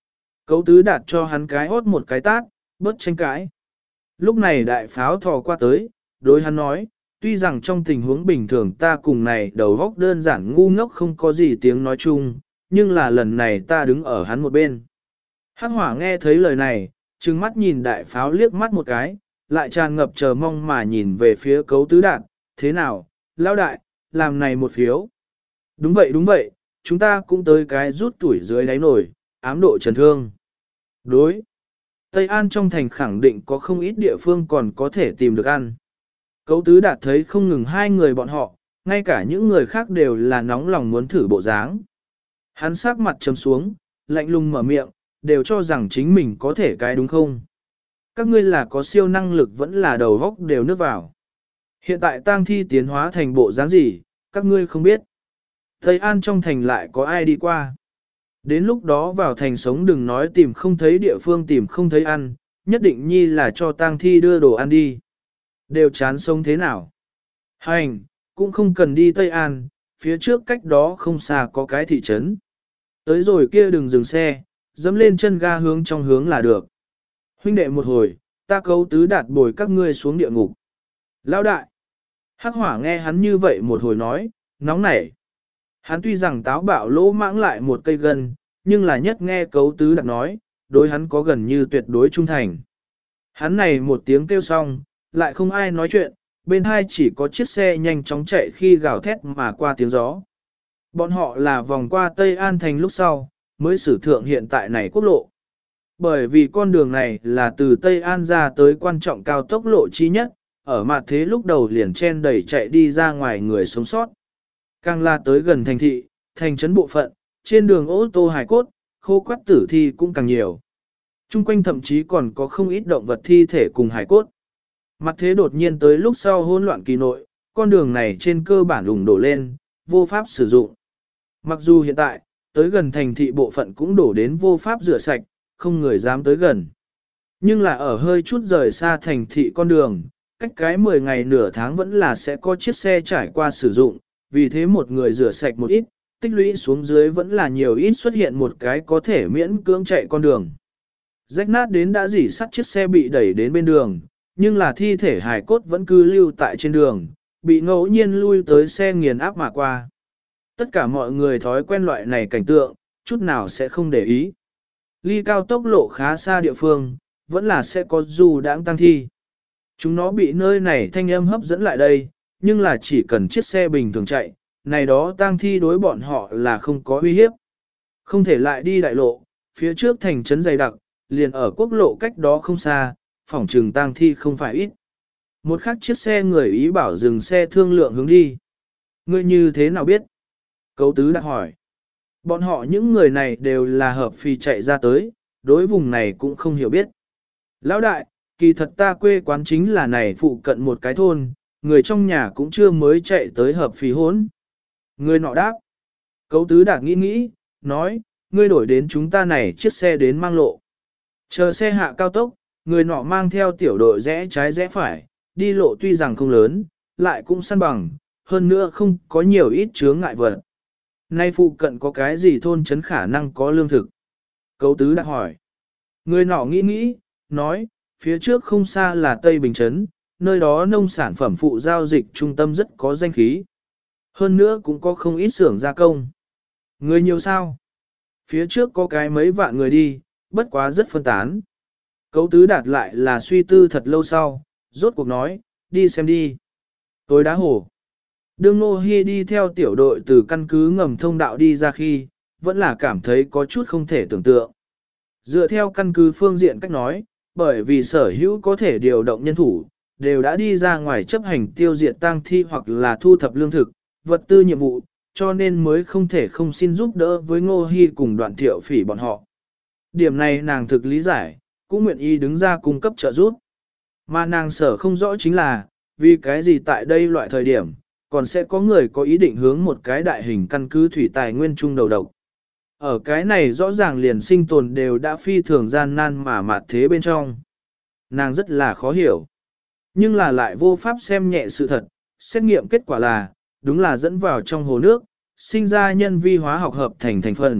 Cấu tứ đạt cho hắn cái hốt một cái tát, bớt tranh cãi. Lúc này đại pháo thò qua tới, đối hắn nói, tuy rằng trong tình huống bình thường ta cùng này đầu góc đơn giản ngu ngốc không có gì tiếng nói chung, nhưng là lần này ta đứng ở hắn một bên. Hắc hỏa nghe thấy lời này, trừng mắt nhìn đại pháo liếc mắt một cái, lại tràn ngập chờ mong mà nhìn về phía cấu tứ đạt, thế nào, lão đại, làm này một phiếu. Đúng vậy, chúng ta cũng tới cái rút tuổi dưới đáy nổi, ám độ trần thương. Đối. Tây An trong thành khẳng định có không ít địa phương còn có thể tìm được ăn. Cấu tứ đạt thấy không ngừng hai người bọn họ, ngay cả những người khác đều là nóng lòng muốn thử bộ dáng. Hắn sắc mặt trầm xuống, lạnh lùng mở miệng, đều cho rằng chính mình có thể cái đúng không? Các ngươi là có siêu năng lực vẫn là đầu góc đều nước vào. Hiện tại tang thi tiến hóa thành bộ dáng gì, các ngươi không biết. Tây An trong thành lại có ai đi qua. Đến lúc đó vào thành sống đừng nói tìm không thấy địa phương tìm không thấy ăn, nhất định nhi là cho tang thi đưa đồ ăn đi. Đều chán sống thế nào? Hành, cũng không cần đi Tây An, phía trước cách đó không xa có cái thị trấn. Tới rồi kia đừng dừng xe, dẫm lên chân ga hướng trong hướng là được. Huynh đệ một hồi, ta cấu tứ đạt bồi các ngươi xuống địa ngục. Lão đại! Hắc hỏa nghe hắn như vậy một hồi nói, nóng nảy. Hắn tuy rằng táo bạo lỗ mãng lại một cây gân, nhưng là nhất nghe cấu tứ đạt nói, đối hắn có gần như tuyệt đối trung thành. Hắn này một tiếng kêu xong, lại không ai nói chuyện, bên hai chỉ có chiếc xe nhanh chóng chạy khi gào thét mà qua tiếng gió. Bọn họ là vòng qua Tây An thành lúc sau, mới sử thượng hiện tại này quốc lộ. Bởi vì con đường này là từ Tây An ra tới quan trọng cao tốc lộ chi nhất, ở mặt thế lúc đầu liền chen đẩy chạy đi ra ngoài người sống sót. Càng là tới gần thành thị, thành trấn bộ phận, trên đường ô tô hài cốt, khô quắt tử thi cũng càng nhiều. Trung quanh thậm chí còn có không ít động vật thi thể cùng hài cốt. Mặt thế đột nhiên tới lúc sau hỗn loạn kỳ nội, con đường này trên cơ bản lùng đổ lên, vô pháp sử dụng. Mặc dù hiện tại, tới gần thành thị bộ phận cũng đổ đến vô pháp rửa sạch, không người dám tới gần. Nhưng là ở hơi chút rời xa thành thị con đường, cách cái 10 ngày nửa tháng vẫn là sẽ có chiếc xe trải qua sử dụng, vì thế một người rửa sạch một ít, tích lũy xuống dưới vẫn là nhiều ít xuất hiện một cái có thể miễn cưỡng chạy con đường. Rách nát đến đã dỉ sắt chiếc xe bị đẩy đến bên đường, nhưng là thi thể hài cốt vẫn cứ lưu tại trên đường, bị ngẫu nhiên lui tới xe nghiền áp mà qua. Tất cả mọi người thói quen loại này cảnh tượng, chút nào sẽ không để ý. Ly cao tốc lộ khá xa địa phương, vẫn là sẽ có dù đãng tăng thi. Chúng nó bị nơi này thanh âm hấp dẫn lại đây, nhưng là chỉ cần chiếc xe bình thường chạy, này đó tang thi đối bọn họ là không có uy hiếp. Không thể lại đi đại lộ, phía trước thành trấn dày đặc, liền ở quốc lộ cách đó không xa, phòng trừng tang thi không phải ít. Một khắc chiếc xe người ý bảo dừng xe thương lượng hướng đi. Ngươi như thế nào biết? Cấu tứ đặt hỏi. Bọn họ những người này đều là hợp phi chạy ra tới, đối vùng này cũng không hiểu biết. Lão đại, kỳ thật ta quê quán chính là này phụ cận một cái thôn, người trong nhà cũng chưa mới chạy tới hợp phí hốn. Người nọ đáp. Cấu tứ đạt nghĩ, nói, ngươi đổi đến chúng ta này chiếc xe đến mang lộ. Chờ xe hạ cao tốc, người nọ mang theo tiểu đội rẽ trái rẽ phải, đi lộ tuy rằng không lớn, lại cũng săn bằng, hơn nữa không có nhiều ít chướng ngại vật. Nay phụ cận có cái gì thôn trấn khả năng có lương thực? Cấu tứ đặt hỏi. Người nọ nghĩ, nói, phía trước không xa là Tây Bình Trấn, nơi đó nông sản phẩm phụ giao dịch trung tâm rất có danh khí. Hơn nữa cũng có không ít xưởng gia công. Người nhiều sao? Phía trước có cái mấy vạn người đi, bất quá rất phân tán. Cấu tứ đạt lại là suy tư thật lâu sau, rốt cuộc nói, đi xem đi. Tối đá hồ. Đương Nô Hi đi theo tiểu đội từ căn cứ ngầm thông đạo đi ra khi, vẫn là cảm thấy có chút không thể tưởng tượng. Dựa theo căn cứ phương diện cách nói, bởi vì sở hữu có thể điều động nhân thủ, đều đã đi ra ngoài chấp hành tiêu diệt tang thi hoặc là thu thập lương thực, vật tư nhiệm vụ, cho nên mới không thể không xin giúp đỡ với Ngô Hi cùng Đoạn Thiệu Phỉ bọn họ. Điểm này nàng thực lý giải, cũng nguyện ý đứng ra cung cấp trợ giúp. Mà nàng sở không rõ chính là, vì cái gì tại đây loại thời điểm, còn sẽ có người có ý định hướng một cái đại hình căn cứ thủy tài nguyên trung đầu độc. Ở cái này rõ ràng liền sinh tồn đều đã phi thường gian nan mà mạt thế bên trong. Nàng rất là khó hiểu. Nhưng là lại vô pháp xem nhẹ sự thật, xét nghiệm kết quả là, đúng là dẫn vào trong hồ nước, sinh ra nhân vi hóa học hợp thành thành phần,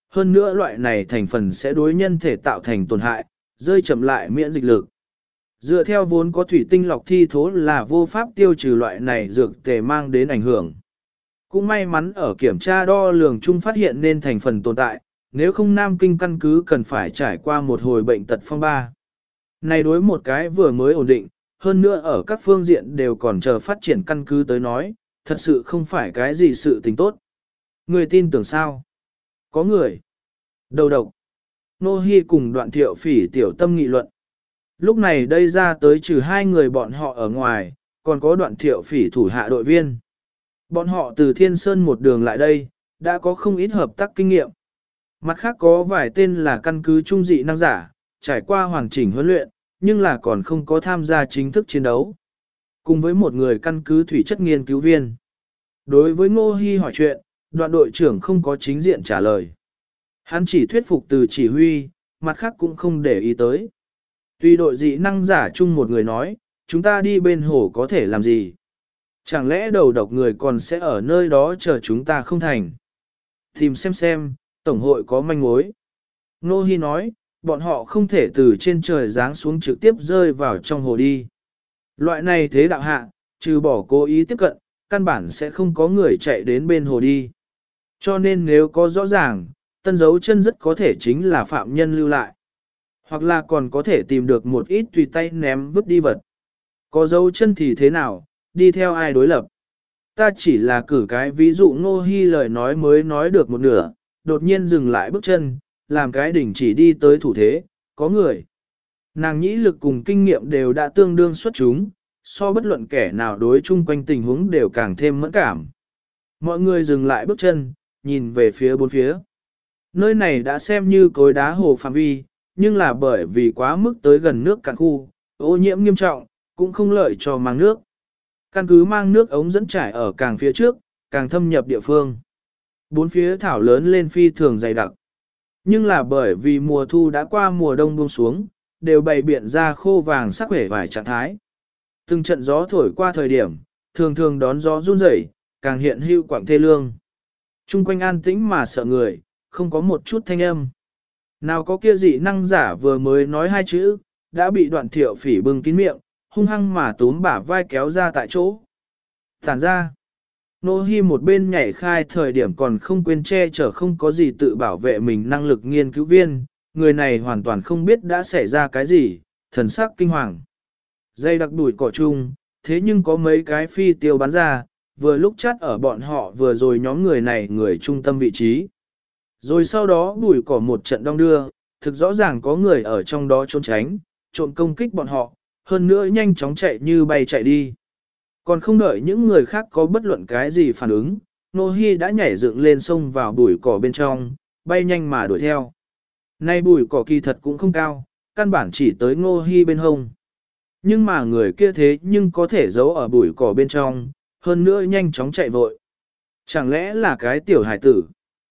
hơn nữa loại này thành phần sẽ đối nhân thể tạo thành tổn hại, rơi chậm lại miễn dịch lực. Dựa theo vốn có thủy tinh lọc thi thố là vô pháp tiêu trừ loại này dược tề mang đến ảnh hưởng. Cũng may mắn ở kiểm tra đo lường chung phát hiện nên thành phần tồn tại, nếu không Nam Kinh căn cứ cần phải trải qua một hồi bệnh tật phong ba. Này đối một cái vừa mới ổn định, hơn nữa ở các phương diện đều còn chờ phát triển căn cứ tới nói, thật sự không phải cái gì sự tình tốt. Người tin tưởng sao? Có người. Đầu độc. Nô Hi cùng Đoạn Thiệu Phỉ tiểu tâm nghị luận. Lúc này đây ra tới trừ hai người bọn họ ở ngoài, còn có Đoạn Thiệu Phỉ thủ hạ đội viên. Bọn họ từ Thiên Sơn một đường lại đây, đã có không ít hợp tác kinh nghiệm. Mặt khác có vài tên là căn cứ trung dị năng giả, trải qua hoàn chỉnh huấn luyện, nhưng là còn không có tham gia chính thức chiến đấu. Cùng với một người căn cứ thủy chất nghiên cứu viên. Đối với Ngô Hi hỏi chuyện, Đoạn đội trưởng không có chính diện trả lời. Hắn chỉ thuyết phục từ chỉ huy, mặt khác cũng không để ý tới. Tuy đội dị năng giả chung một người nói, chúng ta đi bên hồ có thể làm gì? Chẳng lẽ đầu độc người còn sẽ ở nơi đó chờ chúng ta không thành? Tìm xem, tổng hội có manh mối. Nô Hi nói, bọn họ không thể từ trên trời giáng xuống trực tiếp rơi vào trong hồ đi. Loại này thế đạo hạ, trừ bỏ cố ý tiếp cận, căn bản sẽ không có người chạy đến bên hồ đi. Cho nên nếu có rõ ràng, tân dấu chân rất có thể chính là phạm nhân lưu lại. Hoặc là còn có thể tìm được một ít tùy tay ném vứt đi vật. Có dấu chân thì thế nào, đi theo ai đối lập. Ta chỉ là cử cái ví dụ. Ngô Hi lời nói mới nói được một nửa, đột nhiên dừng lại bước chân, làm cái đỉnh chỉ đi tới thủ thế, có người. Nàng nhĩ lực cùng kinh nghiệm đều đã tương đương xuất chúng, so bất luận kẻ nào đối chung quanh tình huống đều càng thêm mẫn cảm. Mọi người dừng lại bước chân, nhìn về phía bốn phía. Nơi này đã xem như cối đá hồ phạm vi, nhưng là bởi vì quá mức tới gần nước cạn khu, ô nhiễm nghiêm trọng, cũng không lợi cho mang nước. Căn cứ mang nước ống dẫn trải ở càng phía trước, càng thâm nhập địa phương. Bốn phía thảo lớn lên phi thường dày đặc. Nhưng là bởi vì mùa thu đã qua mùa đông buông xuống, đều bày biện ra khô vàng sắc vẻ vài trạng thái. Từng trận gió thổi qua thời điểm, thường thường đón gió run rẩy, càng hiện hữu quảng thê lương. Trung quanh an tĩnh mà sợ người, không có một chút thanh âm. Nào có kia dị năng giả vừa mới nói hai chữ, đã bị Đoạn Thiệu Phỉ bưng kín miệng, hung hăng mà túm bả vai kéo ra tại chỗ. Tản ra, Nô Hi một bên nhảy khai thời điểm còn không quên che chở không có gì tự bảo vệ mình năng lực nghiên cứu viên, người này hoàn toàn không biết đã xảy ra cái gì, thần sắc kinh hoàng. Dây đặc đuổi cỏ chung, thế nhưng có mấy cái phi tiêu bắn ra, vừa lúc chắt ở bọn họ vừa rồi nhóm người này người trung tâm vị trí. Rồi sau đó bụi cỏ một trận đong đưa, thực rõ ràng có người ở trong đó trốn tránh, trộn công kích bọn họ, hơn nữa nhanh chóng chạy như bay chạy đi. Còn không đợi những người khác có bất luận cái gì phản ứng, Nô Hi đã nhảy dựng lên sông vào bụi cỏ bên trong, bay nhanh mà đuổi theo. Nay bụi cỏ kỳ thật cũng không cao, căn bản chỉ tới Nô Hi bên hông. Nhưng mà người kia thế nhưng có thể giấu ở bụi cỏ bên trong, hơn nữa nhanh chóng chạy vội. Chẳng lẽ là cái tiểu hải tử?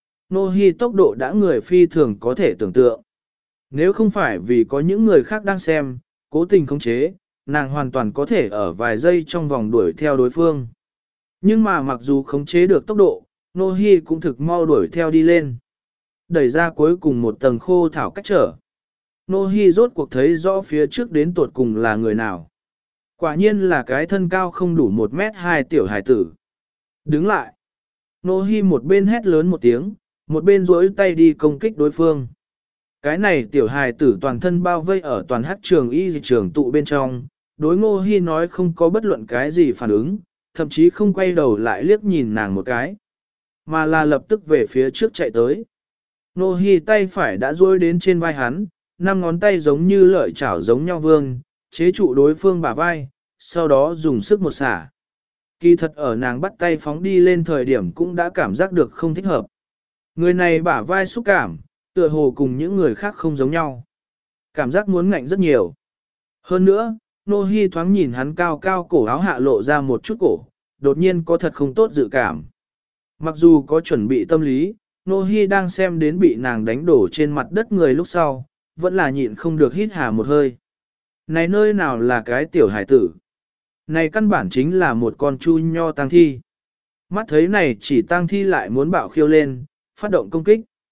Nô Hi tốc độ đã người phi thường có thể tưởng tượng. Nếu không phải vì có những người khác đang xem, cố tình khống chế, nàng hoàn toàn có thể ở vài giây trong vòng đuổi theo đối phương. Nhưng mà mặc dù khống chế được tốc độ, Nô Hi cũng thực mau đuổi theo đi lên. Đẩy ra cuối cùng một tầng khô thảo cách trở. Nô Hi rốt cuộc thấy rõ phía trước đến tột cùng là người nào. Quả nhiên là cái thân cao không đủ 1m2 tiểu hải tử. Đứng lại. Nô Hi một bên hét lớn một tiếng, một bên duỗi tay đi công kích đối phương. Cái này tiểu hài tử toàn thân bao vây ở toàn hắc trường y trường tụ bên trong, đối Ngô Hi nói không có bất luận cái gì phản ứng, thậm chí không quay đầu lại liếc nhìn nàng một cái, mà là lập tức về phía trước chạy tới. Ngô Hi tay phải đã duỗi đến trên vai hắn, 5 ngón tay giống như lợi chảo giống nhau vương, chế trụ đối phương bả vai, sau đó dùng sức một xả. Kỳ thật ở nàng bắt tay phóng đi lên thời điểm cũng đã cảm giác được không thích hợp. Người này bả vai xúc cảm, tựa hồ cùng những người khác không giống nhau. Cảm giác muốn ngạnh rất nhiều. Hơn nữa, Nô Hi thoáng nhìn hắn cao cao cổ áo hạ lộ ra một chút cổ, đột nhiên có thật không tốt dự cảm. Mặc dù có chuẩn bị tâm lý, Nô Hi đang xem đến bị nàng đánh đổ trên mặt đất người lúc sau, vẫn là nhịn không được hít hà một hơi. Này nơi nào là cái tiểu hải tử? Này căn bản chính là một con chu nho tang thi. Mắt thấy này chỉ tang thi lại muốn bạo khiêu lên, phát động công kích.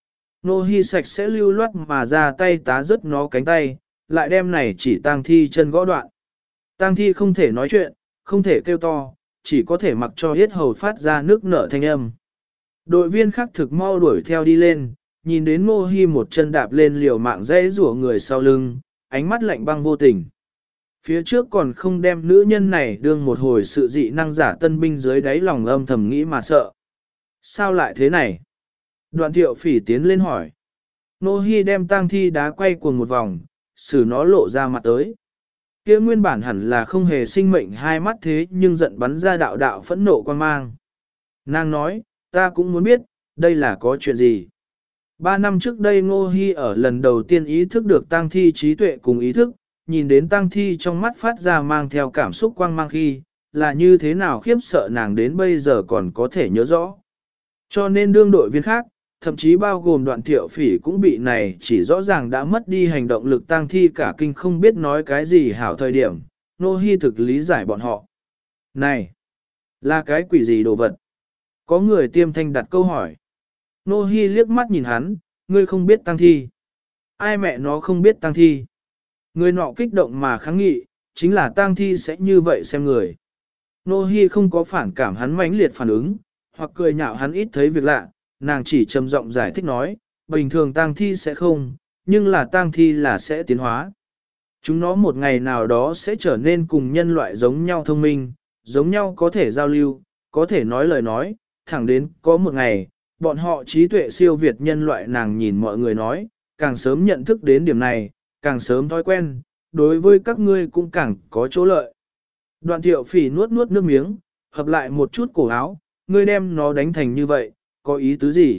Nô Hi sạch sẽ lưu loát mà ra tay tá rớt nó cánh tay, lại đem này chỉ tang thi chân gõ đoạn. Tang thi không thể nói chuyện, không thể kêu to, chỉ có thể mặc cho yết hầu phát ra nước nở thanh âm. Đội viên khác thực mau đuổi theo đi lên, nhìn đến Ngô Hi một chân đạp lên liều mạng dãy rủa người sau lưng, ánh mắt lạnh băng vô tình. Phía trước còn không đem nữ nhân này đương một hồi sự dị năng giả tân binh dưới đáy lòng âm thầm nghĩ mà sợ. Sao lại thế này? Đoạn Thiệu Phỉ tiến lên hỏi. Ngô Hi đem tang thi đá quay cuồng một vòng, xử nó lộ ra mặt tới. Kia nguyên bản hẳn là không hề sinh mệnh hai mắt thế nhưng giận bắn ra đạo đạo phẫn nộ quan mang. Nàng nói, ta cũng muốn biết, đây là có chuyện gì. 3 năm trước đây Ngô Hi ở lần đầu tiên ý thức được tang thi trí tuệ cùng ý thức, nhìn đến tang thi trong mắt phát ra mang theo cảm xúc quang mang khi, là như thế nào khiếp sợ nàng đến bây giờ còn có thể nhớ rõ. Cho nên đương đội viên khác, thậm chí bao gồm Đoạn Thiệu Phỉ cũng bị này chỉ rõ ràng đã mất đi hành động lực tang thi cả kinh không biết nói cái gì hảo thời điểm, Ngô Hi thực lý giải bọn họ. Này, là cái quỷ gì đồ vật? Có người tiêm thanh đặt câu hỏi. Ngô Hi liếc mắt nhìn hắn, ngươi không biết tang thi. Ai mẹ nó không biết tang thi? Người nọ kích động mà kháng nghị, chính là tang thi sẽ như vậy xem người. Ngô Hi không có phản cảm hắn mãnh liệt phản ứng, hoặc cười nhạo hắn ít thấy việc lạ, nàng chỉ trầm giọng giải thích nói, bình thường tang thi sẽ không, nhưng là tang thi là sẽ tiến hóa. Chúng nó một ngày nào đó sẽ trở nên cùng nhân loại giống nhau thông minh, giống nhau có thể giao lưu, có thể nói lời nói, thẳng đến có một ngày, bọn họ trí tuệ siêu việt nhân loại nàng nhìn mọi người nói, càng sớm nhận thức đến điểm này, càng sớm thói quen, đối với các ngươi cũng càng có chỗ lợi. Đoạn Thiệu Phỉ nuốt nuốt nước miếng, hợp lại một chút cổ áo, ngươi đem nó đánh thành như vậy, có ý tứ gì?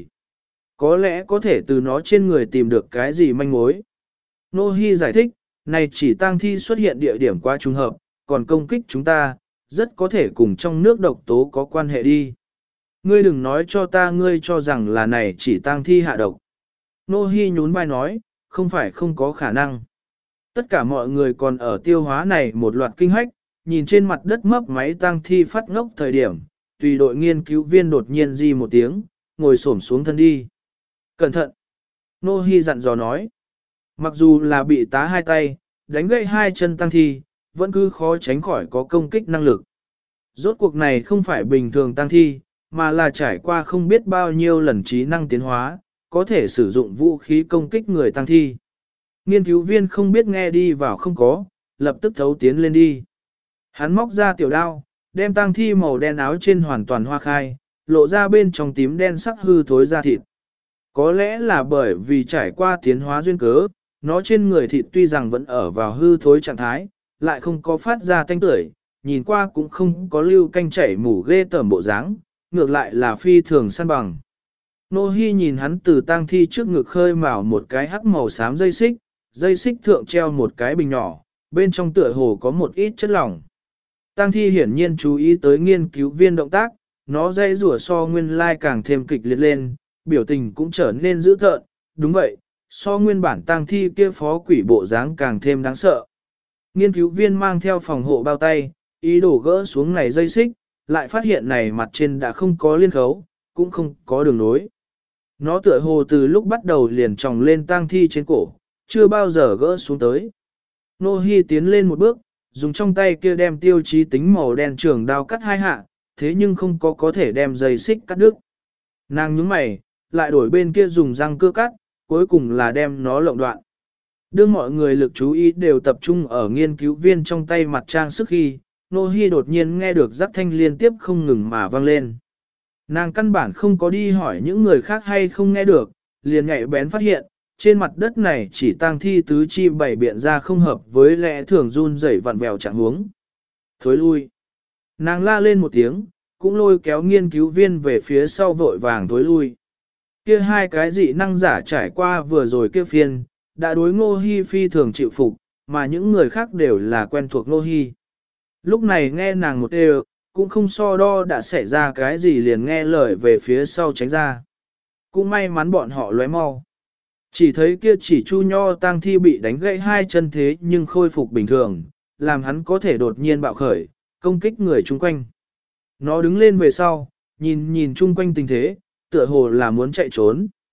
Có lẽ có thể từ nó trên người tìm được cái gì manh mối. Ngô Hi giải thích, này chỉ tang thi xuất hiện địa điểm quá trùng hợp, còn công kích chúng ta, rất có thể cùng trong nước độc tố có quan hệ đi. Ngươi đừng nói cho ta ngươi cho rằng là này chỉ tang thi hạ độc. Ngô Hi nhún vai nói, không phải không có khả năng. Tất cả mọi người còn ở tiêu hóa này một loạt kinh hách, nhìn trên mặt đất mấp máy tang thi phát ngốc thời điểm, tùy đội nghiên cứu viên đột nhiên di một tiếng, ngồi xổm xuống thân đi. Cẩn thận! Ngô Hi dặn dò nói. Mặc dù là bị tá hai tay, đánh gãy hai chân tang thi, vẫn cứ khó tránh khỏi có công kích năng lực. Rốt cuộc này không phải bình thường tang thi, mà là trải qua không biết bao nhiêu lần trí năng tiến hóa, có thể sử dụng vũ khí công kích người tang thi. Nghiên cứu viên không biết nghe đi vào không có, lập tức thấu tiến lên đi. Hắn móc ra tiểu đao, đem tang thi màu đen áo trên hoàn toàn hoa khai, lộ ra bên trong tím đen sắc hư thối da thịt. Có lẽ là bởi vì trải qua tiến hóa duyên cớ, nó trên người thịt tuy rằng vẫn ở vào hư thối trạng thái, lại không có phát ra tanh tưởi, nhìn qua cũng không có lưu canh chảy mủ ghê tởm bộ dáng, ngược lại là phi thường săn bằng. Nô Hi nhìn hắn từ tang thi trước ngực khơi mào một cái hắc màu xám dây xích thượng treo một cái bình nhỏ, bên trong tựa hồ có một ít chất lỏng. Tang thi hiển nhiên chú ý tới nghiên cứu viên động tác, nó dây rủa so nguyên lai càng thêm kịch liệt lên, biểu tình cũng trở nên dữ tợn, đúng vậy, so nguyên bản tang thi kia phó quỷ bộ dáng càng thêm đáng sợ. Nghiên cứu viên mang theo phòng hộ bao tay, ý đồ gỡ xuống này dây xích, lại phát hiện này mặt trên đã không có liên khấu, cũng không có đường nối. Nó tựa hồ từ lúc bắt đầu liền tròng lên tang thi trên cổ, chưa bao giờ gỡ xuống tới. Nô Hi tiến lên một bước, dùng trong tay kia đem tiêu chí tính màu đen trường đao cắt hai hạ, thế nhưng không có thể đem dây xích cắt đứt. Nàng nhướng mày, lại đổi bên kia dùng răng cưa cắt, cuối cùng là đem nó lộng đoạn. Đưa mọi người lực chú ý đều tập trung ở nghiên cứu viên trong tay mặt trang sức khi, Nô Hi đột nhiên nghe được giác thanh liên tiếp không ngừng mà vang lên. Nàng căn bản không có đi hỏi những người khác hay không nghe được, liền nhạy bén phát hiện, trên mặt đất này chỉ tang thi tứ chi bảy biện ra không hợp với lẽ thường run rẩy vặn vẹo trạng huống. Thối lui. Nàng la lên một tiếng, cũng lôi kéo nghiên cứu viên về phía sau vội vàng thối lui. Kia hai cái dị năng giả trải qua vừa rồi kia phiên, đã đối Ngô Hi phi thường chịu phục, mà những người khác đều là quen thuộc Ngô Hi. Lúc này nghe nàng một đều, cũng không so đo đã xảy ra cái gì liền nghe lời về phía sau tránh ra. Cũng may mắn bọn họ lóe mau. Chỉ thấy kia chỉ chu nho tang thi bị đánh gãy hai chân thế nhưng khôi phục bình thường, làm hắn có thể đột nhiên bạo khởi, công kích người chung quanh. Nó đứng lên về sau, nhìn chung quanh tình thế, tựa hồ là muốn chạy trốn.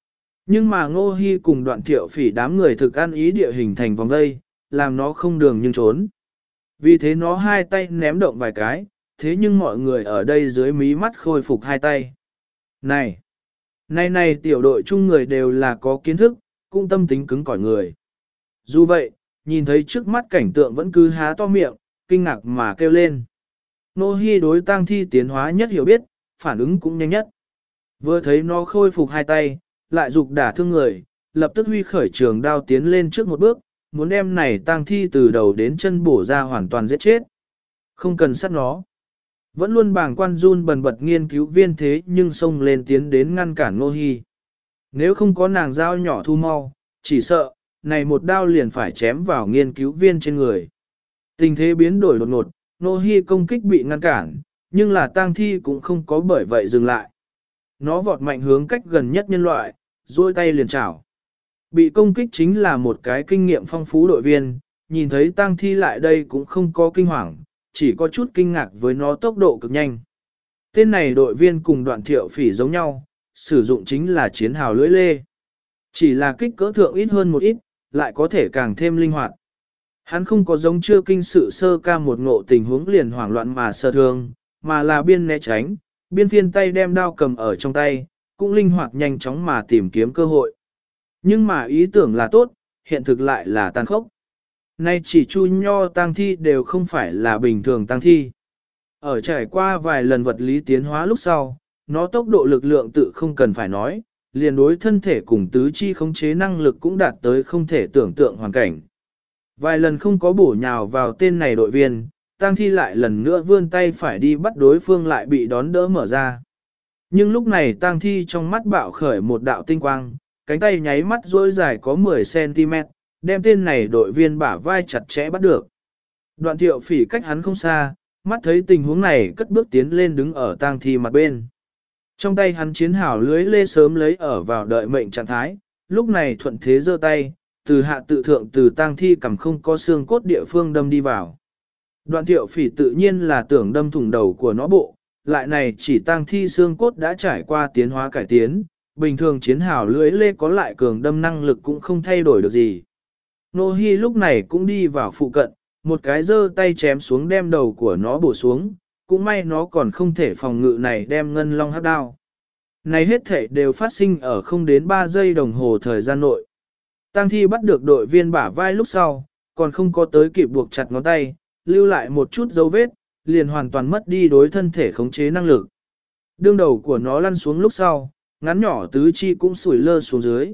Nhưng mà Ngô Hi cùng Đoạn Thiệu Phỉ đám người thực ăn ý địa hình thành vòng vây, làm nó không đường nhưng trốn. Vì thế nó hai tay ném động vài cái, thế nhưng mọi người ở đây dưới mí mắt khôi phục hai tay. Này! Này tiểu đội chung người đều là có kiến thức, cũng tâm tính cứng cỏi người. Dù vậy, nhìn thấy trước mắt cảnh tượng vẫn cứ há to miệng, kinh ngạc mà kêu lên. Nô Hi đối tang thi tiến hóa nhất hiểu biết, phản ứng cũng nhanh nhất. Vừa thấy nó khôi phục hai tay, lại dục đả thương người, lập tức huy khởi trường đao tiến lên trước một bước, muốn đem này tang thi từ đầu đến chân bổ ra hoàn toàn giết chết. Không cần sát nó. Vẫn luôn bàng quan run bần bật nghiên cứu viên thế nhưng xông lên tiến đến ngăn cản Nô Hi. Nếu không có nàng dao nhỏ thu mau, chỉ sợ, này một đao liền phải chém vào nghiên cứu viên trên người. Tình thế biến đổi đột ngột, Nô Hi công kích bị ngăn cản, nhưng là tang thi cũng không có bởi vậy dừng lại. Nó vọt mạnh hướng cách gần nhất nhân loại, duỗi tay liền chảo. Bị công kích chính là một cái kinh nghiệm phong phú đội viên, nhìn thấy tang thi lại đây cũng không có kinh hoàng, chỉ có chút kinh ngạc với nó tốc độ cực nhanh. Tên này đội viên cùng Đoạn Thiệu Phỉ giống nhau, sử dụng chính là chiến hào lưỡi lê. Chỉ là kích cỡ thượng ít hơn một ít, lại có thể càng thêm linh hoạt. Hắn không có giống chưa kinh sự sơ ca một ngộ tình huống liền hoảng loạn mà sơ thương, mà là biên né tránh, biên phiên tay đem đao cầm ở trong tay, cũng linh hoạt nhanh chóng mà tìm kiếm cơ hội. Nhưng mà ý tưởng là tốt, hiện thực lại là tàn khốc. Nay chỉ chu nho tang thi đều không phải là bình thường tang thi. Ở trải qua vài lần vật lý tiến hóa lúc sau, nó tốc độ lực lượng tự không cần phải nói, liền đối thân thể cùng tứ chi khống chế năng lực cũng đạt tới không thể tưởng tượng hoàn cảnh. Vài lần không có bổ nhào vào tên này đội viên, tang thi lại lần nữa vươn tay phải đi bắt đối phương lại bị đón đỡ mở ra. Nhưng lúc này tang thi trong mắt bạo khởi một đạo tinh quang, cánh tay nháy mắt dối dài có 10cm, đem tên này đội viên bả vai chặt chẽ bắt được. Đoạn Thiệu Phỉ cách hắn không xa, mắt thấy tình huống này cất bước tiến lên đứng ở tang thi mặt bên. Trong tay hắn chiến hào lưới lê sớm lấy ở vào đợi mệnh trạng thái, lúc này thuận thế giơ tay, từ hạ tự thượng từ tang thi cầm không có xương cốt địa phương đâm đi vào. Đoạn Thiệu Phỉ tự nhiên là tưởng đâm thủng đầu của nó bộ, lại này chỉ tang thi xương cốt đã trải qua tiến hóa cải tiến, bình thường chiến hào lưới lê có lại cường đâm năng lực cũng không thay đổi được gì. Nô Hi lúc này cũng đi vào phụ cận, một cái giơ tay chém xuống đem đầu của nó bổ xuống, cũng may nó còn không thể phòng ngự này đem ngân long hắc đao. Này hết thảy đều phát sinh ở không đến 3 giây đồng hồ thời gian nội. Tang thi bắt được đội viên bả vai lúc sau, còn không có tới kịp buộc chặt ngón tay, lưu lại một chút dấu vết, liền hoàn toàn mất đi đối thân thể khống chế năng lực. Đương đầu của nó lăn xuống lúc sau, ngắn nhỏ tứ chi cũng sủi lơ xuống dưới.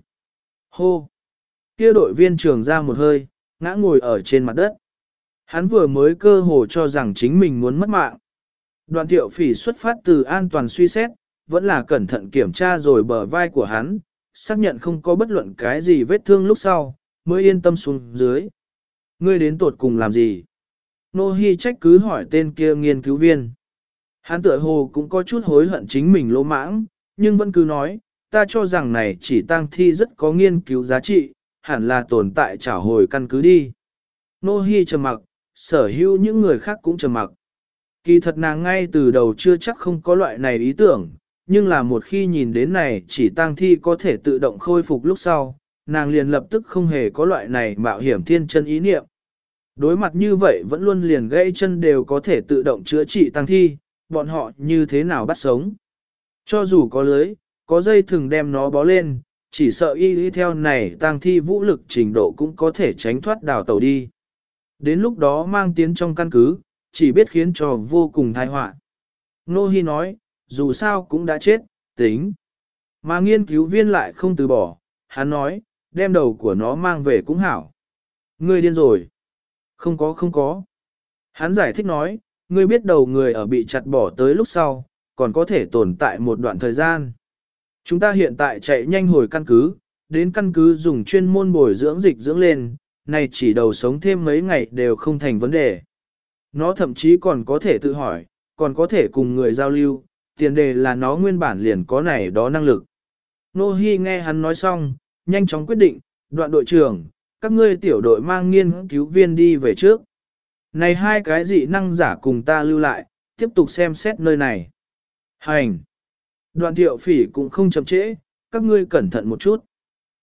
Hô! Kia đội viên trường ra một hơi, ngã ngồi ở trên mặt đất. Hắn vừa mới cơ hồ cho rằng chính mình muốn mất mạng. Đoạn Thiệu Phỉ xuất phát từ an toàn suy xét, vẫn là cẩn thận kiểm tra rồi bờ vai của hắn, xác nhận không có bất luận cái gì vết thương lúc sau, mới yên tâm xuống dưới. Ngươi đến tột cùng làm gì? Nô Hi trách cứ hỏi tên kia nghiên cứu viên. Hắn tựa hồ cũng có chút hối hận chính mình lỗ mãng, nhưng vẫn cứ nói, ta cho rằng này chỉ tang thi rất có nghiên cứu giá trị, hẳn là tồn tại trả hồi căn cứ đi. Nô Hi trầm mặc, sở hữu những người khác cũng trầm mặc. Kỳ thật nàng ngay từ đầu chưa chắc không có loại này ý tưởng, nhưng là một khi nhìn đến này chỉ tang thi có thể tự động khôi phục lúc sau, nàng liền lập tức không hề có loại này mạo hiểm thiên chân ý niệm. Đối mặt như vậy vẫn luôn liền gãy chân đều có thể tự động chữa trị tang thi, bọn họ như thế nào bắt sống. Cho dù có lưới, có dây thừng đem nó bó lên, chỉ sợ y theo này tang thi vũ lực trình độ cũng có thể tránh thoát đào tàu đi. Đến lúc đó mang tiến trong căn cứ, chỉ biết khiến cho vô cùng tai họa. Nô Hi nói, dù sao cũng đã chết, tính. Mà nghiên cứu viên lại không từ bỏ, hắn nói, đem đầu của nó mang về cũng hảo. Ngươi điên rồi. Không có. Hắn giải thích nói, ngươi biết đầu người ở bị chặt bỏ tới lúc sau, còn có thể tồn tại một đoạn thời gian. Chúng ta hiện tại chạy nhanh hồi căn cứ, đến căn cứ dùng chuyên môn bồi dưỡng dịch dưỡng lên, này chỉ đầu sống thêm mấy ngày đều không thành vấn đề. Nó thậm chí còn có thể tự hỏi, còn có thể cùng người giao lưu, tiền đề là nó nguyên bản liền có này đó năng lực. Nô Hi nghe hắn nói xong, nhanh chóng quyết định, Đoạn đội trưởng, các ngươi tiểu đội mang nghiên cứu viên đi về trước. Này hai cái dị năng giả cùng ta lưu lại, tiếp tục xem xét nơi này. Hành! Đoạn Thiệu Phỉ cũng không chậm trễ, các ngươi cẩn thận một chút.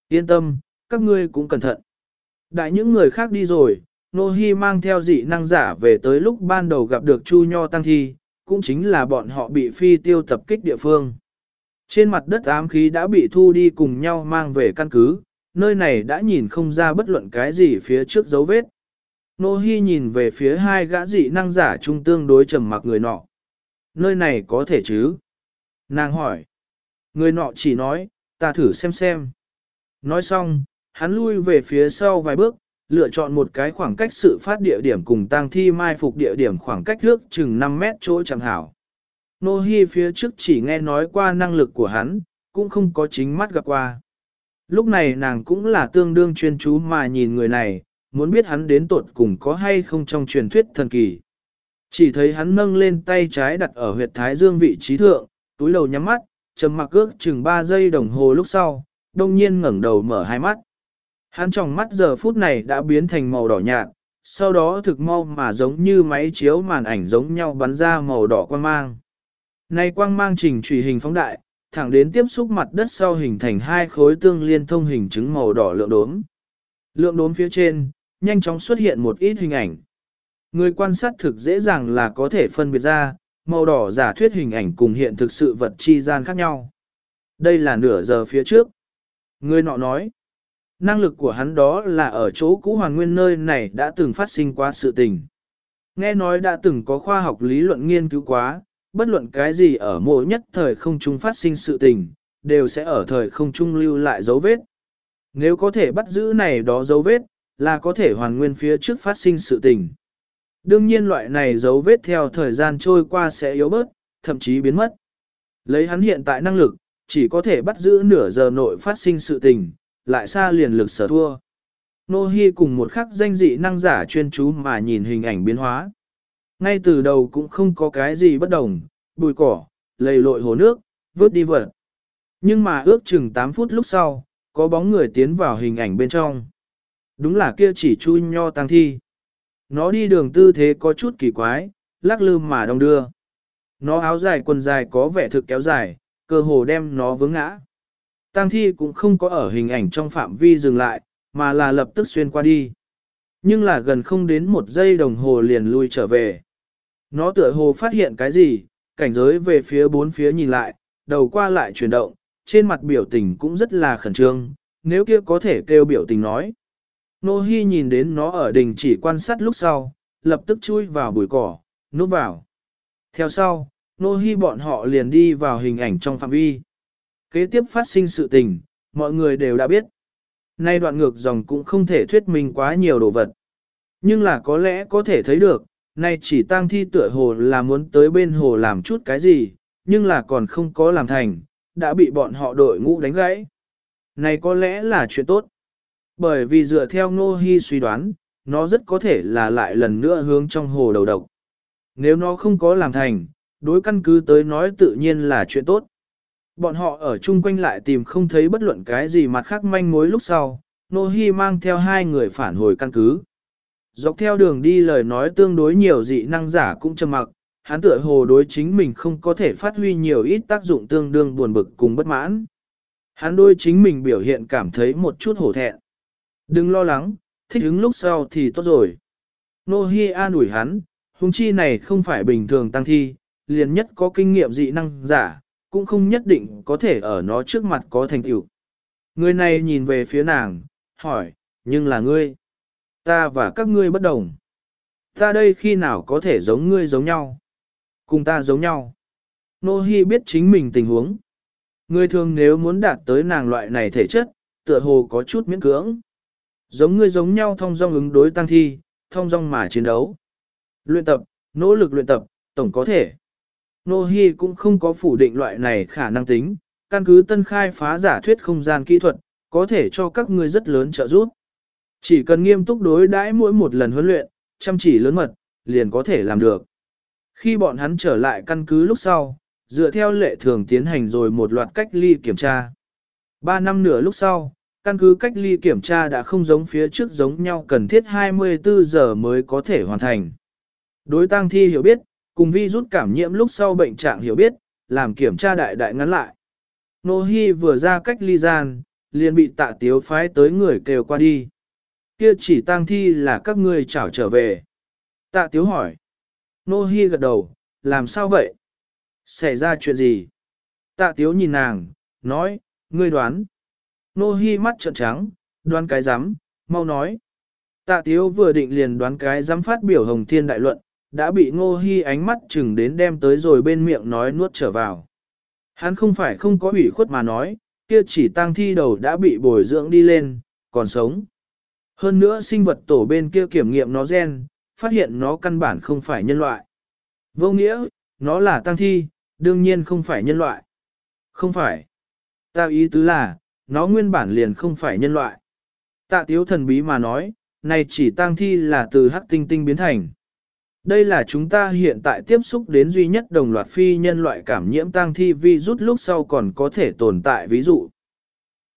Yên tâm, các ngươi cũng cẩn thận. Đại những người khác đi rồi, Nô Hi mang theo dị năng giả về tới lúc ban đầu gặp được Chu Nho tăng thi, cũng chính là bọn họ bị phi tiêu tập kích địa phương. Trên mặt đất ám khí đã bị thu đi cùng nhau mang về căn cứ, nơi này đã nhìn không ra bất luận cái gì phía trước dấu vết. Nô Hi nhìn về phía hai gã dị năng giả trung tương đối trầm mặc người nọ. Nơi này có thể chứ? Nàng hỏi. Người nọ chỉ nói, ta thử xem xem. Nói xong, hắn lui về phía sau vài bước, lựa chọn một cái khoảng cách sự phát địa điểm cùng tang thi mai phục địa điểm khoảng cách trước chừng 5 mét chỗ chẳng hảo. Nô Hi phía trước chỉ nghe nói qua năng lực của hắn, cũng không có chính mắt gặp qua. Lúc này nàng cũng là tương đương chuyên chú mà nhìn người này, muốn biết hắn đến tột cùng có hay không trong truyền thuyết thần kỳ. Chỉ thấy hắn nâng lên tay trái đặt ở huyệt thái dương vị trí thượng, túi đầu nhắm mắt, trầm mặc ước chừng 3 giây đồng hồ lúc sau, đông nhiên ngẩng đầu mở hai mắt. Hắn trong mắt giờ phút này đã biến thành màu đỏ nhạt, sau đó thực mau mà giống như máy chiếu màn ảnh giống nhau bắn ra màu đỏ quang mang. Này quang mang chỉnh chủy hình phóng đại, thẳng đến tiếp xúc mặt đất sau hình thành hai khối tương liên thông hình chứng màu đỏ lượng đốm. Lượng đốm phía trên, nhanh chóng xuất hiện một ít hình ảnh. Người quan sát thực dễ dàng là có thể phân biệt ra, màu đỏ giả thuyết hình ảnh cùng hiện thực sự vật chi gian khác nhau. Đây là nửa giờ phía trước. Người nọ nói, năng lực của hắn đó là ở chỗ cũ hoàn nguyên nơi này đã từng phát sinh qua sự tình. Nghe nói đã từng có khoa học lý luận nghiên cứu quá, bất luận cái gì ở mỗi nhất thời không trung phát sinh sự tình, đều sẽ ở thời không trung lưu lại dấu vết. Nếu có thể bắt giữ này đó dấu vết, là có thể hoàn nguyên phía trước phát sinh sự tình. Đương nhiên loại này dấu vết theo thời gian trôi qua sẽ yếu bớt, thậm chí biến mất. Lấy hắn hiện tại năng lực, chỉ có thể bắt giữ nửa giờ nội phát sinh sự tình, lại xa liền lực sở thua. Nô Hi cùng một khắc danh dị năng giả chuyên chú mà nhìn hình ảnh biến hóa. Ngay từ đầu cũng không có cái gì bất đồng, bụi cỏ, lầy lội hồ nước, vớt đi vật. Nhưng mà ước chừng 8 phút lúc sau, có bóng người tiến vào hình ảnh bên trong. Đúng là kia chỉ Chu Nho tăng thi. Nó đi đường tư thế có chút kỳ quái, lắc lư mà đong đưa. Nó áo dài quần dài có vẻ thực kéo dài, cơ hồ đem nó vướng ngã. Tang thi cũng không có ở hình ảnh trong phạm vi dừng lại, mà là lập tức xuyên qua đi. Nhưng là gần không đến 1 giây đồng hồ liền lui trở về. Nó tựa hồ phát hiện cái gì, cảnh giới về phía bốn phía nhìn lại, đầu qua lại chuyển động, trên mặt biểu tình cũng rất là khẩn trương, nếu kia có thể kêu biểu tình nói. Nô Hi nhìn đến nó ở đình chỉ quan sát lúc sau, lập tức chui vào bụi cỏ, núp vào. Theo sau, Nô Hi bọn họ liền đi vào hình ảnh trong phạm vi. Kế tiếp phát sinh sự tình, mọi người đều đã biết. Nay đoạn ngược dòng cũng không thể thuyết minh quá nhiều đồ vật. Nhưng là có lẽ có thể thấy được, nay chỉ tang thi tựa hồ là muốn tới bên hồ làm chút cái gì, nhưng là còn không có làm thành, đã bị bọn họ đội ngũ đánh gãy. Này có lẽ là chuyện tốt. Bởi vì dựa theo Ngô Hi suy đoán, nó rất có thể là lại lần nữa hướng trong hồ đầu độc. Nếu nó không có làm thành, đối căn cứ tới nói tự nhiên là chuyện tốt. Bọn họ ở chung quanh lại tìm không thấy bất luận cái gì mặt khác manh mối lúc sau, Ngô Hi mang theo 2 người phản hồi căn cứ. Dọc theo đường đi lời nói tương đối nhiều dị năng giả cũng trầm mặc, hắn tựa hồ đối chính mình không có thể phát huy nhiều ít tác dụng tương đương buồn bực cùng bất mãn. Hắn đối chính mình biểu hiện cảm thấy một chút hổ thẹn. Đừng lo lắng, thích ứng lúc sau thì tốt rồi. Nô Hi an ủi hắn, huống chi này không phải bình thường tăng thi, liền nhất có kinh nghiệm dị năng giả, cũng không nhất định có thể ở nó trước mặt có thành tựu. Người này nhìn về phía nàng, hỏi, nhưng là ngươi. Ta và các ngươi bất đồng. Ta đây khi nào có thể giống ngươi giống nhau? Cùng ta giống nhau. Nô Hi biết chính mình tình huống. Người thường nếu muốn đạt tới nàng loại này thể chất, tựa hồ có chút miễn cưỡng. Giống ngươi giống nhau thông dong ứng đối tăng thi, thông dong mà chiến đấu. Luyện tập, nỗ lực luyện tập, tổng có thể. Nô Hi cũng không có phủ định loại này khả năng tính, căn cứ tân khai phá giả thuyết không gian kỹ thuật, có thể cho các ngươi rất lớn trợ giúp. Chỉ cần nghiêm túc đối đãi mỗi một lần huấn luyện, chăm chỉ lớn mật, liền có thể làm được. Khi bọn hắn trở lại căn cứ lúc sau, dựa theo lệ thường tiến hành rồi một loạt cách ly kiểm tra. 3 năm nửa lúc sau, căn cứ cách ly kiểm tra đã không giống phía trước giống nhau cần thiết 24 giờ mới có thể hoàn thành. Đối tang thi hiểu biết, cùng virus cảm nhiễm lúc sau bệnh trạng hiểu biết, làm kiểm tra đại đại ngắn lại. Nô Hi vừa ra cách ly gian, liền bị tạ tiếu phái tới người kêu qua đi. Kia chỉ tang thi là các ngươi chảo trở về. Tạ tiếu hỏi. Nô Hi gật đầu, làm sao vậy? Xảy ra chuyện gì? Tạ tiếu nhìn nàng, nói, ngươi đoán. Nô Hi mắt trợn trắng, đoán cái rắm, mau nói. Tạ tiếu vừa định liền đoán cái rắm phát biểu hồng thiên đại luận, đã bị Ngô Hi ánh mắt chừng đến đem tới rồi bên miệng nói nuốt trở vào. Hắn không phải không có ủy khuất mà nói, kia chỉ tang thi đầu đã bị bồi dưỡng đi lên, còn sống. Hơn nữa sinh vật tổ bên kia kiểm nghiệm nó gen, phát hiện nó căn bản không phải nhân loại. Vô nghĩa, nó là tang thi, đương nhiên không phải nhân loại. Không phải. Ta ý tứ là, nó nguyên bản liền không phải nhân loại. Tạ tiếu thần bí mà nói, này chỉ tang thi là từ hắc tinh tinh biến thành. Đây là chúng ta hiện tại tiếp xúc đến duy nhất đồng loạt phi nhân loại cảm nhiễm tang thi virus lúc sau còn có thể tồn tại ví dụ.